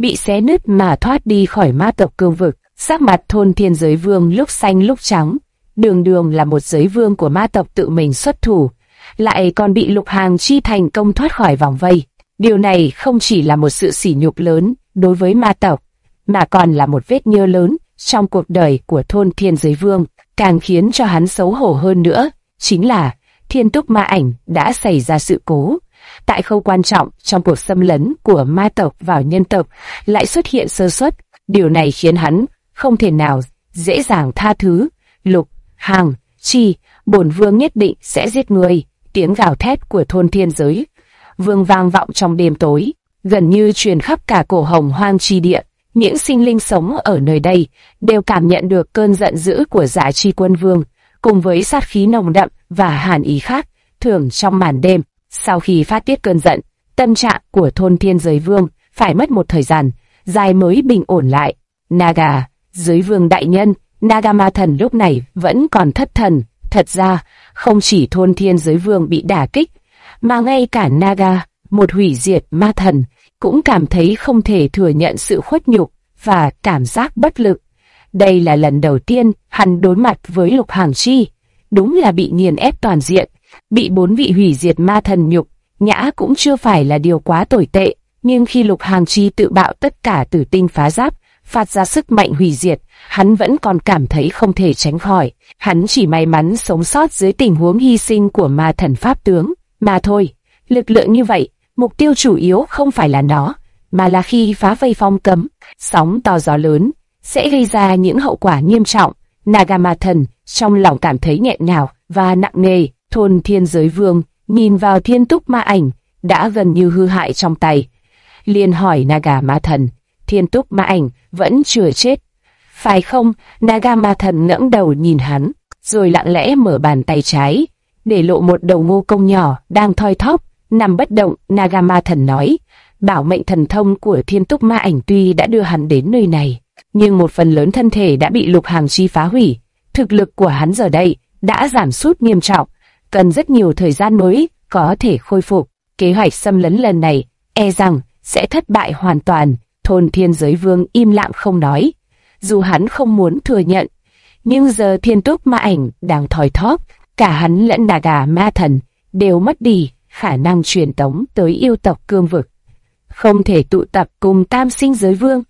bị xé nứt mà thoát đi khỏi ma tộc cương vực. Sắc mặt Thôn Thiên Giới Vương lúc xanh lúc trắng, đường đường là một giới vương của ma tộc tự mình xuất thủ, lại còn bị Lục Hàng Chi thành công thoát khỏi vòng vây. Điều này không chỉ là một sự sỉ nhục lớn đối với ma tộc, mà còn là một vết nhơ lớn trong cuộc đời của Thôn Thiên Giới Vương. Càng khiến cho hắn xấu hổ hơn nữa, chính là Thiên Túc Ma Ảnh đã xảy ra sự cố. Tại khâu quan trọng trong cuộc xâm lấn của ma tộc vào nhân tộc lại xuất hiện sơ suất, điều này khiến hắn không thể nào dễ dàng tha thứ. Lục Hàng Chi, bổn vương nhất định sẽ giết ngươi. Tiếng gào thét của Thôn Thiên Giới Vương vang vọng trong đêm tối, gần như truyền khắp cả cổ Hồng Hoang chi địa. Những sinh linh sống ở nơi đây đều cảm nhận được cơn giận dữ của Dạ Chi Quân Vương, cùng với sát khí nồng đậm và hàn ý khác thường trong màn đêm. Sau khi phát tiết cơn giận, tâm trạng của Thôn Thiên Giới Vương phải mất một thời gian dài mới bình ổn lại. Naga, Giới Vương đại nhân, Naga Ma Thần lúc này vẫn còn thất thần. Thật ra, không chỉ Thôn Thiên Giới Vương bị đả kích, mà ngay cả Naga, một hủy diệt ma thần, cũng cảm thấy không thể thừa nhận sự khuất nhục và cảm giác bất lực. Đây là lần đầu tiên hắn đối mặt với Lục Hàng Chi, đúng là bị nghiền ép toàn diện, bị 4 vị hủy diệt ma thần nhục nhã cũng chưa phải là điều quá tồi tệ, nhưng khi Lục Hàng Chi tự bạo tất cả tử tinh phá giáp, phát ra sức mạnh hủy diệt, hắn vẫn còn cảm thấy không thể tránh khỏi. Hắn chỉ may mắn sống sót dưới tình huống hy sinh của ma thần pháp tướng mà thôi. Lực lượng như vậy, mục tiêu chủ yếu không phải là nó, mà là khi phá vây phong cấm, sóng to gió lớn sẽ gây ra những hậu quả nghiêm trọng. Naga Ma Thần trong lòng cảm thấy nghẹn ngào và nặng nề. Thôn Thiên Giới Vương nhìn vào Thiên Túc Ma Ảnh đã gần như hư hại trong tay, liền hỏi Naga Ma Thần, Thiên Túc Ma Ảnh vẫn chưa chết, phải không? Naga Ma Thần ngẩng đầu nhìn hắn, rồi lặng lẽ mở bàn tay trái, để lộ một đầu ngô công nhỏ đang thoi thóp nằm bất động. Naga Ma Thần nói, bảo mệnh thần thông của Thiên Túc Ma Ảnh tuy đã đưa hắn đến nơi này, nhưng một phần lớn thân thể đã bị Lục Hàng Chi phá hủy. Thực lực của hắn giờ đây đã giảm sút nghiêm trọng, cần rất nhiều thời gian mới có thể khôi phục. Kế hoạch xâm lấn lần này e rằng sẽ thất bại hoàn toàn. Thôn Thiên Giới Vương im lặng không nói, dù hắn không muốn thừa nhận, nhưng giờ Thiên Túc Ma Ảnh đang thoi thóp, cả hắn lẫn Naga Ma Thần đều mất đi khả năng truyền tống tới yêu tộc cương vực, không thể tụ tập cùng Tam Sinh Giới Vương.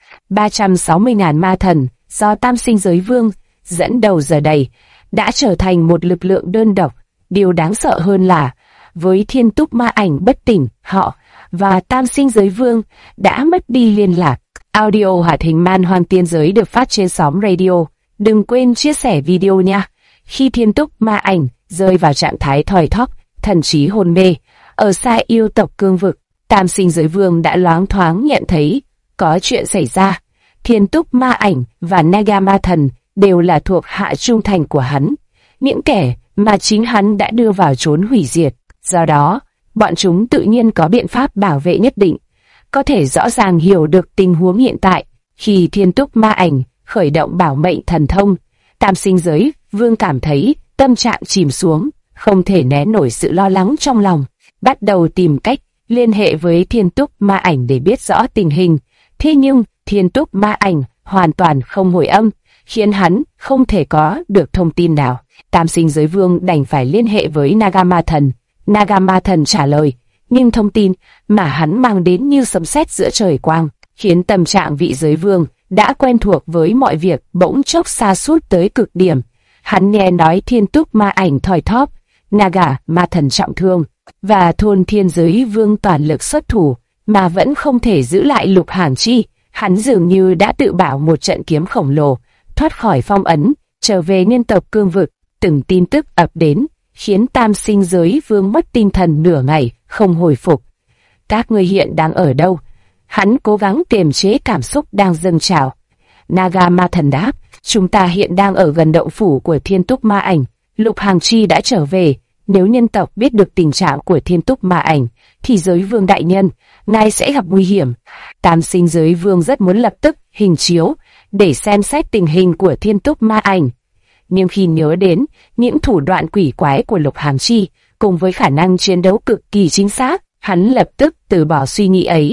360.000 ma thần do Tam Sinh Giới Vương dẫn đầu giờ đây đã trở thành một lực lượng đơn độc. Điều đáng sợ hơn là với Thiên Túc Ma Ảnh bất tỉnh, họ và Tam Sinh Giới Vương đã mất đi liên lạc. Audio hoạt hình Man Hoang Tiên Giới được phát trên xóm radio. Đừng quên chia sẻ video nha. Khi Thiên Túc Ma Ảnh rơi vào trạng thái thoi thóp, thần trí hôn mê, ở xa yêu tộc cương vực, Tam Sinh Giới Vương đã loáng thoáng nhận thấy có chuyện xảy ra. Thiên Túc Ma Ảnh và Naga Ma Thần đều là thuộc hạ trung thành của hắn, những kẻ mà chính hắn đã đưa vào chốn hủy diệt. Do đó, bọn chúng tự nhiên có biện pháp bảo vệ nhất định, có thể rõ ràng hiểu được tình huống hiện tại. Khi Thiên Túc Ma Ảnh khởi động bảo mệnh thần thông, Tam Sinh Giới Vương cảm thấy tâm trạng chìm xuống, không thể né nổi sự lo lắng trong lòng, bắt đầu tìm cách liên hệ với Thiên Túc Ma Ảnh để biết rõ tình hình. Thế nhưng Thiên Túc Ma Ảnh hoàn toàn không hồi âm, khiến hắn không thể có được thông tin nào. Tam Sinh Giới Vương đành phải liên hệ với Naga Ma Thần. Naga Ma Thần trả lời, nhưng thông tin mà hắn mang đến như sấm sét giữa trời quang, khiến tâm trạng vị giới vương đã quen thuộc với mọi việc bỗng chốc sa sút tới cực điểm. Hắn nghe nói Thiên Túc Ma Ảnh thoi thóp, Naga Ma Thần trọng thương, và Thôn Thiên Giới Vương toàn lực xuất thủ, mà vẫn không thể giữ lại Lục Hàng Chi. Hắn dường như đã tự bảo một trận kiếm khổng lồ, thoát khỏi phong ấn, trở về nhân tộc cương vực. Từng tin tức ập đến, khiến Tam Sinh Giới Vương mất tinh thần nửa ngày, không hồi phục. Các ngươi hiện đang ở đâu? Hắn cố gắng kiềm chế cảm xúc đang dâng trào. Naga Ma Thần đáp, chúng ta hiện đang ở gần động phủ của Thiên Túc Ma Ảnh. Lục Hàng Chi đã trở về. Nếu nhân tộc biết được tình trạng của Thiên Túc Ma Ảnh, thì Giới Vương đại nhân, ngài sẽ gặp nguy hiểm. Tam Sinh Giới Vương rất muốn lập tức hình chiếu để xem xét tình hình của Thiên Túc Ma Ảnh. Nhưng khi nhớ đến những thủ đoạn quỷ quái của Lục Hàng Chi, cùng với khả năng chiến đấu cực kỳ chính xác, hắn lập tức từ bỏ suy nghĩ ấy.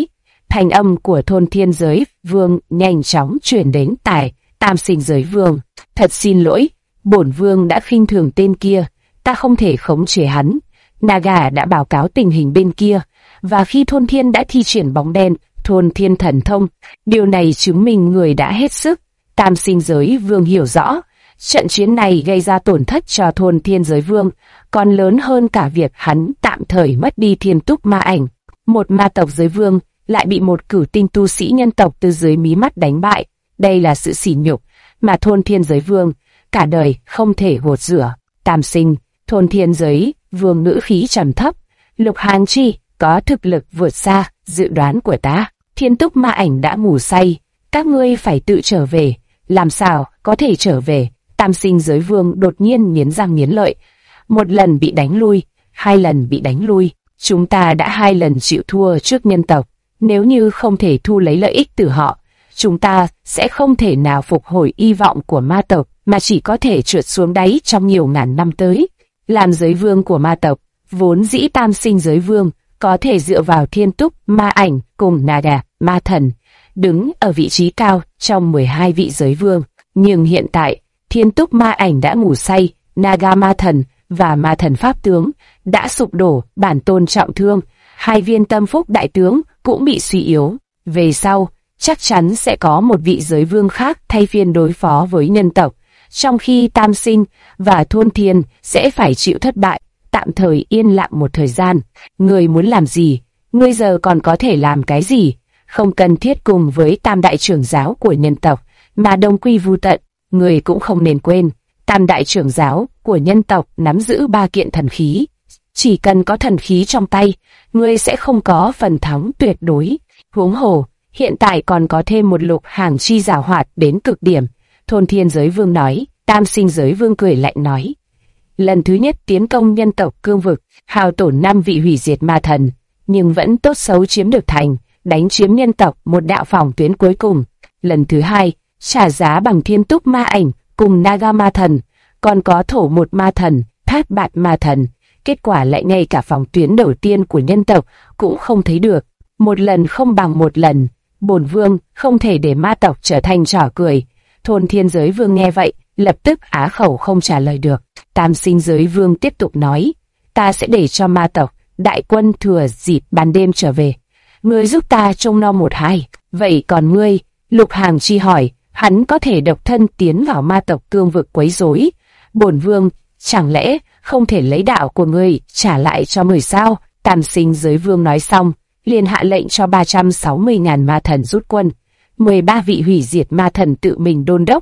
Thanh âm của thôn thiên giới vương nhanh chóng chuyển đến tai tam sinh giới vương. Thật xin lỗi, bổn vương đã khinh thường tên kia, ta không thể khống chế hắn. Naga đã báo cáo tình hình bên kia, và khi thôn thiên đã thi triển bóng đen, thôn thiên thần thông, điều này chứng minh người đã hết sức. Tam sinh giới vương hiểu rõ, trận chiến này gây ra tổn thất cho thôn thiên giới vương, còn lớn hơn cả việc hắn tạm thời mất đi thiên túc ma ảnh. Một ma tộc giới vương lại bị một cửu tinh tu sĩ nhân tộc từ dưới mí mắt đánh bại. Đây là sự sỉ nhục mà thôn thiên giới vương cả đời không thể gột rửa. Tam sinh, thôn thiên giới vương ngữ khí trầm thấp. Lục Hàn Chi có thực lực vượt xa dự đoán của ta. Thiên túc ma ảnh đã ngủ say, các ngươi phải tự trở về. Làm sao có thể trở về? Tam sinh giới vương đột nhiên nghiến răng nghiến lợi. Một lần bị đánh lui, 2 lần bị đánh lui. Chúng ta đã 2 lần chịu thua trước nhân tộc. Nếu như không thể thu lấy lợi ích từ họ, chúng ta sẽ không thể nào phục hồi hy vọng của ma tộc, mà chỉ có thể trượt xuống đáy trong nhiều ngàn năm tới. Làm giới vương của ma tộc, vốn dĩ tam sinh giới vương có thể dựa vào thiên túc ma ảnh cùng Naga ma thần, đứng ở vị trí cao trong 12 vị giới vương. Nhưng hiện tại, thiên túc ma ảnh đã ngủ say, Naga ma thần và ma thần pháp tướng đã sụp đổ, bản tôn trọng thương, 2 viên tâm phúc đại tướng cũng bị suy yếu. Về sau, chắc chắn sẽ có một vị giới vương khác thay phiên đối phó với nhân tộc, trong khi tam sinh và thôn thiên sẽ phải chịu thất bại, tạm thời yên lặng một thời gian. Ngươi muốn làm gì? Ngươi giờ còn có thể làm cái gì? Không cần thiết cùng với tam đại trưởng giáo của nhân tộc mà đồng quy vu tận. Ngươi cũng không nên quên, tam đại trưởng giáo của nhân tộc nắm giữ 3 kiện thần khí. Chỉ cần có thần khí trong tay, ngươi sẽ không có phần thắng tuyệt đối. Huống hồ, hiện tại còn có thêm một Lục Hàn Chi giàu hoạt đến cực điểm. Thôn thiên giới vương nói. Tam sinh giới vương cười lạnh nói. Lần thứ nhất tiến công nhân tộc cương vực, hao tổn 5 vị hủy diệt ma thần, nhưng vẫn tốt xấu chiếm được thành, đánh chiếm nhân tộc một đạo phòng tuyến cuối cùng. Lần thứ hai, trả giá bằng thiên túc ma ảnh cùng Naga ma thần, còn có thổ một ma thần, thát bạt ma thần. Kết quả lại ngay cả phòng tuyến đầu tiên của nhân tộc cũng không thấy được. Một lần không bằng một lần, bổn vương không thể để ma tộc trở thành trò cười. Thôn thiên giới vương nghe vậy, lập tức á khẩu không trả lời được. Tam sinh giới vương tiếp tục nói, ta sẽ để cho ma tộc đại quân thừa dịp ban đêm trở về. Ngươi giúp ta trông nom 1-2. Vậy còn ngươi? Lục Hàn Chi hỏi. Hắn có thể độc thân tiến vào ma tộc cương vực quấy rối. Bổn vương chẳng lẽ không thể lấy đạo của ngươi trả lại cho người sao? Tam sinh giới vương nói xong, liền hạ lệnh cho 360.000 ma thần rút quân. 13 vị hủy diệt ma thần tự mình đôn đốc.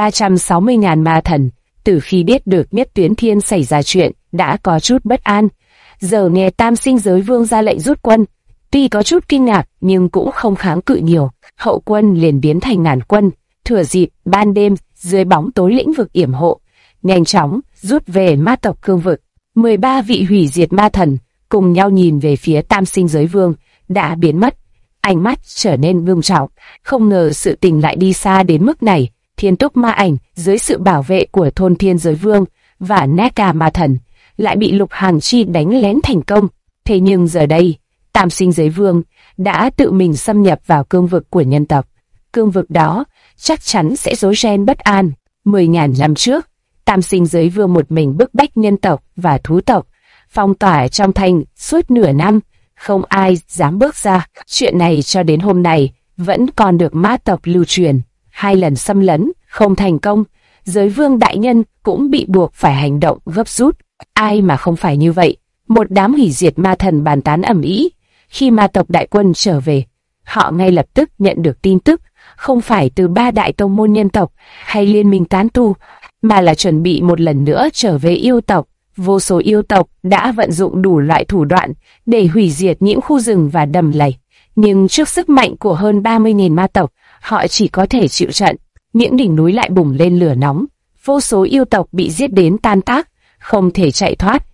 360.000 ma thần, từ khi biết được Nhất Tuyến Thiên xảy ra chuyện, đã có chút bất an. Giờ nghe tam sinh giới vương ra lệnh rút quân, tuy có chút kinh ngạc nhưng cũng không kháng cự nhiều. Hậu quân liền biến thành ngàn quân, thừa dịp ban đêm dưới bóng tối lĩnh vực yểm hộ, nhanh chóng rút về ma tộc cương vực. 13 vị hủy diệt ma thần cùng nhau nhìn về phía tam sinh giới vương đã biến mất, ánh mắt trở nên ngưng trọng. Không ngờ sự tình lại đi xa đến mức này. Thiên túc ma ảnh dưới sự bảo vệ của thôn thiên giới vương và Naga ma thần lại bị Lục Hàn Chi đánh lén thành công. Thế nhưng giờ đây, tam sinh giới vương đã tự mình xâm nhập vào cương vực của nhân tộc. Cương vực đó chắc chắn sẽ rối ren bất an. 10.000 năm trước, tam sinh giới vương một mình bức bách nhân tộc và thú tộc, phong tỏa trong thành suốt nửa năm, không ai dám bước ra. Chuyện này cho đến hôm nay vẫn còn được ma tộc lưu truyền. 2 lần xâm lấn không thành công, giới vương đại nhân cũng bị buộc phải hành động gấp rút. Ai mà không phải như vậy? Một đám hủy diệt ma thần bàn tán ầm ĩ. Khi ma tộc đại quân trở về, họ ngay lập tức nhận được tin tức, không phải từ 3 đại tông môn nhân tộc hay liên minh tán tu, mà là chuẩn bị một lần nữa trở về yêu tộc. Vô số yêu tộc đã vận dụng đủ loại thủ đoạn để hủy diệt những khu rừng và đầm lầy, nhưng trước sức mạnh của hơn 30.000 ma tộc, họ chỉ có thể chịu trận. Những đỉnh núi lại bùng lên lửa nóng, vô số yêu tộc bị giết đến tan tác, không thể chạy thoát.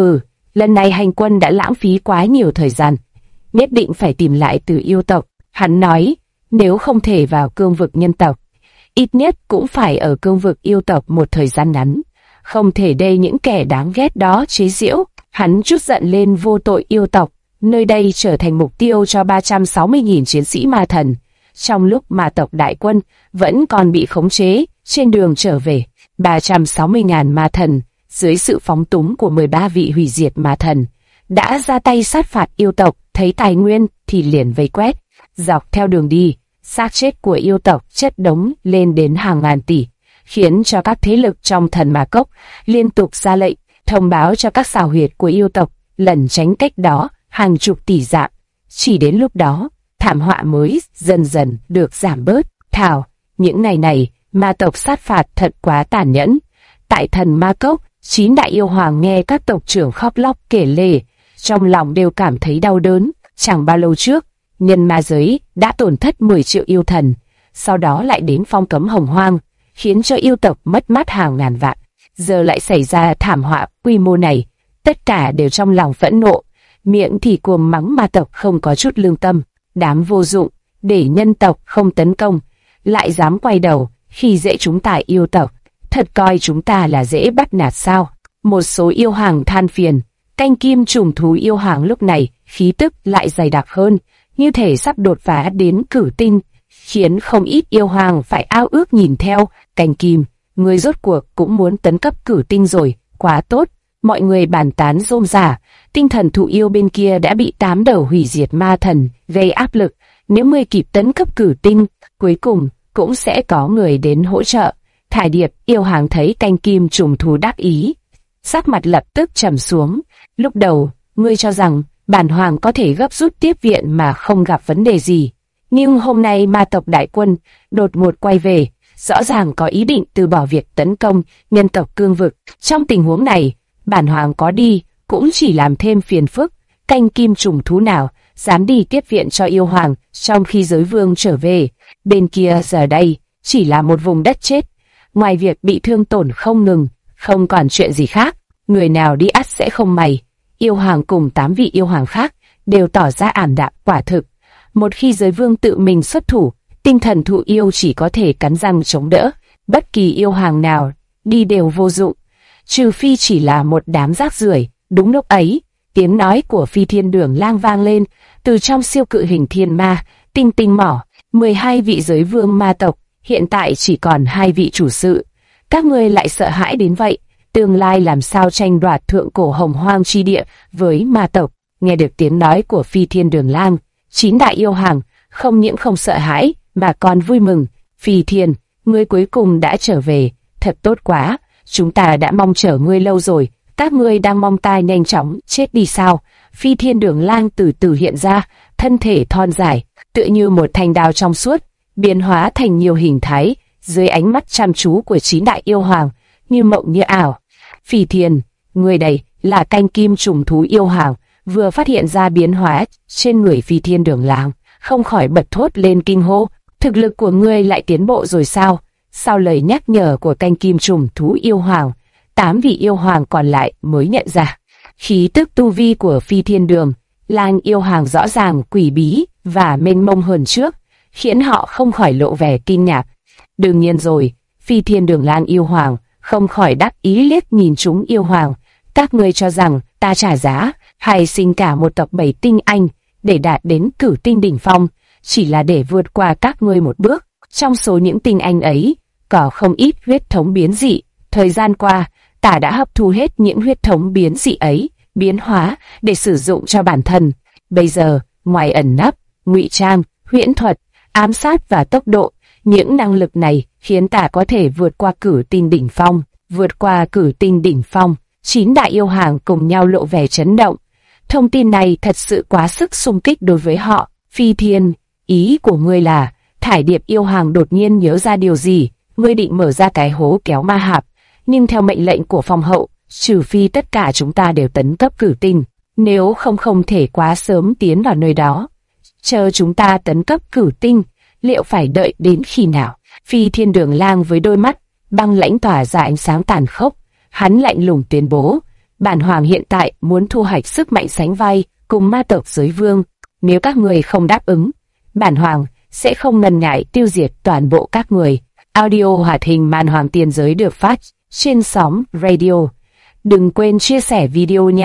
Lần này hành quân đã lãng phí quá nhiều thời gian, nhất định phải tìm lại từ yêu tộc. Hắn nói, nếu không thể vào cương vực nhân tộc, ít nhất cũng phải ở cương vực yêu tộc một thời gian ngắn, không thể để những kẻ đáng ghét đó chế giễu. Hắn trút giận lên vô tội yêu tộc, nơi đây trở thành mục tiêu cho 360.000 chiến sĩ ma thần. Trong lúc ma tộc đại quân vẫn còn bị khống chế, trên đường trở về, 360.000 ma thần, dưới sự phóng túng của 13 vị hủy diệt ma thần, đã ra tay sát phạt yêu tộc, thấy tài nguyên thì liền vây quét. Dọc theo đường đi, xác chết của yêu tộc chất đống lên đến hàng ngàn tỷ, khiến cho các thế lực trong thần ma cốc liên tục ra lệnh, thông báo cho các xào huyệt của yêu tộc lẩn tránh cách đó hàng chục tỷ dặm. Chỉ đến lúc đó, thảm họa mới dần dần được giảm bớt. Thảo, những ngày này, ma tộc sát phạt thật quá tàn nhẫn. Tại thần ma cốc, 9 đại yêu hoàng nghe các tộc trưởng khóc lóc kể lể, trong lòng đều cảm thấy đau đớn. Chẳng bao lâu trước, nhân ma giới đã tổn thất 10 triệu yêu thần, sau đó lại đến phong cấm hồng hoang, khiến cho yêu tộc mất mát hàng ngàn vạn. Giờ lại xảy ra thảm họa quy mô này, tất cả đều trong lòng phẫn nộ, miệng thì cuồng mắng ma tộc không có chút lương tâm, đám vô dụng, để nhân tộc không tấn công, lại dám quay đầu khi dễ chúng ta yêu tộc, thật coi chúng ta là dễ bắt nạt sao? Một số yêu hoàng than phiền. Canh kim trùng thú yêu hoàng lúc này khí tức lại dày đặc hơn, như thể sắp đột phá đến cửu tinh, khiến không ít yêu hoàng phải ao ước nhìn theo. Canh kim, người rốt cuộc cũng muốn tấn cấp cửu tinh rồi, quá tốt. Mọi người bàn tán rôm rả. Tinh thần thụ yêu bên kia đã bị 8 đầu hủy diệt ma thần gây áp lực, nếu 10 kịp tấn cấp cửu tinh, cuối cùng cũng sẽ có người đến hỗ trợ. Thải Điệp yêu hoàng thấy canh kim trùng thú đắc ý, sắc mặt lập tức trầm xuống. Lúc đầu, ngươi cho rằng bản hoàng có thể gấp rút tiếp viện mà không gặp vấn đề gì. Nhưng hôm nay ma tộc đại quân đột ngột quay về, rõ ràng có ý định từ bỏ việc tấn công nhân tộc cương vực. Trong tình huống này, bản hoàng có đi cũng chỉ làm thêm phiền phức. Canh kim trùng thú nào dám đi tiếp viện cho yêu hoàng trong khi giới vương trở về. Bên kia giờ đây chỉ là một vùng đất chết, ngoài việc bị thương tổn không ngừng, không còn chuyện gì khác. Người nào đi ắt sẽ không mày. Yêu hoàng cùng 8 vị yêu hoàng khác đều tỏ ra ảm đạm. Quả thực, một khi giới vương tự mình xuất thủ, tinh thần thụ yêu chỉ có thể cắn răng chống đỡ. Bất kỳ yêu hoàng nào đi đều vô dụng, trừ phi chỉ là một đám rác rưởi. Đúng lúc ấy, tiếng nói của Phi Thiên Đường Lang vang lên từ trong siêu cự hình thiên ma tinh tinh mỏ. 12 vị giới vương ma tộc, hiện tại chỉ còn 2 vị chủ sự. Các ngươi lại sợ hãi đến vậy? Tương lai làm sao tranh đoạt thượng cổ hồng hoang chi địa với ma tộc? Nghe được tiếng nói của Phi Thiên Đường Lang, 9 đại yêu hoàng không những không sợ hãi mà còn vui mừng. Phi Thiên, ngươi cuối cùng đã trở về, thật tốt quá. Chúng ta đã mong chờ ngươi lâu rồi. Các ngươi đang mong ta nhanh chóng chết đi sao? Phi Thiên Đường Lang từ từ hiện ra, thân thể thon dài, tựa như một thanh đao trong suốt, biến hóa thành nhiều hình thái dưới ánh mắt chăm chú của 9 đại yêu hoàng, như mộng như ảo. Phi Thiên, người đây là canh kim trùng thú yêu hoàng, vừa phát hiện ra biến hóa trên người Phi Thiên Đường Lang, không khỏi bật thốt lên kinh hô. Thực lực của ngươi lại tiến bộ rồi sao? Sau lời nhắc nhở của canh kim trùng thú yêu hoàng, 8 vị yêu hoàng còn lại mới nhận ra khí tức tu vi của Phi Thiên Đường Lang yêu hoàng rõ ràng quỷ bí và mênh mông hơn trước, khiến họ không khỏi lộ vẻ kinh ngạc. Đương nhiên rồi, Phi Thiên Đường Lang yêu hoàng không khỏi đắc ý liếc nhìn chúng yêu hoàng. Các ngươi cho rằng ta trả giá hay sinh cả một tộc 7 tinh anh để đạt đến cửu tinh đỉnh phong, chỉ là để vượt qua các ngươi một bước. Trong số những tinh anh ấy, có không ít huyết thống biến dị. Thời gian qua, ta đã hấp thu hết những huyết thống biến dị ấy, biến hóa để sử dụng cho bản thân. Bây giờ, ngoài ẩn nấp, ngụy trang, huyễn thuật, ám sát và tốc độ, những năng lực này khiến ta có thể vượt qua cửu tinh đỉnh phong. Vượt qua cửu tinh đỉnh phong, 9 đại yêu hoàng cùng nhau lộ vẻ chấn động. Thông tin này thật sự quá sức xung kích đối với họ. Phi Thiên, ý của ngươi là? Thải Điệp yêu hoàng đột nhiên nhớ ra điều gì. Ngươi định mở ra cái hố kéo ma hạp, nhưng theo mệnh lệnh của phong hậu, trừ phi tất cả chúng ta đều tấn cấp cửu tinh, nếu không thể quá sớm tiến vào nơi đó. Chờ chúng ta tấn cấp cửu tinh, liệu phải đợi đến khi nào? Phi Thiên Đường Lang với đôi mắt băng lãnh tỏa ra ánh sáng tàn khốc, hắn lạnh lùng tuyên bố: bản hoàng hiện tại muốn thu hoạch sức mạnh sánh vai cùng ma tộc giới vương. Nếu các người không đáp ứng, bản hoàng sẽ không ngần ngại tiêu diệt toàn bộ các người. Audio hoạt hình Man Hoàng Tiên Giới được phát trên sóng radio. Đừng quên chia sẻ video nha.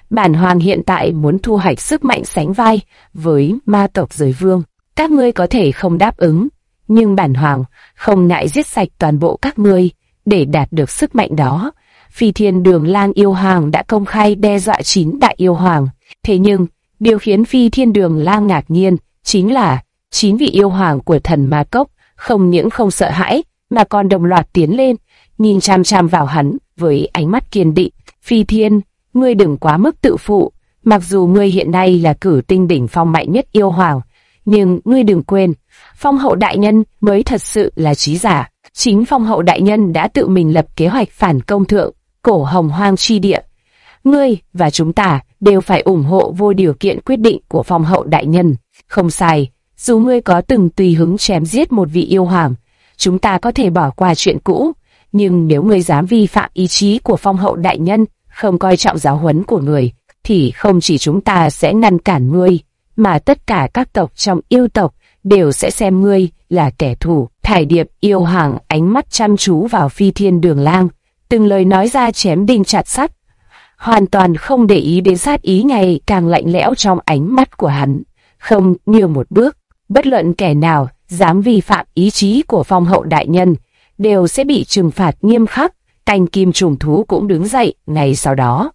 Bản hoàng hiện tại muốn thu hoạch sức mạnh sánh vai với ma tộc giới vương. Các ngươi có thể không đáp ứng, nhưng bản hoàng không ngại giết sạch toàn bộ các ngươi để đạt được sức mạnh đó. Phi Thiên Đường Lang yêu hoàng đã công khai đe dọa 9 đại yêu hoàng. Thế nhưng, điều khiến Phi Thiên Đường Lang ngạc nhiên chính là 9 vị yêu hoàng của thần ma cốc không những không sợ hãi mà còn đồng loạt tiến lên, nhìn chằm chằm vào hắn với ánh mắt kiên định. Phi Thiên, ngươi đừng quá mức tự phụ, mặc dù ngươi hiện nay là cử tinh đỉnh phong mạnh nhất yêu hoàng, nhưng ngươi đừng quên, Phong Hậu đại nhân mới thật sự là trí giả. Chính Phong Hậu đại nhân đã tự mình lập kế hoạch phản công thượng cổ Hồng Hoang chi địa. Ngươi và chúng ta đều phải ủng hộ vô điều kiện quyết định của Phong Hậu đại nhân. Không sai, dù ngươi có từng tùy hứng chém giết một vị yêu hoàng, chúng ta có thể bỏ qua chuyện cũ, nhưng nếu ngươi dám vi phạm ý chí của Phong Hậu đại nhân, không coi trọng giáo huấn của người, thì không chỉ chúng ta sẽ ngăn cản ngươi, mà tất cả các tộc trong yêu tộc đều sẽ xem ngươi là kẻ thù. Thải Điệp yêu hoàng ánh mắt chăm chú vào Phi Thiên Đường Lang, từng lời nói ra chém đinh chặt sắt, hoàn toàn không để ý đến sát ý ngày càng lạnh lẽo trong ánh mắt của hắn. Không nhường một bước, bất luận kẻ nào dám vi phạm ý chí của Phong Hậu đại nhân đều sẽ bị trừng phạt nghiêm khắc. Canh kim trùng thú cũng đứng dậy ngay sau đó.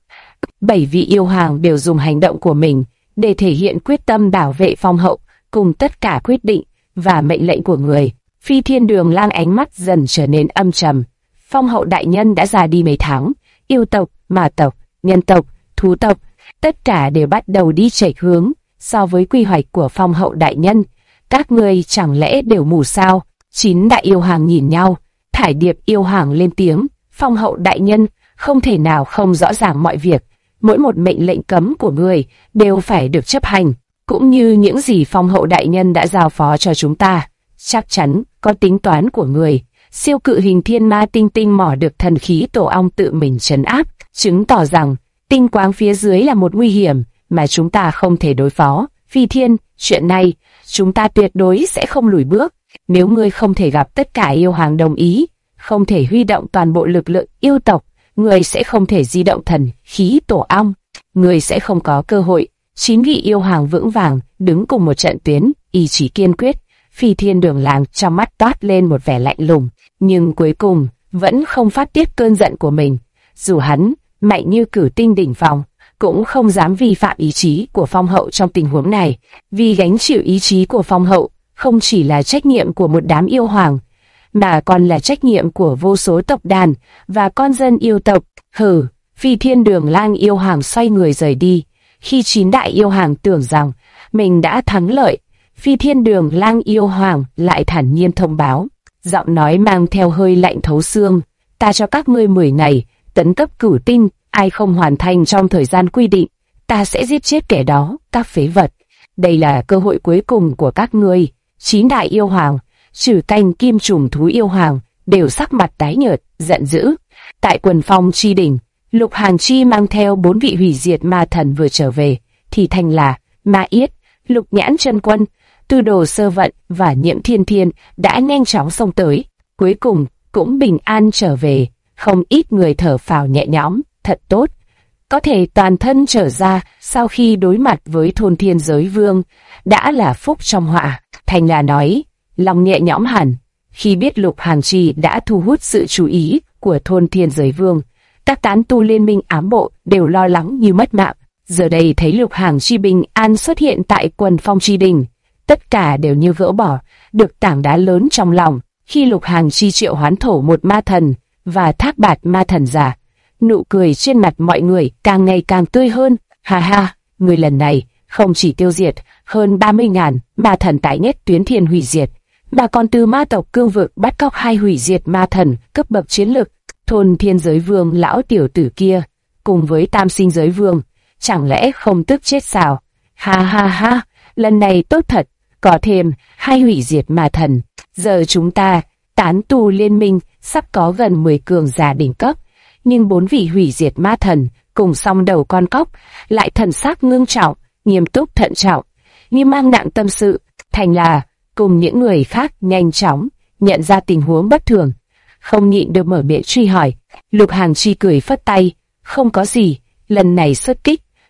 7 vị yêu hoàng đều dùng hành động của mình để thể hiện quyết tâm bảo vệ Phong Hậu cùng tất cả quyết định và mệnh lệnh của người. Phi Thiên Đường Lang ánh mắt dần trở nên âm trầm. Phong Hậu đại nhân đã già đi mấy tháng, yêu tộc, ma tộc, nhân tộc, thú tộc, tất cả đều bắt đầu đi chệch hướng so với quy hoạch của Phong Hậu đại nhân. Các ngươi chẳng lẽ đều mù sao? 9 đại yêu hoàng nhìn nhau. Thải Điệp yêu hoàng lên tiếng, Phong Hậu đại nhân không thể nào không rõ ràng mọi việc, mỗi một mệnh lệnh cấm của người đều phải được chấp hành, cũng như những gì Phong Hậu đại nhân đã giao phó cho chúng ta. Chắc chắn có tính toán của người. Siêu cự hình thiên ma tinh tinh mỏ được thần khí tổ ong tự mình trấn áp, chứng tỏ rằng tinh quáng phía dưới là một nguy hiểm mà chúng ta không thể đối phó. Phi Thiên, chuyện này chúng ta tuyệt đối sẽ không lùi bước. Nếu ngươi không thể gặp tất cả yêu hoàng đồng ý, không thể huy động toàn bộ lực lượng yêu tộc, người sẽ không thể di động thần khí tổ ong, người sẽ không có cơ hội. 9 vị yêu hoàng vững vàng đứng cùng một trận tuyến, ý chí kiên quyết. Phi Thiên Đường Lang trong mắt toát lên một vẻ lạnh lùng, nhưng cuối cùng vẫn không phát tiết cơn giận của mình. Dù hắn mạnh như cử tinh đỉnh phong, cũng không dám vi phạm ý chí của Phong Hậu trong tình huống này, vì gánh chịu ý chí của Phong Hậu không chỉ là trách nhiệm của một đám yêu hoàng, mà còn là trách nhiệm của vô số tộc đàn và con dân yêu tộc. Hừ, Phi Thiên Đường Lang yêu hoàng xoay người rời đi. Khi 9 đại yêu hoàng tưởng rằng mình đã thắng lợi, Phi Thiên Đường Lang yêu hoàng lại thản nhiên thông báo, giọng nói mang theo hơi lạnh thấu xương, ta cho các ngươi 10 ngày tấn cấp cửu tinh, ai không hoàn thành trong thời gian quy định, ta sẽ giết chết kẻ đó. Các phế vật, đây là cơ hội cuối cùng của các ngươi. 9 đại yêu hoàng, trừ Canh Kim Trùng Thú yêu hoàng, đều sắc mặt tái nhợt, giận dữ. Tại Quần Phong chi đỉnh, Lục Hàng Chi mang theo 4 vị hủy diệt ma thần vừa trở về, thì thành là Ma Yết, Lục Nhãn Chân Quân, Tư Đồ Sơ Vận và Nhiễm Thiên Thiên đã nhanh chóng xông tới, cuối cùng cũng bình an trở về. Không ít người thở phào nhẹ nhõm, thật tốt, có thể toàn thân trở ra sau khi đối mặt với Thôn Thiên Giới Vương, đã là phúc trong họa. Thành là nói, lòng nhẹ nhõm hẳn. Khi biết Lục Hàng Chi đã thu hút sự chú ý của Thôn Thiên Giới Vương, các tán tu liên minh ám bộ đều lo lắng như mất mạng. Giờ đây thấy Lục Hàng Chi bình an xuất hiện tại Quần Phong chi đỉnh, tất cả đều như gỡ bỏ được tảng đá lớn trong lòng. Khi Lục Hàng Chi triệu hoán thổ một ma thần và thác bạt ma thần giả, nụ cười trên mặt mọi người càng ngày càng tươi hơn. Ha ha, người lần này không chỉ tiêu diệt hơn 30.000 ma thần tại nhất tuyến thiên hủy diệt, mà còn từ ma tộc cương vực bắt cóc 2 hủy diệt ma thần cấp bậc chiến lực. Thôn Thiên Giới Vương lão tiểu tử kia cùng với Tam Sinh Giới Vương, chẳng lẽ không tức chết sao? Ha ha ha, lần này tốt thật, có thêm 2 hủy diệt ma thần. Giờ chúng ta tán tu liên minh sắp có gần 10 cường giả đỉnh cấp, nhưng 4 vị hủy diệt ma thần cùng song đầu con cóc lại thần sắc ngưng trọng, nghiêm túc thận trọng, như mang nặng tâm sự. Thành là cùng những người khác nhanh chóng nhận ra tình huống bất thường, không nhịn được mở miệng truy hỏi. Lục Hàng Chi cười phất tay, không có gì, lần này xuất kích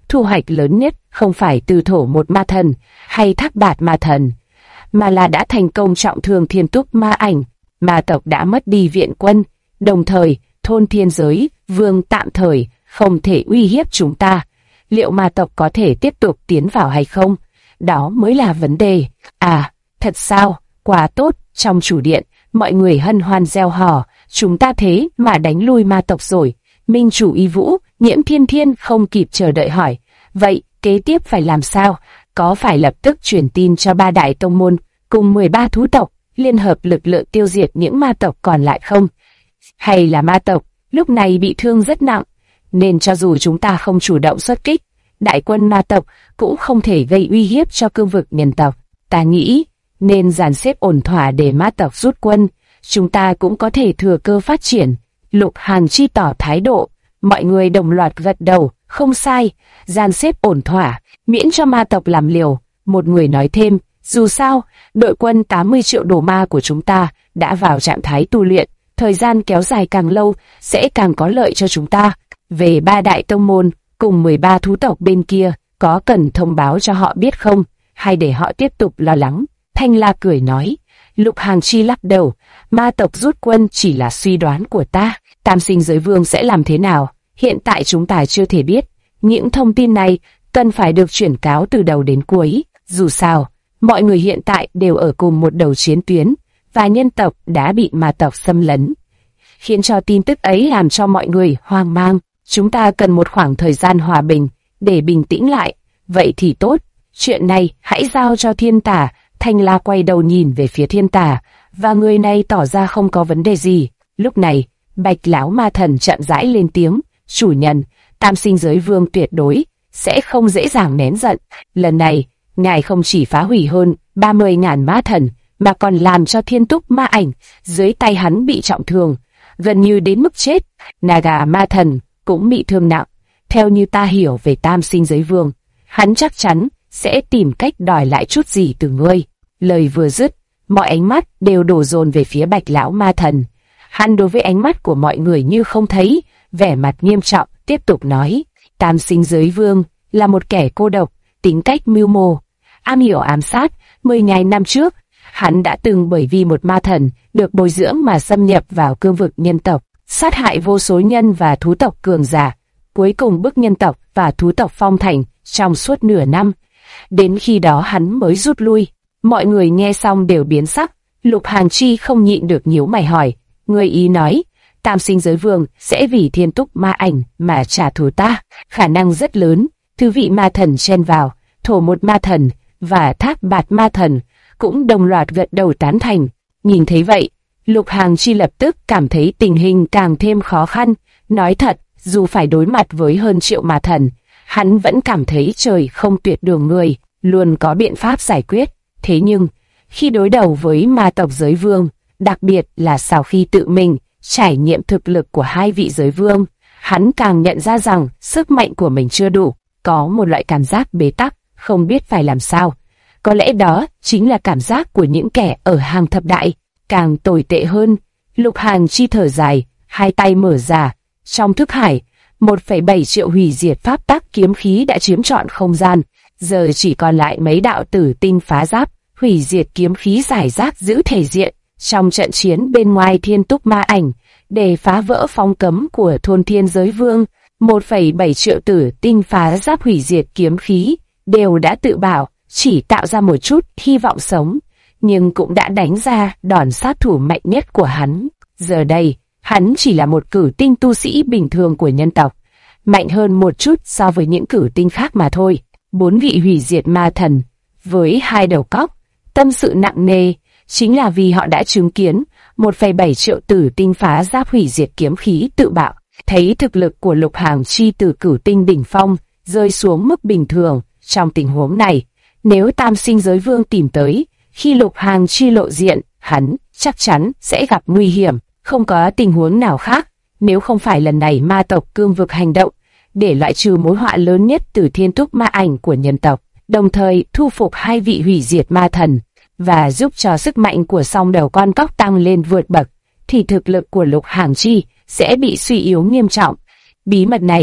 thu hoạch lớn nhất không phải từ thổ một ma thần hay thác bạt ma thần, mà là đã thành công trọng thương thiên túc ma ảnh. Ma tộc đã mất đi viện quân, đồng thời thôn thiên giới vương tạm thời không thể uy hiếp chúng ta. Liệu ma tộc có thể tiếp tục tiến vào hay không? Đó mới là vấn đề. À, thật sao? Quá tốt. Trong chủ điện, mọi người hân hoan reo hò. Chúng ta thế mà đánh lui ma tộc rồi. Minh chủ Y Vũ, Nhiễm Thiên Thiên không kịp chờ đợi hỏi. Vậy, kế tiếp phải làm sao? Có phải lập tức truyền tin cho ba đại tông môn cùng 13 thú tộc liên hợp lực lượng tiêu diệt những ma tộc còn lại không? Hay là ma tộc lúc này bị thương rất nặng, nên cho dù chúng ta không chủ động xuất kích, đại quân ma tộc cũng không thể gây uy hiếp cho cương vực nhân tộc. Ta nghĩ nên dàn xếp ổn thỏa để ma tộc rút quân, chúng ta cũng có thể thừa cơ phát triển. Lục Hàn Chi tỏ thái độ, mọi người đồng loạt gật đầu, không sai, dàn xếp ổn thỏa, miễn cho ma tộc làm liều. Một người nói thêm, dù sao, đội quân 80 triệu đồ ma của chúng ta đã vào trạng thái tu luyện, thời gian kéo dài càng lâu sẽ càng có lợi cho chúng ta. Về ba đại tông môn cùng 13 thú tộc bên kia, có cần thông báo cho họ biết không, hay để họ tiếp tục lo lắng? Thanh La cười nói. Lục Hàn Chi lắc đầu, ma tộc rút quân chỉ là suy đoán của ta, Tam Sinh Giới Vương sẽ làm thế nào, hiện tại chúng ta chưa thể biết. Những thông tin này cần phải được chuyển cáo từ đầu đến cuối. Dù sao, mọi người hiện tại đều ở cùng một đầu chiến tuyến, và nhân tộc đã bị ma tộc xâm lấn, khiến cho tin tức ấy làm cho mọi người hoang mang. Chúng ta cần một khoảng thời gian hòa bình để bình tĩnh lại. Vậy thì tốt, chuyện này hãy giao cho Thiên Tà. Thanh La quay đầu nhìn về phía Thiên Tà, và người này tỏ ra không có vấn đề gì. Lúc này, Bạch Lão Ma Thần chậm rãi lên tiếng, chủ nhân, Tam Sinh Giới Vương tuyệt đối sẽ không dễ dàng nén giận. Lần này, ngài không chỉ phá hủy hơn 30.000 ma thần, mà còn làm cho Thiên Túc Ma Ảnh dưới tay hắn bị trọng thương, gần như đến mức chết. Naga Ma Thần cũng bị thương nặng. Theo như ta hiểu về Tam Sinh Giới Vương, hắn chắc chắn sẽ tìm cách đòi lại chút gì từ ngươi. Lời vừa dứt, mọi ánh mắt đều đổ dồn về phía Bạch Lão Ma Thần. Hắn đối với ánh mắt của mọi người như không thấy, vẻ mặt nghiêm trọng, tiếp tục nói, Tam Sinh Giới Vương là một kẻ cô độc, tính cách mưu mô, am hiểu ám sát. 10.000 năm trước, hắn đã từng bởi vì một ma thần được bồi dưỡng mà xâm nhập vào cương vực nhân tộc, sát hại vô số nhân và thú tộc cường giả, cuối cùng bức nhân tộc và thú tộc phong thành trong suốt nửa năm. Đến khi đó hắn mới rút lui. Mọi người nghe xong đều biến sắc. Lục Hàn Chi không nhịn được nhíu mày hỏi, người ý nói Tam Sinh Giới Vương sẽ vì Thiên Túc Ma Ảnh mà trả thù ta? Khả năng rất lớn. Thứ vị ma thần chen vào, Thổ Một Ma Thần và Thác Bạt Ma Thần cũng đồng loạt gật đầu tán thành. Nhìn thấy vậy, Lục Hàn Chi lập tức cảm thấy tình hình càng thêm khó khăn. Nói thật, dù phải đối mặt với hơn triệu ma thần, hắn vẫn cảm thấy trời không tuyệt đường người, luôn có biện pháp giải quyết. Thế nhưng, khi đối đầu với ma tộc giới vương, đặc biệt là sau khi tự mình trải nghiệm thực lực của hai vị giới vương, hắn càng nhận ra rằng sức mạnh của mình chưa đủ, có một loại cảm giác bế tắc, không biết phải làm sao. Có lẽ đó chính là cảm giác của những kẻ ở hàng thập đại. Càng tồi tệ hơn, Lục Hàn Chi thở dài, hai tay mở ra, trong thức hải, 1,7 triệu hủy diệt pháp tắc kiếm khí đã chiếm trọn không gian, giờ chỉ còn lại mấy đạo tử tinh phá giáp, hủy diệt kiếm khí giải rác giữ thể diện trong trận chiến bên ngoài Thiên Túc Ma Ảnh, để phá vỡ phong cấm của thôn Thiên Giới Vương. 1,7 triệu tử tinh phá giáp hủy diệt kiếm khí đều đã tự bảo chỉ tạo ra một chút hy vọng sống, nhưng cũng đã đánh ra đòn sát thủ mạnh nhất của hắn. Giờ đây, hắn chỉ là một cửu tinh tu sĩ bình thường của nhân tộc, mạnh hơn một chút so với những cửu tinh khác mà thôi. 4 vị hủy diệt ma thần với hai đầu cóc, tâm sự nặng nề, chính là vì họ đã chứng kiến 1,7 triệu tử tinh phá giáp hủy diệt kiếm khí tự bạo. Thấy thực lực của Lục Hàn Chi từ cửu tinh đỉnh phong rơi xuống mức bình thường, trong tình huống này, nếu Tam Sinh Giới Vương tìm tới, khi Lục Hàn Chi lộ diện, hắn chắc chắn sẽ gặp nguy hiểm. Không có tình huống nào khác, nếu không phải lần này ma tộc cương vực hành động để loại trừ mối họa lớn nhất từ Thiên Túc Ma Ảnh của nhân tộc, đồng thời thu phục hai vị hủy diệt ma thần và giúp cho sức mạnh của song đầu con cóc tăng lên vượt bậc, thì thực lực của Lục Hàn Chi sẽ bị suy yếu nghiêm trọng. Bí mật này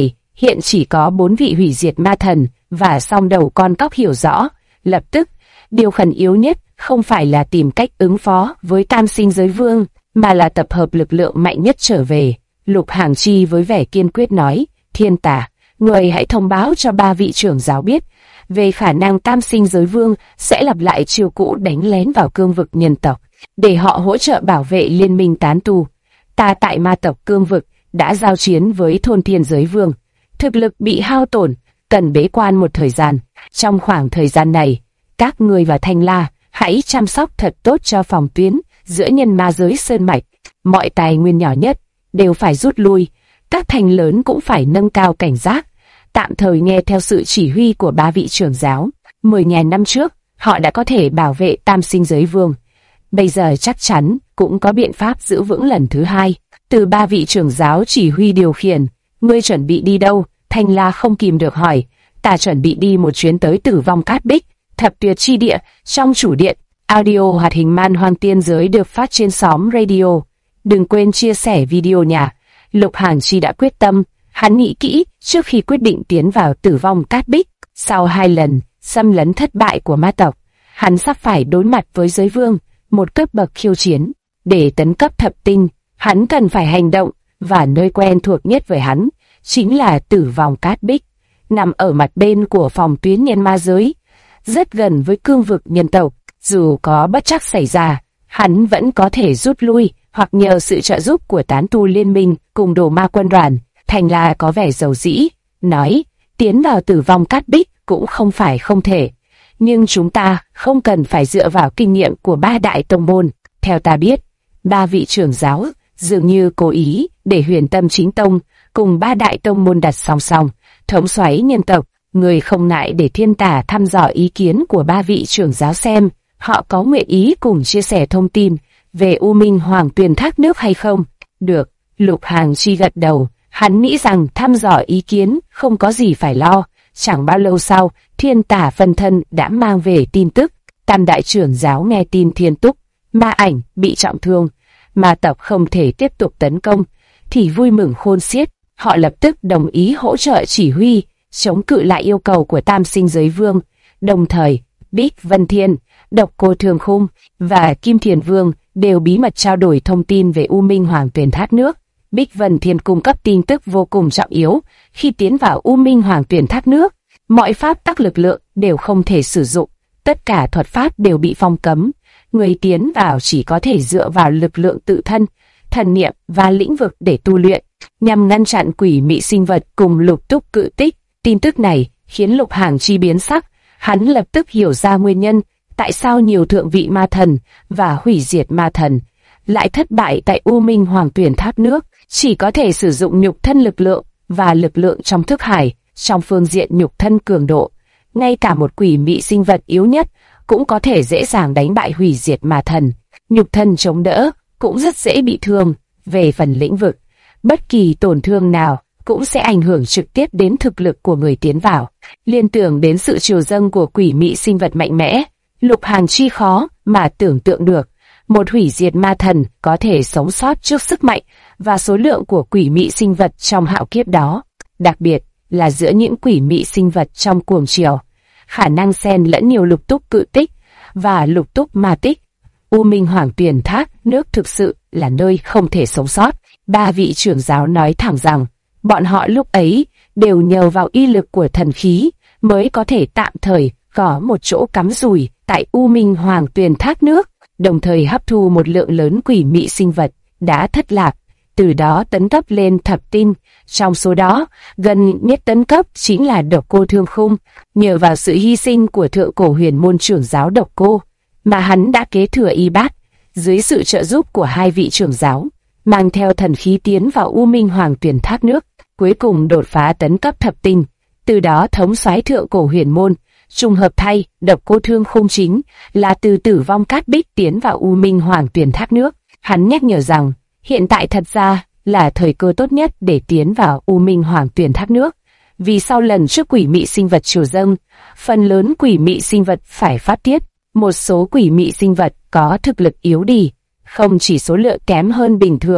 hiện chỉ có 4 vị hủy diệt ma thần và song đầu con cóc hiểu rõ. Lập tức, điều khẩn yếu nhất không phải là tìm cách ứng phó với Tam Sinh Giới Vương, mà là tập hợp lực lượng mạnh nhất trở về. Lục Hàng Chi với vẻ kiên quyết nói, Thiên Tà, người hãy thông báo cho 3 vị trưởng giáo biết về khả năng Tam Sinh Giới Vương sẽ lặp lại chiêu cũ đánh lén vào cương vực nhân tộc, để họ hỗ trợ bảo vệ liên minh tán tu. Ta tại ma tộc cương vực đã giao chiến với thôn Thiên Giới Vương, thực lực bị hao tổn, cần bế quan một thời gian. Trong khoảng thời gian này, các ngươi và Thanh La hãy chăm sóc thật tốt cho phòng tuyến giữa nhân ma giới sơn mạch. Mọi tài nguyên nhỏ nhất đều phải rút lui, các thành lớn cũng phải nâng cao cảnh giác, tạm thời nghe theo sự chỉ huy của 3 vị trưởng giáo. 10.000 năm trước, họ đã có thể bảo vệ Tam Sinh Giới Vương. Bây giờ chắc chắn cũng có biện pháp giữ vững lần thứ 2. Từ 3 vị trưởng giáo chỉ huy điều khiển. Ngươi chuẩn bị đi đâu? Thanh La không kìm được hỏi. Ta chuẩn bị đi một chuyến tới Tử Vong Cát Bích, Thập Tuyệt Chi Địa, trong chủ điện. Audio hoạt hình Man Hoang Tiên Giới được phát trên xóm radio. Đừng quên chia sẻ video nha. Lục Hàng Chi đã quyết tâm. Hắn nghĩ kỹ trước khi quyết định tiến vào Tử Vong Cát Bích. Sau 2 lần xâm lấn thất bại của ma tộc, hắn sắp phải đối mặt với giới vương, một cấp bậc khiêu chiến. Để tấn cấp thập tinh, hắn cần phải hành động, và nơi quen thuộc nhất với hắn chính là Tử Vong Cát Bích, nằm ở mặt bên của phòng tuyến nhân ma giới, rất gần với cương vực nhân tộc. Dù có bất trắc xảy ra, hắn vẫn có thể rút lui hoặc nhờ sự trợ giúp của tán tu liên minh cùng đồ ma quân đoàn. Thành La có vẻ dầu dĩ, nói, tiến vào Tử Vong Cát Bích cũng không phải không thể, nhưng chúng ta không cần phải dựa vào kinh nghiệm của 3 đại tông môn. Theo ta biết, 3 vị trưởng giáo dường như cố ý để Huyền Tâm Chính Tông cùng 3 đại tông môn đặt song song, thống soái nhân tộc. Người không ngại để Thiên Tà thăm dò ý kiến của 3 vị trưởng giáo xem họ có nguyện ý cùng chia sẻ thông tin về U Minh Hoàng Tuyền Thác Nước hay không. Được, Lục Hàng Chi gật đầu. Hắn nghĩ rằng thăm dò ý kiến không có gì phải lo. Chẳng bao lâu sau, Thiên Tà phân thân đã mang về tin tức. Tam đại trưởng giáo nghe tin Thiên Túc, Ma Ảnh bị trọng thương, ma tộc không thể tiếp tục tấn công, thì vui mừng khôn xiết. Họ lập tức đồng ý hỗ trợ chỉ huy, chống cự lại yêu cầu của Tam Sinh Giới Vương. Đồng thời, Bích Vân Thiên, Độc Cô Thường Khung và Kim Thiền Vương đều bí mật trao đổi thông tin về U Minh Hoàng Tuyền Thác Nước. Bích Vân Thiên cung cấp tin tức vô cùng trọng yếu. Khi tiến vào U Minh Hoàng Tuyền Thác Nước, mọi pháp tắc lực lượng đều không thể sử dụng, tất cả thuật pháp đều bị phong cấm. Người tiến vào chỉ có thể dựa vào lực lượng tự thân, thần niệm và lĩnh vực để tu luyện, nhằm ngăn chặn quỷ mị sinh vật cùng Lục Túc Cự Tích. Tin tức này khiến Lục Hàng Chi biến sắc. Hắn lập tức hiểu ra nguyên nhân tại sao nhiều thượng vị ma thần và hủy diệt ma thần lại thất bại tại U Minh Hoàng Tuyền Thác Nước, chỉ có thể sử dụng nhục thân lực lượng và lực lượng trong thức hải. Trong phương diện nhục thân cường độ, ngay cả một quỷ mị sinh vật yếu nhất cũng có thể dễ dàng đánh bại hủy diệt ma thần. Nhục thân chống đỡ cũng rất dễ bị thương. Về phần lĩnh vực, bất kỳ tổn thương nào cũng sẽ ảnh hưởng trực tiếp đến thực lực của người tiến vào. Liên tưởng đến sự triều dâng của quỷ mị sinh vật mạnh mẽ, Lục Hàng Chi khó mà tưởng tượng được một hủy diệt ma thần có thể sống sót trước sức mạnh và số lượng của quỷ mị sinh vật trong hạo kiếp đó. Đặc biệt là giữa những quỷ mị sinh vật trong cuồng triều, khả năng xen lẫn nhiều Lục Túc Cự Tích và Lục Túc Ma Tích. U Minh Hoàng Tuyền Thác Nước thực sự là nơi không thể sống sót. 3 vị trưởng giáo nói thẳng rằng bọn họ lúc ấy đều nhờ vào y lực của thần khí mới có thể tạm thời có một chỗ cắm rủi tại U Minh Hoàng Tuyền Thác Nước, đồng thời hấp thu một lượng lớn quỷ mị sinh vật đã thất lạc, từ đó tấn cấp lên thập tinh. Trong số đó, gần nhất tấn cấp chính là Độc Cô Thương Khung. Nhờ vào sự hy sinh của thượng cổ huyền môn trưởng giáo Độc Cô, mà hắn đã kế thừa y bát. Dưới sự trợ giúp của 2 vị trưởng giáo, mang theo thần khí tiến vào U Minh Hoàng Tuyền Thác Nước, cuối cùng đột phá tấn cấp thập tinh, từ đó thống soái thượng cổ huyền môn. Trùng hợp thay, Độc Cô Thương Khung chính là từ Tử Vong Cát Bích tiến vào U Minh Hoàng Tuyền Thác Nước. Hắn nhắc nhở rằng hiện tại thật ra là thời cơ tốt nhất để tiến vào U Minh Hoàng Tuyền Thác Nước, vì sau lần trước quỷ mị sinh vật triều dâng, phần lớn quỷ mị sinh vật phải phát tiết. Một số quỷ mị sinh vật có thực lực yếu đi, không chỉ số lượng kém hơn bình thường,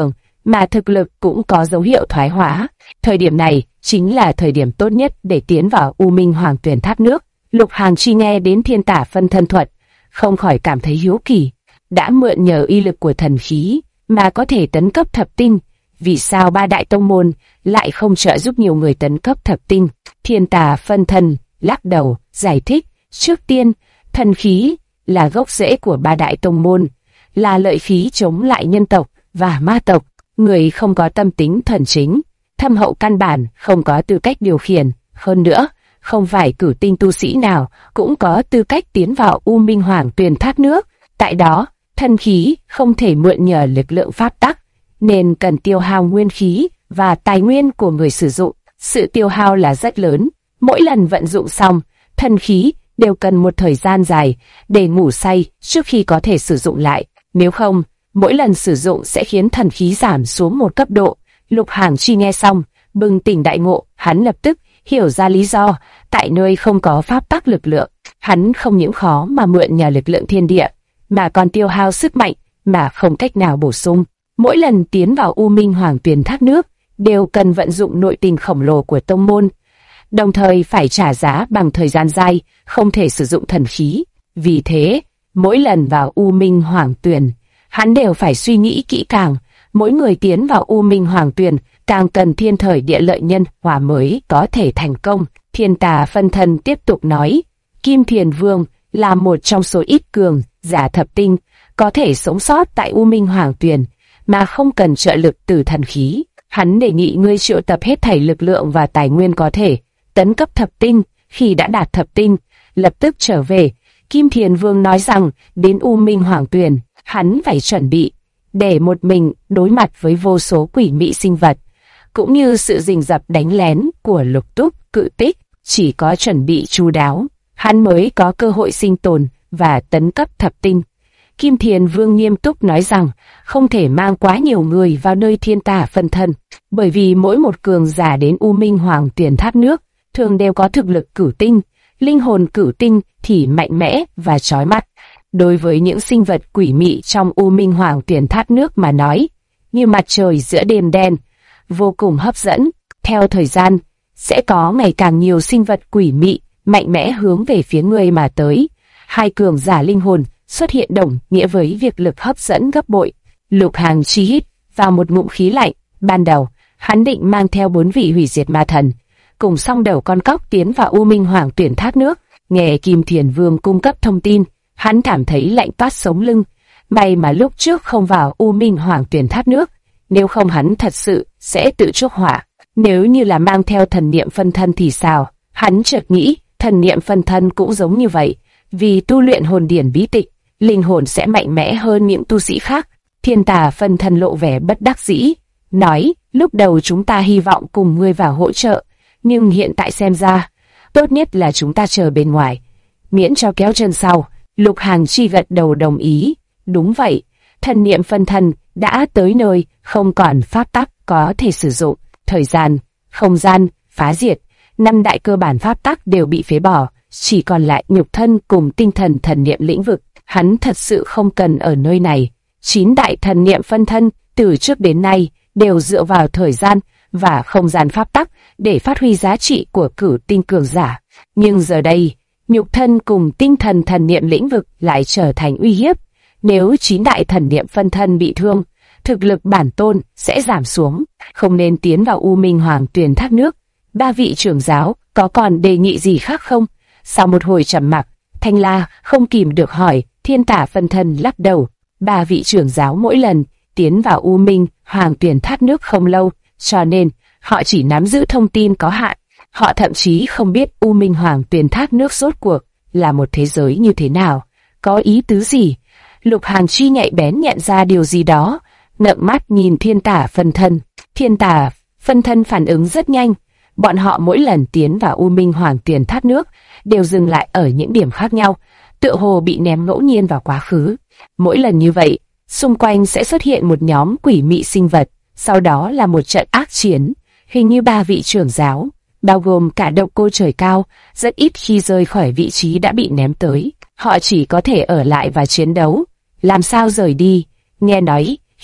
mà thực lực cũng có dấu hiệu thoái hóa. Thời điểm này chính là thời điểm tốt nhất để tiến vào U Minh Hoàng Tuyền Tháp nước. Lục Hàn Chi nghe đến thiên tả phân thân thuật, không khỏi cảm thấy hiếu kỳ. Đã mượn nhờ uy lực của thần khí mà có thể tấn cấp thập tinh, vì sao ba đại tông môn lại không trợ giúp nhiều người tấn cấp thập tinh? Thiên tả phân thân lắc đầu, giải thích, trước tiên, thần khí là gốc rễ của ba đại tông môn, là lợi khí chống lại nhân tộc và ma tộc. Người không có tâm tính thuần chính, thâm hậu căn bản không có tư cách điều khiển. Hơn nữa, không phải cửu tinh tu sĩ nào cũng có tư cách tiến vào U Minh Hoàng Tuyền Tháp nước. Tại đó, thần khí không thể mượn nhờ lực lượng pháp tắc, nên cần tiêu hao nguyên khí và tài nguyên của người sử dụng. Sự tiêu hao là rất lớn. Mỗi lần vận dụng xong, thần khí đều cần một thời gian dài để ngủ say trước khi có thể sử dụng lại. Nếu không, mỗi lần sử dụng sẽ khiến thần khí giảm xuống một cấp độ. Lục Hàn Chi nghe xong, bừng tỉnh đại ngộ, hắn lập tức hiểu ra lý do tại nơi không có pháp tắc lực lượng. Hắn không những khó mà mượn nhờ lực lượng thiên địa, mà còn tiêu hao sức mạnh mà không cách nào bổ sung. Mỗi lần tiến vào U Minh Hoàng Tuyền Tháp nước đều cần vận dụng nội tình khổng lồ của tông môn, đồng thời phải trả giá bằng thời gian dài, không thể sử dụng thần khí. Vì thế, mỗi lần vào U Minh Hoàng Tuyền, hắn đều phải suy nghĩ kỹ càng. Mỗi người tiến vào U Minh Hoàng Tuyền càng cần thiên thời địa lợi nhân hòa mới có thể thành công. Thiên tà phân thân tiếp tục nói, Kim Thiền Vương là một trong số ít cường giả thập tinh có thể sống sót tại U Minh Hoàng Tuyền mà không cần trợ lực từ thần khí. Hắn đề nghị ngươi triệu tập hết thảy lực lượng và tài nguyên có thể tấn cấp thập tinh. Khi đã đạt thập tinh, lập tức trở về. Kim Thiền Vương nói rằng đến U Minh Hoàng Tuyền, hắn phải chuẩn bị để một mình đối mặt với vô số quỷ mị sinh vật, cũng như sự rình rập đánh lén của Lục Túc, Cự Tích. Chỉ có chuẩn bị chu đáo, hắn mới có cơ hội sinh tồn và tấn cấp thập tinh. Kim Thiền Vương nghiêm túc nói rằng không thể mang quá nhiều người vào nơi thiên tả phân thân, bởi vì mỗi một cường giả đến U Minh Hoàng Tuyền Tháp nước thường đều có thực lực cửu tinh, linh hồn cửu tinh thì mạnh mẽ và chói mắt. Đối với những sinh vật quỷ mị trong U Minh Hoàng Tuyền Tháp nước mà nói, như mặt trời giữa đêm đen, vô cùng hấp dẫn. Theo thời gian, sẽ có ngày càng nhiều sinh vật quỷ mị mạnh mẽ hướng về phía người mà tới. Hai cường giả linh hồn xuất hiện đồng nghĩa với việc lực hấp dẫn gấp bội. Lục Hàn Chi hít vào một ngụm khí lạnh. Ban đầu, hắn định mang theo 4 vị hủy diệt ma thần, cùng song đầu con cóc tiến vào U Minh Hoàng Tuyền Tháp nước. Nghe Kim Thiền Vương cung cấp thông tin, hắn cảm thấy lạnh toát sống lưng. May mà lúc trước không vào U Minh Hoàng Tuyền Tháp nước, nếu không hắn thật sự sẽ tự chuốc họa. Nếu như là mang theo thần niệm phân thân thì sao? Hắn chợt nghĩ, thần niệm phân thân cũng giống như vậy. Vì tu luyện hồn điển bí tịch, linh hồn sẽ mạnh mẽ hơn những tu sĩ khác. Thiên tà phân thân lộ vẻ bất đắc dĩ, nói, lúc đầu chúng ta hy vọng cùng ngươi vào hỗ trợ, nhưng hiện tại xem ra, tốt nhất là chúng ta chờ bên ngoài, miễn cho kéo chân sau. Lục Hàn Chi gật đầu đồng ý. Đúng vậy, thần niệm phân thân đã tới nơi không còn pháp tắc có thể sử dụng. Thời gian, không gian, phá diệt, 5 đại cơ bản pháp tắc đều bị phế bỏ, chỉ còn lại nhục thân cùng tinh thần thần niệm lĩnh vực. Hắn thật sự không cần ở nơi này. 9 đại thần niệm phân thân từ trước đến nay đều dựa vào thời gian và không gian pháp tắc để phát huy giá trị của cửu tinh cường giả. Nhưng giờ đây, nhục thân cùng tinh thần thần niệm lĩnh vực lại trở thành uy hiếp. Nếu 9 đại thần niệm phân thân bị thương, thực lực bản tôn sẽ giảm xuống, không nên tiến vào U Minh Hoàng Tuyền Tháp nước. 3 vị trưởng giáo có còn đề nghị gì khác không? Sau một hồi trầm mặc, Thanh La không kìm được hỏi. Thiên tả phân thân lắc đầu. 3 vị trưởng giáo mỗi lần tiến vào U Minh Hoàng Tuyền Tháp nước không lâu, cho nên họ chỉ nắm giữ thông tin có hạn. Họ thậm chí không biết U Minh Hoàng Tuyền Tháp nước rốt cuộc là một thế giới như thế nào, có ý tứ gì. Lục Hàn Chi nhạy bén nhận ra điều gì đó, ngậm mắt nhìn thiên tả phân thân. Thiên tả phân thân phản ứng rất nhanh. Bọn họ mỗi lần tiến vào U Minh Hoàng Tuyền Tháp nước đều dừng lại ở những điểm khác nhau, tựa hồ bị ném ngẫu nhiên vào quá khứ. Mỗi lần như vậy, xung quanh sẽ xuất hiện một nhóm quỷ mị sinh vật, sau đó là một trận ác chiến. Hình như 3 vị trưởng giáo, bao gồm cả độc cô trời cao, rất ít khi rời khỏi vị trí đã bị ném tới. Họ chỉ có thể ở lại và chiến đấu. Làm sao rời đi? Nghe nói,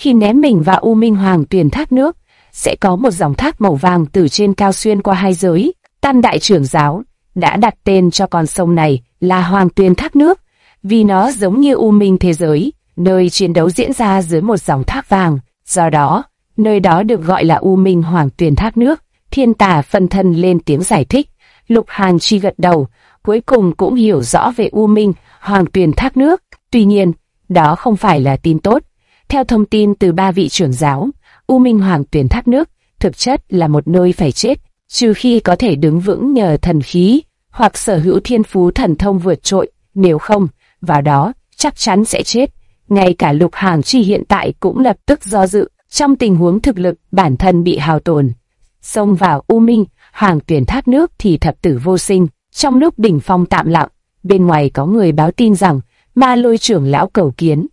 Khi ném mình vào U Minh Hoàng Tuyền thác nước, sẽ có một dòng thác màu vàng từ trên cao xuyên qua hai giới. Tam đại trưởng giáo đã đặt tên cho con sông này là Hoàng Tuyền thác nước, vì nó giống như U Minh thế giới, nơi chiến đấu diễn ra dưới một dòng thác vàng. Do đó, nơi đó được gọi là U Minh Hoàng Tuyền thác nước. Thiên Tà phân thân lên tiếng giải thích. Lục Hàn Chi gật đầu, cuối cùng cũng hiểu rõ về U Minh Hoàng Tuyền thác nước. Tuy nhiên, đó không phải là tin tốt. Theo thông tin từ ba vị trưởng giáo, U Minh Hoàng Tuyền thác nước thực chất là một nơi phải chết, trừ khi có thể đứng vững nhờ thần khí hoặc sở hữu thiên phú thần thông vượt trội, nếu không, vào đó chắc chắn sẽ chết. Ngay cả Lục Hàn Chi hiện tại cũng lập tức do dự, trong tình huống thực lực bản thân bị hao tổn. Xông vào U Minh Hoàng Tuyền thác nước thì thập tử vô sinh. Trong lúc đỉnh phong tạm lặng, bên ngoài có người báo tin rằng Ma Lôi trưởng lão cầu kiến.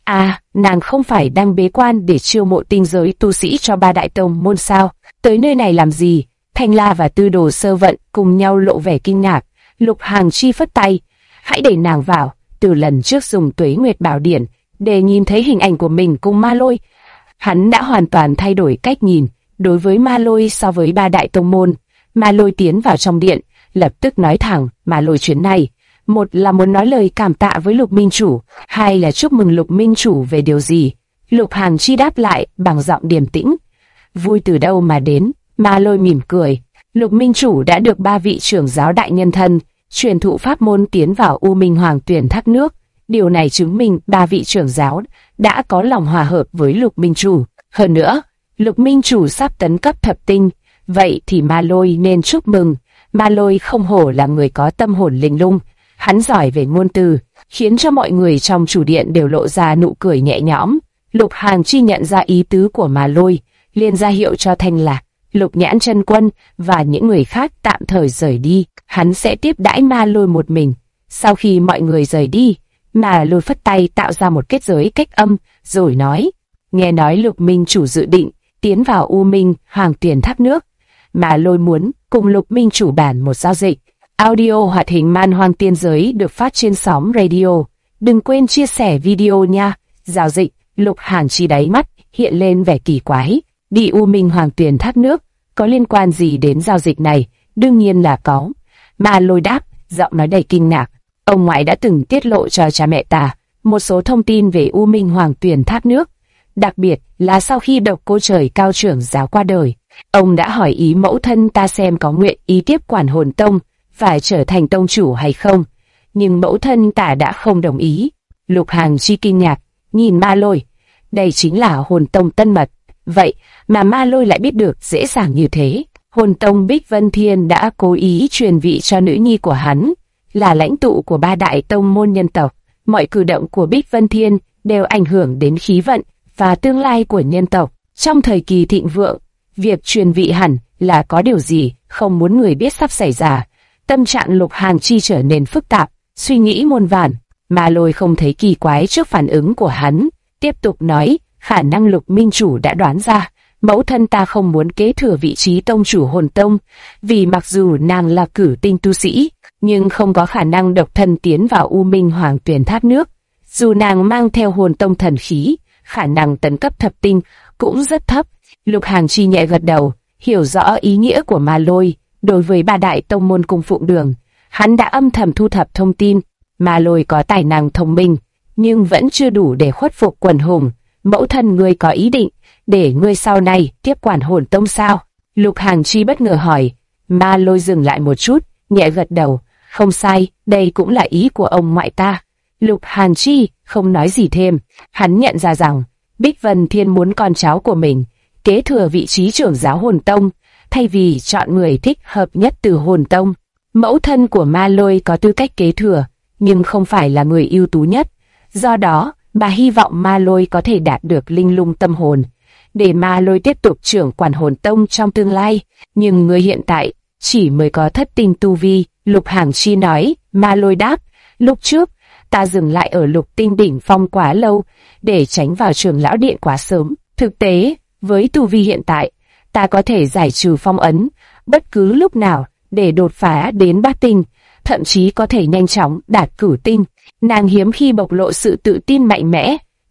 Nàng không phải đang bế quan để chiêu mộ tinh giới tu sĩ cho ba đại tông môn sao? Tới nơi này làm gì? Thanh La và Tư Đồ Sơ Vận cùng nhau lộ vẻ kinh ngạc. Lục Hàn Chi phất tay, hãy để nàng vào. Từ lần trước dùng Tuế Nguyệt Bảo Điển để nhìn thấy hình ảnh của mình cùng Ma Lôi, hắn đã hoàn toàn thay đổi cách nhìn đối với Ma Lôi so với ba đại tông môn. Ma Lôi tiến vào trong điện, lập tức nói thẳng, Ma Lôi chuyến này, một là muốn nói lời cảm tạ với Lục Minh Chủ, hai là chúc mừng Lục Minh Chủ về điều gì. Lục Hàn Chi đáp lại bằng giọng điềm tĩnh, vui từ đâu mà đến. Ma Lôi mỉm cười, Lục Minh Chủ đã được ba vị trưởng giáo đại nhân thân truyền thụ pháp môn tiến vào U Minh Hoàng Tuyền thác nước. Điều này chứng minh ba vị trưởng giáo đã có lòng hòa hợp với Lục Minh Chủ. Hơn nữa, Lục Minh Chủ sắp tấn cấp thập tinh, vậy thì Ma Lôi nên chúc mừng. Ma Lôi không hổ là người có tâm hồn linh lung, hắn giỏi về ngôn từ, khiến cho mọi người trong chủ điện đều lộ ra nụ cười nhẹ nhõm. Lục Hàn Chi nhận ra ý tứ của Ma Lôi, liền ra hiệu cho Thanh Lạc, Lục Nhãn Chân Quân và những người khác tạm thời rời đi. Hắn sẽ tiếp đãi Ma Lôi một mình. Sau khi mọi người rời đi, Ma Lôi phất tay tạo ra một kết giới cách âm, rồi nói: nghe nói Lục Minh Chủ dự định tiến vào U Minh Hoàng Tuyền thác nước. Ma Lôi muốn cùng Lục Minh Chủ bàn một giao dịch. Audio hoạt hình Man Hoang Tiên Giới được phát trên sóng radio. Đừng quên chia sẻ video nha. Giao dịch. Lục Hàn Chi đáy mắt hiện lên vẻ kỳ quái. Đi U Minh Hoàng Tuyền thác nước có liên quan gì đến giao dịch này? Đương nhiên là có. Ma Lôi đáp, giọng nói đầy kinh ngạc. Ông ngoại đã từng tiết lộ cho cha mẹ ta một số thông tin về U Minh Hoàng Tuyền thác nước, đặc biệt là sau khi Độc Cô Trời Cao trưởng giáo qua đời. Ông đã hỏi ý mẫu thân ta xem có nguyện ý tiếp quản Hồn Tông phải trở thành tông chủ hay không, nhưng mẫu thân ta đã không đồng ý. Lục Hàn Chi kinh ngạc, nhìn Ma Lôi. Đây chính là Hồn Tông tân mật, vậy mà Ma Lôi lại biết được dễ dàng như thế. Hồn Tông Bích Vân Thiên đã cố ý truyền vị cho nữ nhi của hắn, là lãnh tụ của ba đại tông môn nhân tộc. Mọi cử động của Bích Vân Thiên đều ảnh hưởng đến khí vận và tương lai của nhân tộc. Trong thời kỳ thịnh vượng, việc truyền vị hẳn là có điều gì không muốn người biết sắp xảy ra. Tâm trạng Lục Hàn Chi trở nên phức tạp, suy nghĩ muôn vàn. Ma Lôi không thấy kỳ quái trước phản ứng của hắn, tiếp tục nói, khả năng Lục Minh Chủ đã đoán ra, mẫu thân ta không muốn kế thừa vị trí tông chủ Hồn Tông, vì mặc dù nàng là cử tinh tu sĩ, nhưng không có khả năng độc thân tiến vào U Minh Hoàng Tuyền thác nước. Dù nàng mang theo Hồn Tông thần khí, khả năng tấn cấp thập tinh cũng rất thấp. Lục Hàn Chi nhẹ gật đầu, hiểu rõ ý nghĩa của Ma Lôi. Đối với ba đại tông môn cung phụng đường, hắn đã âm thầm thu thập thông tin. Ma Lôi có tài năng thông minh, nhưng vẫn chưa đủ để khuất phục quần hùng. Mẫu thân ngươi có ý định để ngươi sau này tiếp quản Hồn Tông sao? Lục Hàn Chi bất ngờ hỏi. Ma Lôi dừng lại một chút, nhẹ gật đầu. Không sai, đây cũng là ý của ông ngoại ta. Lục Hàn Chi không nói gì thêm. Hắn nhận ra rằng Bích Vân Thiên muốn con cháu của mình kế thừa vị trí trưởng giáo Hồn Tông, thay vì chọn người thích hợp nhất từ Hồn Tông. Mẫu thân của Ma Lôi có tư cách kế thừa, nhưng không phải là người ưu tú nhất. Do đó, bà hy vọng Ma Lôi có thể đạt được linh lung tâm hồn, để Ma Lôi tiếp tục trưởng quản Hồn Tông trong tương lai. Nhưng người hiện tại chỉ mới có thất tinh tu vi. Lục Hàn Chi nói. Ma Lôi đáp, lúc trước ta dừng lại ở lục tinh đỉnh phong quá lâu, để tránh vào Trường Lão Điện quá sớm. Thực tế, với tu vi hiện tại, ta có thể giải trừ phong ấn bất cứ lúc nào để đột phá đến bát tinh, thậm chí có thể nhanh chóng đạt cửu tinh. Nàng hiếm khi bộc lộ sự tự tin mạnh mẽ,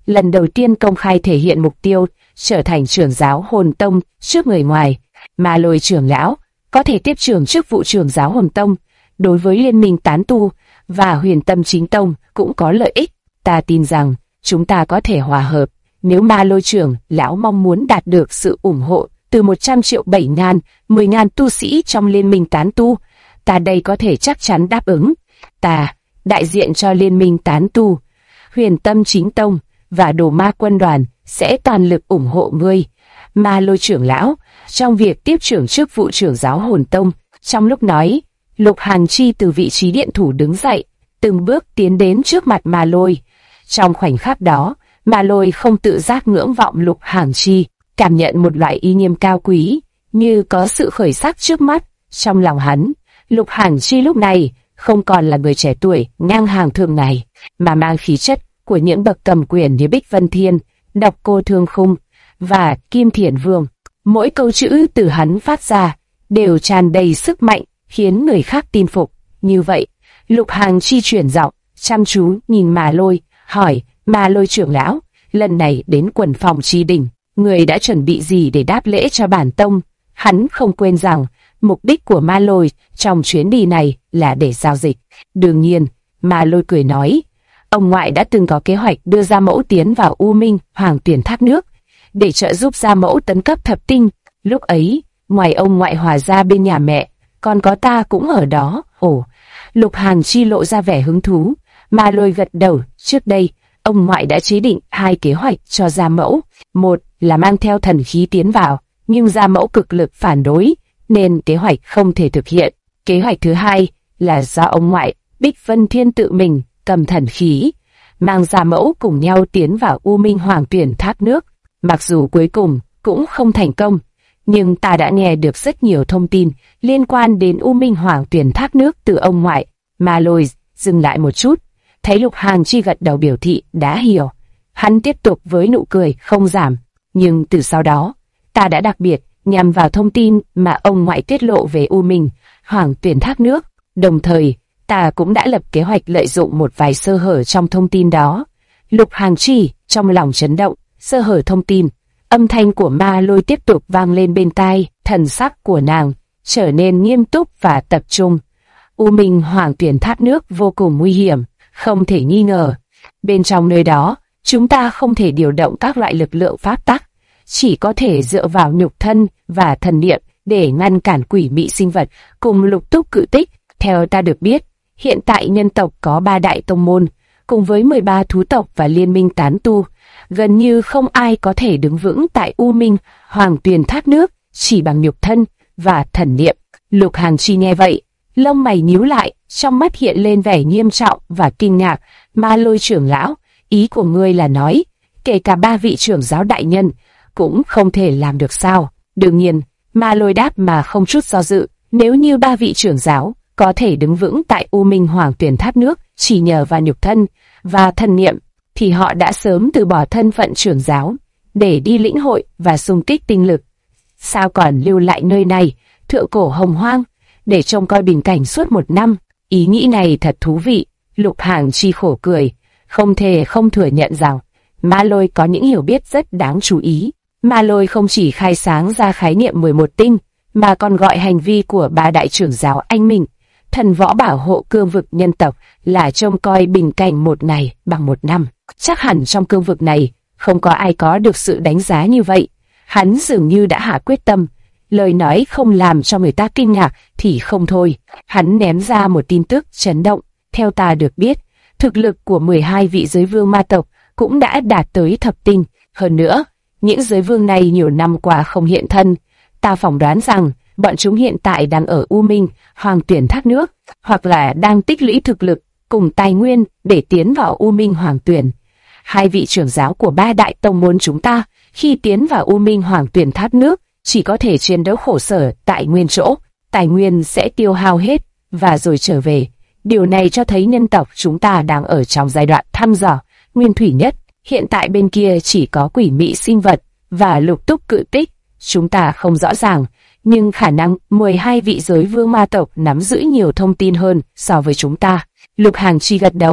lần đầu tiên công khai thể hiện mục tiêu trở thành trưởng giáo Hồn Tông trước người ngoài. Ma Lôi trưởng lão có thể tiếp trưởng chức vụ trưởng giáo Hồn Tông, đối với liên minh tán tu và Huyền Tâm Chính Tông cũng có lợi ích. Ta tin rằng chúng ta có thể hòa hợp. Nếu Ma Lôi trưởng lão mong muốn đạt được sự ủng hộ từ 100 triệu 7.000, 10.000 tu sĩ trong liên minh tán tu, ta đây có thể chắc chắn đáp ứng. Ta, đại diện cho liên minh tán tu, Huyền Tâm Chính Tông và Đồ Ma quân đoàn sẽ toàn lực ủng hộ ngươi, Ma Lôi trưởng lão, trong việc tiếp trưởng chức vụ trưởng giáo Hồn Tông. Trong lúc nói, Lục Hàn Chi từ vị trí điện thủ đứng dậy, từng bước tiến đến trước mặt Ma Lôi. Trong khoảnh khắc đó, Ma Lôi không tự giác ngưỡng vọng Lục Hàn Chi, cảm nhận một loại uy nghiêm cao quý, như có sự khởi sắc trước mắt. Trong lòng hắn, Lục Hàn Chi lúc này không còn là người trẻ tuổi ngang hàng thường ngày, mà mang khí chất của những bậc cầm quyền như Bích Vân Thiên, Độc Cô Thương Khung và Kim Thiền Vương. Mỗi câu chữ từ hắn phát ra đều tràn đầy sức mạnh, khiến người khác tin phục. Như vậy, Lục Hàn Chi chuyển giọng, chăm chú nhìn Ma Lôi, hỏi: Ma Lôi trưởng lão, lần này đến Quần Phong Chi Đỉnh, người đã chuẩn bị gì để đáp lễ cho bản tông? Hắn không quên rằng mục đích của Ma Lôi trong chuyến đi này là để giao dịch. Đương nhiên, Ma Lôi cười nói, ông ngoại đã từng có kế hoạch đưa Gia Mẫu tiến vào U Minh Hoàng Tuyển Thác Nước để trợ giúp Gia Mẫu tấn cấp thập tinh. Lúc ấy, ngoài ông ngoại Hòa gia bên nhà mẹ, còn có ta cũng ở đó. Ồ, Lục Hàn Chi lộ ra vẻ hứng thú. Ma Lôi gật đầu. Trước đây, ông ngoại đã chế định 2 kế hoạch cho Gia Mẫu. Một là mang theo thần khí tiến vào, nhưng Gia Mẫu cực lực phản đối, nên kế hoạch không thể thực hiện. Kế hoạch thứ 2 là do ông ngoại Bích Vân Thiên tự mình cầm thần khí, mang Gia Mẫu cùng nhau tiến vào U Minh Hoàng Tuyển Thác Nước. Mặc dù cuối cùng cũng không thành công, nhưng ta đã nghe được rất nhiều thông tin liên quan đến U Minh Hoàng Tuyển Thác Nước từ ông ngoại. Ma Lôi dừng lại một chút, thấy Lục Hàn Chi gật đầu biểu thị đã hiểu. Hắn tiếp tục với nụ cười không giảm. Nhưng từ sau đó, ta đã đặc biệt nhằm vào thông tin mà ông ngoại tiết lộ về U Minh Hoàng Tuyển Thác Nước. Đồng thời, ta cũng đã lập kế hoạch lợi dụng một vài sơ hở trong thông tin đó. Lục Hàn Chi trong lòng chấn động. Sơ hở thông tin. Âm thanh của Ma Lôi tiếp tục vang lên bên tai, thần sắc của nàng trở nên nghiêm túc và tập trung. U Minh Hoàng Tuyển Thác Nước vô cùng nguy hiểm, không thể nghi ngờ. Bên trong nơi đó, chúng ta không thể điều động các loại lực lượng pháp tắc, chỉ có thể dựa vào nhục thân và thần niệm để ngăn cản quỷ mị sinh vật cùng lục túc cự tích. Theo ta được biết, hiện tại nhân tộc có 3 đại tông môn, cùng với 13 thú tộc và liên minh tán tu. Gần như không ai có thể đứng vững tại U Minh Hoàng Tuyển Thác Nước chỉ bằng nhục thân và thần niệm. Lục Hàn Chi nghe vậy, lông mày nhíu lại, trong mắt hiện lên vẻ nghiêm trọng và kinh ngạc. Ma Lôi trưởng lão, ý của ngươi là nói, kể cả 3 vị trưởng giáo đại nhân cũng không thể làm được sao? Đương nhiên, Ma Lôi đáp mà không chút do dự. Nếu như 3 vị trưởng giáo có thể đứng vững tại U Minh Hoàng Tuyển Thác Nước chỉ nhờ vào nhục thân và thần niệm, thì họ đã sớm từ bỏ thân phận trưởng giáo để đi lĩnh hội và xung kích tinh lực. Sao còn lưu lại nơi này, thượng cổ hồng hoang, để trông coi bình cảnh suốt 1 năm? Ý nghĩ này thật thú vị. Lục Hàn Chi khổ cười, không thể không thừa nhận rằng Ma Lôi có những hiểu biết rất đáng chú ý. Ma Lôi không chỉ khai sáng ra khái niệm 11 tinh, mà còn gọi hành vi của 3 đại trưởng giáo anh minh, thần võ bảo hộ cương vực nhân tộc là trông coi bình cảnh 1 ngày bằng 1 năm. Chắc hẳn trong cương vực này không có ai có được sự đánh giá như vậy. Hắn dường như đã hạ quyết tâm. Lời nói không làm cho người ta kinh ngạc thì không thôi. Hắn ném ra một tin tức chấn động. Theo ta được biết, thực lực của 12 vị giới vương ma tộc cũng đã đạt tới thập tinh. Hơn nữa, những giới vương này nhiều năm qua không hiện thân. Ta phỏng đoán rằng bọn chúng hiện tại đang ở U Minh Hoàng Tuyển Thác Nước, hoặc là đang tích lũy thực lực cùng tài nguyên để tiến vào U Minh Hoàng Tuyển. 2 vị trưởng giáo của 3 đại tông môn chúng ta khi tiến vào U Minh Hoàng Tuyển Thác Nước chỉ có thể chiến đấu khổ sở tại nguyên chỗ, tài nguyên sẽ tiêu hao hết và rồi trở về. Điều này cho thấy nhân tộc chúng ta đang ở trong giai đoạn thăm dò nguyên thủy nhất. Hiện tại bên kia chỉ có quỷ mị sinh vật và lục túc cự tích. Chúng ta không rõ ràng, nhưng khả năng 12 vị giới vương ma tộc nắm giữ nhiều thông tin hơn so với chúng ta. Lục Hàn Chi gật đầu,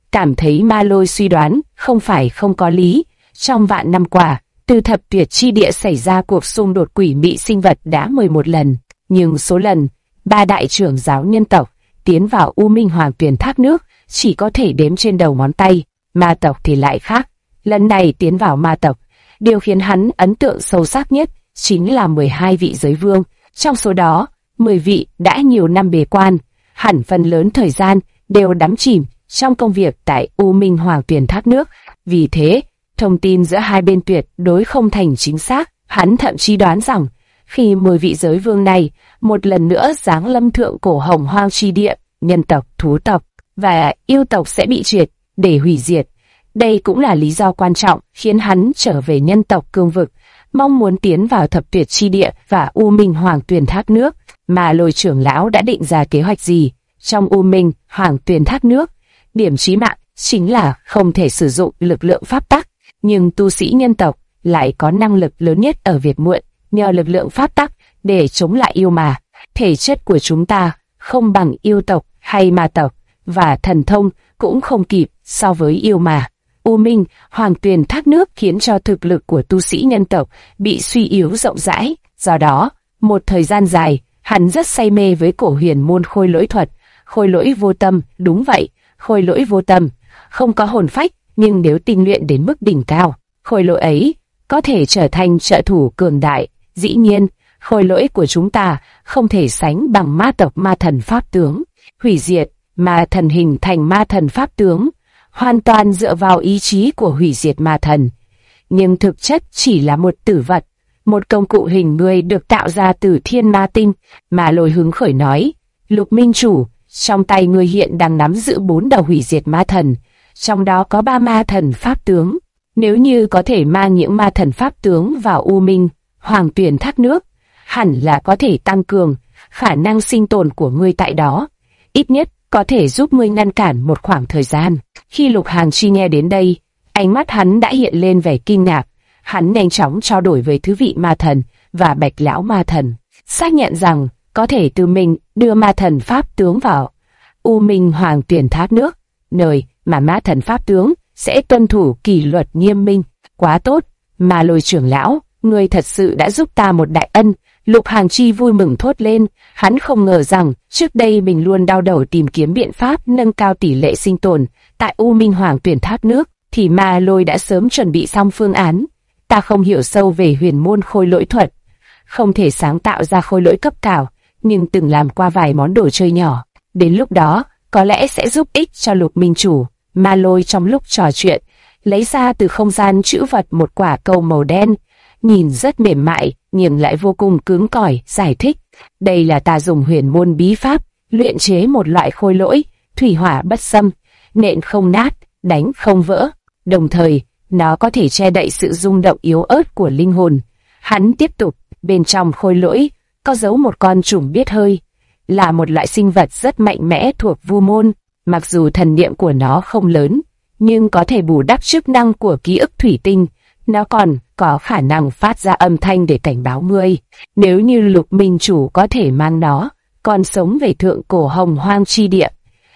cảm thấy Ma Lôi suy đoán không phải không có lý. Trong vạn năm qua, từ thập tuyệt chi địa xảy ra cuộc xung đột quỷ mị sinh vật đã 11 lần, nhưng số lần ba đại trưởng giáo nhân tộc tiến vào U Minh Hoàng Tuyền thác nước chỉ có thể đếm trên đầu ngón tay. Ma tộc thì lại khác, lần này tiến vào ma tộc, điều khiến hắn ấn tượng sâu sắc nhất chính là 12 vị giới vương, trong số đó 10 vị đã nhiều năm bế quan, hẳn phần lớn thời gian đều đắm chìm trong công việc tại U Minh Hoàng Tuyền thác nước. Vì thế, thông tin giữa hai bên tuyệt đối không thành chính xác. Hắn thậm chí đoán rằng khi 10 vị giới vương này một lần nữa giáng lâm thượng cổ hồng hoang chi địa, nhân tộc, thú tộc và yêu tộc sẽ bị triệt để hủy diệt. Đây cũng là lý do quan trọng khiến hắn trở về nhân tộc cương vực, mong muốn tiến vào thập tuyệt chi địa và U Minh Hoàng Tuyền thác nước. Mà Lôi trưởng lão đã định ra kế hoạch gì trong U Minh Hoàng Tuyền thác nước? Điểm chí mạng chính là không thể sử dụng lực lượng pháp tắc, nhưng tu sĩ nhân tộc lại có năng lực lớn nhất ở Việt Muộn nhờ lực lượng pháp tắc để chống lại yêu ma. Thể chất của chúng ta không bằng yêu tộc hay ma tộc, và thần thông cũng không kịp so với yêu ma. U Minh Hoàng Tuyền thác nước khiến cho thực lực của tu sĩ nhân tộc bị suy yếu rộng rãi. Do đó, một thời gian dài, hắn rất say mê với cổ huyền môn khôi lỗi thuật. Khôi lỗi vô tâm, đúng vậy, khôi lỗi vô tâm, không có hồn phách, nhưng nếu tinh luyện đến mức đỉnh cao, khôi lỗi ấy có thể trở thành trợ thủ cường đại. Dĩ nhiên, khôi lỗi của chúng ta không thể sánh bằng ma tộc ma thần pháp tướng. Hủy diệt ma thần hình thành ma thần pháp tướng hoàn toàn dựa vào ý chí của hủy diệt ma thần, nhưng thực chất chỉ là một tử vật, một công cụ hình người được tạo ra từ thiên ma tinh. Mà Lôi hứng khởi nói, Lục Minh Chủ, trong tay ngươi hiện đang nắm giữ 4 đầu hủy diệt ma thần, trong đó có 3 ma thần pháp tướng. Nếu như có thể mang những ma thần pháp tướng vào U Minh Hoàng Tuyền thác nước, hẳn là có thể tăng cường khả năng sinh tồn của ngươi tại đó, ít nhất có thể giúp ngươi ngăn cản một khoảng thời gian. Khi Lục Hàng Chi nghe đến đây, ánh mắt hắn đã hiện lên vẻ kinh ngạc. Hắn nhanh chóng trao đổi với Thứ Vị Ma Thần và Bạch Lão Ma Thần, xác nhận rằng có thể tự mình đưa ma thần pháp tướng vào U Minh Hoàng Tuyền thác nước, nơi mà ma thần pháp tướng sẽ tuân thủ kỷ luật nghiêm minh. Quá tốt, mà Lôi trưởng lão, ngươi thật sự đã giúp ta một đại ân. Lục Hàng Chi vui mừng thốt lên. Hắn không ngờ rằng trước đây mình luôn đau đầu tìm kiếm biện pháp nâng cao tỷ lệ sinh tồn tại U Minh Hoàng Tuyền thác nước, thì Ma Lôi đã sớm chuẩn bị xong phương án. Ta không hiểu sâu về huyền môn khôi lỗi thuật, không thể sáng tạo ra khôi lỗi cấp cao, nhưng từng làm qua vài món đồ chơi nhỏ. Đến lúc đó, có lẽ sẽ giúp ích cho Lục Minh Chủ. Ma Lôi trong lúc trò chuyện, lấy ra từ không gian trữ vật một quả cầu màu đen, nhìn rất mềm mại, nhưng lại vô cùng cứng cỏi, giải thích. Đây là ta dùng huyền môn bí pháp, luyện chế một loại khôi lỗi, thủy hỏa bất xâm, nện không nát, đánh không vỡ. Đồng thời, nó có thể che đậy sự rung động yếu ớt của linh hồn. Hắn tiếp tục, bên trong khôi lỗi, có giấu một con trùng biết hơi, là một loại sinh vật rất mạnh mẽ thuộc vu môn. Mặc dù thần niệm của nó không lớn, nhưng có thể bù đắp chức năng của ký ức thủy tinh. Nó còn có khả năng phát ra âm thanh để cảnh báo ngươi. Nếu như Lục Minh Chủ có thể mang nó còn sống về thượng cổ hồng hoang chi địa,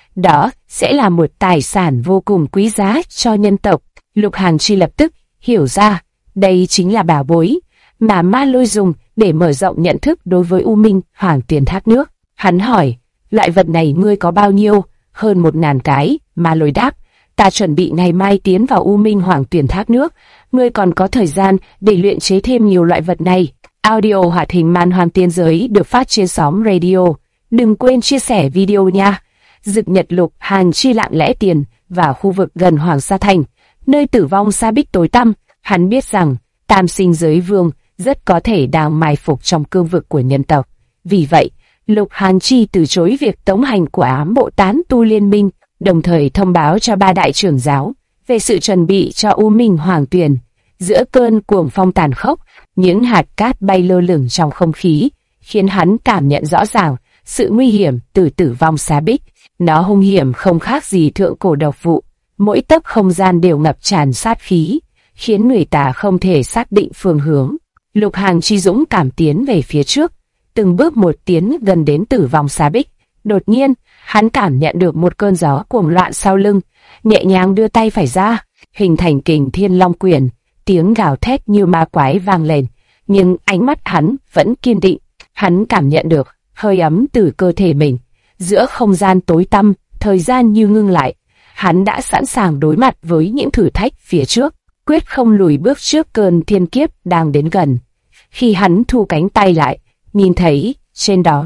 đó sẽ là một tài sản vô cùng quý giá cho nhân tộc. Lục Hàng Chi lập tức hiểu ra, đây chính là bảo bối mà Ma Lôi dùng để mở rộng nhận thức đối với U Minh Hoàng Tuyền thác nước. Hắn hỏi, loại vật này ngươi có bao nhiêu? Hơn 1000 cái. Ma Lôi đáp, ta chuẩn bị ngày mai tiến vào U Minh Hoàng Tuyền thác nước, ngươi còn có thời gian để luyện chế thêm nhiều loại vật này. Audio hoạt hình Man Hoang Tiên Giới được phát trên xóm radio. Đừng quên chia sẻ video nha. Dực Nhật Lục Hàng Chi lặng lẽ tiền vào khu vực gần Hoàng Sa Thành, nơi tử vong Sa Bích tối tăm. Hắn biết rằng Tam Sinh Giới Vương rất có thể đang mai phục trong cương vực của nhân tộc. Vì vậy, Lục Hàng Chi từ chối việc tống hành của ám bộ tán tu liên minh, đồng thời thông báo cho 3 đại trưởng giáo về sự chuẩn bị cho U Minh Hoàng Tuyền. Giữa cơn cuồng phong tàn khốc, những hạt cát bay lơ lửng trong không khí, khiến hắn cảm nhận rõ ràng sự nguy hiểm từ tử vong Sa Bích. Nó hung hiểm không khác gì thượng cổ độc vụ, mỗi tấc không gian đều ngập tràn sát khí, khiến người ta không thể xác định phương hướng. Lục Hàng Chi dũng cảm tiến về phía trước, từng bước một tiến gần đến tử vong Sa Bích. Đột nhiên, hắn cảm nhận được một cơn gió cuồng loạn sau lưng, nhẹ nhàng đưa tay phải ra, hình thành kình Thiên Long Quyền. Tiếng gào thét như ma quái vang lên, nhưng ánh mắt hắn vẫn kiên định. Hắn cảm nhận được hơi ấm từ cơ thể mình. Giữa không gian tối tăm, thời gian như ngưng lại. Hắn đã sẵn sàng đối mặt với những thử thách phía trước, quyết không lùi bước trước cơn thiên kiếp đang đến gần. Khi hắn thu cánh tay lại, nhìn thấy trên đó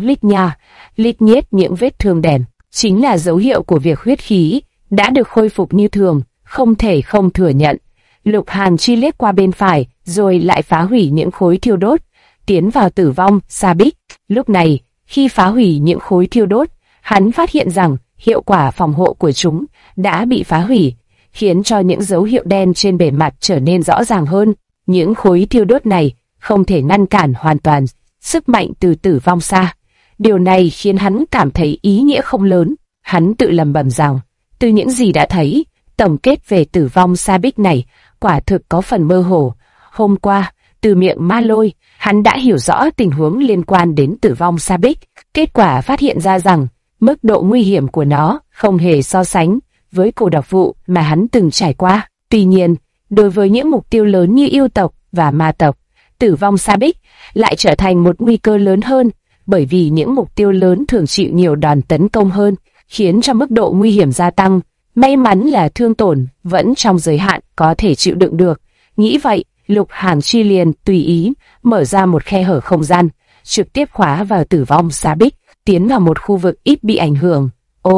lít nhít những vết thương đen, chính là dấu hiệu của việc huyết khí đã được khôi phục như thường, không thể không thừa nhận. Lục Hàn Chi liếc qua bên phải, rồi lại phá hủy những khối thiêu đốt, tiến vào tử vong Sa Bích. Lúc này, khi phá hủy những khối thiêu đốt, hắn phát hiện rằng hiệu quả phòng hộ của chúng đã bị phá hủy, khiến cho những dấu hiệu đen trên bề mặt trở nên rõ ràng hơn. Những khối thiêu đốt này không thể ngăn cản hoàn toàn sức mạnh từ tử vong xa. Điều này khiến hắn cảm thấy ý nghĩa không lớn. Hắn tự lẩm bẩm rằng, từ những gì đã thấy, tổng kết về tử vong Sa Bích này quả thực có phần mơ hồ. Hôm qua, từ miệng Ma Lôi, hắn đã hiểu rõ tình huống liên quan đến tử vong Sa Bích. Kết quả phát hiện ra rằng, mức độ nguy hiểm của nó không hề so sánh với cổ độc vụ mà hắn từng trải qua. Tuy nhiên, đối với những mục tiêu lớn như yêu tộc và ma tộc, tử vong Sa Bích lại trở thành một nguy cơ lớn hơn, bởi vì những mục tiêu lớn thường chịu nhiều đòn tấn công hơn, khiến cho mức độ nguy hiểm gia tăng. May mắn là thương tổn vẫn trong giới hạn có thể chịu đựng được. Nghĩ vậy, Lục Hàn Chi liền tùy ý mở ra một khe hở không gian, trực tiếp khóa vào tử vong Sa Bích, tiến vào một khu vực ít bị ảnh hưởng.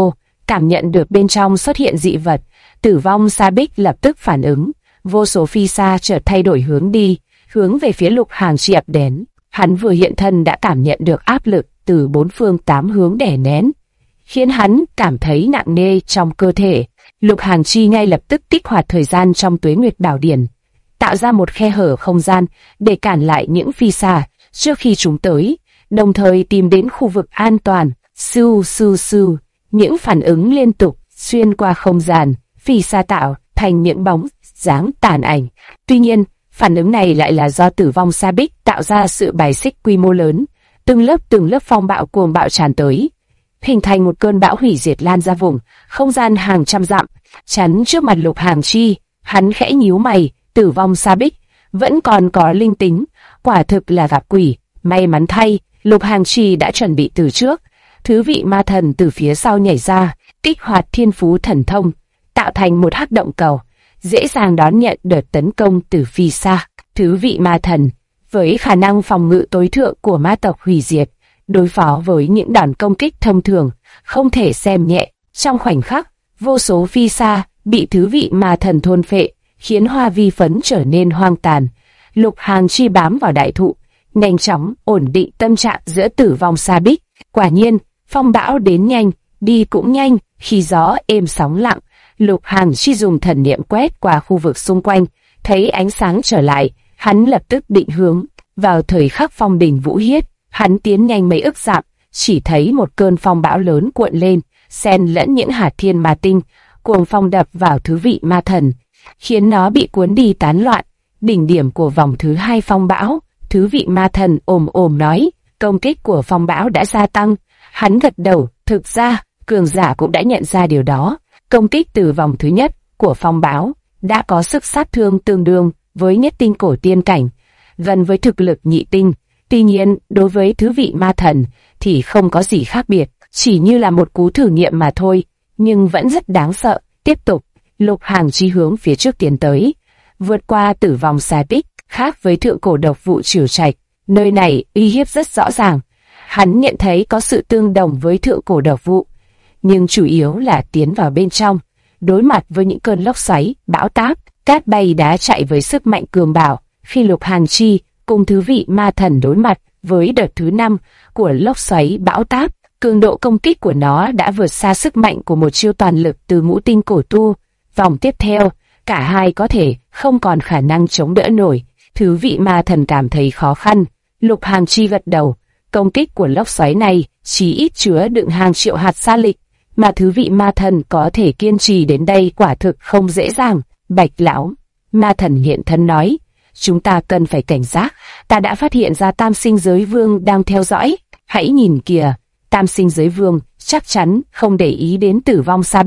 Cảm nhận được bên trong xuất hiện dị vật, tử vong Sa Bích lập tức phản ứng. Vô số phi sa chợt thay đổi hướng đi, hướng về phía Lục Hàn Chi ập đến. Hắn vừa hiện thân đã cảm nhận được áp lực từ bốn phương tám hướng đè nén, khiến hắn cảm thấy nặng nề trong cơ thể. Lục Hàn Chi ngay lập tức kích hoạt thời gian trong Tuế Nguyệt Bảo Điển, tạo ra một khe hở không gian để cản lại những phi sa trước khi chúng tới, đồng thời tìm đến khu vực an toàn. Su su su, những phản ứng liên tục xuyên qua không gian, phi sa tạo thành những bóng dáng tàn ảnh. Tuy nhiên, phản ứng này lại là do tử vong Sa Bích tạo ra sự bài xích quy mô lớn. Từng lớp phong bạo cuồng bạo tràn tới, hình thành một cơn bão hủy diệt lan ra vùng không gian hàng trăm dặm, chắn trước mặt Lục Hàn Chi. Hắn khẽ nhíu mày, tử vong Sa Bích vẫn còn có linh tính, quả thực là gặp quỷ. May mắn thay, Lục Hàn Chi đã chuẩn bị từ trước. Thứ vị ma thần từ phía sau nhảy ra, kích hoạt thiên phú thần thông, tạo thành một hắc động cầu, dễ dàng đón nhận đợt tấn công từ phi xa. Thứ vị ma thần, với khả năng phòng ngự tối thượng của ma tộc hủy diệt, đối phó với những đòn công kích thông thường, không thể xem nhẹ. Trong khoảnh khắc, vô số phi xa bị thứ vị ma thần thôn phệ, khiến hoa vi phấn trở nên hoang tàn. Lục Hàn Chi bám vào đại thụ, nhanh chóng ổn định tâm trạng giữa tử vong Sa Bích. Quả nhiên, phong bão đến nhanh, đi cũng nhanh. Khi gió êm sóng lặng, Lục Hàn Chi dùng thần niệm quét qua khu vực xung quanh, thấy ánh sáng trở lại, hắn lập tức định hướng. Vào thời khắc phong đỉnh vũ hiết, hắn tiến nhanh mấy ức dặm, chỉ thấy một cơn phong bão lớn cuộn lên, xen lẫn những hạt thiên ma tinh, cuồng phong đập vào thứ vị ma thần, khiến nó bị cuốn đi tán loạn. Đỉnh điểm của vòng thứ hai phong bão, thứ vị ma thần ồm nói, công kích của phong bão đã gia tăng. Hắn gật đầu, thực ra, cường giả cũng đã nhận ra điều đó. Công kích từ vòng thứ nhất của phong bão đã có sức sát thương tương đương với nhất tinh cổ tiên cảnh, gần với thực lực nhị tinh. Tuy nhiên, đối với thứ vị ma thần thì không có gì khác biệt, chỉ như là một cú thử nghiệm mà thôi, nhưng vẫn rất đáng sợ. Tiếp tục, Lục Hàn Chi hướng phía trước tiến tới, vượt qua tử vong Sa Bích. Khác với thượng cổ độc vụ Triều Trạch, nơi này uy hiếp rất rõ ràng. Hắn nhận thấy có sự tương đồng với thượng cổ độc vụ, nhưng chủ yếu là tiến vào bên trong, đối mặt với những cơn lốc xoáy, bão táp, cát bay đá chạy với sức mạnh cường bạo. Khi Lục Hàn Chi cùng thứ vị ma thần đối mặt với đợt thứ 5 của lốc xoáy bão táp, cường độ công kích của nó đã vượt xa sức mạnh của một chiêu toàn lực từ ngũ tinh cổ tu. Vòng tiếp theo, cả hai có thể không còn khả năng chống đỡ nổi. Thứ vị ma thần cảm thấy khó khăn. Lục Hàn Chi gật đầu. Công kích của lốc xoáy này chỉ ít chứa đựng hàng triệu hạt sa lịch, mà thứ vị ma thần có thể kiên trì đến đây quả thực không dễ dàng. Bạch lão, ma thần hiện thân nói, chúng ta cần phải cảnh giác. Ta đã phát hiện ra Tam Sinh Giới Vương đang theo dõi. Hãy nhìn kìa, Tam Sinh Giới Vương chắc chắn không để ý đến tử vong Sa Bích.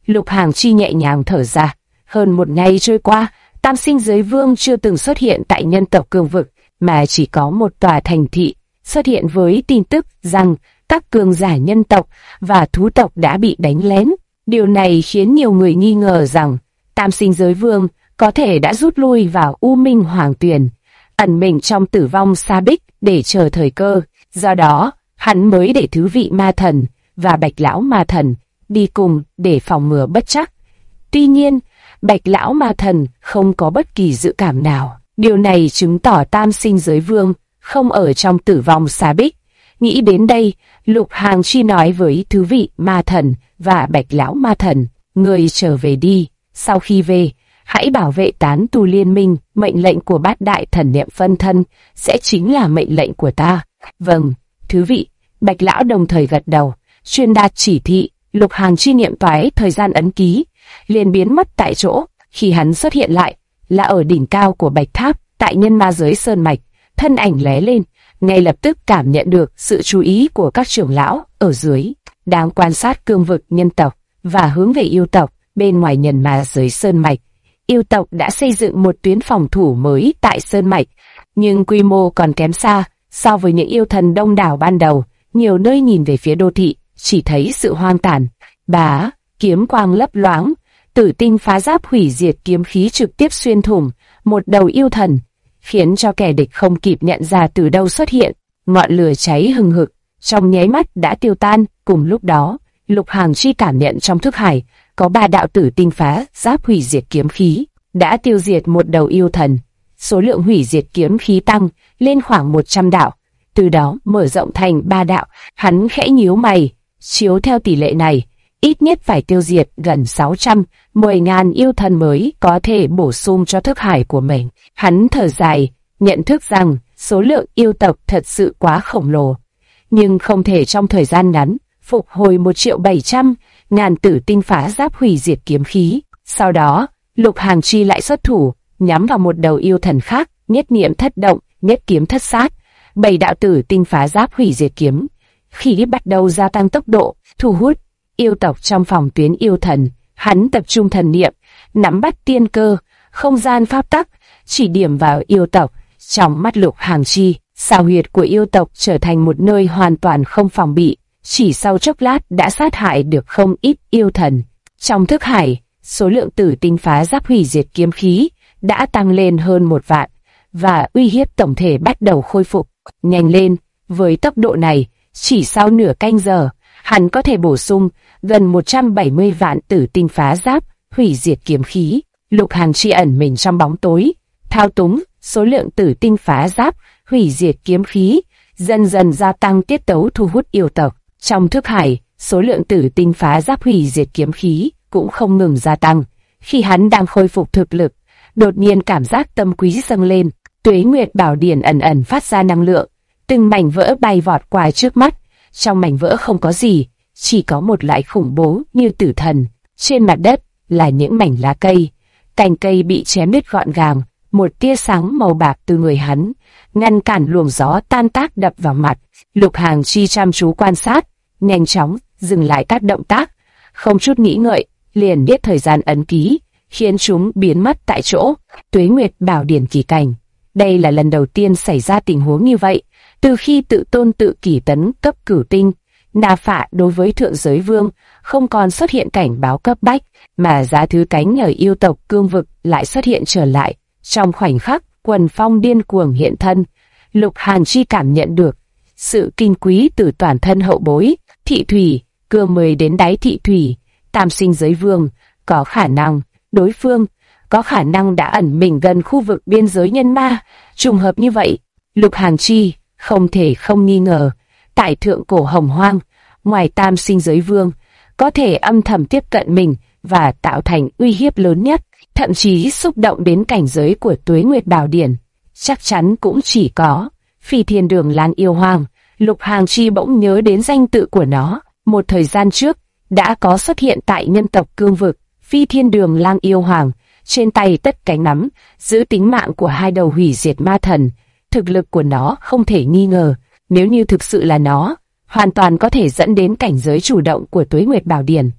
Lục Hàng Chi nhẹ nhàng thở ra. Hơn một ngày trôi qua, Tam Sinh Giới Vương chưa từng xuất hiện tại nhân tộc cương vực, mà chỉ có một tòa thành thị xuất hiện với tin tức rằng các cường giả nhân tộc và thú tộc đã bị đánh lén. Điều này khiến nhiều người nghi ngờ rằng Tam Sinh Giới Vương có thể đã rút lui vào U Minh Hoàng Tuyền, ẩn mình trong Tử Vong Sa Bích để chờ thời cơ. Do đó, hắn mới để Thứ Vị Ma Thần và Bạch Lão Ma Thần đi cùng để phòng ngừa bất trắc. Tuy nhiên, Bạch Lão Ma Thần không có bất kỳ dự cảm nào. Điều này chứng tỏ Tam Sinh Giới Vương không ở trong Tử Vong Sa Bích. Nghĩ đến đây, Lục Hàng Chi nói với Thứ Vị Ma Thần và Bạch Lão Ma Thần, người trở về đi. Sau khi về, hãy bảo vệ tán tu liên minh. Mệnh lệnh của Bát Đại Thần Niệm Phân Thân sẽ chính là mệnh lệnh của ta. Vâng, Thứ Vị, Bạch Lão đồng thời gật đầu. Truyền đạt chỉ thị, Lục Hàng Chi niệm toái thời gian ấn ký, liền biến mất tại chỗ. Khi hắn xuất hiện lại, là ở đỉnh cao của Bạch Tháp, tại Nhân Ma Giới Sơn Mạch. Thân ảnh lóe lên, ngay lập tức cảm nhận được sự chú ý của các trưởng lão ở dưới, đang quan sát cương vực nhân tộc và hướng về yêu tộc. Bên ngoài Nhân Ma Giới Sơn Mạch, yêu tộc đã xây dựng một tuyến phòng thủ mới tại Sơn Mạch, nhưng quy mô còn kém xa so với những yêu thần đông đảo ban đầu. Nhiều nơi nhìn về phía đô thị, chỉ thấy sự hoang tàn. Bá, kiếm quang lấp loáng, Tử Tinh Phá Giáp hủy diệt kiếm khí trực tiếp xuyên thủng một đầu yêu thần, khiến cho kẻ địch không kịp nhận ra từ đâu xuất hiện. Ngọn lửa cháy hừng hực, trong nháy mắt đã tiêu tan. Cùng lúc đó, Lục Hàng Chi cảm nhận trong thức hải có 3 đạo Tử Tinh Phá Giáp hủy diệt kiếm khí đã tiêu diệt một đầu yêu thần. Số lượng hủy diệt kiếm khí tăng lên khoảng 100 đạo, từ đó mở rộng thành 3 đạo. Hắn khẽ nhíu mày, chiếu theo tỷ lệ này, ít nhất phải tiêu diệt gần 610.000 yêu thần mới có thể bổ sung cho thức hải của mình. Hắn thở dài, nhận thức rằng số lượng yêu tộc thật sự quá khổng lồ, nhưng không thể trong thời gian ngắn phục hồi 1.700.000 Tử Tinh Phá Giáp hủy diệt kiếm khí. Sau đó, Lục Hàng Chi lại xuất thủ, nhắm vào một đầu yêu thần khác. Nhất niệm thất động, nhất kiếm thất sát, 7 đạo Tử Tinh Phá Giáp hủy diệt kiếm khí bắt đầu gia tăng tốc độ, thu hút yêu tộc trong phòng tuyến yêu thần. Hắn tập trung thần niệm, nắm bắt tiên cơ, không gian pháp tắc, chỉ điểm vào yêu tộc. Trong mắt Lục Hàng Chi, xào huyệt của yêu tộc trở thành một nơi hoàn toàn không phòng bị. Chỉ sau chốc lát đã sát hại được không ít yêu thần. Trong thức hải, số lượng Tử Tinh Phá Giáp hủy diệt kiếm khí đã tăng lên hơn 1 vạn, và uy hiếp tổng thể bắt đầu khôi phục nhanh lên. Với tốc độ này, chỉ sau nửa canh giờ, hắn có thể bổ sung gần 170 vạn Tử Tinh Phá Giáp hủy diệt kiếm khí. Lục Hàng Chi ẩn mình trong bóng tối, thao túng số lượng Tử Tinh Phá Giáp hủy diệt kiếm khí, dần dần gia tăng tiết tấu thu hút yêu tộc. Trong thức hải, số lượng Tử Tinh Phá Giáp hủy diệt kiếm khí cũng không ngừng gia tăng. Khi hắn đang khôi phục thực lực, đột nhiên cảm giác tâm quý dâng lên. Tuế Nguyệt Bảo Điển ẩn ẩn phát ra năng lượng, từng mảnh vỡ bay vọt qua trước mắt. Trong mảnh vỡ không có gì, chỉ có một loại khủng bố như tử thần. Trên mặt đất là những mảnh lá cây, cành cây bị chém đứt gọn gàng. Một tia sáng màu bạc từ người hắn ngăn cản luồng gió tan tác đập vào mặt. Lục Hàng Chi chăm chú quan sát, nhanh chóng dừng lại các động tác, không chút nghĩ ngợi, liền biết thời gian ấn ký, khiến chúng biến mất tại chỗ. Tuế Nguyệt Bảo Điển kỳ cảnh. Đây là lần đầu tiên xảy ra tình huống như vậy, từ khi tự tôn tự kỷ tấn cấp cửu tinh. Na Phạ đối với Thượng Giới Vương không còn xuất hiện cảnh báo cấp bách, mà Giá Thứ Cánh ở yêu tộc cương vực lại xuất hiện trở lại. Trong khoảnh khắc quần phong điên cuồng hiện thân, Lục Hàng Chi cảm nhận được sự kinh quý từ toàn thân hậu bối. Thị Thủy, cưa 10 đến đáy Thị Thủy, Tam Sinh Giới Vương, có khả năng, đối phương có khả năng đã ẩn mình gần khu vực biên giới nhân ma. Trùng hợp như vậy, Lục Hàng Chi không thể không nghi ngờ, tại thượng cổ Hồng Hoang, ngoài Tam Sinh Giới Vương, có thể âm thầm tiếp cận mình và tạo thành uy hiếp lớn nhất, thậm chí xúc động đến cảnh giới của Tuế Nguyệt Bảo Điển, chắc chắn cũng chỉ có Phi Thiên Đường Lang Yêu Hoàng. Lục Hàng Chi bỗng nhớ đến danh tự của nó, một thời gian trước đã có xuất hiện tại nhân tộc cương vực. Phi Thiên Đường Lang Yêu Hoàng, trên tay tất cánh nắm, giữ tính mạng của 2 đầu hủy diệt ma thần. Thực lực của nó không thể nghi ngờ, nếu như thực sự là nó, hoàn toàn có thể dẫn đến cảnh giới chủ động của Tuế Nguyệt Bảo Điển.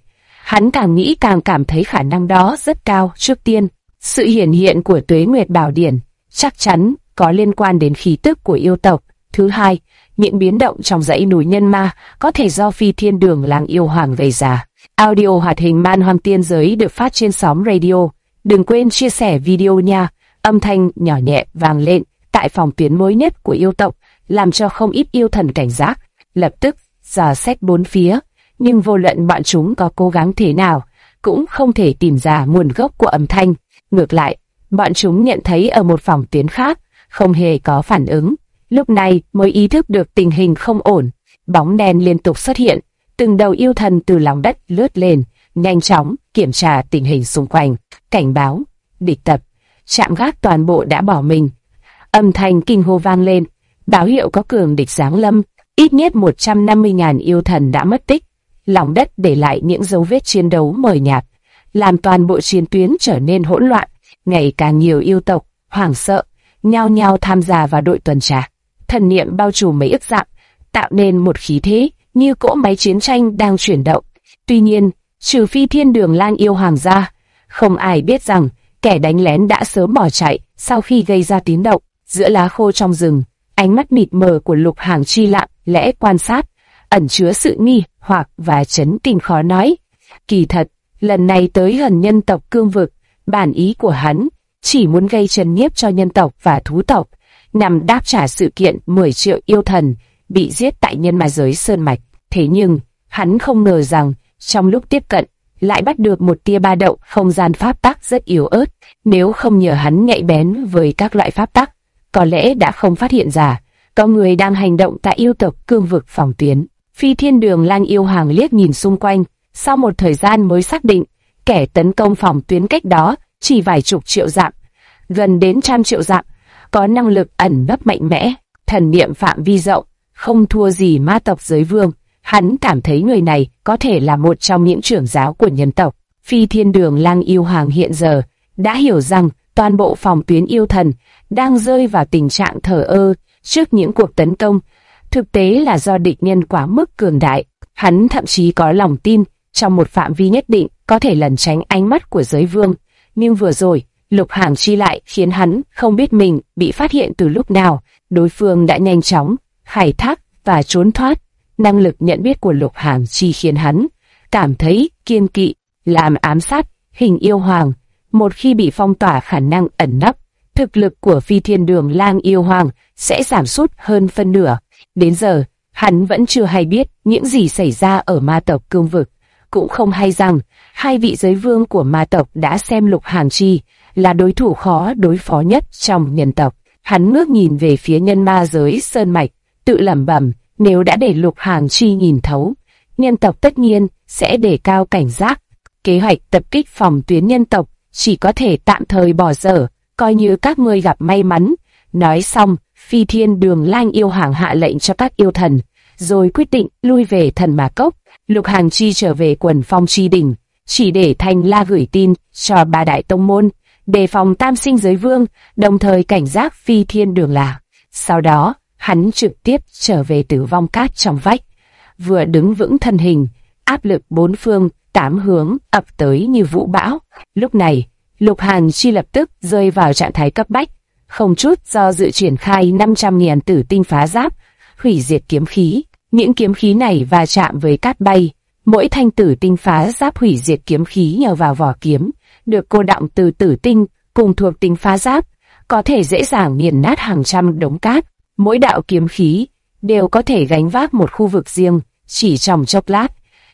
Hắn càng nghĩ càng cảm thấy khả năng đó rất cao. Trước tiên, sự hiển hiện của Tuế Nguyệt Bảo Điển chắc chắn có liên quan đến khí tức của yêu tộc. Thứ hai, những biến động trong dãy núi Nhân Ma có thể do Phi Thiên Đường Lang Yêu Hoàng gây ra. Audio hoạt hình Man Hoang Tiên Giới được phát trên sóng radio. Đừng quên chia sẻ video nha. Âm thanh nhỏ nhẹ vang lên tại phòng tuyến mới nhất của yêu tộc, làm cho không ít yêu thần cảnh giác, lập tức dò xét bốn phía. Nhưng vô luận bọn chúng có cố gắng thế nào, cũng không thể tìm ra nguồn gốc của âm thanh. Ngược lại, bọn chúng nhận thấy ở một phòng tuyến khác, không hề có phản ứng. Lúc này mới ý thức được tình hình không ổn. Bóng đen liên tục xuất hiện, từng đầu yêu thần từ lòng đất lướt lên, nhanh chóng kiểm tra tình hình xung quanh. Cảnh báo, địch tập, trạm gác toàn bộ đã bỏ mình. Âm thanh kinh hô vang lên, báo hiệu có cường địch giáng lâm. Ít nhất 150.000 yêu thần đã mất tích. Lòng đất để lại những dấu vết chiến đấu mờ nhạt, làm toàn bộ chiến tuyến trở nên hỗn loạn. Ngày càng nhiều yêu tộc hoảng sợ, nhao nhao tham gia vào đội tuần tra. Thần niệm bao trùm mấy ức dặm, tạo nên một khí thế như cỗ máy chiến tranh đang chuyển động. Tuy nhiên, trừ Phi Thiên Đường Lang Yêu Hoàng ra, không ai biết rằng kẻ đánh lén đã sớm bỏ chạy sau khi gây ra tiếng động. Giữa lá khô trong rừng, ánh mắt mịt mờ của Lục Hàng Chi lặng lẽ quan sát, ẩn chứa sự nghi hoặc và chấn kinh khó nói. Kỳ thật, lần này tới gần nhân tộc cương vực, bản ý của hắn chỉ muốn gây chấn nhiếp cho nhân tộc và thú tộc, nhằm đáp trả sự kiện 10 triệu yêu thần bị giết tại nhân ma giới Sơn Mạch. Thế nhưng, hắn không ngờ rằng trong lúc tiếp cận lại bắt được một tia ba động không gian pháp tắc rất yếu ớt. Nếu không nhờ hắn nhạy bén với các loại pháp tắc, có lẽ đã không phát hiện ra có người đang hành động tại yêu tộc cương vực phòng tuyến. Phi Thiên Đường Lang Yêu Hoàng liếc nhìn xung quanh, sau một thời gian mới xác định kẻ tấn công phòng tuyến cách đó chỉ vài chục triệu dặm, gần đến 100 triệu dặm, có năng lực ẩn nấp mạnh mẽ, thần niệm phạm vi rộng, không thua gì ma tộc giới vương. Hắn cảm thấy người này có thể là một trong những trưởng giáo của nhân tộc. Phi Thiên Đường Lang Yêu Hoàng hiện giờ đã hiểu rằng toàn bộ phòng tuyến yêu thần đang rơi vào tình trạng thờ ơ trước những cuộc tấn công. Thực tế là do địch nhân quá mức cường đại. Hắn thậm chí có lòng tin trong một phạm vi nhất định có thể lẩn tránh ánh mắt của giới vương. Nhưng vừa rồi, Lục Hàng Chi lại khiến hắn không biết mình bị phát hiện từ lúc nào. Đối phương đã nhanh chóng khai thác và trốn thoát. Năng lực nhận biết của Lục Hàng Chi khiến hắn cảm thấy kiêng kỵ. Làm ám sát hình yêu hoàng, một khi bị phong tỏa khả năng ẩn nấp, thực lực của Phi Thiên Đường Lang Yêu Hoàng sẽ giảm sút hơn phân nửa. Đến giờ, hắn vẫn chưa hay biết những gì xảy ra ở ma tộc cương vực, cũng không hay rằng hai vị giới vương của ma tộc đã xem Lục Hàng Chi là đối thủ khó đối phó nhất trong nhân tộc. Hắn ngước nhìn về phía nhân ma giới Sơn Mạch, tự lẩm bẩm, nếu đã để Lục Hàng Chi nhìn thấu, nhân tộc tất nhiên sẽ đề cao cảnh giác. Kế hoạch tập kích phòng tuyến nhân tộc chỉ có thể tạm thời bỏ dở, coi như các ngươi gặp may mắn. Nói xong, Phi Thiên Đường Lang Yêu Hoàng hạ lệnh cho các yêu thần, rồi quyết định lui về Thần Ma Cốc. Lục Hàng Chi trở về Quần Phong Chi Đỉnh, chỉ để Thanh La gửi tin cho ba đại tông môn, đề phòng Tam Sinh Giới Vương, đồng thời cảnh giác Phi Thiên Đường Lạc. Sau đó, hắn trực tiếp trở về Tử Vong Cát trong vách, vừa đứng vững thân hình, áp lực bốn phương tám hướng ập tới như vũ bão. Lúc này, Lục Hàng Chi lập tức rơi vào trạng thái cấp bách, không chút do dự triển khai 500.000 tử tinh phá giáp, hủy diệt kiếm khí. Những kiếm khí này va chạm với cát bay, mỗi thanh tử tinh phá giáp hủy diệt kiếm khí nhờ vào vỏ kiếm, được cô đọng từ tử tinh cùng thuộc tính phá giáp, có thể dễ dàng nghiền nát hàng trăm đống cát. Mỗi đạo kiếm khí đều có thể gánh vác một khu vực riêng, chỉ trong chốc lát.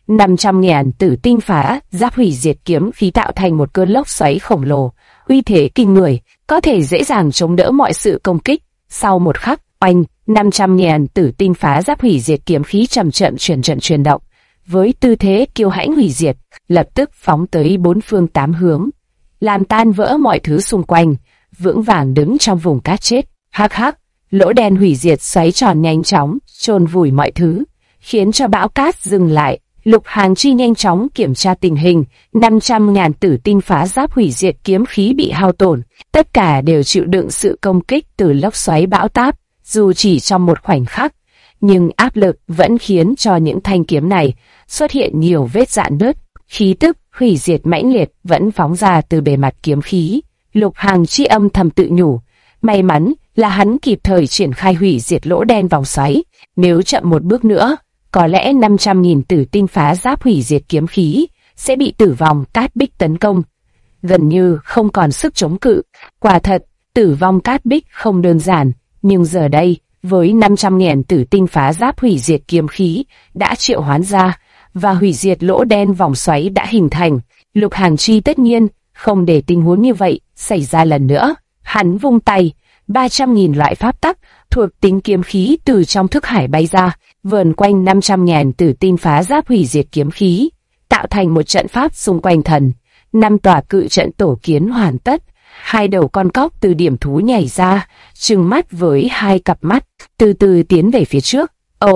500.000 tử tinh phá giáp hủy diệt kiếm khí tạo thành một cơn lốc xoáy khổng lồ, uy thế kinh người, có thể dễ dàng chống đỡ mọi sự công kích. Sau một khắc, oanh, 500.000 tử tinh phá giáp hủy diệt kiếm khí chậm chậm chuyển động, với tư thế kiêu hãnh hủy diệt, lập tức phóng tới bốn phương tám hướng, làm tan vỡ mọi thứ xung quanh, vững vàng đứng trong vùng cát chết. Hắc hắc, lỗ đen hủy diệt xoáy tròn nhanh chóng chôn vùi mọi thứ, khiến cho bão cát dừng lại. Lục Hàng Chi nhanh chóng kiểm tra tình hình, 500.000 tử tinh phá giáp hủy diệt kiếm khí bị hao tổn, tất cả đều chịu đựng sự công kích từ lốc xoáy bão táp, dù chỉ trong một khoảnh khắc, nhưng áp lực vẫn khiến cho những thanh kiếm này xuất hiện nhiều vết rạn nứt. khí tức hủy diệt mãnh liệt vẫn phóng ra từ bề mặt kiếm khí. Lục Hằng Chi âm thầm tự nhủ, may mắn là hắn kịp thời triển khai hủy diệt lỗ đen vòng xoáy, nếu chậm một bước nữa, có lẽ 500.000 tử tinh phá giáp hủy diệt kiếm khí sẽ bị tử vong cát bích tấn công, gần như không còn sức chống cự. Quả thật, tử vong cát bích không đơn giản, nhưng giờ đây, với 500.000 tử tinh phá giáp hủy diệt kiếm khí đã triệu hoán ra và hủy diệt lỗ đen vòng xoáy đã hình thành, Lục Hằng Chi tất nhiên không để tình huống như vậy xảy ra lần nữa. Hắn vung tay, 300.000 loại pháp tắc thuộc tính kiếm khí từ trong thức hải bay ra, vờn quanh 500.000 tử tinh phá giáp hủy diệt kiếm khí, tạo thành một trận pháp xung quanh thần. 5 tòa cự trận tổ kiến hoàn tất. 2 đầu con cóc từ điểm thú nhảy ra, trừng mắt với 2 cặp mắt, từ từ tiến về phía trước.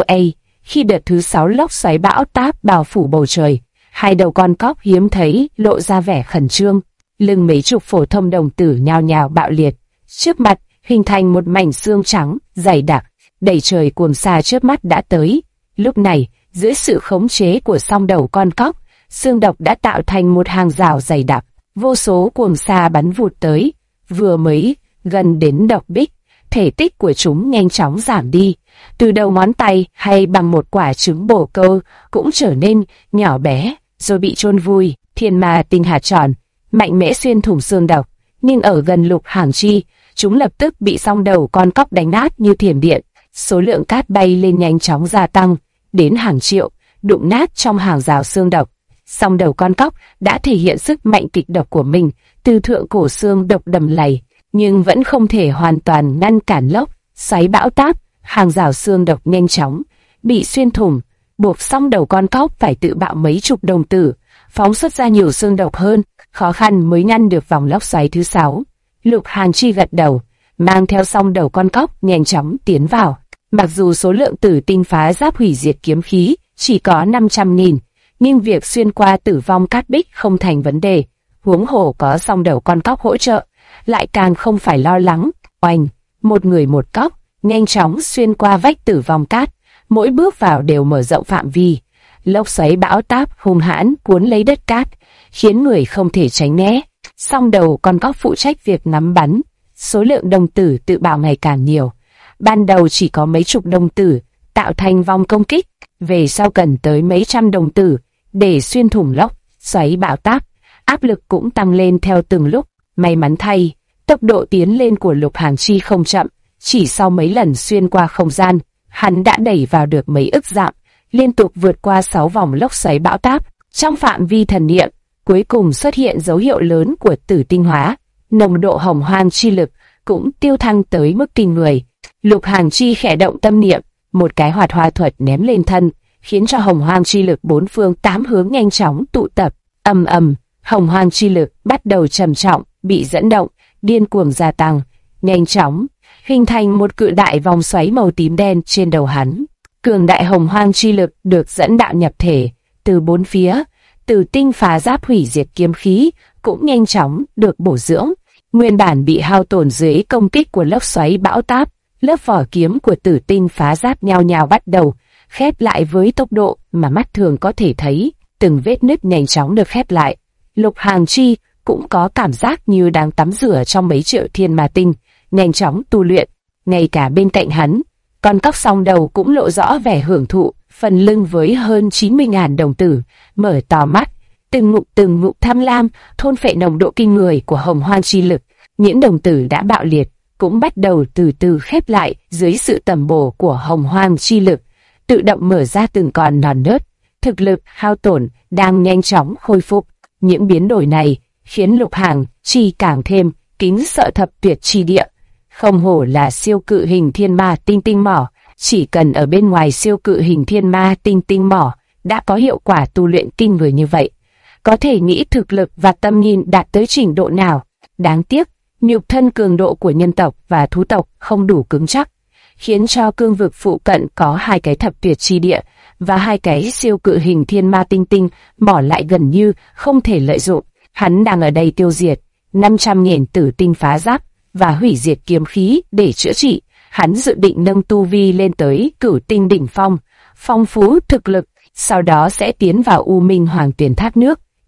Khi đợt thứ 6 lốc xoáy bão táp bao phủ bầu trời, 2 đầu con cóc hiếm thấy lộ ra vẻ khẩn trương. Lưng mấy chục phổ thông đồng tử nhao nhao bạo liệt, trước mặt hình thành một mảnh xương trắng dày đặc, đầy trời cuồng sa chớp mắt đã tới. Lúc này, dưới sự khống chế của song đầu con cóc, xương độc đã tạo thành một hàng rào dày đặc, vô số cuồng sa bắn vụt tới, vừa mới gần đến độc bích, thể tích của chúng nhanh chóng giảm đi, từ đầu ngón tay hay bằng một quả trứng bổ câu cũng trở nên nhỏ bé, rồi bị chôn vùi. Thiên ma tinh hạt tròn mạnh mẽ xuyên thủng xương độc, nhưng ở gần Lục Hằng Chi, chúng lập tức bị song đầu con cóc đánh nát như thiểm điện. Số lượng cát bay lên nhanh chóng gia tăng, đến hàng triệu, đụng nát trong hàng rào xương độc. Song đầu con cóc đã thể hiện sức mạnh kịch độc của mình từ thượng cổ xương độc đầm lầy, nhưng vẫn không thể hoàn toàn ngăn cản lốc xoáy bão táp. Hàng rào xương độc nhanh chóng bị xuyên thủng, buộc song đầu con cóc phải tự bạo mấy chục đồng tử, phóng xuất ra nhiều xương độc hơn, khó khăn mới ngăn được vòng lốc xoáy thứ 6. Lục Hằng Chi gật đầu, mang theo song đầu con cóc nhanh chóng tiến vào. Mặc dù số lượng tử tinh phá giáp hủy diệt kiếm khí chỉ có 500.000, nhưng việc xuyên qua tử vong cát bích không thành vấn đề. Huống hồ có song đầu con cóc hỗ trợ, lại càng không phải lo lắng. Oanh, một người một cóc, nhanh chóng xuyên qua vách tử vong cát, mỗi bước vào đều mở rộng phạm vi. Lốc xoáy bão táp hung hãn cuốn lấy đất cát, khiến người không thể tránh né. Song đầu con cóc phụ trách việc ngắm bắn, số lượng đồng tử tự bạo ngày càng nhiều. Ban đầu chỉ có mấy chục đồng tử, tạo thành vòng công kích, về sau cần tới mấy trăm đồng tử, để xuyên thủng lốc xoáy bão táp. Áp lực cũng tăng lên theo từng lúc. May mắn thay, tốc độ tiến lên của Lục Hằng Chi không chậm, chỉ sau mấy lần xuyên qua không gian, hắn đã đẩy vào được mấy ức dặm, liên tục vượt qua 6 vòng lốc xoáy bão táp. Trong phạm vi thần niệm, cuối cùng xuất hiện dấu hiệu lớn của tử tinh hóa, nồng độ hồng hoang chi lực cũng tiêu thăng tới mức kinh người. Lục Hằng Chi khẽ động tâm niệm, một cái hoạt hoa thuật ném lên thân, khiến cho hồng hoang chi lực 4 phương 8 hướng nhanh chóng tụ tập. Ầm ầm, hồng hoang chi lực bắt đầu trầm trọng, bị dẫn động, điên cuồng gia tăng, nhanh chóng hình thành một cự đại vòng xoáy màu tím đen trên đầu hắn. Cường đại hồng hoang chi lực được dẫn đạo nhập thể từ 4 phía, tử tinh phá giáp hủy diệt kiếm khí cũng nhanh chóng được bổ dưỡng. Nguyên bản bị hao tổn dưới công kích của lốc xoáy bão táp, lớp vỏ kiếm của tử tinh phá giáp nhao nhao bắt đầu khép lại với tốc độ mà mắt thường có thể thấy. Từng vết nứt nhanh chóng được khép lại. Lục Hằng Chi cũng có cảm giác như đang tắm rửa trong mấy triệu thiên ma tinh, nhanh chóng tu luyện. Ngay cả bên cạnh hắn, con cóc song đầu cũng lộ rõ vẻ hưởng thụ, phần lưng với hơn 90.000 đồng tử, mở to mắt, từng ngụm tham lam, thôn phệ nồng độ kinh người của hồng hoang chi lực. Những đồng tử đã bạo liệt cũng bắt đầu từ từ khép lại dưới sự tầm bổ của hồng hoang chi lực, tự động mở ra từng con non nớt. Thực lực hao tổn đang nhanh chóng khôi phục. Những biến đổi này khiến Lục Hằng Chi càng thêm kính sợ thập tuyệt chi địa. Không hổ là siêu cự hình thiên ma tinh tinh mỏ, chỉ cần ở bên ngoài siêu cự hình thiên ma tinh tinh mỏ đã có hiệu quả tu luyện kinh người như vậy. Có thể nghĩ thực lực và tâm nhìn đạt tới trình độ nào. Đáng tiếc, nhục thân cường độ của nhân tộc và thú tộc không đủ cứng chắc, khiến cho cương vực phụ cận có 2 cái thập tuyệt chi địa và 2 cái siêu cự hình thiên ma tinh tinh mỏ lại gần như không thể lợi dụng. Hắn đang ở đây tiêu diệt 500.000 tử tinh phá giáp và hủy diệt kiếm khí để chữa trị. Hắn dự định nâng tu vi lên tới cửu tinh đỉnh phong, phong phú thực lực, sau đó sẽ tiến vào U Minh Hoàng Tuyển thác nước.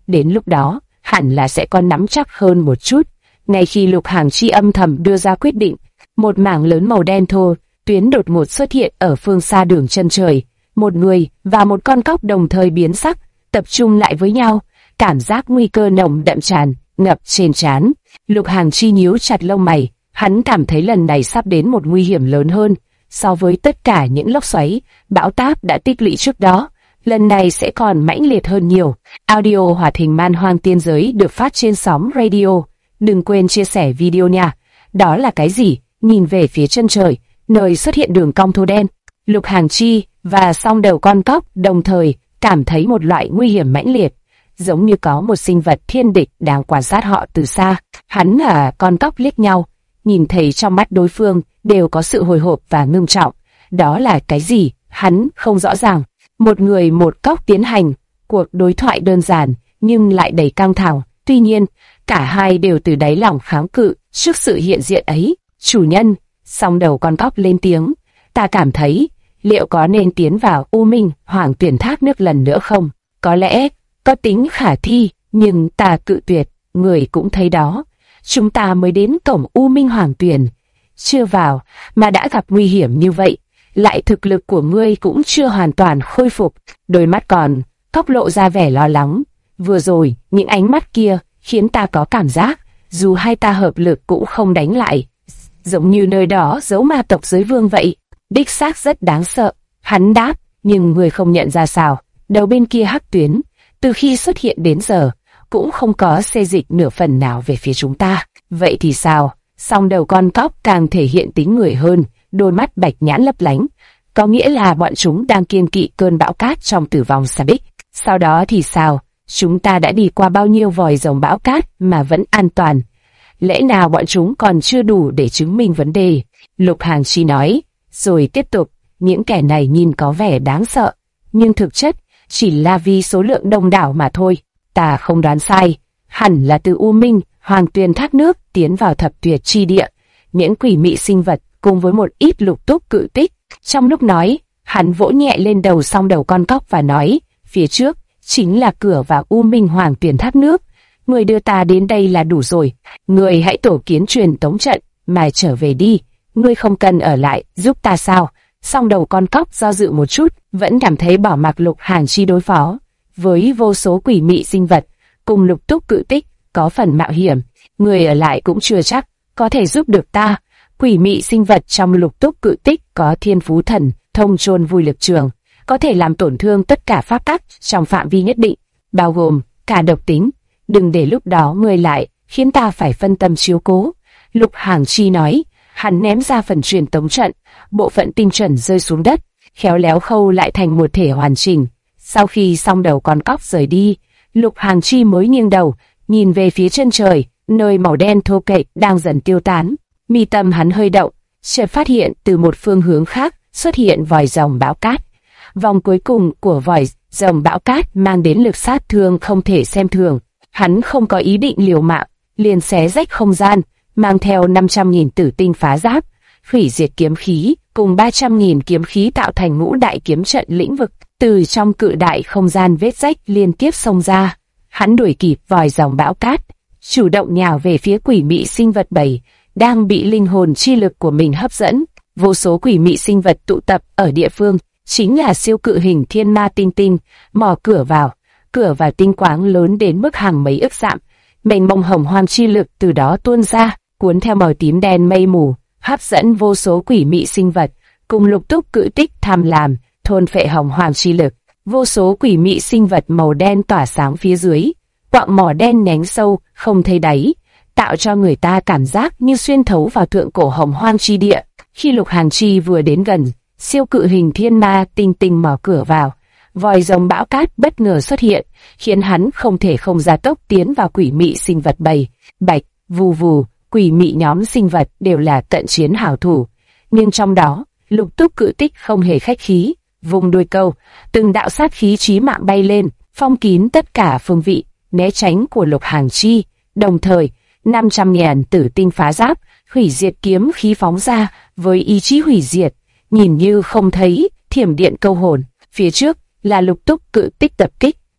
đến lúc đó, hẳn là sẽ còn nắm chắc hơn một chút. Ngay khi Lục Hàng Chi âm thầm đưa ra quyết định, một mảng lớn màu đen thô, tuyến đột ngột xuất hiện ở phương xa đường chân trời. Một người và một con cóc đồng thời biến sắc, tập trung lại với nhau, cảm giác nguy cơ nồng đậm tràn ngập trên trán. Lục Hàng Chi nhíu chặt lông mày, hắn cảm thấy lần này sắp đến một nguy hiểm lớn hơn so với tất cả những lốc xoáy, bão táp đã tích lũy trước đó. Lần này sẽ còn mãnh liệt hơn nhiều. Audio hoạt hình Man Hoang Tiên Giới được phát trên sóng radio. Đừng quên chia sẻ video nha. Đó là cái gì? Nhìn về phía chân trời, nơi xuất hiện đường cong thô đen. Lục Hàng Chi và song đầu con cóc đồng thời cảm thấy một loại nguy hiểm mãnh liệt, giống như có một sinh vật thiên địch đang quan sát họ từ xa. Hắn và con cóc liếc nhau, nhìn thấy trong mắt đối phương đều có sự hồi hộp và ngưng trọng. Đó là cái gì? Hắn không rõ ràng. Một người một cóc tiến hành cuộc đối thoại đơn giản nhưng lại đầy căng thẳng. Tuy nhiên, cả hai đều từ đáy lòng kháng cự trước sự hiện diện ấy. Chủ nhân, song đầu con cóc lên tiếng, ta cảm thấy, liệu có nên tiến vào U Minh Hoàng Tuyển Thác nước lần nữa không? Có lẽ, có tính khả thi, nhưng ta cự tuyệt, người cũng thấy đó. Chúng ta mới đến cổng U Minh Hoàng Tuyển, chưa vào mà đã gặp nguy hiểm như vậy, lại thực lực của ngươi cũng chưa hoàn toàn khôi phục. Đôi mắt còn cóc lộ ra vẻ lo lắng. Vừa rồi, những ánh mắt kia khiến ta có cảm giác, dù hai ta hợp lực cũng không đánh lại, giống như nơi đó giấu ma tộc giới vương vậy. Đích xác rất đáng sợ, hắn đáp, nhưng người không nhận ra sao. Đầu bên kia hắc tuyến, từ khi xuất hiện đến giờ, cũng không có xê dịch nửa phần nào về phía chúng ta. Vậy thì sao? Song đầu con cóc càng thể hiện tính người hơn, đôi mắt bạch nhãn lấp lánh. Có nghĩa là bọn chúng đang kiêng kỵ cơn bão cát trong Tử Vong Sa Bích. Sau đó thì sao? Chúng ta đã đi qua bao nhiêu vòi rồng bão cát mà vẫn an toàn. Lẽ nào bọn chúng còn chưa đủ để chứng minh vấn đề? Lục Hàng Chi nói, rồi tiếp tục, những kẻ này nhìn có vẻ đáng sợ, nhưng thực chất chỉ là vì số lượng đông đảo mà thôi. Ta không đoán sai, hẳn là từ U Minh Hoàng Tuyền Thác nước tiến vào Thập Tuyệt Chi Địa, những quỷ mị sinh vật cùng với một ít lục túc cự tích. Trong lúc nói, hắn vỗ nhẹ lên đầu song đầu con cóc và nói, phía trước chính là cửa vào U Minh Hoàng Tuyền Thác nước. Người đưa ta đến đây là đủ rồi. Người hãy tổ kiến truyền tống trận mà trở về đi. Ngươi không cần ở lại giúp ta sao? Song đầu con cóc do dự một chút, vẫn cảm thấy bỏ mặc Lục Hàng Chi đối phó với vô số quỷ mị sinh vật cùng lục túc cự tích có phần mạo hiểm. Người ở lại cũng chưa chắc có thể giúp được ta. Quỷ mị sinh vật trong lục túc cự tích có thiên phú thần thông chôn vùi lực trường, có thể làm tổn thương tất cả pháp tắc trong phạm vi nhất định, bao gồm cả độc tính. Đừng để lúc đó người lại khiến ta phải phân tâm chiếu cố. Lục Hàng Chi nói. Hắn ném ra phần truyền tống trận, bộ phận tinh chuẩn rơi xuống đất, khéo léo khâu lại thành một thể hoàn chỉnh. Sau khi song đầu con cóc rời đi, Lục Hàng Chi mới nghiêng đầu, nhìn về phía chân trời, nơi màu đen thô kệch đang dần tiêu tán. Mi tâm hắn hơi động, chợt phát hiện từ một phương hướng khác xuất hiện vòi rồng bão cát. Vòng cuối cùng của vòi rồng bão cát mang đến lực sát thương không thể xem thường. Hắn không có ý định liều mạng, liền xé rách không gian, mang theo 500.000 tử tinh phá giáp, hủy diệt kiếm khí, cùng 300.000 kiếm khí tạo thành ngũ đại kiếm trận lĩnh vực, từ trong cự đại không gian vết rách liên tiếp xông ra. Hắn đuổi kịp vòi rồng bão cát, chủ động nhào về phía quỷ mị sinh vật bầy, đang bị linh hồn chi lực của mình hấp dẫn. Vô số quỷ mị sinh vật tụ tập ở địa phương, chính là siêu cự hình thiên ma tinh tinh, mò cửa vào tinh quáng lớn đến mức hàng mấy ức dặm. Mênh mông hồng hoang chi lực từ đó tuôn ra, cuốn theo màu tím đen mây mù, hấp dẫn vô số quỷ mị sinh vật, cùng lục túc cự tích tham lam, thôn phệ hồng hoang chi lực. Vô số quỷ mị sinh vật màu đen tỏa sáng phía dưới, quặng mỏ đen nhánh sâu, không thấy đáy, tạo cho người ta cảm giác như xuyên thấu vào thượng cổ hồng hoang chi địa. Khi Lục Hàng Chi vừa đến gần, siêu cự hình thiên ma tinh tinh mở cửa vào, vòi rồng bão cát bất ngờ xuất hiện, khiến hắn không thể không gia tốc tiến vào quỷ mị sinh vật bầy. Bạch, vù vù, quỷ mị nhóm sinh vật đều là cận chiến hảo thủ, nhưng trong đó, lục túc cự tích không hề khách khí, vùng đuôi câu, từng đạo sát khí chí mạng bay lên, phong kín tất cả phương vị, né tránh của Lục Hàng Chi. Đồng thời, 500.000 tử tinh phá giáp, hủy diệt kiếm khí phóng ra với ý chí hủy diệt, nhìn như không thấy, thiểm điện câu hồn. Phía trước là lục túc cự tích tập kích,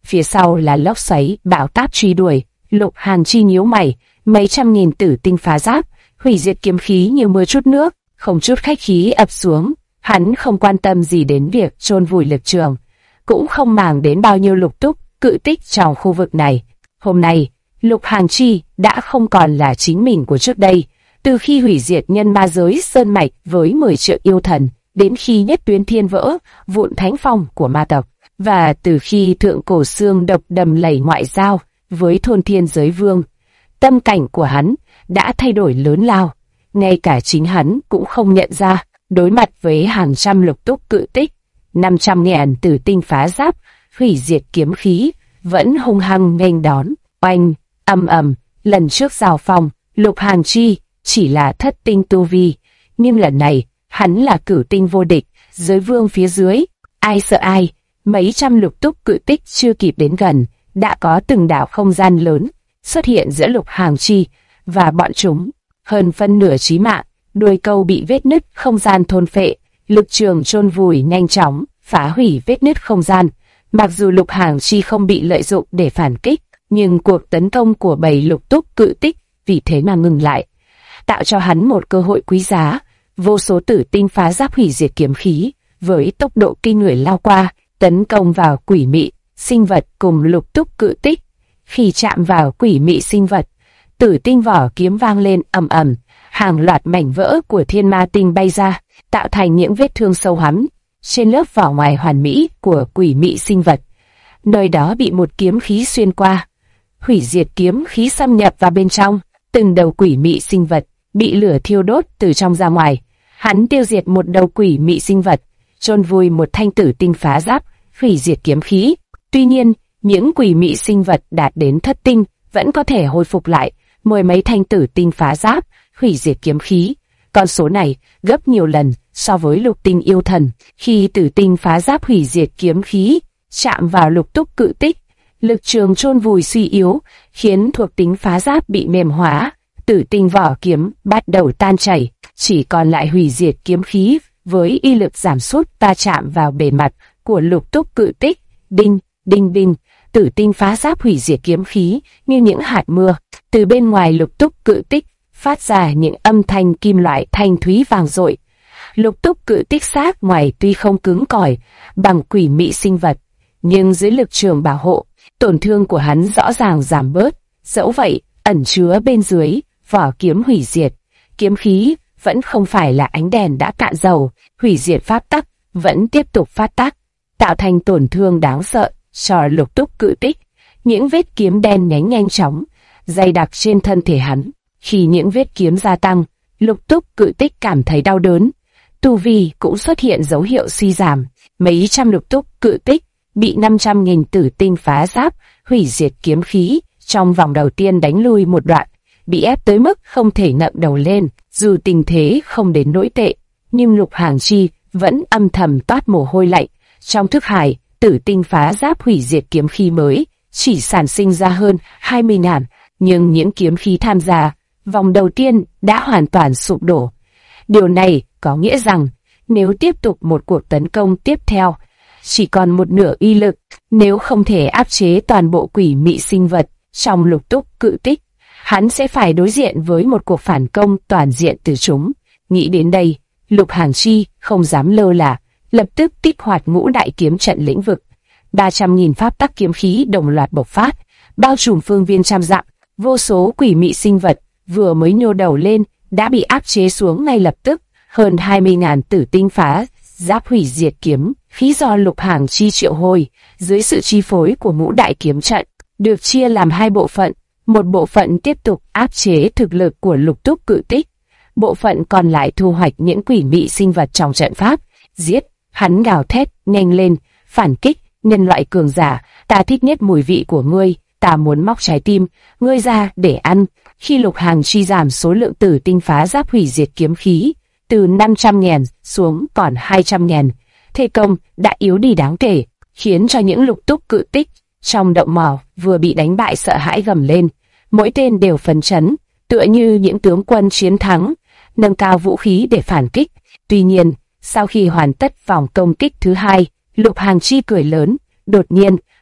phía sau là lốc xoáy bão táp truy đuổi. Lục Hàn Chi nhíu mày, mấy trăm nghìn tử tinh phá giáp, hủy diệt kiếm khí như mưa trút nước, không chút khách khí ập xuống. Hắn không quan tâm gì đến việc chôn vùi lực trường, cũng không màng đến bao nhiêu lục túc cự tích trong khu vực này. Hôm nay, Lục Hàn Chi đã không còn là chính mình của trước đây. Từ khi hủy diệt nhân ma giới sơn mạch với 10 triệu yêu thần, đến khi nhất tuyến thiên vỡ, vụn thánh phong của ma tộc, và từ khi thượng cổ xương độc đầm lầy ngoại giao với thôn thiên giới vương, tâm cảnh của hắn đã thay đổi lớn lao. Ngay cả chính hắn cũng không nhận ra, đối mặt với hàng trăm lục túc cự tích, 500.000 tử tinh phá giáp, hủy diệt kiếm khí, vẫn hung hăng nghênh đón. Oanh, ầm ầm, lần trước giao phong, Lục Hàn Chi chỉ là thất tinh tu vi, nhưng lần này, hắn là cửu tinh vô địch, giới vương phía dưới, ai sợ ai. Mấy trăm lục túc cự tích chưa kịp đến gần, đã có từng đảo không gian lớn xuất hiện giữa Lục Hàn Chi và bọn chúng. Hơn phân nửa chí mạng, đuôi câu bị vết nứt không gian thôn phệ, lực trường chôn vùi nhanh chóng, phá hủy vết nứt không gian. Mặc dù Lục Hàn Chi không bị lợi dụng để phản kích, nhưng cuộc tấn công của bầy lục túc cự tích vì thế mà ngừng lại, tạo cho hắn một cơ hội quý giá. Vô số tử tinh phá giáp hủy diệt kiếm khí với tốc độ kinh người lao qua, tấn công vào quỷ mị sinh vật cùng lục túc cự tích. Khi chạm vào quỷ mị sinh vật, tử tinh vỏ kiếm vang lên ầm ầm, hàng loạt mảnh vỡ của thiên ma tinh bay ra, tạo thành những vết thương sâu hoắm trên lớp vỏ ngoài hoàn mỹ của quỷ mị sinh vật. Nơi đó bị một kiếm khí xuyên qua, hủy diệt kiếm khí xâm nhập vào bên trong, từng đầu quỷ mị sinh vật bị lửa thiêu đốt từ trong ra ngoài. Hắn tiêu diệt một đầu quỷ mị sinh vật, chôn vùi một thanh tử tinh phá giáp, hủy diệt kiếm khí. Tuy nhiên, những quỷ mị sinh vật đạt đến thất tinh vẫn có thể hồi phục lại mười mấy thanh tử tinh phá giáp, hủy diệt kiếm khí. Con số này gấp nhiều lần so với lục tinh yêu thần. Khi tử tinh phá giáp hủy diệt kiếm khí chạm vào lục túc cự tích, lực trường chôn vùi suy yếu, khiến thuộc tính phá giáp bị mềm hóa. Tử tinh vỏ kiếm bắt đầu tan chảy, chỉ còn lại hủy diệt kiếm khí với y lực giảm sút va chạm vào bề mặt của lục túc cự tích. Đinh, đinh đinh, tử tinh phá giáp hủy diệt kiếm khí như những hạt mưa. Từ bên ngoài lục túc cự tích phát ra những âm thanh kim loại thanh thúy vang dội. Lục túc cự tích xác ngoài tuy không cứng cỏi bằng quỷ mị sinh vật, nhưng dưới lực trường bảo hộ, tổn thương của hắn rõ ràng giảm bớt. Dẫu vậy, ẩn chứa bên dưới vỏ kiếm hủy diệt kiếm khí vẫn không phải là ánh đèn đã cạn dầu, hủy diệt pháp tắc vẫn tiếp tục phát tác, tạo thành tổn thương đáng sợ cho lục túc cự tích. Những vết kiếm đen nhánh nhanh chóng dày đặc trên thân thể hắn. Khi những vết kiếm gia tăng, lục túc cự tích cảm thấy đau đớn, tu vi cũng xuất hiện dấu hiệu suy giảm. Mấy trăm lục túc cự tích bị 500.000 tử tinh phá giáp, hủy diệt kiếm khí trong vòng đầu tiên đánh lui một đoạn, bị ép tới mức không thể ngẩng đầu lên. Dù tình thế không đến nỗi tệ, nhưng Lục Hàn Chi vẫn âm thầm toát mồ hôi lạnh. Trong thức hải, tử tinh phá giáp hủy diệt kiếm khí mới chỉ sản sinh ra hơn 20.000, nhưng những kiếm khí tham gia vòng đầu tiên đã hoàn toàn sụp đổ. Điều này có nghĩa rằng nếu tiếp tục một cuộc tấn công tiếp theo, chỉ còn một nửa uy lực. Nếu không thể áp chế toàn bộ quỷ mị sinh vật trong lục túc cự tích, hắn sẽ phải đối diện với một cuộc phản công toàn diện từ chúng. Nghĩ đến đây, Lục Hàn Chi không dám lơ là, lập tức kích hoạt ngũ đại kiếm trận lĩnh vực. 300.000 pháp tắc kiếm khí đồng loạt bộc phát, bao trùm phương viên trăm dặm. Vô số quỷ mị sinh vật vừa mới nhô đầu lên đã bị áp chế xuống ngay lập tức. Hơn 20.000 tử tinh phá giáp hủy diệt kiếm khí do Lục Hàn Chi triệu hồi dưới sự chi phối của ngũ đại kiếm trận được chia làm hai bộ phận. Một bộ phận tiếp tục áp chế thực lực của lục túc cự tích, bộ phận còn lại thu hoạch những quỷ mị sinh vật trong trận pháp. Giết! Hắn gào thét, nhanh lên, phản kích, nhân loại cường giả, ta thích nhất mùi vị của ngươi, ta muốn móc trái tim ngươi ra để ăn. Khi Lục Hàn Chi giảm số lượng tử tinh phá giáp hủy diệt kiếm khí từ 500.000 xuống còn 200.000, thế công đã yếu đi đáng kể, khiến cho những lục túc cự tích trong động mỏ vừa bị đánh bại sợ hãi gầm lên. Mỗi tên đều phấn chấn, tựa như những tướng quân chiến thắng, nâng cao vũ khí để phản kích. Tuy nhiên, sau khi hoàn tất vòng công kích thứ hai, Lục Hàn Chi cười lớn, đột nhiên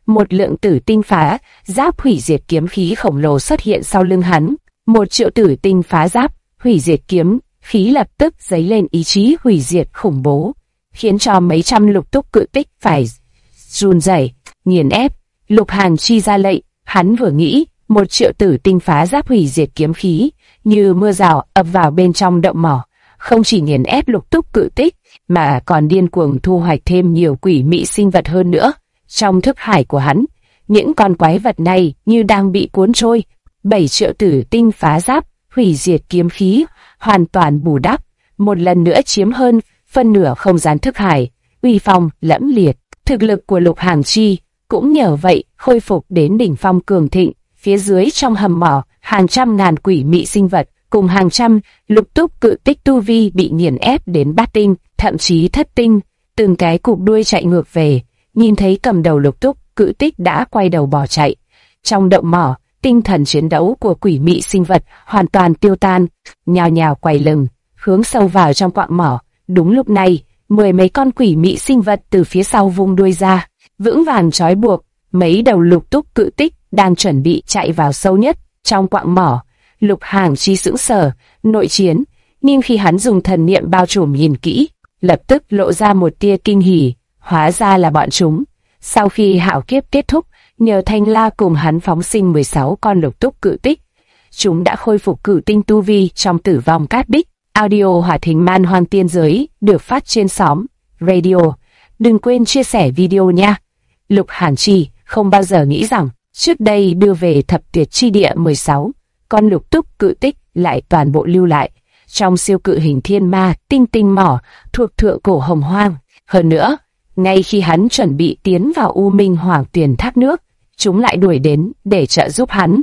một lượng tử tinh phá giáp hủy diệt kiếm khí khổng lồ xuất hiện sau lưng hắn. 1.000.000 tử tinh phá giáp hủy diệt kiếm khí lập tức dấy lên ý chí hủy diệt khủng bố, khiến cho mấy trăm lục túc cự tích phải run rẩy, nghiền ép. Lục Hàn Chi ra lệnh, hắn vừa nghĩ, 1.000.000 tử tinh phá giáp hủy diệt kiếm khí như mưa rào ập vào bên trong động mỏ, không chỉ nghiền ép lục túc cự tích mà còn điên cuồng thu hoạch thêm nhiều quỷ mị sinh vật hơn nữa. Trong thức hải của hắn, những con quái vật này như đang bị cuốn trôi. 7.000.000 tử tinh phá giáp hủy diệt kiếm khí hoàn toàn bù đắp, một lần nữa chiếm hơn phân nửa không gian thức hải, uy phong lẫm liệt. Thực lực của Lục Hàn Chi cũng nhờ vậy khôi phục đến đỉnh phong cường thịnh. Phía dưới trong hầm mỏ, hàng trăm ngàn quỷ mị sinh vật cùng hàng trăm lục túc cự tích tu vi bị nghiền ép đến bát tinh, thậm chí thất tinh, từng cái cụp đuôi chạy ngược về. Nhìn thấy cầm đầu lục túc cự tích đã quay đầu bỏ chạy. Trong động mỏ, tinh thần chiến đấu của quỷ mị sinh vật hoàn toàn tiêu tan, nhào nhào quay lưng, hướng sâu vào trong quặng mỏ. Đúng lúc này, 10 mấy con quỷ mị sinh vật từ phía sau vung đuôi ra, vững vàng trói buộc mấy đầu lục túc cự tích đang chuẩn bị chạy vào sâu nhất trong quặng mỏ. Lục Hàn Chi sững sờ, nội chiến, nhưng khi hắn dùng thần niệm bao trùm nhìn kỹ, lập tức lộ ra một tia kinh hỉ, hóa ra là bọn chúng. Sau khi hạo kiếp kết thúc, nhờ Thanh La cùng hắn phóng sinh 16 con lục túc cự tích, chúng đã khôi phục cử tinh tu vi trong tử vong cát bích. Audio Hỏa Thính Man Hoang Tiên Giới được phát trên xóm Radio. Đừng quên chia sẻ video nha. Lục Hàn Chi không bao giờ nghĩ rằng trước đây đưa về thập tuyệt chi địa 16 con lục túc cự tích lại toàn bộ lưu lại trong siêu cự hình thiên ma tinh tinh mỏ thuộc thượng cổ hồng hoang. Hơn nữa, ngay khi hắn chuẩn bị tiến vào U Minh Hoàng Tuyền thác nước, chúng lại đuổi đến để trợ giúp hắn.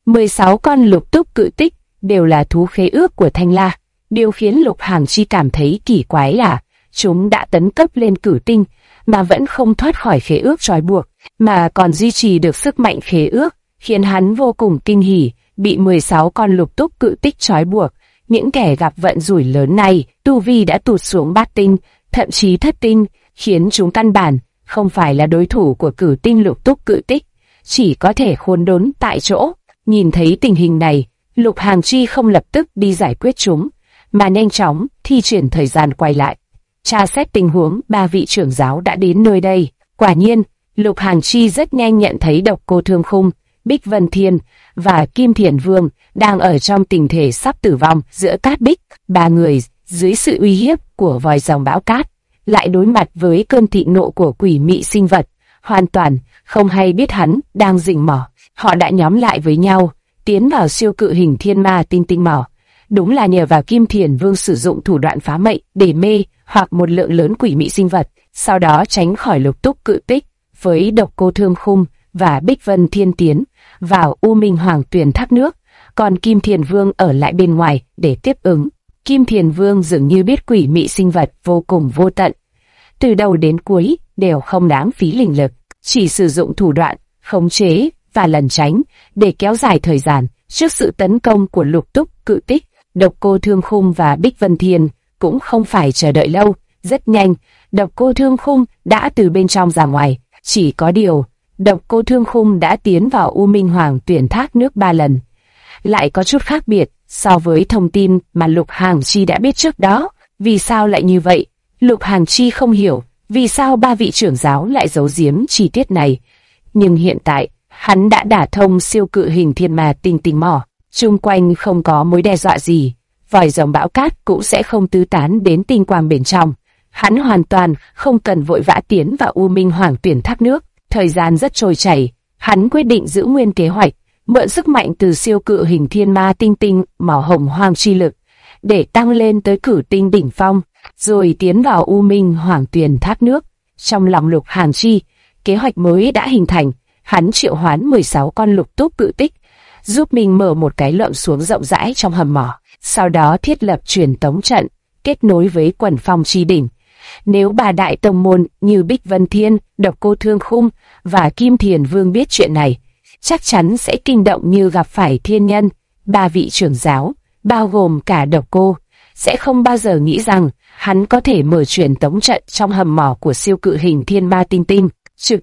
16 con lục túc cự tích đều là thú khế ước của Thanh La. Điều khiến Lục Hàn Chi cảm thấy kỳ quái là chúng đã tấn cấp lên cử tinh mà vẫn không thoát khỏi khế ước trói buộc, mà còn duy trì được sức mạnh khế ước, khiến hắn vô cùng kinh hỉ. Bị 16 con lục túc cự tích trói buộc, những kẻ gặp vận rủi lớn này tu vi đã tụt xuống bát tinh, thậm chí thất tinh, khiến chúng căn bản không phải là đối thủ của cử tinh lục túc cự tích, chỉ có thể khốn đốn tại chỗ. Nhìn thấy tình hình này, Lục Hàn Chi không lập tức đi giải quyết chúng, mà nhanh chóng thi triển thời gian quay lại, tra xét tình huống. 3 vị trưởng giáo đã đến nơi đây. Quả nhiên, Lục Hàn Chi rất nhanh nhận thấy Độc Cô Thương Khung, Bích Vân Thiên và Kim Thiền Vương đang ở trong tình thể sắp tử vong giữa cát bích. 3 người dưới sự uy hiếp của vòi rồng bão cát lại đối mặt với cơn thịnh nộ của quỷ mị sinh vật, hoàn toàn không hay biết hắn đang rình mỏ. Họ đã nhóm lại với nhau, tiến vào siêu cự hình thiên ma tinh tinh mỏ. Đúng là nhờ vào Kim Thiền Vương sử dụng thủ đoạn phá mệnh để mê hoặc một lượng lớn quỷ mị sinh vật, sau đó tránh khỏi lục túc cự tích, với Độc Cô Thương Khung và Bích Vân Thiên tiến vào U Minh Hoàng Tuyền thác nước, còn Kim Thiền Vương ở lại bên ngoài để tiếp ứng. Kim Thiền Vương dường như biết quỷ mị sinh vật vô cùng vô tận, từ đầu đến cuối đều không đáng phí linh lực, chỉ sử dụng thủ đoạn khống chế và lẩn tránh để kéo dài thời gian. Trước sự tấn công của lục túc cự tích, Độc Cô Thương Khung và Bích Vân Thiên cũng không phải chờ đợi lâu. Rất nhanh, Độc Cô Thương Khung đã từ bên trong ra ngoài. Chỉ có điều, Độc Cô Thương Khung đã tiến vào U Minh Hoàng Tuyền thác nước 3 lần, lại có chút khác biệt so với thông tin mà Lục Hàn Chi đã biết trước đó. Vì sao lại như vậy? Lục Hàn Chi không hiểu vì sao 3 vị trưởng giáo lại giấu giếm chi tiết này. Nhưng hiện tại, hắn đã đả thông siêu cự hình thiên ma tinh tinh mỏ, chung quanh không có mối đe dọa gì, vòi rồng bão cát cũng sẽ không tứ tán đến tinh quang bên trong. Hắn hoàn toàn không cần vội vã tiến vào U Minh Hoàng Tuyền thác nước. Thời gian rất trôi chảy, hắn quyết định giữ nguyên kế hoạch, mượn sức mạnh từ siêu cự hình thiên ma tinh tinh mỏ hồng hoang chi lực để tăng lên tới cử tinh đỉnh phong, rồi tiến vào U Minh Hoàng Tuyền thác nước. Trong lòng Lục Hàn Chi, kế hoạch mới đã hình thành. Hắn triệu hoán 16 con lục túc cự tích, giúp mình mở một cái lợm xuống rộng rãi trong hầm mỏ, sau đó thiết lập truyền tống trận, kết nối với quần phong chi đỉnh. Nếu 3 đại tông môn như Bích Vân Thiên, Độc Cô Thương Khung và Kim Thiền Vương biết chuyện này, chắc chắn sẽ kinh động như gặp phải thiên nhân. 3 vị trưởng giáo, bao gồm cả Độc Cô, sẽ không bao giờ nghĩ rằng hắn có thể mở truyền tống trận trong hầm mỏ của siêu cự hình thiên ma tinh tinh, trực tiếp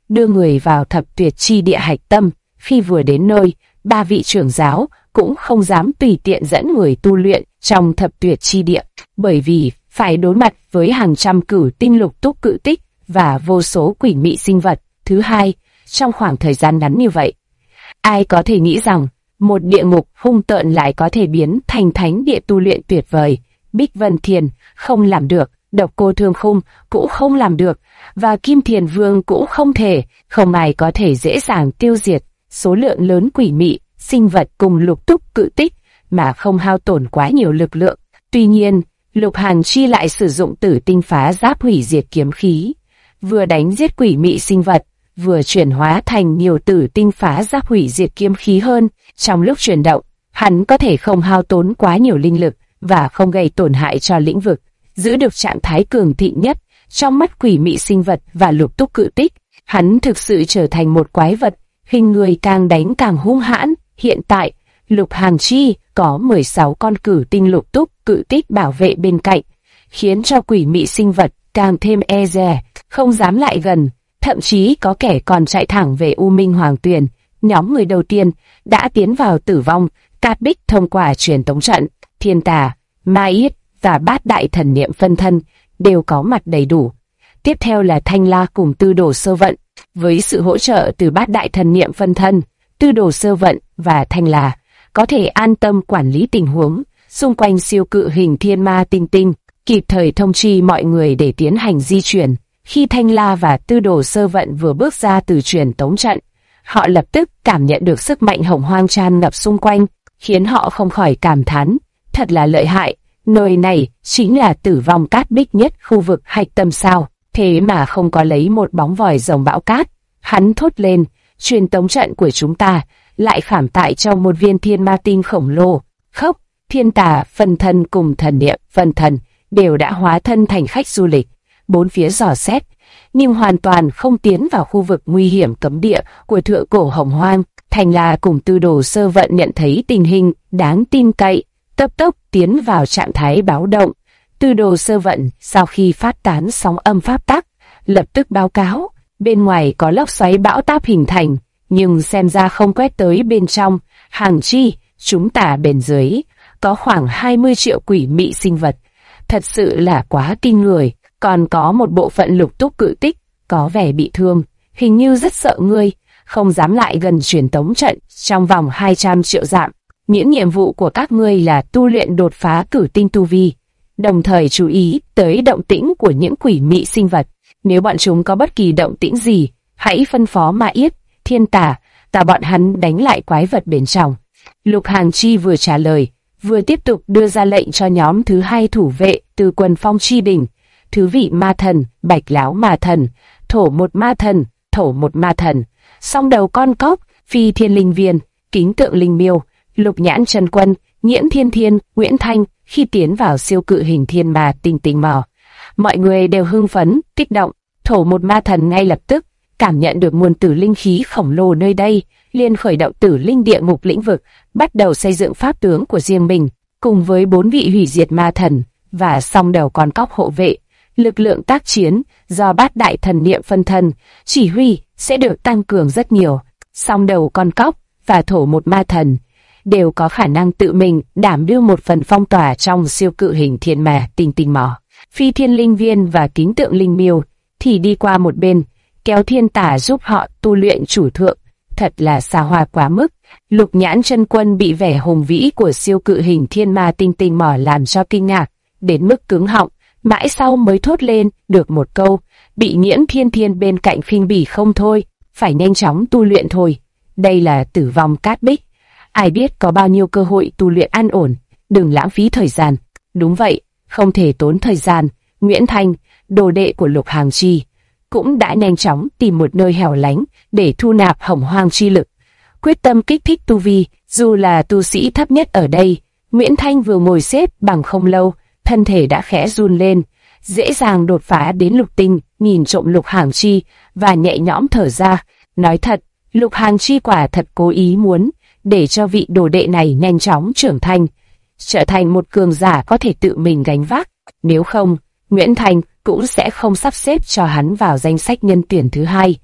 đưa người vào thập tuyệt chi địa hạch tâm. Khi vừa đến nơi, ba vị trưởng giáo cũng không dám tùy tiện dẫn người tu luyện trong thập tuyệt chi địa, bởi vì phải đối mặt với hàng trăm cửu tinh lục túc cự tích và vô số quỷ mị sinh vật. Thứ hai, trong khoảng thời gian ngắn như vậy, ai có thể nghĩ rằng một địa ngục hung tợn lại có thể biến thành thánh địa tu luyện tuyệt vời. Bích Vân Thiền không làm được, Độc Cô Thương Khung cũng không làm được, và Kim Thiền Vương cũng không thể. Không ai có thể dễ dàng tiêu diệt số lượng lớn quỷ mị sinh vật cùng lục túc cự tích mà không hao tổn quá nhiều lực lượng. Tuy nhiên, Lục Hàn Chi lại sử dụng Tử Tinh Phá Giáp hủy diệt kiếm khí, vừa đánh giết quỷ mị sinh vật, vừa chuyển hóa thành nhiều Tử Tinh Phá Giáp hủy diệt kiếm khí hơn. Trong lúc chuyển động, hắn có thể không hao tốn quá nhiều linh lực và không gây tổn hại cho lĩnh vực, giữ được trạng thái cường thịnh nhất trong mắt quỷ mị sinh vật và lục túc cự tích. Hắn thực sự trở thành một quái vật, hình người càng đánh càng hung hãn. Hiện tại, Lục Hàn Chi có 16 con cửu tinh lục túc cự tích bảo vệ bên cạnh, khiến cho quỷ mị sinh vật càng thêm e dè, không dám lại gần. Thậm chí có kẻ còn chạy thẳng về U Minh Hoàng Tuyền. Nhóm người đầu tiên đã tiến vào tử vong cát bích thông qua truyền tống trận. Thiên Tà, Ma Yết và Bát Đại Thần Niệm Phân Thân đều có mặt đầy đủ. Tiếp theo là Thanh La cùng Tư Đồ Sơ Vận. Với sự hỗ trợ từ Bát Đại Thần Niệm Phân Thân, Tư Đồ Sơ Vận và Thanh La có thể an tâm quản lý tình huống xung quanh siêu cự hình thiên ma tinh tinh, kịp thời thông chi mọi người để tiến hành di chuyển. Khi Thanh La và Tư Đồ Sơ Vận vừa bước ra từ truyền tống trận, họ lập tức cảm nhận được sức mạnh hồng hoang tràn ngập xung quanh, khiến họ không khỏi cảm thán, thật là lợi hại, nơi này chính là tử vong cát bích nhất khu vực hạch tâm sao, thế mà không có lấy một bóng vòi rồng bão cát. Hắn thốt lên, truyền tống trận của chúng ta lại khảm tại trong một viên thiên ma tinh khổng lồ. Khốc, Thiên Tà Phân Thân cùng Thần Niệm Phân Thân đều đã hóa thân thành khách du lịch, bốn phía dò xét, nhưng hoàn toàn không tiến vào khu vực nguy hiểm cấm địa của thượng cổ hồng hoang. Thanh La cùng Tư Đồ Sơ Vận nhận thấy tình hình đáng tin cậy, cấp tốc tiến vào trạng thái báo động. Tư Đồ Sơ Vận sau khi phát tán sóng âm pháp tắc, lập tức báo cáo, bên ngoài có lốc xoáy bão táp hình thành, nhưng xem ra không quét tới bên trong. Hàn Chi, chúng ta bên dưới có khoảng 20 triệu quỷ mị sinh vật, thật sự là quá kinh người. Còn có một bộ phận lục túc cự tích có vẻ bị thương, hình như rất sợ ngươi, không dám lại gần truyền tống trận trong vòng 200 triệu dặm. Những nhiệm vụ của các ngươi là tu luyện đột phá cửu tinh tu vi, đồng thời chú ý tới động tĩnh của những quỷ mị sinh vật. Nếu bọn chúng có bất kỳ động tĩnh gì, hãy phân phó Ma Yết, Thiên Tà, bọn hắn đánh lại quái vật bên trong. Lục Hàn Chi vừa trả lời, vừa tiếp tục đưa ra lệnh cho nhóm thứ hai thủ vệ từ quần phong chi đỉnh. Thứ vị ma thần, Bạch Lão ma thần, Thổ một ma thần, Thổ một ma thần, Song Đầu Con Cóc, Phi Thiên Linh Viên, Kính Tượng Linh Miêu, Lục Nhãn Chân Quân, Nghiễn Thiên Thiên, Nguyễn Thanh. Khi tiến vào siêu cự hình thiên ma tinh tinh mỏ, mọi người đều hưng phấn, kích động. Thổ một ma thần ngay lập tức cảm nhận được nguồn tử linh khí khổng lồ nơi đây, liền khởi động tử linh địa ngục lĩnh vực, bắt đầu xây dựng pháp tướng của riêng mình, cùng với 4 vị hủy diệt ma thần và Song Đầu Con Cóc hộ vệ. Lực lượng tác chiến do Bát Đại Thần Niệm Phân Thân chỉ huy sẽ được tăng cường rất nhiều. Song Đầu Con Cóc và Thổ một ma thần đều có khả năng tự mình đảm đương một phần phong tỏa trong siêu cự hình thiên ma tinh tinh mỏ. Phi Thiên Linh Viên và Kính Tượng Linh Miêu thì đi qua một bên, kéo Thiên Tà giúp họ tu luyện chủ thượng, thật là xa hoa quá mức. Lục Nhãn Chân Quân bị vẻ hùng vĩ của siêu cự hình thiên ma tinh tinh mỏ làm cho kinh ngạc, đến mức cứng họng, mãi sau mới thốt lên được một câu, bị Nghiễn Thiên Thiên bên cạnh khinh bỉ không thôi, phải nhanh chóng tu luyện thôi. Đây là tử vong cát bích, ai biết có bao nhiêu cơ hội tu luyện an ổn, đừng lãng phí thời gian. Đúng vậy, không thể tốn thời gian. Nguyễn Thanh, đồ đệ của Lục Hàn Chi, cũng đã nhanh chóng tìm một nơi hẻo lánh để thu nạp hồng hoang chi lực, quyết tâm kích thích tu vi. Dù là tu sĩ thấp nhất ở đây, Nguyễn Thanh vừa ngồi xếp bằng không lâu, thân thể đã khẽ run lên, dễ dàng đột phá đến lục tinh. Nhìn trộm Lục Hàn Chi và nhẹ nhõm thở ra, nói thật, Lục Hàn Chi quả thật cố ý muốn để cho vị đồ đệ này nhanh chóng trưởng thành, trở thành một cường giả có thể tự mình gánh vác. Nếu không, Nguyễn Thanh cũng sẽ không sắp xếp cho hắn vào danh sách nhân tuyển thứ hai.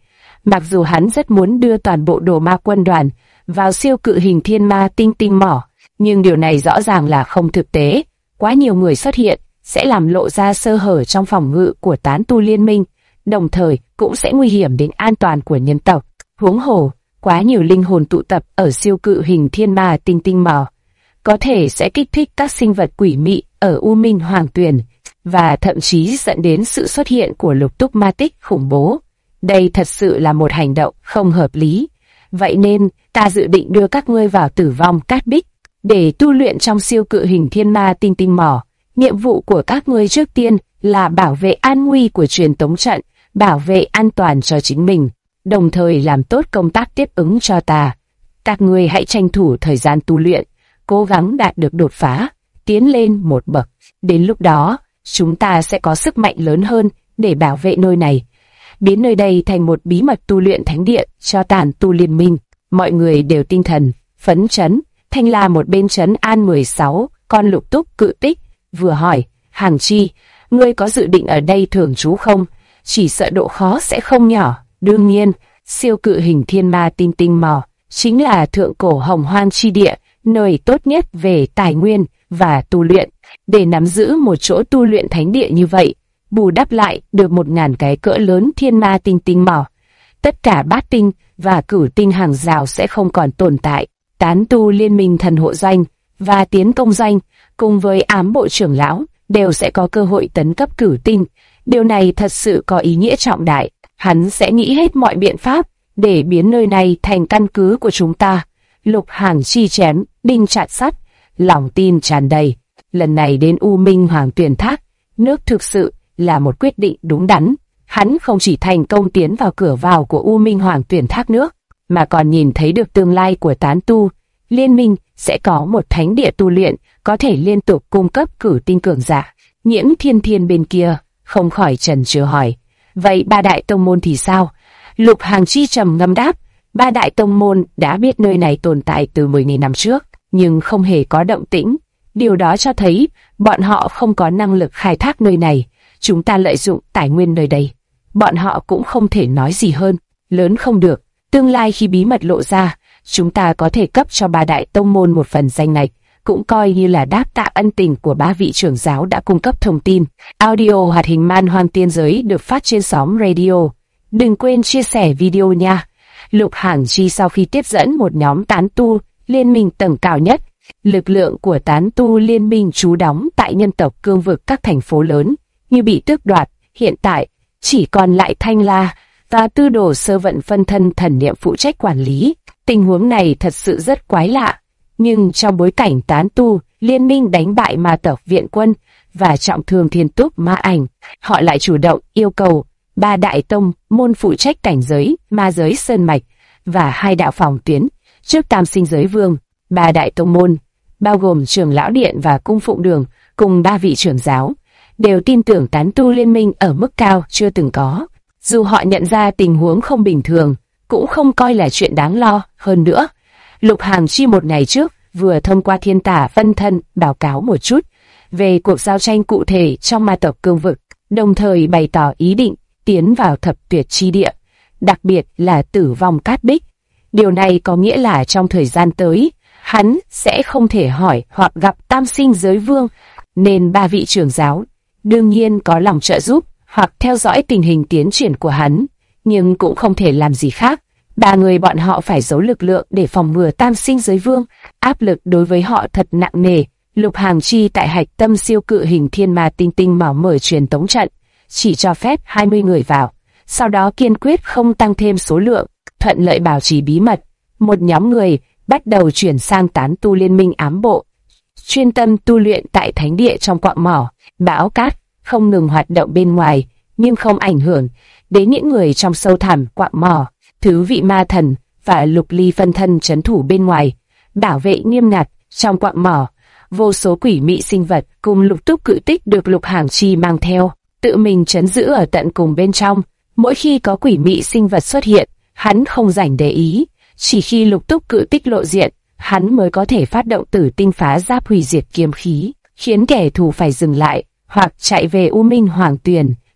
Mặc dù hắn rất muốn đưa toàn bộ đồ ma quân đoàn vào siêu cự hình thiên ma tinh tinh mỏ, nhưng điều này rõ ràng là không thực tế. Quá nhiều người xuất hiện sẽ làm lộ ra sơ hở trong phòng ngự của tán tu liên minh, đồng thời cũng sẽ nguy hiểm đến an toàn của nhân tộc. Huống hồ, quá nhiều linh hồn tụ tập ở siêu cự hình thiên ma tinh tinh mỏ, có thể sẽ kích thích các sinh vật quỷ mị ở U Minh Hoàng Tuyền, và thậm chí dẫn đến sự xuất hiện của lục túc ma tích khủng bố. Đây thật sự là một hành động không hợp lý. Vậy nên, ta dự định đưa các ngươi vào tử vong cát bích, để tu luyện trong siêu cự hình thiên ma tinh tinh mỏ. Nhiệm vụ của các ngươi trước tiên là bảo vệ an nguy của truyền tống trận, bảo vệ an toàn cho chính mình, đồng thời làm tốt công tác tiếp ứng cho ta. Các ngươi hãy tranh thủ thời gian tu luyện, cố gắng đạt được đột phá, tiến lên một bậc. Đến lúc đó, chúng ta sẽ có sức mạnh lớn hơn để bảo vệ nơi này, biến nơi đây thành một bí mật tu luyện thánh địa cho tàn tu liên minh. Mọi người đều tinh thần, phấn chấn. Thanh La một bên trấn an 16 con lục túc cự tích, vừa hỏi, Hàng Chi, ngươi có dự định ở đây thường trú không? Chỉ sợ độ khó sẽ không nhỏ. Đương nhiên, siêu cự hình thiên ma tinh tinh mỏ chính là thượng cổ hồng hoang chi địa, nơi tốt nhất về tài nguyên và tu luyện. Để nắm giữ một chỗ tu luyện thánh địa như vậy, bù đắp lại được 1000 cái cỡ lớn thiên ma tinh tinh mỏ, tất cả bát tinh và cửu tinh hàng rào sẽ không còn tồn tại. Tán tu liên minh thần hộ doanh và tiến công doanh cùng với ám bộ trưởng lão đều sẽ có cơ hội tấn cấp cửu tinh. Điều này thật sự có ý nghĩa trọng đại. Hắn sẽ nghĩ hết mọi biện pháp để biến nơi này thành căn cứ của chúng ta. Lục Hàng Chi chém đinh chặt sắt, lòng tin tràn đầy. Lần này đến U Minh Hoàng Tuyền Thác, nước thực sự là một quyết định đúng đắn. Hắn không chỉ thành công tiến vào cửa vào của U Minh Hoàng Tuyền Thác nước, mà còn nhìn thấy được tương lai của tán tu liên minh sẽ có một thánh địa tu luyện có thể liên tục cung cấp cửu tinh cường giả. Nhiễm Thiên Thiên bên kia không khỏi chần chừ hỏi, vậy ba đại tông môn thì sao? Lục Hàng Chi trầm ngâm đáp, ba đại tông môn đã biết nơi này tồn tại từ 10.000 năm trước, nhưng không hề có động tĩnh. Điều đó cho thấy bọn họ không có năng lực khai thác nơi này. Chúng ta lợi dụng tài nguyên nơi đây, bọn họ cũng không thể nói gì hơn. Lớn không được, tương lai khi bí mật lộ ra, chúng ta có thể cấp cho ba đại tông môn một phần danh lệch, cũng coi như là đáp tạ ân tình của ba vị trưởng giáo đã cung cấp thông tin. Audio hoạt hình Man Hoang Tiên Giới được phát trên xóm radio. Đừng quên chia sẻ video nha. Lục Hàng Chi sau khi tiếp dẫn một nhóm tán tu liên minh tầng cao nhất, lực lượng của tán tu liên minh trú đóng tại nhân tộc cương vực các thành phố lớn như bị tước đoạt. Hiện tại chỉ còn lại Thanh La và Tư Đồ Sơ Vận phân thân thần niệm phụ trách quản lý. Tình huống này thật sự rất quái lạ, nhưng trong bối cảnh tán tu liên minh đánh bại ma tộc viện quân và trọng thương thiên túc ma ảnh, họ lại chủ động yêu cầu ba đại tông môn phụ trách cảnh giới, ma giới sơn mạch và hai đạo phòng tuyến trước tam sinh giới vương. Ba đại tông môn bao gồm Trưởng lão điện và cung phụng đường cùng ba vị trưởng giáo đều tin tưởng tán tu liên minh ở mức cao chưa từng có. Dù họ nhận ra tình huống không bình thường, cũng không coi là chuyện đáng lo. Hơn nữa, Lục Hàng Chi một ngày trước vừa thông qua thiên tả phân thân báo cáo một chút về cuộc giao tranh cụ thể trong ma tộc cương vực, đồng thời bày tỏ ý định tiến vào thập tuyệt chi địa, đặc biệt là tử vong cát bích. Điều này có nghĩa là trong thời gian tới, hắn sẽ không thể hỏi hoặc gặp tam sinh giới vương, nên ba vị trưởng giáo đương nhiên có lòng trợ giúp hoặc theo dõi tình hình tiến triển của hắn, nhưng cũng không thể làm gì khác. Ba người bọn họ phải giấu lực lượng để phòng ngừa tam sinh giới vương. Áp lực đối với họ thật nặng nề. Lục Hàng Chi tại hạch tâm siêu cự hình thiên ma tinh tinh mỏ mở truyền tống trận, chỉ cho phép 20 người vào, sau đó kiên quyết không tăng thêm số lượng, thuận lợi bảo trì bí mật. Một nhóm người bắt đầu chuyển sang tán tu liên minh ám bộ, chuyên tâm tu luyện tại thánh địa trong quạng mỏ. Bão cát không ngừng hoạt động bên ngoài, nhưng không ảnh hưởng đến những người trong sâu thẳm quạng mỏ. Thứ vị ma thần và Lục Ly phân thân trấn thủ bên ngoài, bảo vệ nghiêm ngặt. Trong quạng mỏ, vô số quỷ mị sinh vật cùng lục túc cự tích được Lục Hàng Chi mang theo, tự mình trấn giữ ở tận cùng bên trong. Mỗi khi có quỷ mị sinh vật xuất hiện, hắn không rảnh để ý, chỉ khi lục túc cự tích lộ diện, hắn mới có thể phát động tử tinh phá giáp hủy diệt kiếm khí, khiến kẻ thù phải dừng lại hoặc chạy về U Minh Hoàng Tuyền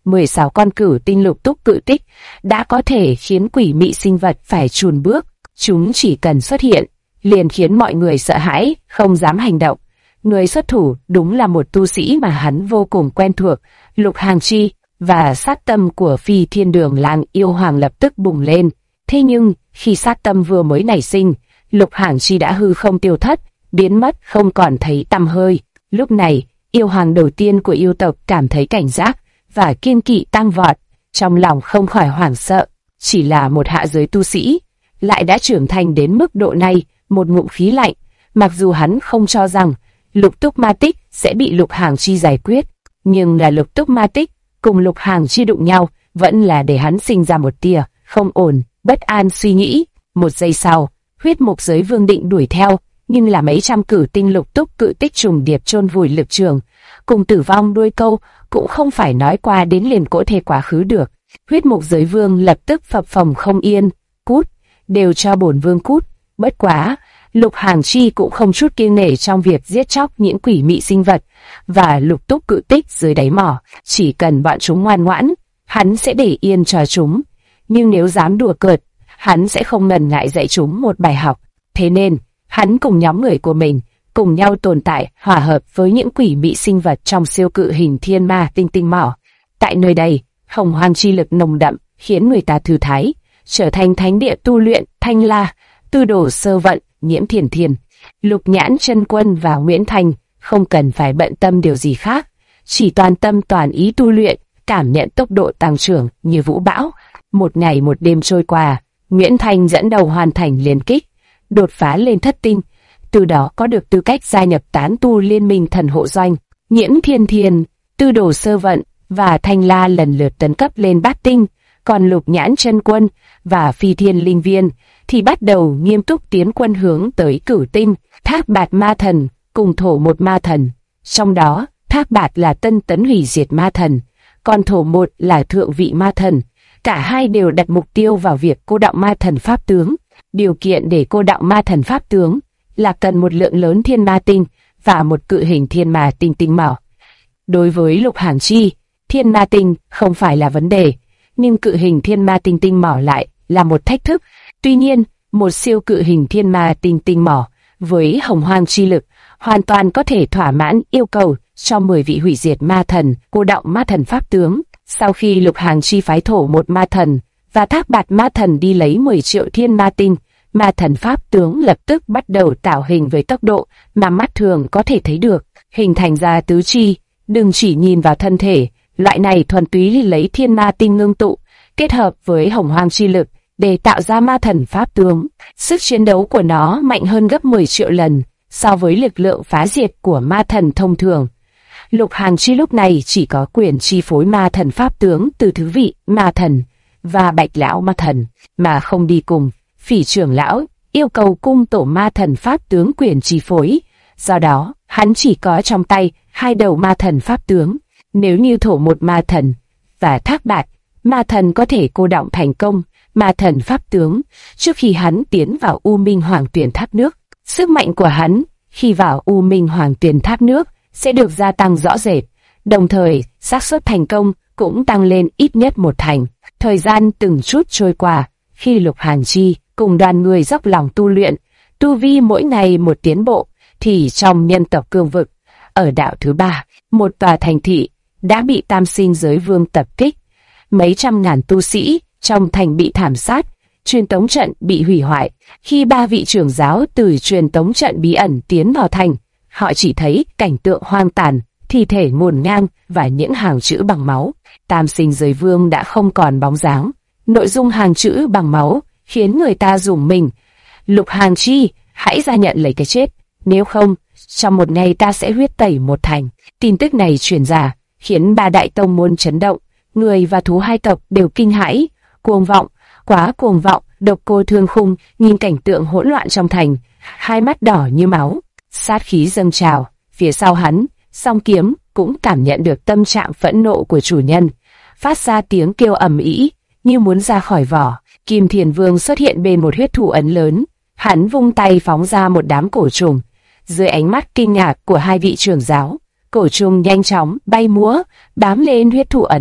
16 con cửu tinh lục túc cự tích đã có thể khiến quỷ mị sinh vật phải chùn bước. Chúng chỉ cần xuất hiện, liền khiến mọi người sợ hãi, không dám hành động. Người xuất thủ đúng là một tu sĩ mà hắn vô cùng quen thuộc, Lục Hàng Chi, và sát tâm của Phi Thiên Đường Lang yêu hoàng lập tức bùng lên. Thế nhưng, khi sát tâm vừa mới nảy sinh, Lục Hàng Chi đã hư không tiêu thất, biến mất không còn thấy tăm hơi. Lúc này, yêu hoàng đầu tiên của yêu tộc cảm thấy cảnh giác và kiên kỵ tăng vọt, trong lòng không khỏi hoảng sợ. Chỉ là một hạ giới tu sĩ, lại đã trưởng thành đến mức độ này, một ngụm khí lạnh. Mặc dù hắn không cho rằng Lục Túc Ma Tích sẽ bị Lục Hàng Chi giải quyết, nhưng là Lục Túc Ma Tích cùng Lục Hàng Chi đụng nhau, vẫn là để hắn sinh ra một tia không ổn, bất an suy nghĩ. Một giây sau, huyết mục giới vương định đuổi theo, nhưng là mấy trăm cửu tinh lục túc cự tích trùng điệp chôn vùi lực trường, cùng tử vong đuôi câu cũng không phải nói qua đến liền cỗ thể quá khứ được. Huyết mục giới vương lập tức phập phồng không yên, cút, đều cho bổn vương cút. Bất quá, Lục Hàng Chi cũng không chút kiêng nể trong việc giết chóc những quỷ mị sinh vật và lục túc cự tích dưới đáy mỏ. Chỉ cần bọn chúng ngoan ngoãn, hắn sẽ để yên cho chúng. Nhưng nếu dám đùa cợt, hắn sẽ không ngần ngại dạy chúng một bài học. Thế nên, hắn cùng nhóm người của mình cùng nhau tồn tại, hòa hợp với những quỷ mị sinh vật trong siêu cự hình thiên ma tinh tinh mỏ. Tại nơi đây, hồng hoang chi lực nồng đậm khiến người ta thư thái, trở thành thánh địa tu luyện Thanh La, Tư Đồ Sơ Vận, Nhiễm Thiền Thiền, Lục Nhãn Chân Quân và Nguyễn Thành không cần phải bận tâm điều gì khác, chỉ toàn tâm toàn ý tu luyện, cảm nhận tốc độ tăng trưởng như vũ bão. Một ngày một đêm trôi qua, Nguyễn Thành dẫn đầu hoàn thành liên kích, đột phá lên thất tinh, từ đó có được tư cách gia nhập tán tu liên minh thần hộ doanh. Nhiễm Thiên Thiền, Tư Đồ Sơ Vận và Thanh La lần lượt tấn cấp lên bát tinh, còn Lục Nhãn Chân Quân và Phi Thiên Linh Viên thì bắt đầu nghiêm túc tiến quân hướng tới cửu tinh. Thác Bạt Ma Thần cùng Thổ Một Ma Thần, trong đó Thác Bạt là tân tấn hủy diệt ma thần, còn Thổ Một là thượng vị ma thần. Cả hai đều đặt mục tiêu vào việc cô đọng ma thần pháp tướng. Điều kiện để cô đọng ma thần pháp tướng là cần một lượng lớn thiên ma tinh và một cự hình thiên ma tinh tinh mỏ. Đối với Lục Hàng Chi, thiên ma tinh không phải là vấn đề, nhưng cự hình thiên ma tinh tinh mỏ lại là một thách thức. Tuy nhiên, một siêu cự hình thiên ma tinh tinh mỏ với hồng hoang chi lực hoàn toàn có thể thỏa mãn yêu cầu cho 10 vị hủy diệt ma thần cô đọng ma thần pháp tướng. Sau khi Lục Hàng Chi phái Thổ Một Ma Thần và Thác Bạt Ma Thần đi lấy 10 triệu thiên ma tinh, ma thần pháp tướng lập tức bắt đầu tạo hình với tốc độ mà mắt thường có thể thấy được, hình thành ra tứ chi. Đừng chỉ nhìn vào thân thể, loại này thuần túy lấy thiên ma tinh ngưng tụ, kết hợp với hồng hoang chi lực để tạo ra ma thần pháp tướng. Sức chiến đấu của nó mạnh hơn gấp 10 triệu lần so với lực lượng phá diệt của ma thần thông thường. Lục Hàng Chi lúc này chỉ có quyền chi phối ma thần pháp tướng từ Thứ Vị Ma Thần và Bạch Lão Ma Thần, mà không đi cùng Phỉ Trưởng Lão yêu cầu cung tổ ma thần pháp tướng quyền chi phối. Do đó, hắn chỉ có trong tay hai đầu ma thần pháp tướng. Nếu như Thổ Một Ma Thần và Thác Bạt Ma Thần có thể cô đọng thành công ma thần pháp tướng trước khi hắn tiến vào U Minh Hoàng Tuyền Tháp Nước, sức mạnh của hắn khi vào U Minh Hoàng Tuyền Tháp Nước sẽ được gia tăng rõ rệt, đồng thời xác suất thành công cũng tăng lên ít nhất một thành. Thời gian từng chút trôi qua, khi Lục Hàng Chi cùng đoàn người dốc lòng tu luyện, tu vi mỗi ngày một tiến bộ, thì trong nhân tộc cương vực, ở đạo thứ 3, một tòa thành thị đã bị Tam Sinh Giới Vương tập kích. Mấy trăm ngàn tu sĩ trong thành bị thảm sát, truyền tống trận bị hủy hoại. Khi 3 vị trưởng giáo từ truyền tống trận bí ẩn tiến vào thành, họ chỉ thấy cảnh tượng hoang tàn, thi thể ngổn ngang và những hàng chữ bằng máu. Tam Sinh Giới Vương đã không còn bóng dáng. Nội dung hàng chữ bằng máu khiến người ta rùng mình. Lục Hàng Chi, hãy ra nhận lấy cái chết, nếu không, trong một ngày ta sẽ huyết tẩy một thành. Tin tức này truyền ra, khiến 3 đại tông môn chấn động, người và thú hai tộc đều kinh hãi. Cuồng vọng, quá cuồng vọng. Độc Cô Thương Khung nhìn cảnh tượng hỗn loạn trong thành, hai mắt đỏ như máu, sát khí dâng trào. Phía sau hắn, Song Kiếm cũng cảm nhận được tâm trạng phẫn nộ của chủ nhân, phát ra tiếng kêu ầm ĩ như muốn ra khỏi vỏ. Kim Thiền Vương xuất hiện bên một huyết thủ ấn lớn, hắn vung tay phóng ra một đám cổ trùng. Dưới ánh mắt kinh ngạc của hai vị trưởng giáo, cổ trùng nhanh chóng bay múa bám lên huyết thủ ấn.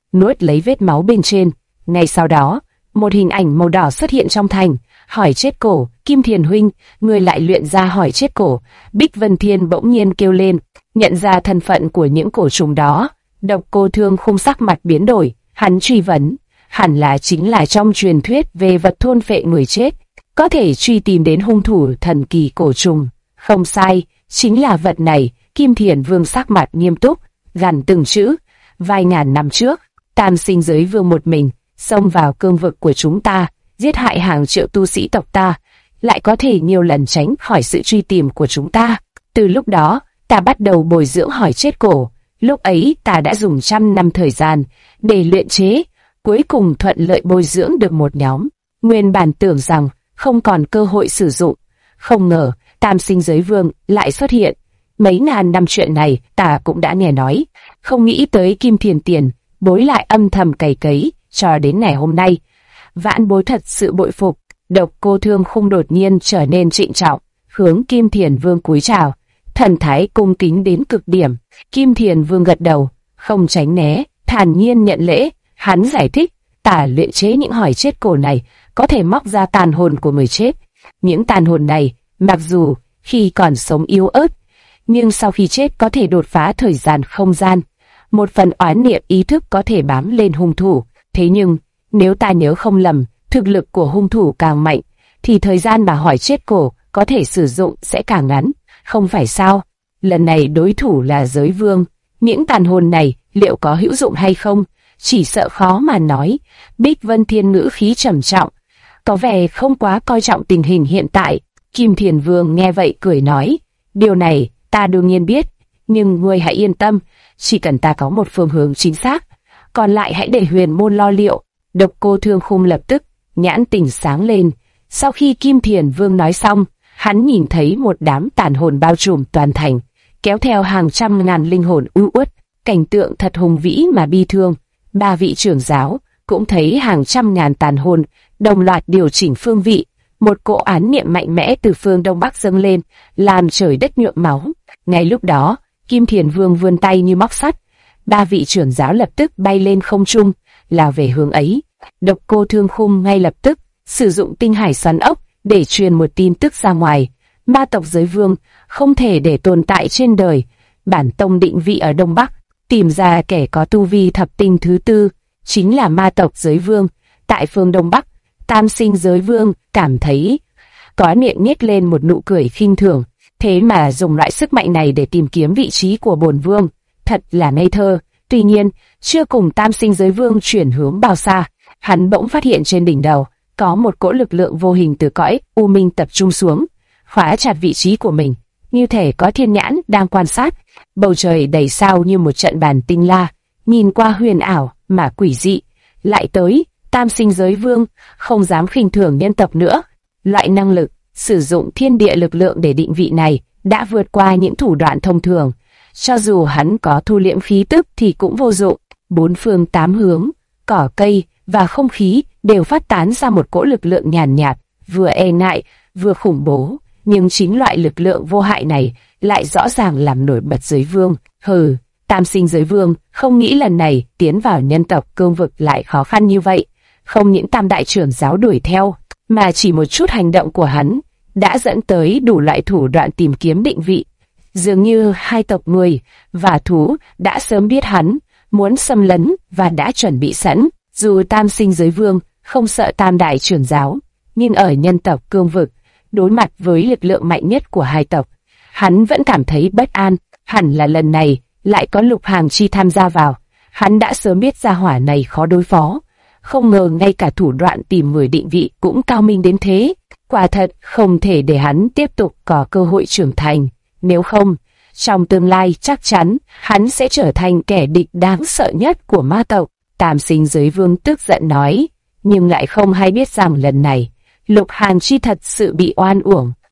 nuốt lấy vết máu bên trên. Ngay sau đó, một hình ảnh màu đỏ xuất hiện trong thành. Hỏi chết cổ, Kim Thiền huynh, người lại luyện ra hỏi chết cổ. Bích Vân Thiên bỗng nhiên kêu lên, nhận ra thân phận của những cổ trùng đó. Độc Cô Thương Khung sắc mặt biến đổi, hắn truy vấn, hẳn là chính là trong truyền thuyết về vật thôn phệ người chết, có thể truy tìm đến hung thủ thần kỳ cổ trùng. Không sai, chính là vật này. Kim Thiền Vương sắc mặt nghiêm túc, gằn từng chữ. Vài ngàn năm trước, Tam Sinh Giới Vương một mình xông vào cương vực của chúng ta, giết hại hàng triệu tu sĩ tộc ta, lại có thể nhiều lần tránh khỏi sự truy tìm của chúng ta. Từ lúc đó, ta bắt đầu bồi dưỡng hỏi chết cổ. Lúc ấy ta đã dùng 100 năm thời gian để luyện chế, cuối cùng thuận lợi bồi dưỡng được một nhóm. Nguyên bản tưởng rằng không còn cơ hội sử dụng, không ngờ Tam Sinh Giới Vương lại xuất hiện. Mấy ngàn năm chuyện này ta cũng đã nghe nói, không nghĩ tới Kim Thiền tiền bối lại âm thầm cày cấy cho đến ngày hôm nay. Vãn bối thật sự bội phục. Độc Cô Thương Khung đột nhiên trở nên trịnh trọng, hướng Kim Thiền Vương cúi chào, thần thái cung kính đến cực điểm. Kim Thiền Vương gật đầu, không tránh né, thản nhiên nhận lễ. Hắn giải thích, ta luyện chế những hỏi chết cổ này có thể móc ra tàn hồn của người chết. Những tàn hồn này, mặc dù khi còn sống yếu ớt, nhưng sau khi chết có thể đột phá thời gian không gian. Một phần oán niệm ý thức có thể bám lên hung thủ. Thế nhưng, nếu ta nhớ không lầm, thực lực của hung thủ càng mạnh, thì thời gian mà hỏi chết cổ có thể sử dụng sẽ càng ngắn, không phải sao? Lần này đối thủ là Giới Vương, những tàn hồn này liệu có hữu dụng hay không? Chỉ sợ khó mà nói. Bích Vân Thiên ngữ khí trầm trọng, có vẻ không quá coi trọng tình hình hiện tại. Kim Thiền Vương nghe vậy cười nói, điều này ta đương nhiên biết, nhưng ngươi hãy yên tâm, chỉ cần ta có một phương hướng chính xác, còn lại hãy để huyền môn lo liệu. Độc Cô Thương Khung lập tức nhãn tình sáng lên. Sau khi Kim Thiền Vương nói xong, hắn nhìn thấy một đám tàn hồn bao trùm toàn thành, kéo theo hàng trăm ngàn linh hồn u uất, cảnh tượng thật hùng vĩ mà bi thương. Ba vị trưởng giáo cũng thấy hàng trăm ngàn tàn hồn đồng loạt điều chỉnh phương vị. Một cỗ án niệm mạnh mẽ từ phương đông bắc dâng lên, làm trời đất nhuộm máu. Ngay lúc đó, Kim Thiền Vương vươn tay như móc sắt, ba vị trưởng giáo lập tức bay lên không trung, lao về hướng ấy. Độc Cô Thương Khung ngay lập tức sử dụng tinh hải xoắn ốc để truyền một tin tức ra ngoài. Ma tộc Giới Vương không thể để tồn tại trên đời. Bản tông định vị ở Đông Bắc, tìm ra kẻ có tu vi thập tinh thứ tư, chính là ma tộc Giới Vương. Tại phương Đông Bắc, Tam Sinh Giới Vương cảm thấy có miệng nhếch lên một nụ cười khinh thường. Thế mà dùng loại sức mạnh này để tìm kiếm vị trí của bổn vương, thật là ngây thơ. Tuy nhiên, chưa cùng Tam Sinh Giới Vương chuyển hướng bao xa, hắn bỗng phát hiện trên đỉnh đầu có một cỗ lực lượng vô hình từ cõi u minh tập trung xuống, khóa chặt vị trí của mình, như thể có thiên nhãn đang quan sát. Bầu trời đầy sao như một trận bàn tinh la, nhìn qua huyền ảo mà quỷ dị. Lại tới, Tam Sinh Giới Vương không dám khinh thường nhân tộc nữa. Loại năng lực sử dụng thiên địa lực lượng để định vị này đã vượt qua những thủ đoạn thông thường. Cho dù hắn có thu liễm khí tức thì cũng vô dụng. Bốn phương tám hướng, cỏ cây và không khí đều phát tán ra một cỗ lực lượng nhàn nhạt, vừa e ngại, vừa khủng bố. Nhưng chính loại lực lượng vô hại này lại rõ ràng làm nổi bật Giới Vương. Hừ, Tam Sinh Giới Vương không nghĩ lần này tiến vào nhân tộc cương vực lại khó khăn như vậy. Không những tam đại trưởng giáo đuổi theo, mà chỉ một chút hành động của hắn đã dẫn tới đủ loại thủ đoạn tìm kiếm định vị. Dường như hai tộc người và thú đã sớm biết hắn muốn xâm lấn và đã chuẩn bị sẵn. Dù Tam Sinh Giới Vương không sợ tam đại trưởng giáo, nhưng ở nhân tộc cương vực, đối mặt với lực lượng mạnh nhất của hai tộc, hắn vẫn cảm thấy bất an. Hẳn là lần này lại có Lục Hàng Chi tham gia vào. Hắn đã sớm biết gia hỏa này khó đối phó, không ngờ ngay cả thủ đoạn tìm người định vị cũng cao minh đến thế. Quả thật không thể để hắn tiếp tục có cơ hội trưởng thành, nếu không, trong tương lai chắc chắn hắn sẽ trở thành kẻ địch đáng sợ nhất của ma tộc. Tam Sinh Giới Vương tức giận nói, nhưng lại không hay biết rằng lần này Lục Hàn Chi thật sự bị oan uổng.